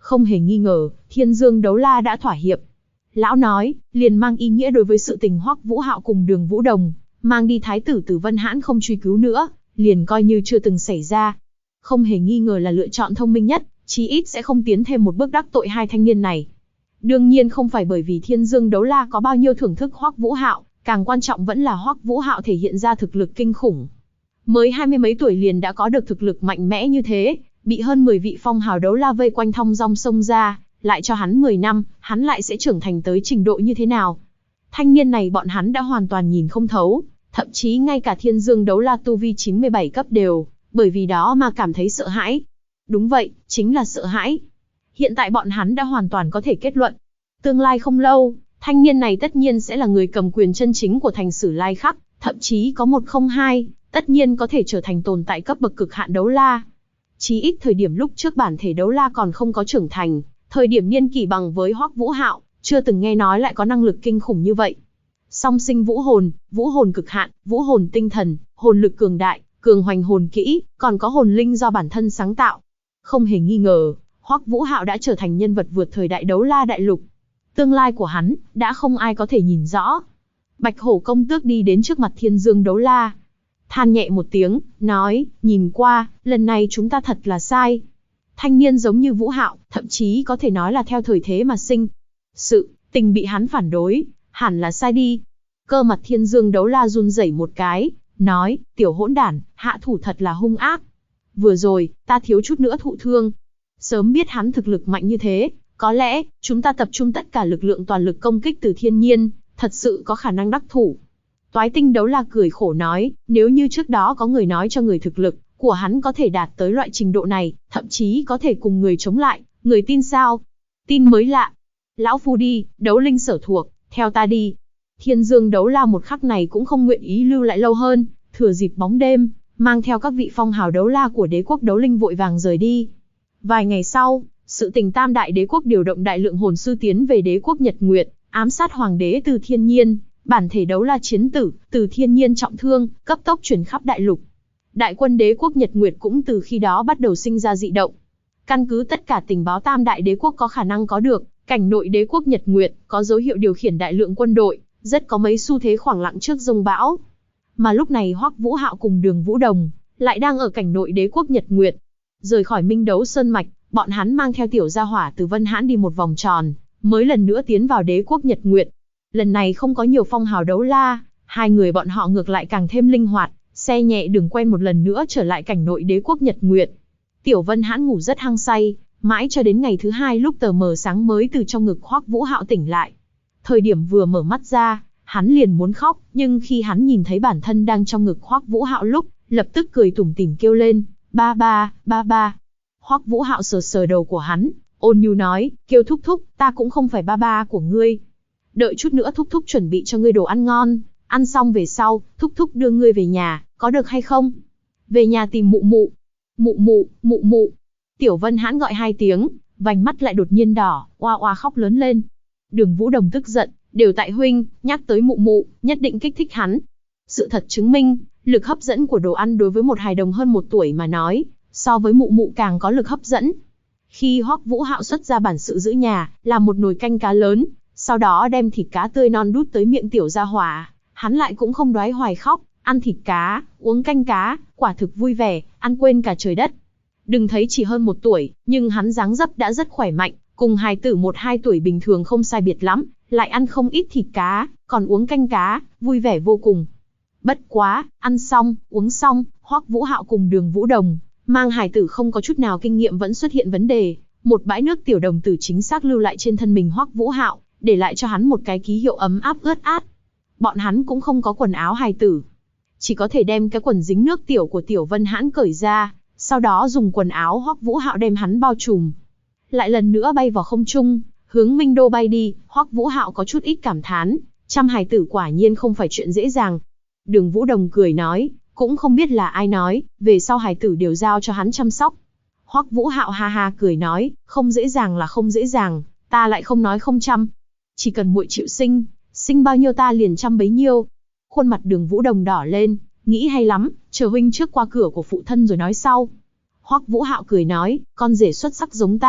Không hề nghi ngờ, Thiên Dương Đấu La đã thỏa hiệp. Lão nói, liền mang ý nghĩa đối với sự tình Hoắc Vũ Hạo cùng Đường Vũ Đồng, mang đi thái tử Tử Vân Hãn không truy cứu nữa, liền coi như chưa từng xảy ra. Không hề nghi ngờ là lựa chọn thông minh nhất, chí ít sẽ không tiến thêm một bước đắc tội hai thanh niên này. Đương nhiên không phải bởi vì Thiên Dương Đấu La có bao nhiêu thưởng thức Hoắc Vũ Hạo, càng quan trọng vẫn là Hoắc Vũ Hạo thể hiện ra thực lực kinh khủng. Mới 20 mấy tuổi liền đã có được thực lực mạnh mẽ như thế, bị hơn 10 vị phong hào đấu la vây quanh thong dong xông ra, lại cho hắn 10 năm, hắn lại sẽ trưởng thành tới trình độ như thế nào? Thanh niên này bọn hắn đã hoàn toàn nhìn không thấu, thậm chí ngay cả Thiên Dương Đấu La tu vi 97 cấp đều, bởi vì đó mà cảm thấy sợ hãi. Đúng vậy, chính là sợ hãi. Hiện tại bọn hắn đã hoàn toàn có thể kết luận. Tương lai không lâu, thanh niên này tất nhiên sẽ là người cầm quyền chân chính của thành Sử Lai Khắc, thậm chí có một không hai, tất nhiên có thể trở thành tồn tại cấp bậc cực hạn đấu la. Chí ít thời điểm lúc trước bản thể đấu la còn không có trưởng thành, thời điểm niên kỷ bằng với Hoắc Vũ Hạo, chưa từng nghe nói lại có năng lực kinh khủng như vậy. Song sinh vũ hồn cực hạn, vũ hồn tinh thần, hồn lực cường đại, cường hoành hồn kỹ, còn có hồn linh do bản thân sáng tạo. Không hề nghi ngờ, Hoắc Vũ Hạo đã trở thành nhân vật vượt thời đại đấu la đại lục. Tương lai của hắn, đã không ai có thể nhìn rõ. Bạch Hổ công tước đi đến trước mặt Thiên Dương Đấu La. Than nhẹ một tiếng, nói, nhìn qua, lần này chúng ta thật là sai. Thanh niên giống như Vũ Hạo, thậm chí có thể nói là theo thời thế mà sinh. Sự tình bị hắn phản đối, hẳn là sai đi. Cơ mặt Thiên Dương Đấu La run rẩy một cái, nói, tiểu hỗn đản, hạ thủ thật là hung ác. Vừa rồi, ta thiếu chút nữa thụ thương. Sớm biết hắn thực lực mạnh như thế, có lẽ, chúng ta tập trung tất cả lực lượng toàn lực công kích từ thiên nhiên, thật sự có khả năng đắc thủ. Toái Tinh Đấu La cười khổ nói, nếu như trước đó có người nói cho người thực lực của hắn có thể đạt tới loại trình độ này, thậm chí có thể cùng người chống lại, người tin sao? Tin mới lạ. Lão phu đi, đấu linh sở thuộc, theo ta đi. Thiên Dương Đấu La một khắc này cũng không nguyện ý lưu lại lâu hơn, thừa dịp bóng đêm, mang theo các vị phong hào đấu la của đế quốc đấu linh vội vàng rời đi. Vài ngày sau, sự tình Tam Đại Đế quốc điều động đại lượng hồn sư tiến về đế quốc Nhật Nguyệt, ám sát hoàng đế Từ Thiên Nhiên, bản thể đấu la chiến tử, Từ Thiên Nhiên trọng thương, cấp tốc truyền khắp đại lục. Đại quân đế quốc Nhật Nguyệt cũng từ khi đó bắt đầu sinh ra dị động. Căn cứ tất cả tình báo Tam Đại Đế quốc có khả năng có được, cảnh nội đế quốc Nhật Nguyệt có dấu hiệu điều khiển đại lượng quân đội, rất có mấy xu thế khoảng lặng trước giông bão. Mà lúc này Hoắc Vũ Hạo cùng Đường Vũ Đồng lại đang ở cảnh nội đế quốc Nhật Nguyệt. Rời khỏi Minh Đấu Sơn mạch, bọn hắn mang theo tiểu gia hỏa từ Vân Hãn đi một vòng tròn, mới lần nữa tiến vào đế quốc Nhật Nguyệt. Lần này không có nhiều phong hào đấu la, hai người bọn họ ngược lại càng thêm linh hoạt, xe nhẹ đường quen một lần nữa trở lại cảnh nội đế quốc Nhật Nguyệt. Tiểu Vân Hãn ngủ rất hăng say, mãi cho đến ngày thứ hai lúc tờ mờ sáng mới từ trong ngực Hoắc Vũ Hạo tỉnh lại. Thời điểm vừa mở mắt ra, hắn liền muốn khóc, nhưng khi hắn nhìn thấy bản thân đang trong ngực Hoắc Vũ Hạo lúc, lập tức cười tủm tỉm kêu lên, ba ba, ba ba. Hoắc Vũ Hạo sờ sờ đầu của hắn, ôn nhu nói, kêu thúc thúc, ta cũng không phải ba ba của ngươi. Đợi chút nữa thúc thúc chuẩn bị cho ngươi đồ ăn ngon, ăn xong về sau, thúc thúc đưa ngươi về nhà, có được hay không? Về nhà tìm mụ mụ. Mụ mụ, mụ mụ. Tiểu Vân Hãn gọi hai tiếng, vành mắt lại đột nhiên đỏ, oa oa khóc lớn lên. Đường Vũ Đồng tức giận, đều tại huynh, nhắc tới mụ mụ, nhất định kích thích hắn. Sự thật chứng minh, lực hấp dẫn của đồ ăn đối với một hài đồng hơn 1 tuổi mà nói, so với mụ mụ càng có lực hấp dẫn. Khi Hoắc Vũ Hạo xuất ra bản sự giữ nhà, làm một nồi canh cá lớn, sau đó đem thịt cá tươi non đút tới miệng tiểu gia hỏa, hắn lại cũng không đoái hoài khóc, ăn thịt cá, uống canh cá, quả thực vui vẻ, ăn quên cả trời đất. Đừng thấy chỉ hơn 1 tuổi, nhưng hắn dáng dấp đã rất khỏe mạnh, cùng hài tử 1-2 tuổi bình thường không sai biệt lắm, lại ăn không ít thịt cá, còn uống canh cá, vui vẻ vô cùng. Bất quá, ăn xong, uống xong, Hoắc Vũ Hạo cùng Đường Vũ Đồng, mang hài tử không có chút nào kinh nghiệm vẫn xuất hiện vấn đề, một bãi nước tiểu đồng tử chính xác lưu lại trên thân mình Hoắc Vũ Hạo, để lại cho hắn một cái ký hiệu ấm áp ướt át. Bọn hắn cũng không có quần áo hài tử, chỉ có thể đem cái quần dính nước tiểu của Tiểu Vân Hãn cởi ra, sau đó dùng quần áo Hoắc Vũ Hạo đem hắn bao trùm. Lại lần nữa bay vào không trung, hướng Minh Đô bay đi, Hoắc Vũ Hạo có chút ít cảm thán, chăm hài tử quả nhiên không phải chuyện dễ dàng. Đường Vũ Đồng cười nói, cũng không biết là ai nói, về sau hài tử đều giao cho hắn chăm sóc. Hoắc Vũ Hạo ha ha cười nói, không dễ dàng là không dễ dàng, ta lại không nói không chăm. Chỉ cần muội chịu sinh, sinh bao nhiêu ta liền chăm bấy nhiêu. Khuôn mặt Đường Vũ Đồng đỏ lên, nghĩ hay lắm, chờ huynh trước qua cửa của phụ thân rồi nói sau. Hoắc Vũ Hạo cười nói, con rể xuất sắc giống ta,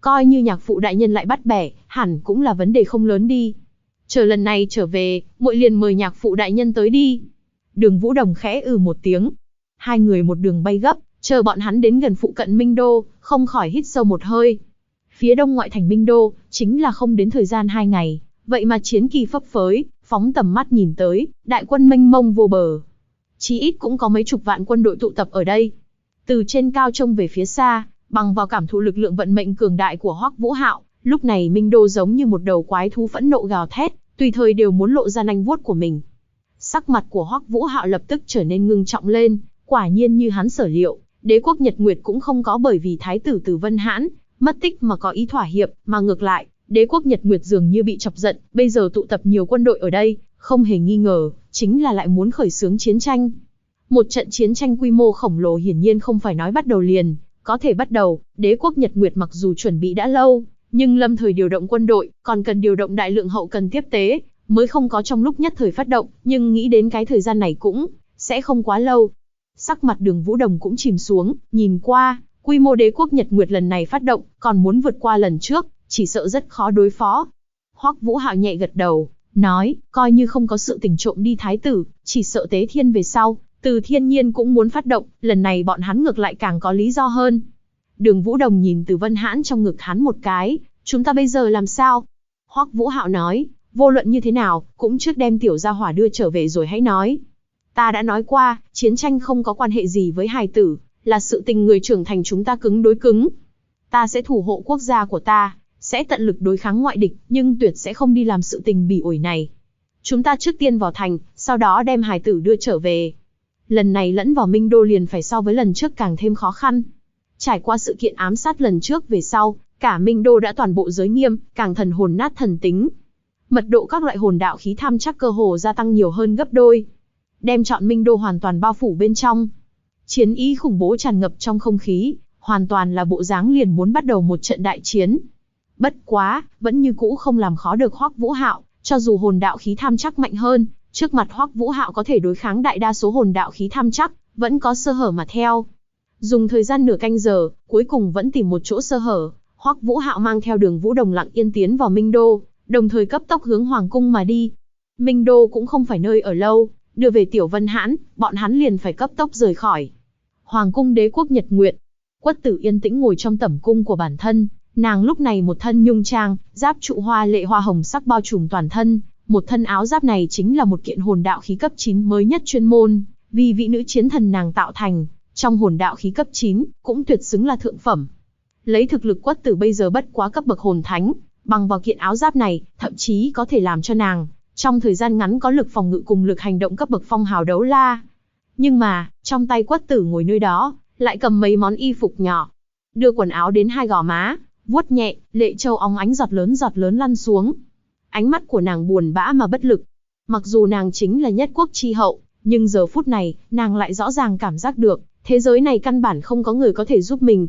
Coi như nhạc phụ đại nhân lại bắt bẻ, hẳn cũng là vấn đề không lớn đi. Chờ lần này trở về, muội liền mời nhạc phụ đại nhân tới đi. Đường Vũ Đồng khẽ một tiếng. Hai người một đường bay gấp, chờ bọn hắn đến gần phụ cận Minh Đô, không khỏi hít sâu một hơi. Phía đông ngoại thành Minh Đô, chính là không đến thời gian 2 ngày, vậy mà chiến kỳ phấp phới, phóng tầm mắt nhìn tới, đại quân mênh mông vô bờ. Chí ít cũng có mấy chục vạn quân đội tụ tập ở đây. Từ trên cao trông về phía xa, bằng vào cảm thụ lực lượng vận mệnh cường đại của Hoắc Vũ Hạo, lúc này Minh Đô giống như một đầu quái thú phẫn nộ gào thét, tùy thời đều muốn lộ ra nanh vuốt của mình. Sắc mặt của Hoắc Vũ Hạo lập tức trở nên ngưng trọng lên, quả nhiên như hắn sở liệu, đế quốc Nhật Nguyệt cũng không có bởi vì thái tử Từ Vân Hãn mất tích mà có ý thỏa hiệp, mà ngược lại, đế quốc Nhật Nguyệt dường như bị chọc giận, bây giờ tụ tập nhiều quân đội ở đây, không hề nghi ngờ, chính là lại muốn khởi xướng chiến tranh. Một trận chiến tranh quy mô khổng lồ hiển nhiên không phải nói bắt đầu liền, có thể bắt đầu, đế quốc Nhật Nguyệt mặc dù chuẩn bị đã lâu, nhưng lâm thời điều động quân đội, còn cần điều động đại lượng hậu cần tiếp tế, mới không có trong lúc nhất thời phát động, nhưng nghĩ đến cái thời gian này cũng sẽ không quá lâu. Sắc mặt Đường Vũ Đồng cũng chìm xuống, nhìn qua, quy mô đế quốc Nhật Nguyệt lần này phát động, còn muốn vượt qua lần trước, chỉ sợ rất khó đối phó. Hoắc Vũ Hạo nhẹ gật đầu, nói, coi như không có sự tình trộm đi thái tử, chỉ sợ Tế Thiên về sau, Từ Thiên Nhiên cũng muốn phát động, lần này bọn hắn ngược lại càng có lý do hơn. Đường Vũ Đồng nhìn Từ Vân Hãn trong ngực hắn một cái, chúng ta bây giờ làm sao? Hoắc Vũ Hạo nói, vô luận như thế nào, cũng trước đem tiểu gia hỏa đưa trở về rồi hãy nói. Ta đã nói qua, chiến tranh không có quan hệ gì với hài tử, là sự tình người trưởng thành chúng ta cứng đối cứng. Ta sẽ thủ hộ quốc gia của ta, sẽ tận lực đối kháng ngoại địch, nhưng tuyệt sẽ không đi làm sự tình bỉ ổi này. Chúng ta trước tiên vào thành, sau đó đem hài tử đưa trở về. Lần này lẫn vào Minh Đô liền phải so với lần trước càng thêm khó khăn. Trải qua sự kiện ám sát lần trước về sau, cả Minh Đô đã toàn bộ giới nghiêm, càng thần hồn nát thần tính. Mật độ các loại hồn đạo khí tham chắc cơ hồ gia tăng nhiều hơn gấp đôi. Đem trọn Minh Đô hoàn toàn bao phủ bên trong. Chiến ý khủng bố tràn ngập trong không khí, hoàn toàn là bộ dáng liền muốn bắt đầu một trận đại chiến. Bất quá, vẫn như cũ không làm khó được Hoắc Vũ Hạo, cho dù hồn đạo khí tham chắc mạnh hơn, trước mặt Hoắc Vũ Hạo có thể đối kháng đại đa số hồn đạo khí tham chắc, vẫn có sơ hở mà theo. Dùng thời gian nửa canh giờ, cuối cùng vẫn tìm một chỗ sơ hở, Hoắc Vũ Hạo mang theo Đường Vũ Đồng lặng yên tiến vào Minh Đô, đồng thời cấp tốc hướng Hoàng cung mà đi. Minh Đô cũng không phải nơi ở lâu, đưa về Tiểu Vân Hãn, bọn hắn liền phải cấp tốc rời khỏi. Hoàng cung đế quốc Nhật Nguyệt. Quất Tử yên tĩnh ngồi trong tẩm cung của bản thân, nàng lúc này một thân nhung trang, giáp trụ hoa lệ hoa hồng sắc bao trùm toàn thân, một thân áo giáp này chính là một kiện hồn đạo khí cấp 9 mới nhất chuyên môn, vì vị nữ chiến thần nàng tạo thành, trong hồn đạo khí cấp 9, cũng tuyệt xứng là thượng phẩm. Lấy thực lực Quất Tử bây giờ bất quá cấp bậc hồn thánh, bằng vào kiện áo giáp này, thậm chí có thể làm cho nàng trong thời gian ngắn có lực phòng ngự cùng lực hành động cấp bậc phong hào đấu la. Nhưng mà, trong tay Quất Tử ngồi nơi đó, lại cầm mấy món y phục nhỏ, đưa quần áo đến hai gò má, vuốt nhẹ, lệ châu óng ánh giọt lớn lăn xuống. Ánh mắt của nàng buồn bã mà bất lực. Mặc dù nàng chính là nhất quốc chi hậu, nhưng giờ phút này, nàng lại rõ ràng cảm giác được, thế giới này căn bản không có người có thể giúp mình.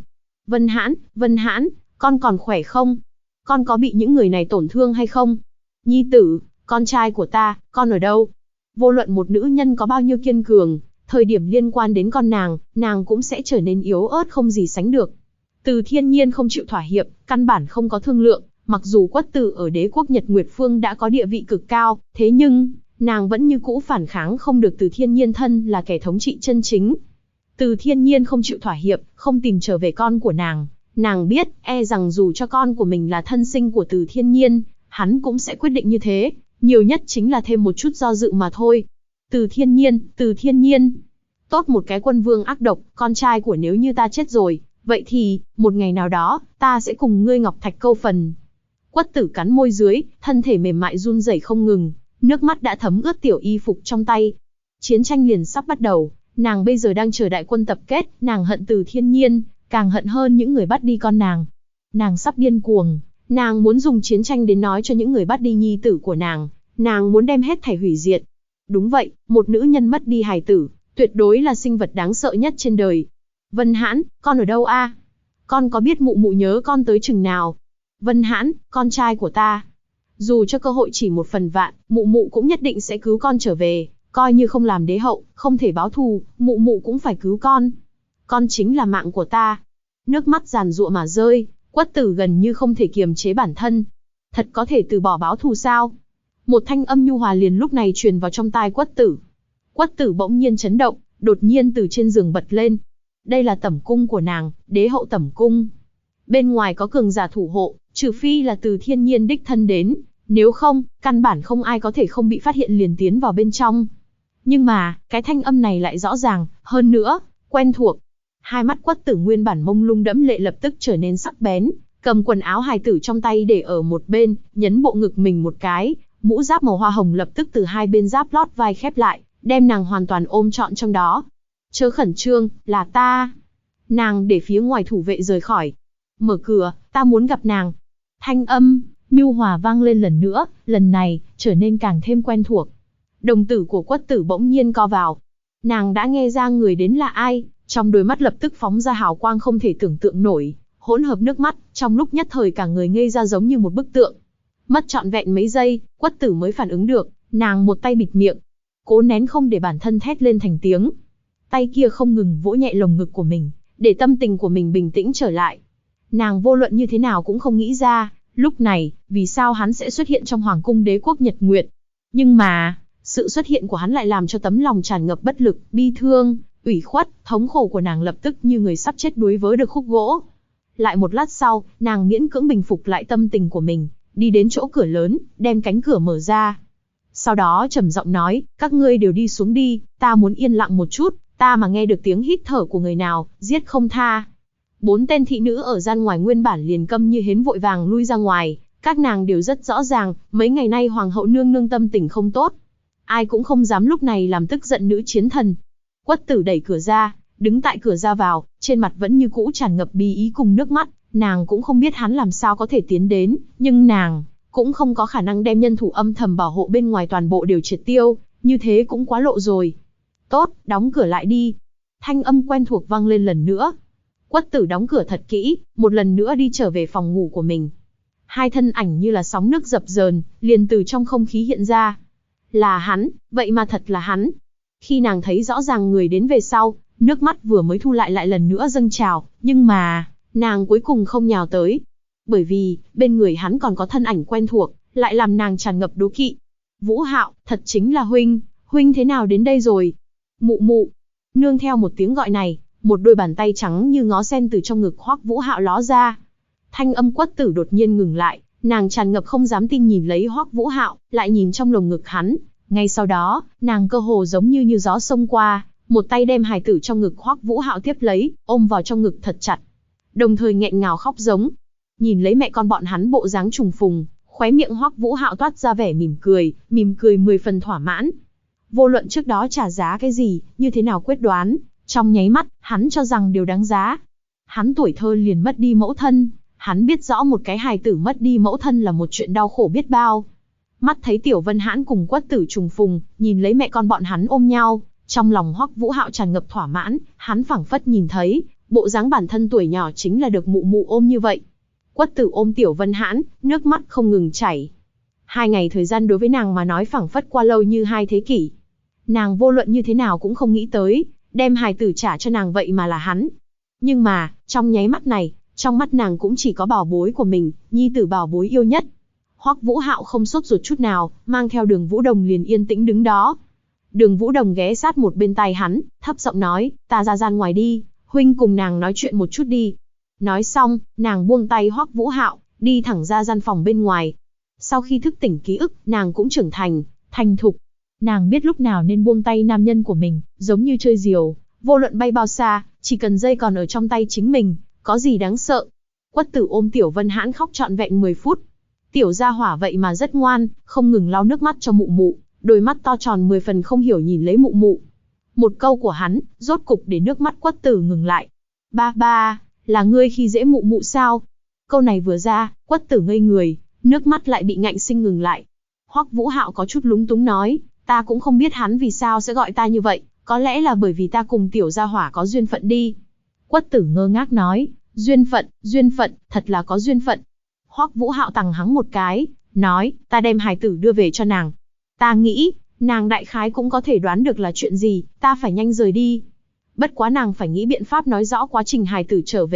Vân Hãn, con còn khỏe không? Con có bị những người này tổn thương hay không? Nhi tử, con trai của ta, con ở đâu? Vô luận một nữ nhân có bao nhiêu kiên cường, thời điểm liên quan đến con nàng cũng sẽ trở nên yếu ớt không gì sánh được. Từ Thiên Nhiên không chịu thỏa hiệp, căn bản không có thương lượng, mặc dù Quất Tử ở đế quốc Nhật Nguyệt Phương đã có địa vị cực cao, thế nhưng, nàng vẫn như cũ phản kháng không được Từ Thiên Nhiên thân là kẻ thống trị chân chính. Từ Thiên Nhiên không chịu thỏa hiệp, không tìm trở về con của nàng biết, rằng dù cho con của mình là thân sinh của Từ Thiên Nhiên, hắn cũng sẽ quyết định như thế, nhiều nhất chính là thêm một chút do dự mà thôi. Từ Thiên Nhiên, tốt một cái quân vương ác độc, con trai của nếu như ta chết rồi, vậy thì, một ngày nào đó, ta sẽ cùng ngươi ngọc thạch câu phần. Quất Tử cắn môi dưới, thân thể mềm mại run rẩy không ngừng, nước mắt đã thấm ướt tiểu y phục trong tay. Chiến tranh liền sắp bắt đầu, nàng bây giờ đang chờ đại quân tập kết, nàng hận Từ Thiên Nhiên, càng hận hơn những người bắt đi con nàng. Nàng sắp điên cuồng, nàng muốn dùng chiến tranh đến nói cho những người bắt đi nhi tử của nàng muốn đem hết thảy hủy diệt. Đúng vậy, một nữ nhân mất đi hài tử, tuyệt đối là sinh vật đáng sợ nhất trên đời. Vân Hãn, con ở đâu a? Con có biết mụ mụ nhớ con tới chừng nào? Vân Hãn, con trai của ta. Dù cho cơ hội chỉ 1/1000, mụ mụ cũng nhất định sẽ cứu con trở về. Coi như không làm đế hậu, không thể báo thù, mụ mụ cũng phải cứu con. Con chính là mạng của ta. Nước mắt giàn giụa mà rơi, Quất Tử gần như không thể kiềm chế bản thân. Thật có thể từ bỏ báo thù sao? Một thanh âm nhu hòa liền lúc này truyền vào trong tai Quất Tử. Quất Tử bỗng nhiên chấn động, đột nhiên từ trên giường bật lên. Đây là tẩm cung của nàng, đế hậu tẩm cung. Bên ngoài có cường giả thủ hộ, trừ phi là từ thiên nhiên đích thân đến, nếu không, căn bản không ai có thể không bị phát hiện liền tiến vào bên trong. Nhưng mà, cái thanh âm này lại rõ ràng, hơn nữa, quen thuộc. Hai mắt Quất Tử nguyên bản mông lung đẫm lệ lập tức trở nên sắc bén, cầm quần áo hài tử trong tay để ở một bên, nhấn bộ ngực mình một cái, mũ giáp màu hoa hồng lập tức từ hai bên giáp lót vai khép lại, đem nàng hoàn toàn ôm trọn trong đó. Chớ khẩn trương, là ta. Nàng để phía ngoài thủ vệ rời khỏi. Mở cửa, ta muốn gặp nàng. Thanh âm nhu hòa vang lên lần nữa, lần này trở nên càng thêm quen thuộc. Đồng tử của Quất Tử bỗng nhiên co vào. Nàng đã nghe ra người đến là ai, trong đôi mắt lập tức phóng ra hào quang không thể tưởng tượng nổi, hỗn hợp nước mắt, trong lúc nhất thời cả người ngây ra giống như một bức tượng. Mất trọn vẹn mấy giây, Quất Tử mới phản ứng được, nàng một tay bịt miệng, cố nén không để bản thân thét lên thành tiếng. Tay kia không ngừng vỗ nhẹ lồng ngực của mình, để tâm tình của mình bình tĩnh trở lại. Nàng vô luận như thế nào cũng không nghĩ ra, lúc này, vì sao hắn sẽ xuất hiện trong Hoàng cung đế quốc Nhật Nguyệt. Nhưng mà, sự xuất hiện của hắn lại làm cho tấm lòng tràn ngập bất lực, bi thương, ủy khuất, thống khổ của nàng lập tức như người sắp chết đuối với được khúc gỗ. Lại một lát sau, nàng miễn cưỡng bình phục lại tâm tình của mình, đi đến chỗ cửa lớn, đem cánh cửa mở ra. Sau đó trầm giọng nói, các ngươi đều đi xuống đi, ta muốn yên lặng một chút, ta mà nghe được tiếng hít thở của người nào, giết không tha. 4 tên thị nữ ở gian ngoài nguyên bản liền câm như hến vội vàng lui ra ngoài, các nàng đều rất rõ ràng, mấy ngày nay hoàng hậu nương nương tâm tình không tốt. Ai cũng không dám lúc này làm tức giận nữ chiến thần. Quất Tử đẩy cửa ra, đứng tại cửa ra vào, trên mặt vẫn như cũ tràn ngập bi ý cùng nước mắt, nàng cũng không biết hắn làm sao có thể tiến đến, nhưng nàng cũng không có khả năng đem nhân thủ âm thầm bảo hộ bên ngoài toàn bộ đều triệt tiêu, như thế cũng quá lộ rồi. Tốt, đóng cửa lại đi. Thanh âm quen thuộc vang lên lần nữa. Quất Tử đóng cửa thật kỹ, một lần nữa đi trở về phòng ngủ của mình. Hai thân ảnh như là sóng nước dập dờn, liền từ trong không khí hiện ra. Là hắn, vậy mà thật là hắn. Khi nàng thấy rõ ràng người đến về sau, nước mắt vừa mới thu lại lần nữa dâng trào, nhưng mà, nàng cuối cùng không nhào tới. Bởi vì, bên người hắn còn có thân ảnh quen thuộc, lại làm nàng tràn ngập đố kỵ. Vũ Hạo, thật chính là huynh, huynh thế nào đến đây rồi? Mụ mụ. Nương theo một tiếng gọi này, một đôi bàn tay trắng như ngó sen từ trong ngực Hoắc Vũ Hạo ló ra. Thanh âm Quất Tử đột nhiên ngừng lại, nàng tràn ngập không dám tin nhìn lấy Hoắc Vũ Hạo, lại nhìn trong lồng ngực hắn. Ngay sau đó, nàng cơ hồ giống như gió xông qua, một tay đem hài tử trong ngực Hoắc Vũ Hạo tiếp lấy, ôm vào trong ngực thật chặt. Đồng thời nghẹn ngào khóc giống. Nhìn lấy mẹ con bọn hắn bộ dáng trùng phùng, khóe miệng Hoắc Vũ Hạo toát ra vẻ mỉm cười 10 phần thỏa mãn. Vô luận trước đó trả giá cái gì, như thế nào quyết đoán, trong nháy mắt, hắn cho rằng đều đáng giá. Hắn tuổi thơ liền mất đi mẫu thân, hắn biết rõ một cái hài tử mất đi mẫu thân là một chuyện đau khổ biết bao. Mắt thấy Tiểu Vân Hãn cùng Quất Tử trùng phùng, nhìn lấy mẹ con bọn hắn ôm nhau, trong lòng Hoắc Vũ Hạo tràn ngập thỏa mãn, hắn phảng phất nhìn thấy, bộ dáng bản thân tuổi nhỏ chính là được mụ mụ ôm như vậy. Quất Tử ôm Tiểu Vân Hãn, nước mắt không ngừng chảy. 2 ngày thời gian đối với nàng mà nói phảng phất qua lâu như 2 thế kỷ. Nàng vô luận như thế nào cũng không nghĩ tới, đem hài tử trả cho nàng vậy mà là hắn. Nhưng mà, trong nháy mắt này, trong mắt nàng cũng chỉ có bảo bối của mình, nhi tử bảo bối yêu nhất. Hoắc Vũ Hạo không sốt ruột chút nào, mang theo Đường Vũ Đồng liền yên tĩnh đứng đó. Đường Vũ Đồng ghé sát một bên tai hắn, thấp giọng nói, ta ra gian ngoài đi, huynh cùng nàng nói chuyện một chút đi. Nói xong, nàng buông tay Hoắc Vũ Hạo, đi thẳng ra gian phòng bên ngoài. Sau khi thức tỉnh ký ức, nàng cũng trưởng thành thục. Nàng biết lúc nào nên buông tay nam nhân của mình, giống như chơi diều, vô luận bay bao xa, chỉ cần dây còn ở trong tay chính mình, có gì đáng sợ. Quất Tử ôm Tiểu Vân Hãn khóc trọn vẹn 10 phút. Tiểu gia hỏa vậy mà rất ngoan, không ngừng lau nước mắt cho mụ mụ, đôi mắt to tròn 10 phần không hiểu nhìn lấy mụ mụ. Một câu của hắn, rốt cục để nước mắt Quất Tử ngừng lại. Ba, là ngươi khi dễ mụ mụ sao? Câu này vừa ra, Quất Tử ngây người, nước mắt lại bị ngạnh sinh ngừng lại. Hoắc Vũ Hạo có chút lúng túng nói, ta cũng không biết hắn vì sao sẽ gọi ta như vậy, có lẽ là bởi vì ta cùng Tiểu gia hỏa có duyên phận đi. Quất Tử ngơ ngác nói, duyên phận, thật là có duyên phận. Hoắc Vũ Hạo tằng hắng một cái, nói, ta đem hài tử đưa về cho nàng. Ta nghĩ, nàng đại khái cũng có thể đoán được là chuyện gì, ta phải nhanh rời đi. Bất quá nàng phải nghĩ biện pháp nói rõ quá trình hài tử trở về,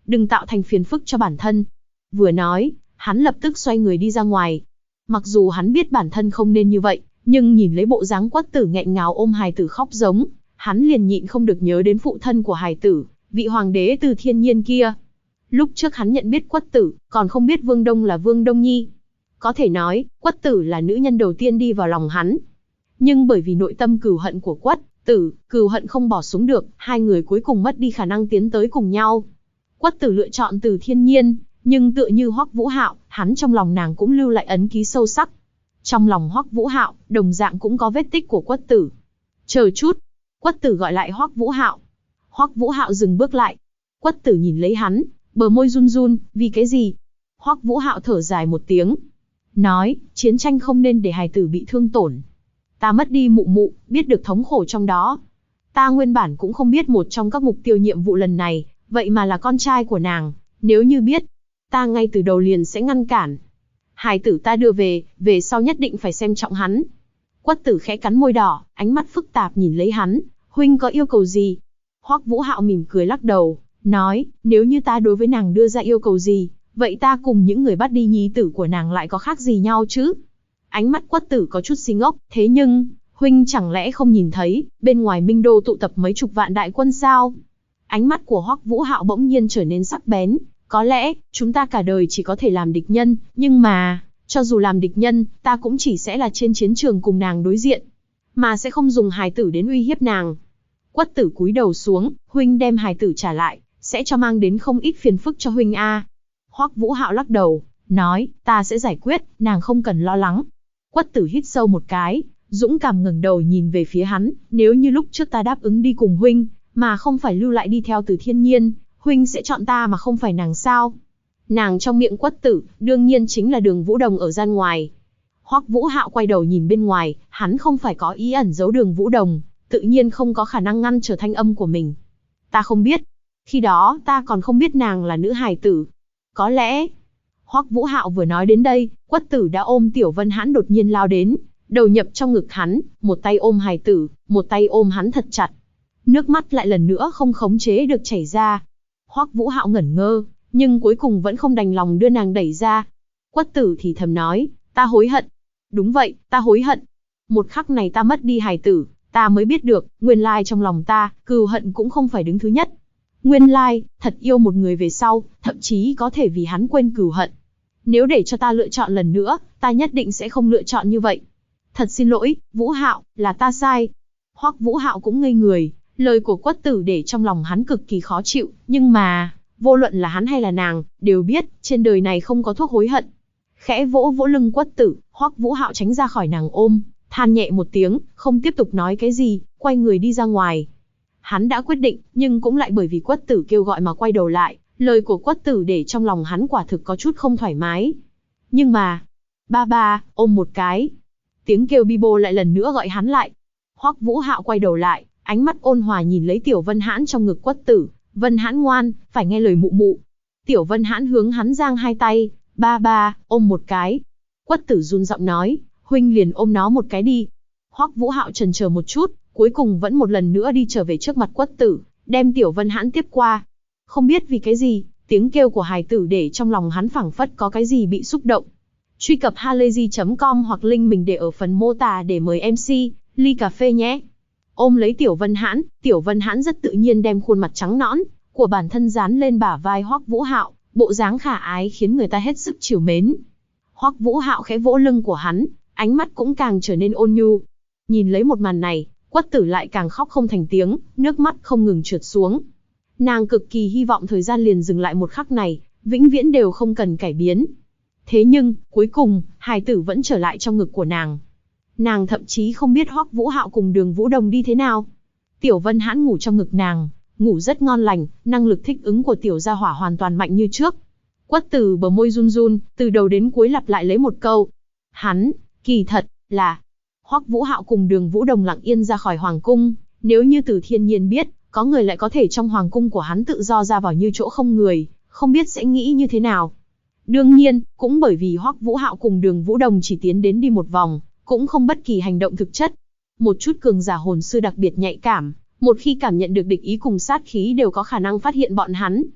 đừng tạo thành phiền phức cho bản thân. Vừa nói, hắn lập tức xoay người đi ra ngoài. Mặc dù hắn biết bản thân không nên như vậy, nhưng nhìn lấy bộ dáng Quất Tử nghẹn ngào ôm hài tử khóc giống, hắn liền nhịn không được nhớ đến phụ thân của hài tử, vị hoàng đế Từ Thiên Nhiên kia. Lúc trước hắn nhận biết Quất Tử, còn không biết Vương Đông là Vương Đông Nhi. Có thể nói, Quất Tử là nữ nhân đầu tiên đi vào lòng hắn. Nhưng bởi vì nội tâm cừu hận của Quất Tử, cừu hận không bỏ xuống được, hai người cuối cùng mất đi khả năng tiến tới cùng nhau. Quất Tử lựa chọn Từ Thiên Nhiên, nhưng tựa như Hoắc Vũ Hạo, hắn trong lòng nàng cũng lưu lại ấn ký sâu sắc. Trong lòng Hoắc Vũ Hạo, đồng dạng cũng có vết tích của Quất Tử. Chờ chút, Quất Tử gọi lại Hoắc Vũ Hạo. Hoắc Vũ Hạo dừng bước lại. Quất Tử nhìn lấy hắn, bờ môi run run, vì cái gì? Hoắc Vũ Hạo thở dài một tiếng, nói, chiến tranh không nên để hài tử bị thương tổn. Ta mất đi mụ mụ, biết được thống khổ trong đó. Ta nguyên bản cũng không biết một trong các mục tiêu nhiệm vụ lần này, vậy mà là con trai của nàng. Nếu như biết, ta ngay từ đầu liền sẽ ngăn cản. Hài tử ta đưa về sau nhất định phải xem trọng hắn. Quất Tử khẽ cắn môi đỏ, ánh mắt phức tạp nhìn lấy hắn, huynh có yêu cầu gì? Hoắc Vũ Hạo mỉm cười lắc đầu, nói, nếu như ta đối với nàng đưa ra yêu cầu gì, vậy ta cùng những người bắt đi nhi tử của nàng lại có khác gì nhau chứ? Ánh mắt Quất Tử có chút si ngốc, thế nhưng, huynh chẳng lẽ không nhìn thấy, bên ngoài Minh Đô tụ tập mấy chục vạn đại quân sao? Ánh mắt của Hoắc Vũ Hạo bỗng nhiên trở nên sắc bén, có lẽ, chúng ta cả đời chỉ có thể làm địch nhân, nhưng mà, cho dù làm địch nhân, ta cũng chỉ sẽ là trên chiến trường cùng nàng đối diện, mà sẽ không dùng hài tử đến uy hiếp nàng. Quất Tử cúi đầu xuống, huynh đem hài tử trả lại, sẽ cho mang đến không ít phiền phức cho huynh a. Hoắc Vũ Hạo lắc đầu, nói, ta sẽ giải quyết, nàng không cần lo lắng. Quất Tử hít sâu một cái, dũng cảm ngẩng đầu nhìn về phía hắn, nếu như lúc trước ta đáp ứng đi cùng huynh, mà không phải lưu lại đi theo Từ Thiên Nhiên, huynh sẽ chọn ta mà không phải nàng sao? Nàng trong miệng Quất Tử, đương nhiên chính là Đường Vũ Đồng ở gian ngoài. Hoắc Vũ Hạo quay đầu nhìn bên ngoài, hắn không phải có ý ẩn giấu Đường Vũ Đồng, tự nhiên không có khả năng ngăn trở thanh âm của mình. Ta không biết, khi đó ta còn không biết nàng là nữ hài tử. Có lẽ, Hoắc Vũ Hạo vừa nói đến đây, Quất Tử đã ôm Tiểu Vân Hãn đột nhiên lao đến, đầu nhập trong ngực hắn, một tay ôm hài tử, một tay ôm hắn thật chặt. Nước mắt lại lần nữa không khống chế được chảy ra. Hoắc Vũ Hạo ngẩn ngơ, nhưng cuối cùng vẫn không đành lòng đưa nàng đẩy ra. Quất Tử thì thầm nói, ta hối hận. Đúng vậy, ta hối hận. Một khắc này ta mất đi hài tử, ta mới biết được, nguyên lai trong lòng ta, cừu hận cũng không phải đứng thứ nhất. Nguyên lai, thật yêu một người về sau, thậm chí có thể vì hắn quên cừu hận. Nếu để cho ta lựa chọn lần nữa, ta nhất định sẽ không lựa chọn như vậy. Thật xin lỗi, Vũ Hạo, là ta sai. Hoắc Vũ Hạo cũng ngây người, lời của Quất Tử để trong lòng hắn cực kỳ khó chịu, nhưng mà, vô luận là hắn hay là nàng, đều biết, trên đời này không có thuốc hối hận. Khẽ vỗ vỗ lưng Quất Tử, Hoắc Vũ Hạo tránh ra khỏi nàng ôm, than nhẹ một tiếng, không tiếp tục nói cái gì, quay người đi ra ngoài. Hắn đã quyết định, nhưng cũng lại bởi vì Quất Tử kêu gọi mà quay đầu lại, lời của Quất Tử để trong lòng hắn quả thực có chút không thoải mái. Nhưng mà, ba ba, ôm một cái. Tiếng kêu bi bô lại lần nữa gọi hắn lại. Hoắc Vũ Hạo quay đầu lại, ánh mắt ôn hòa nhìn lấy Tiểu Vân Hãn trong ngực Quất Tử, Vân Hãn ngoan, phải nghe lời mụ mụ. Tiểu Vân Hãn hướng hắn giang hai tay, ba ba, ôm một cái. Quất Tử run giọng nói, huynh liền ôm nó một cái đi. Hoắc Vũ Hạo chần chờ một chút, cuối cùng vẫn một lần nữa đi trở về trước mặt Quất Tử, đem Tiểu Vân Hãn tiếp qua. Không biết vì cái gì, tiếng kêu của hài tử để trong lòng hắn phảng phất có cái gì bị xúc động. Truy cập halayzi.com hoặc link mình để ở phần mô tả để mời MC, ly cà phê nhé. Ôm lấy Tiểu Vân Hãn rất tự nhiên đem khuôn mặt trắng nõn của bản thân dán lên bả vai Hoắc Vũ Hạo, bộ dáng khả ái khiến người ta hết sức trìu mến. Hoắc Vũ Hạo khẽ vỗ lưng của hắn, ánh mắt cũng càng trở nên ôn nhu. Nhìn lấy một màn này, Quất Tử lại càng khóc không thành tiếng, nước mắt không ngừng trượt xuống. Nàng cực kỳ hy vọng thời gian liền dừng lại một khắc này, vĩnh viễn đều không cần cải biến. Thế nhưng, cuối cùng, hài tử vẫn trở lại trong ngực của nàng. Nàng thậm chí không biết Hoắc Vũ Hạo cùng Đường Vũ Đồng đi thế nào. Tiểu Vân Hãn ngủ trong ngực nàng, ngủ rất ngon lành, năng lực thích ứng của tiểu gia hỏa hoàn toàn mạnh như trước. Quất Tử bờ môi run run, từ đầu đến cuối lặp lại lấy một câu. Hắn, kỳ thật, là... Hoắc Vũ Hạo cùng Đường Vũ Đồng lặng yên ra khỏi hoàng cung, nếu như Từ Thiên Nhiên biết, có người lại có thể trong hoàng cung của hắn tự do ra vào như chỗ không người, không biết sẽ nghĩ như thế nào. Đương nhiên, cũng bởi vì Hoắc Vũ Hạo cùng Đường Vũ Đồng chỉ tiến đến đi một vòng, cũng không bất kỳ hành động thực chất. Một chút cường giả hồn sư đặc biệt nhạy cảm, một khi cảm nhận được địch ý cùng sát khí đều có khả năng phát hiện bọn hắn.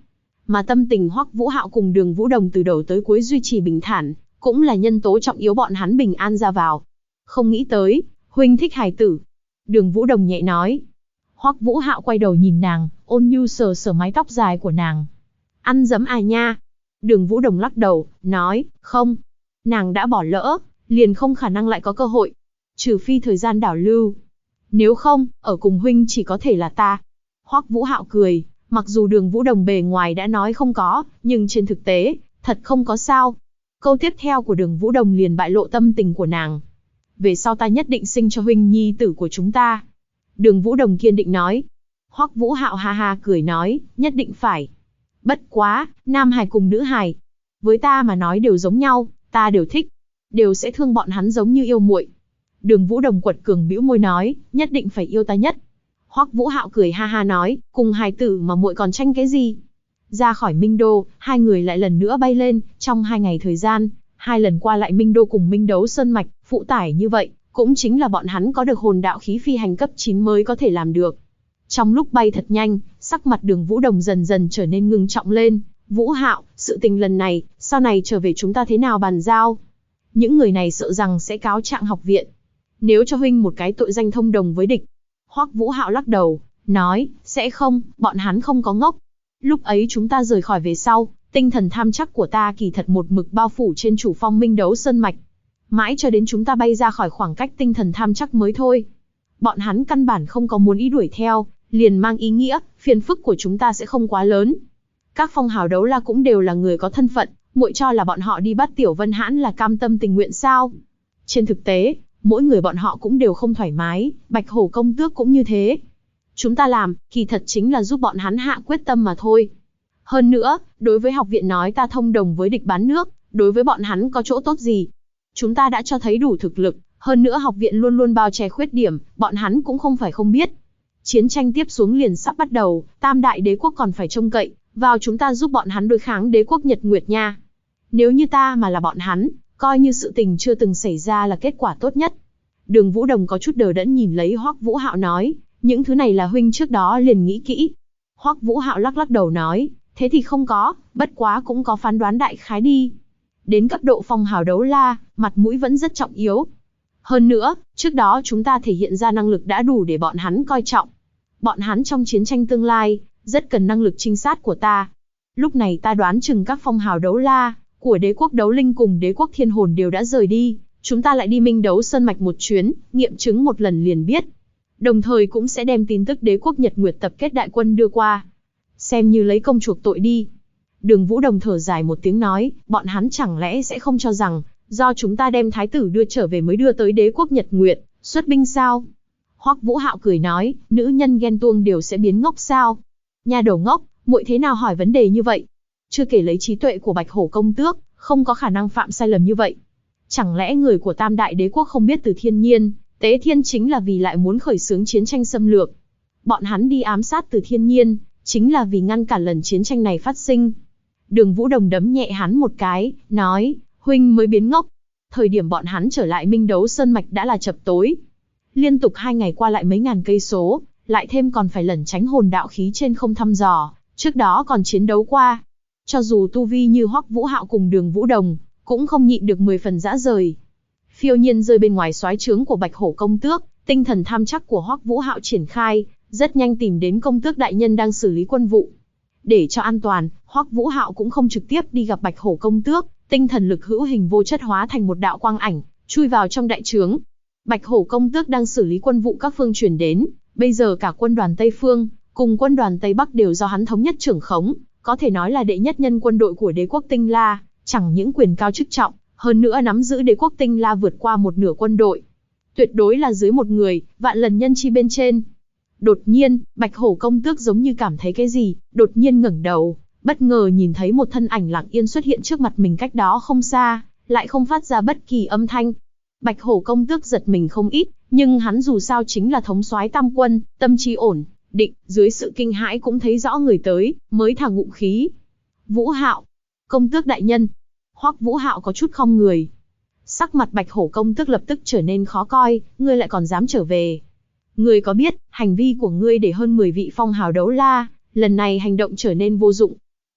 Mà tâm tình Hoắc Vũ Hạo cùng Đường Vũ Đồng từ đầu tới cuối duy trì bình thản, cũng là nhân tố trọng yếu bọn hắn bình an ra vào. Không nghĩ tới, huynh thích hài tử. Đường Vũ Đồng nhẹ nói. Hoắc Vũ Hạo quay đầu nhìn nàng, ôn nhu sờ sờ mái tóc dài của nàng. Ăn dấm à nha? Đường Vũ Đồng lắc đầu, nói, không. Nàng đã bỏ lỡ, liền không khả năng lại có cơ hội. Trừ phi thời gian đảo lưu. Nếu không, ở cùng huynh chỉ có thể là ta. Hoắc Vũ Hạo cười, mặc dù Đường Vũ Đồng bề ngoài đã nói không có, nhưng trên thực tế, thật không có sao. Câu tiếp theo của Đường Vũ Đồng liền bại lộ tâm tình của nàng. Về sau ta nhất định sinh cho huynh nhi tử của chúng ta. Đường Vũ Đồng kiên định nói. Hoắc Vũ Hạo ha ha cười nói, nhất định phải. Bất quá, nam hài cùng nữ hài. Với ta mà nói đều giống nhau, ta đều thích. Đều sẽ thương bọn hắn giống như yêu muội. Đường Vũ Đồng quật cường bĩu môi nói, nhất định phải yêu ta nhất. Hoắc Vũ Hạo cười ha ha nói, cùng hài tử mà muội còn tranh cái gì? Ra khỏi Minh Đô, hai người lại lần nữa bay lên, trong 2 ngày thời gian, 2 lần qua lại Minh Đô cùng Minh Đấu Sơn Mạch, phụ tải như vậy, cũng chính là bọn hắn có được hồn đạo khí phi hành cấp 9 mới có thể làm được. Trong lúc bay thật nhanh, sắc mặt Đường Vũ Đồng dần dần trở nên ngưng trọng lên. Vũ Hạo, sự tình lần này, sau này trở về chúng ta thế nào bàn giao? Những người này sợ rằng sẽ cáo trạng học viện. Nếu cho huynh một cái tội danh thông đồng với địch. Hoắc Vũ Hạo lắc đầu, nói, sẽ không, bọn hắn không có ngốc. Lúc ấy chúng ta rời khỏi về sau, tinh thần tham chắc của ta kỳ thật một mực bao phủ trên chủ phong Minh Đấu Sơn Mạch. Mãi cho đến chúng ta bay ra khỏi khoảng cách tinh thần tham chắc mới thôi. Bọn hắn căn bản không có muốn ý đuổi theo, liền mang ý nghĩa, phiền phức của chúng ta sẽ không quá lớn. Các phong hào đấu la cũng đều là người có thân phận, muội cho là bọn họ đi bắt Tiểu Vân Hãn là cam tâm tình nguyện sao? Trên thực tế, mỗi người bọn họ cũng đều không thoải mái, Bạch Hổ công tước cũng như thế. Chúng ta làm, kỳ thật chính là giúp bọn hắn hạ quyết tâm mà thôi. Hơn nữa, đối với học viện nói ta thông đồng với địch bán nước, đối với bọn hắn có chỗ tốt gì? Chúng ta đã cho thấy đủ thực lực, hơn nữa học viện luôn luôn bao che khuyết điểm, bọn hắn cũng không phải không biết. Chiến tranh tiếp xuống liền sắp bắt đầu, Tam đại đế quốc còn phải trông cậy vào chúng ta giúp bọn hắn đối kháng đế quốc Nhật Nguyệt nha. Nếu như ta mà là bọn hắn, coi như sự tình chưa từng xảy ra là kết quả tốt nhất. Đường Vũ Đồng có chút đờ đẫn nhìn lấy Hoắc Vũ Hạo nói, những thứ này là huynh trước đó liền nghĩ kỹ. Hoắc Vũ Hạo lắc lắc đầu nói, thế thì không có, bất quá cũng có phán đoán đại khái đi. Đến cấp độ phong hào đấu la, mặt mũi vẫn rất trọng yếu. Hơn nữa, trước đó chúng ta thể hiện ra năng lực đã đủ để bọn hắn coi trọng. Bọn hắn trong chiến tranh tương lai, rất cần năng lực trinh sát của ta. Lúc này ta đoán chừng các phong hào đấu la, của đế quốc đấu linh cùng đế quốc thiên hồn đều đã rời đi. Chúng ta lại đi Minh Đấu Sơn Mạch một chuyến, nghiệm chứng một lần liền biết. Đồng thời cũng sẽ đem tin tức đế quốc Nhật Nguyệt tập kết đại quân đưa qua. Xem như lấy công chuộc tội đi. Đường Vũ Đồng thở dài một tiếng nói, bọn hắn chẳng lẽ sẽ không cho rằng, do chúng ta đem thái tử đưa trở về mới đưa tới đế quốc Nhật Nguyệt, xuất binh sao? Hoắc Vũ Hạo cười nói, nữ nhân ghen tuông đều sẽ biến ngốc sao? Nhà đầu ngốc, muội thế nào hỏi vấn đề như vậy? Chưa kể lấy trí tuệ của Bạch Hổ công tước, không có khả năng phạm sai lầm như vậy. Chẳng lẽ người của Tam đại đế quốc không biết Từ Thiên Nhiên, Tế Thiên chính là vì lại muốn khởi xướng chiến tranh xâm lược. Bọn hắn đi ám sát Từ Thiên Nhiên, chính là vì ngăn cản lần chiến tranh này phát sinh. Đường Vũ Đồng đấm nhẹ hắn một cái, nói, huynh mới biến ngốc. Thời điểm bọn hắn trở lại Minh Đấu Sơn Mạch đã là chập tối. Liên tục 2 ngày qua lại mấy ngàn cây số, lại thêm còn phải lẩn tránh hồn đạo khí trên không thăm dò, trước đó còn chiến đấu qua. Cho dù tu vi như Hoắc Vũ Hạo cùng Đường Vũ Đồng, cũng không nhịn được 10 phần dã rời. Phiêu nhiên rơi bên ngoài soái trướng của Bạch Hổ công tước, tinh thần tham chắc của Hoắc Vũ Hạo triển khai, rất nhanh tìm đến công tước đại nhân đang xử lý quân vụ. Để cho an toàn, Hoắc Vũ Hạo cũng không trực tiếp đi gặp Bạch Hổ công tước, tinh thần lực hữu hình vô chất hóa thành một đạo quang ảnh, chui vào trong đại trướng. Bạch Hổ công tước đang xử lý quân vụ các phương truyền đến, bây giờ cả quân đoàn Tây Phương cùng quân đoàn Tây Bắc đều do hắn thống nhất trưởng khống, có thể nói là đệ nhất nhân quân đội của đế quốc Tinh La, chẳng những quyền cao chức trọng, hơn nữa nắm giữ đế quốc Tinh La vượt qua một nửa quân đội. Tuyệt đối là dưới một người, vạn lần nhân chi bên trên. Đột nhiên, Bạch Hổ công tước giống như cảm thấy cái gì, đột nhiên ngẩng đầu, bất ngờ nhìn thấy một thân ảnh lặng yên xuất hiện trước mặt mình cách đó không xa, lại không phát ra bất kỳ âm thanh. Bạch Hổ công tước giật mình không ít, nhưng hắn dù sao chính là thống soái tam quân, tâm trí ổn định, dưới sự kinh hãi cũng thấy rõ người tới, mới thả ngụm khí. Vũ Hạo, công tước đại nhân. Hoắc Vũ Hạo có chút khom người. Sắc mặt Bạch Hổ công tước lập tức trở nên khó coi, ngươi lại còn dám trở về. Ngươi có biết, hành vi của ngươi để hơn 10 vị phong hào đấu la, lần này hành động trở nên vô dụng.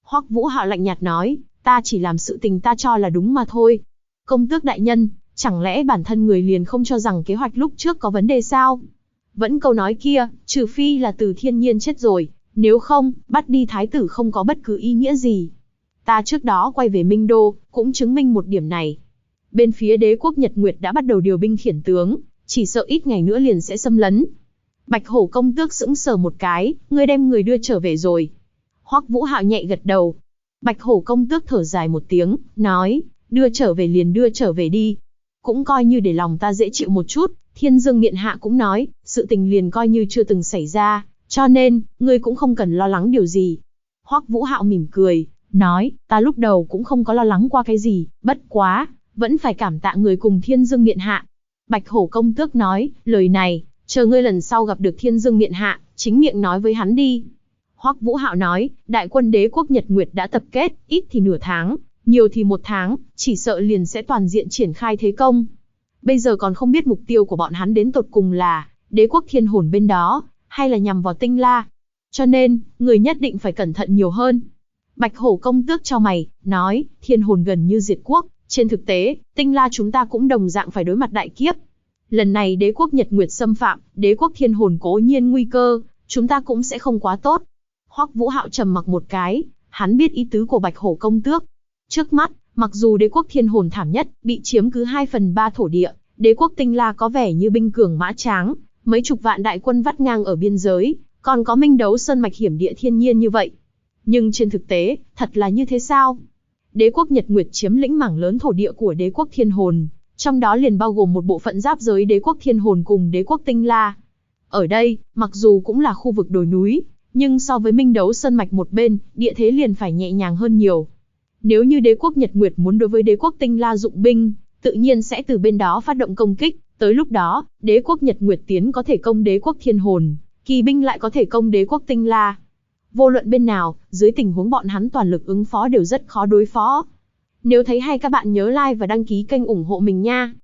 Hoắc Vũ Hạo lạnh nhạt nói, ta chỉ làm sự tình ta cho là đúng mà thôi. Công tước đại nhân, chẳng lẽ bản thân người liền không cho rằng kế hoạch lúc trước có vấn đề sao? Vẫn câu nói kia, trừ phi là Từ Thiên Nhiên chết rồi, nếu không, bắt đi thái tử không có bất cứ ý nghĩa gì. Ta trước đó quay về Minh Đô, cũng chứng minh một điểm này. Bên phía đế quốc Nhật Nguyệt đã bắt đầu điều binh khiển tướng, chỉ sợ ít ngày nữa liền sẽ xâm lấn. Bạch Hổ công tước sững sờ một cái, ngươi đem người đưa trở về rồi. Hoắc Vũ Hạo nhẹ gật đầu. Bạch Hổ công tước thở dài một tiếng, nói, đưa trở về liền đưa trở về đi. Cũng coi như để lòng ta dễ chịu một chút, Thiên Dương Miện Hạ cũng nói, sự tình liền coi như chưa từng xảy ra, cho nên, ngươi cũng không cần lo lắng điều gì. Hoắc Vũ Hạo mỉm cười, nói, ta lúc đầu cũng không có lo lắng qua cái gì, bất quá, vẫn phải cảm tạ người cùng Thiên Dương Miện Hạ. Bạch Hổ công tước nói, lời này, chờ ngươi lần sau gặp được Thiên Dương Miện Hạ, chính miệng nói với hắn đi. Hoắc Vũ Hạo nói, đại quân đế quốc Nhật Nguyệt đã tập kết, ít thì nửa tháng, nhiều thì 1 tháng, chỉ sợ liền sẽ toàn diện triển khai thế công. Bây giờ còn không biết mục tiêu của bọn hắn đến tột cùng là đế quốc Thiên Hồn bên đó, hay là nhằm vào Tinh La. Cho nên, người nhất định phải cẩn thận nhiều hơn. Bạch Hổ công tước chau mày, nói, Thiên Hồn gần như diệt quốc, trên thực tế, Tinh La chúng ta cũng đồng dạng phải đối mặt đại kiếp. Lần này đế quốc Nhật Nguyệt xâm phạm, đế quốc Thiên Hồn cố nhiên nguy cơ, chúng ta cũng sẽ không quá tốt. Hoắc Vũ Hạo trầm mặc một cái, hắn biết ý tứ của Bạch Hổ công tước. Trước mắt, mặc dù đế quốc Thiên Hồn thảm nhất, bị chiếm cứ 2/3 thổ địa, đế quốc Tinh La có vẻ như binh cường mã tráng, mấy chục vạn đại quân vắt ngang ở biên giới, còn có Minh Đấu Sơn mạch hiểm địa thiên nhiên như vậy. Nhưng trên thực tế, thật là như thế sao? Đế quốc Nhật Nguyệt chiếm lĩnh mảng lớn thổ địa của đế quốc Thiên Hồn, trong đó liền bao gồm một bộ phận giáp giới đế quốc Thiên Hồn cùng đế quốc Tinh La. Ở đây, mặc dù cũng là khu vực đồi núi, nhưng so với Minh Đấu Sơn mạch một bên, địa thế liền phải nhẹ nhàng hơn nhiều. Nếu như đế quốc Nhật Nguyệt muốn đối với đế quốc Tinh La dụng binh, tự nhiên sẽ từ bên đó phát động công kích, tới lúc đó, đế quốc Nhật Nguyệt tiến có thể công đế quốc Thiên Hồn, kỳ binh lại có thể công đế quốc Tinh La. Vô luận bên nào, dưới tình huống bọn hắn toàn lực ứng phó đều rất khó đối phó. Nếu thấy hay các bạn nhớ like và đăng ký kênh ủng hộ mình nha.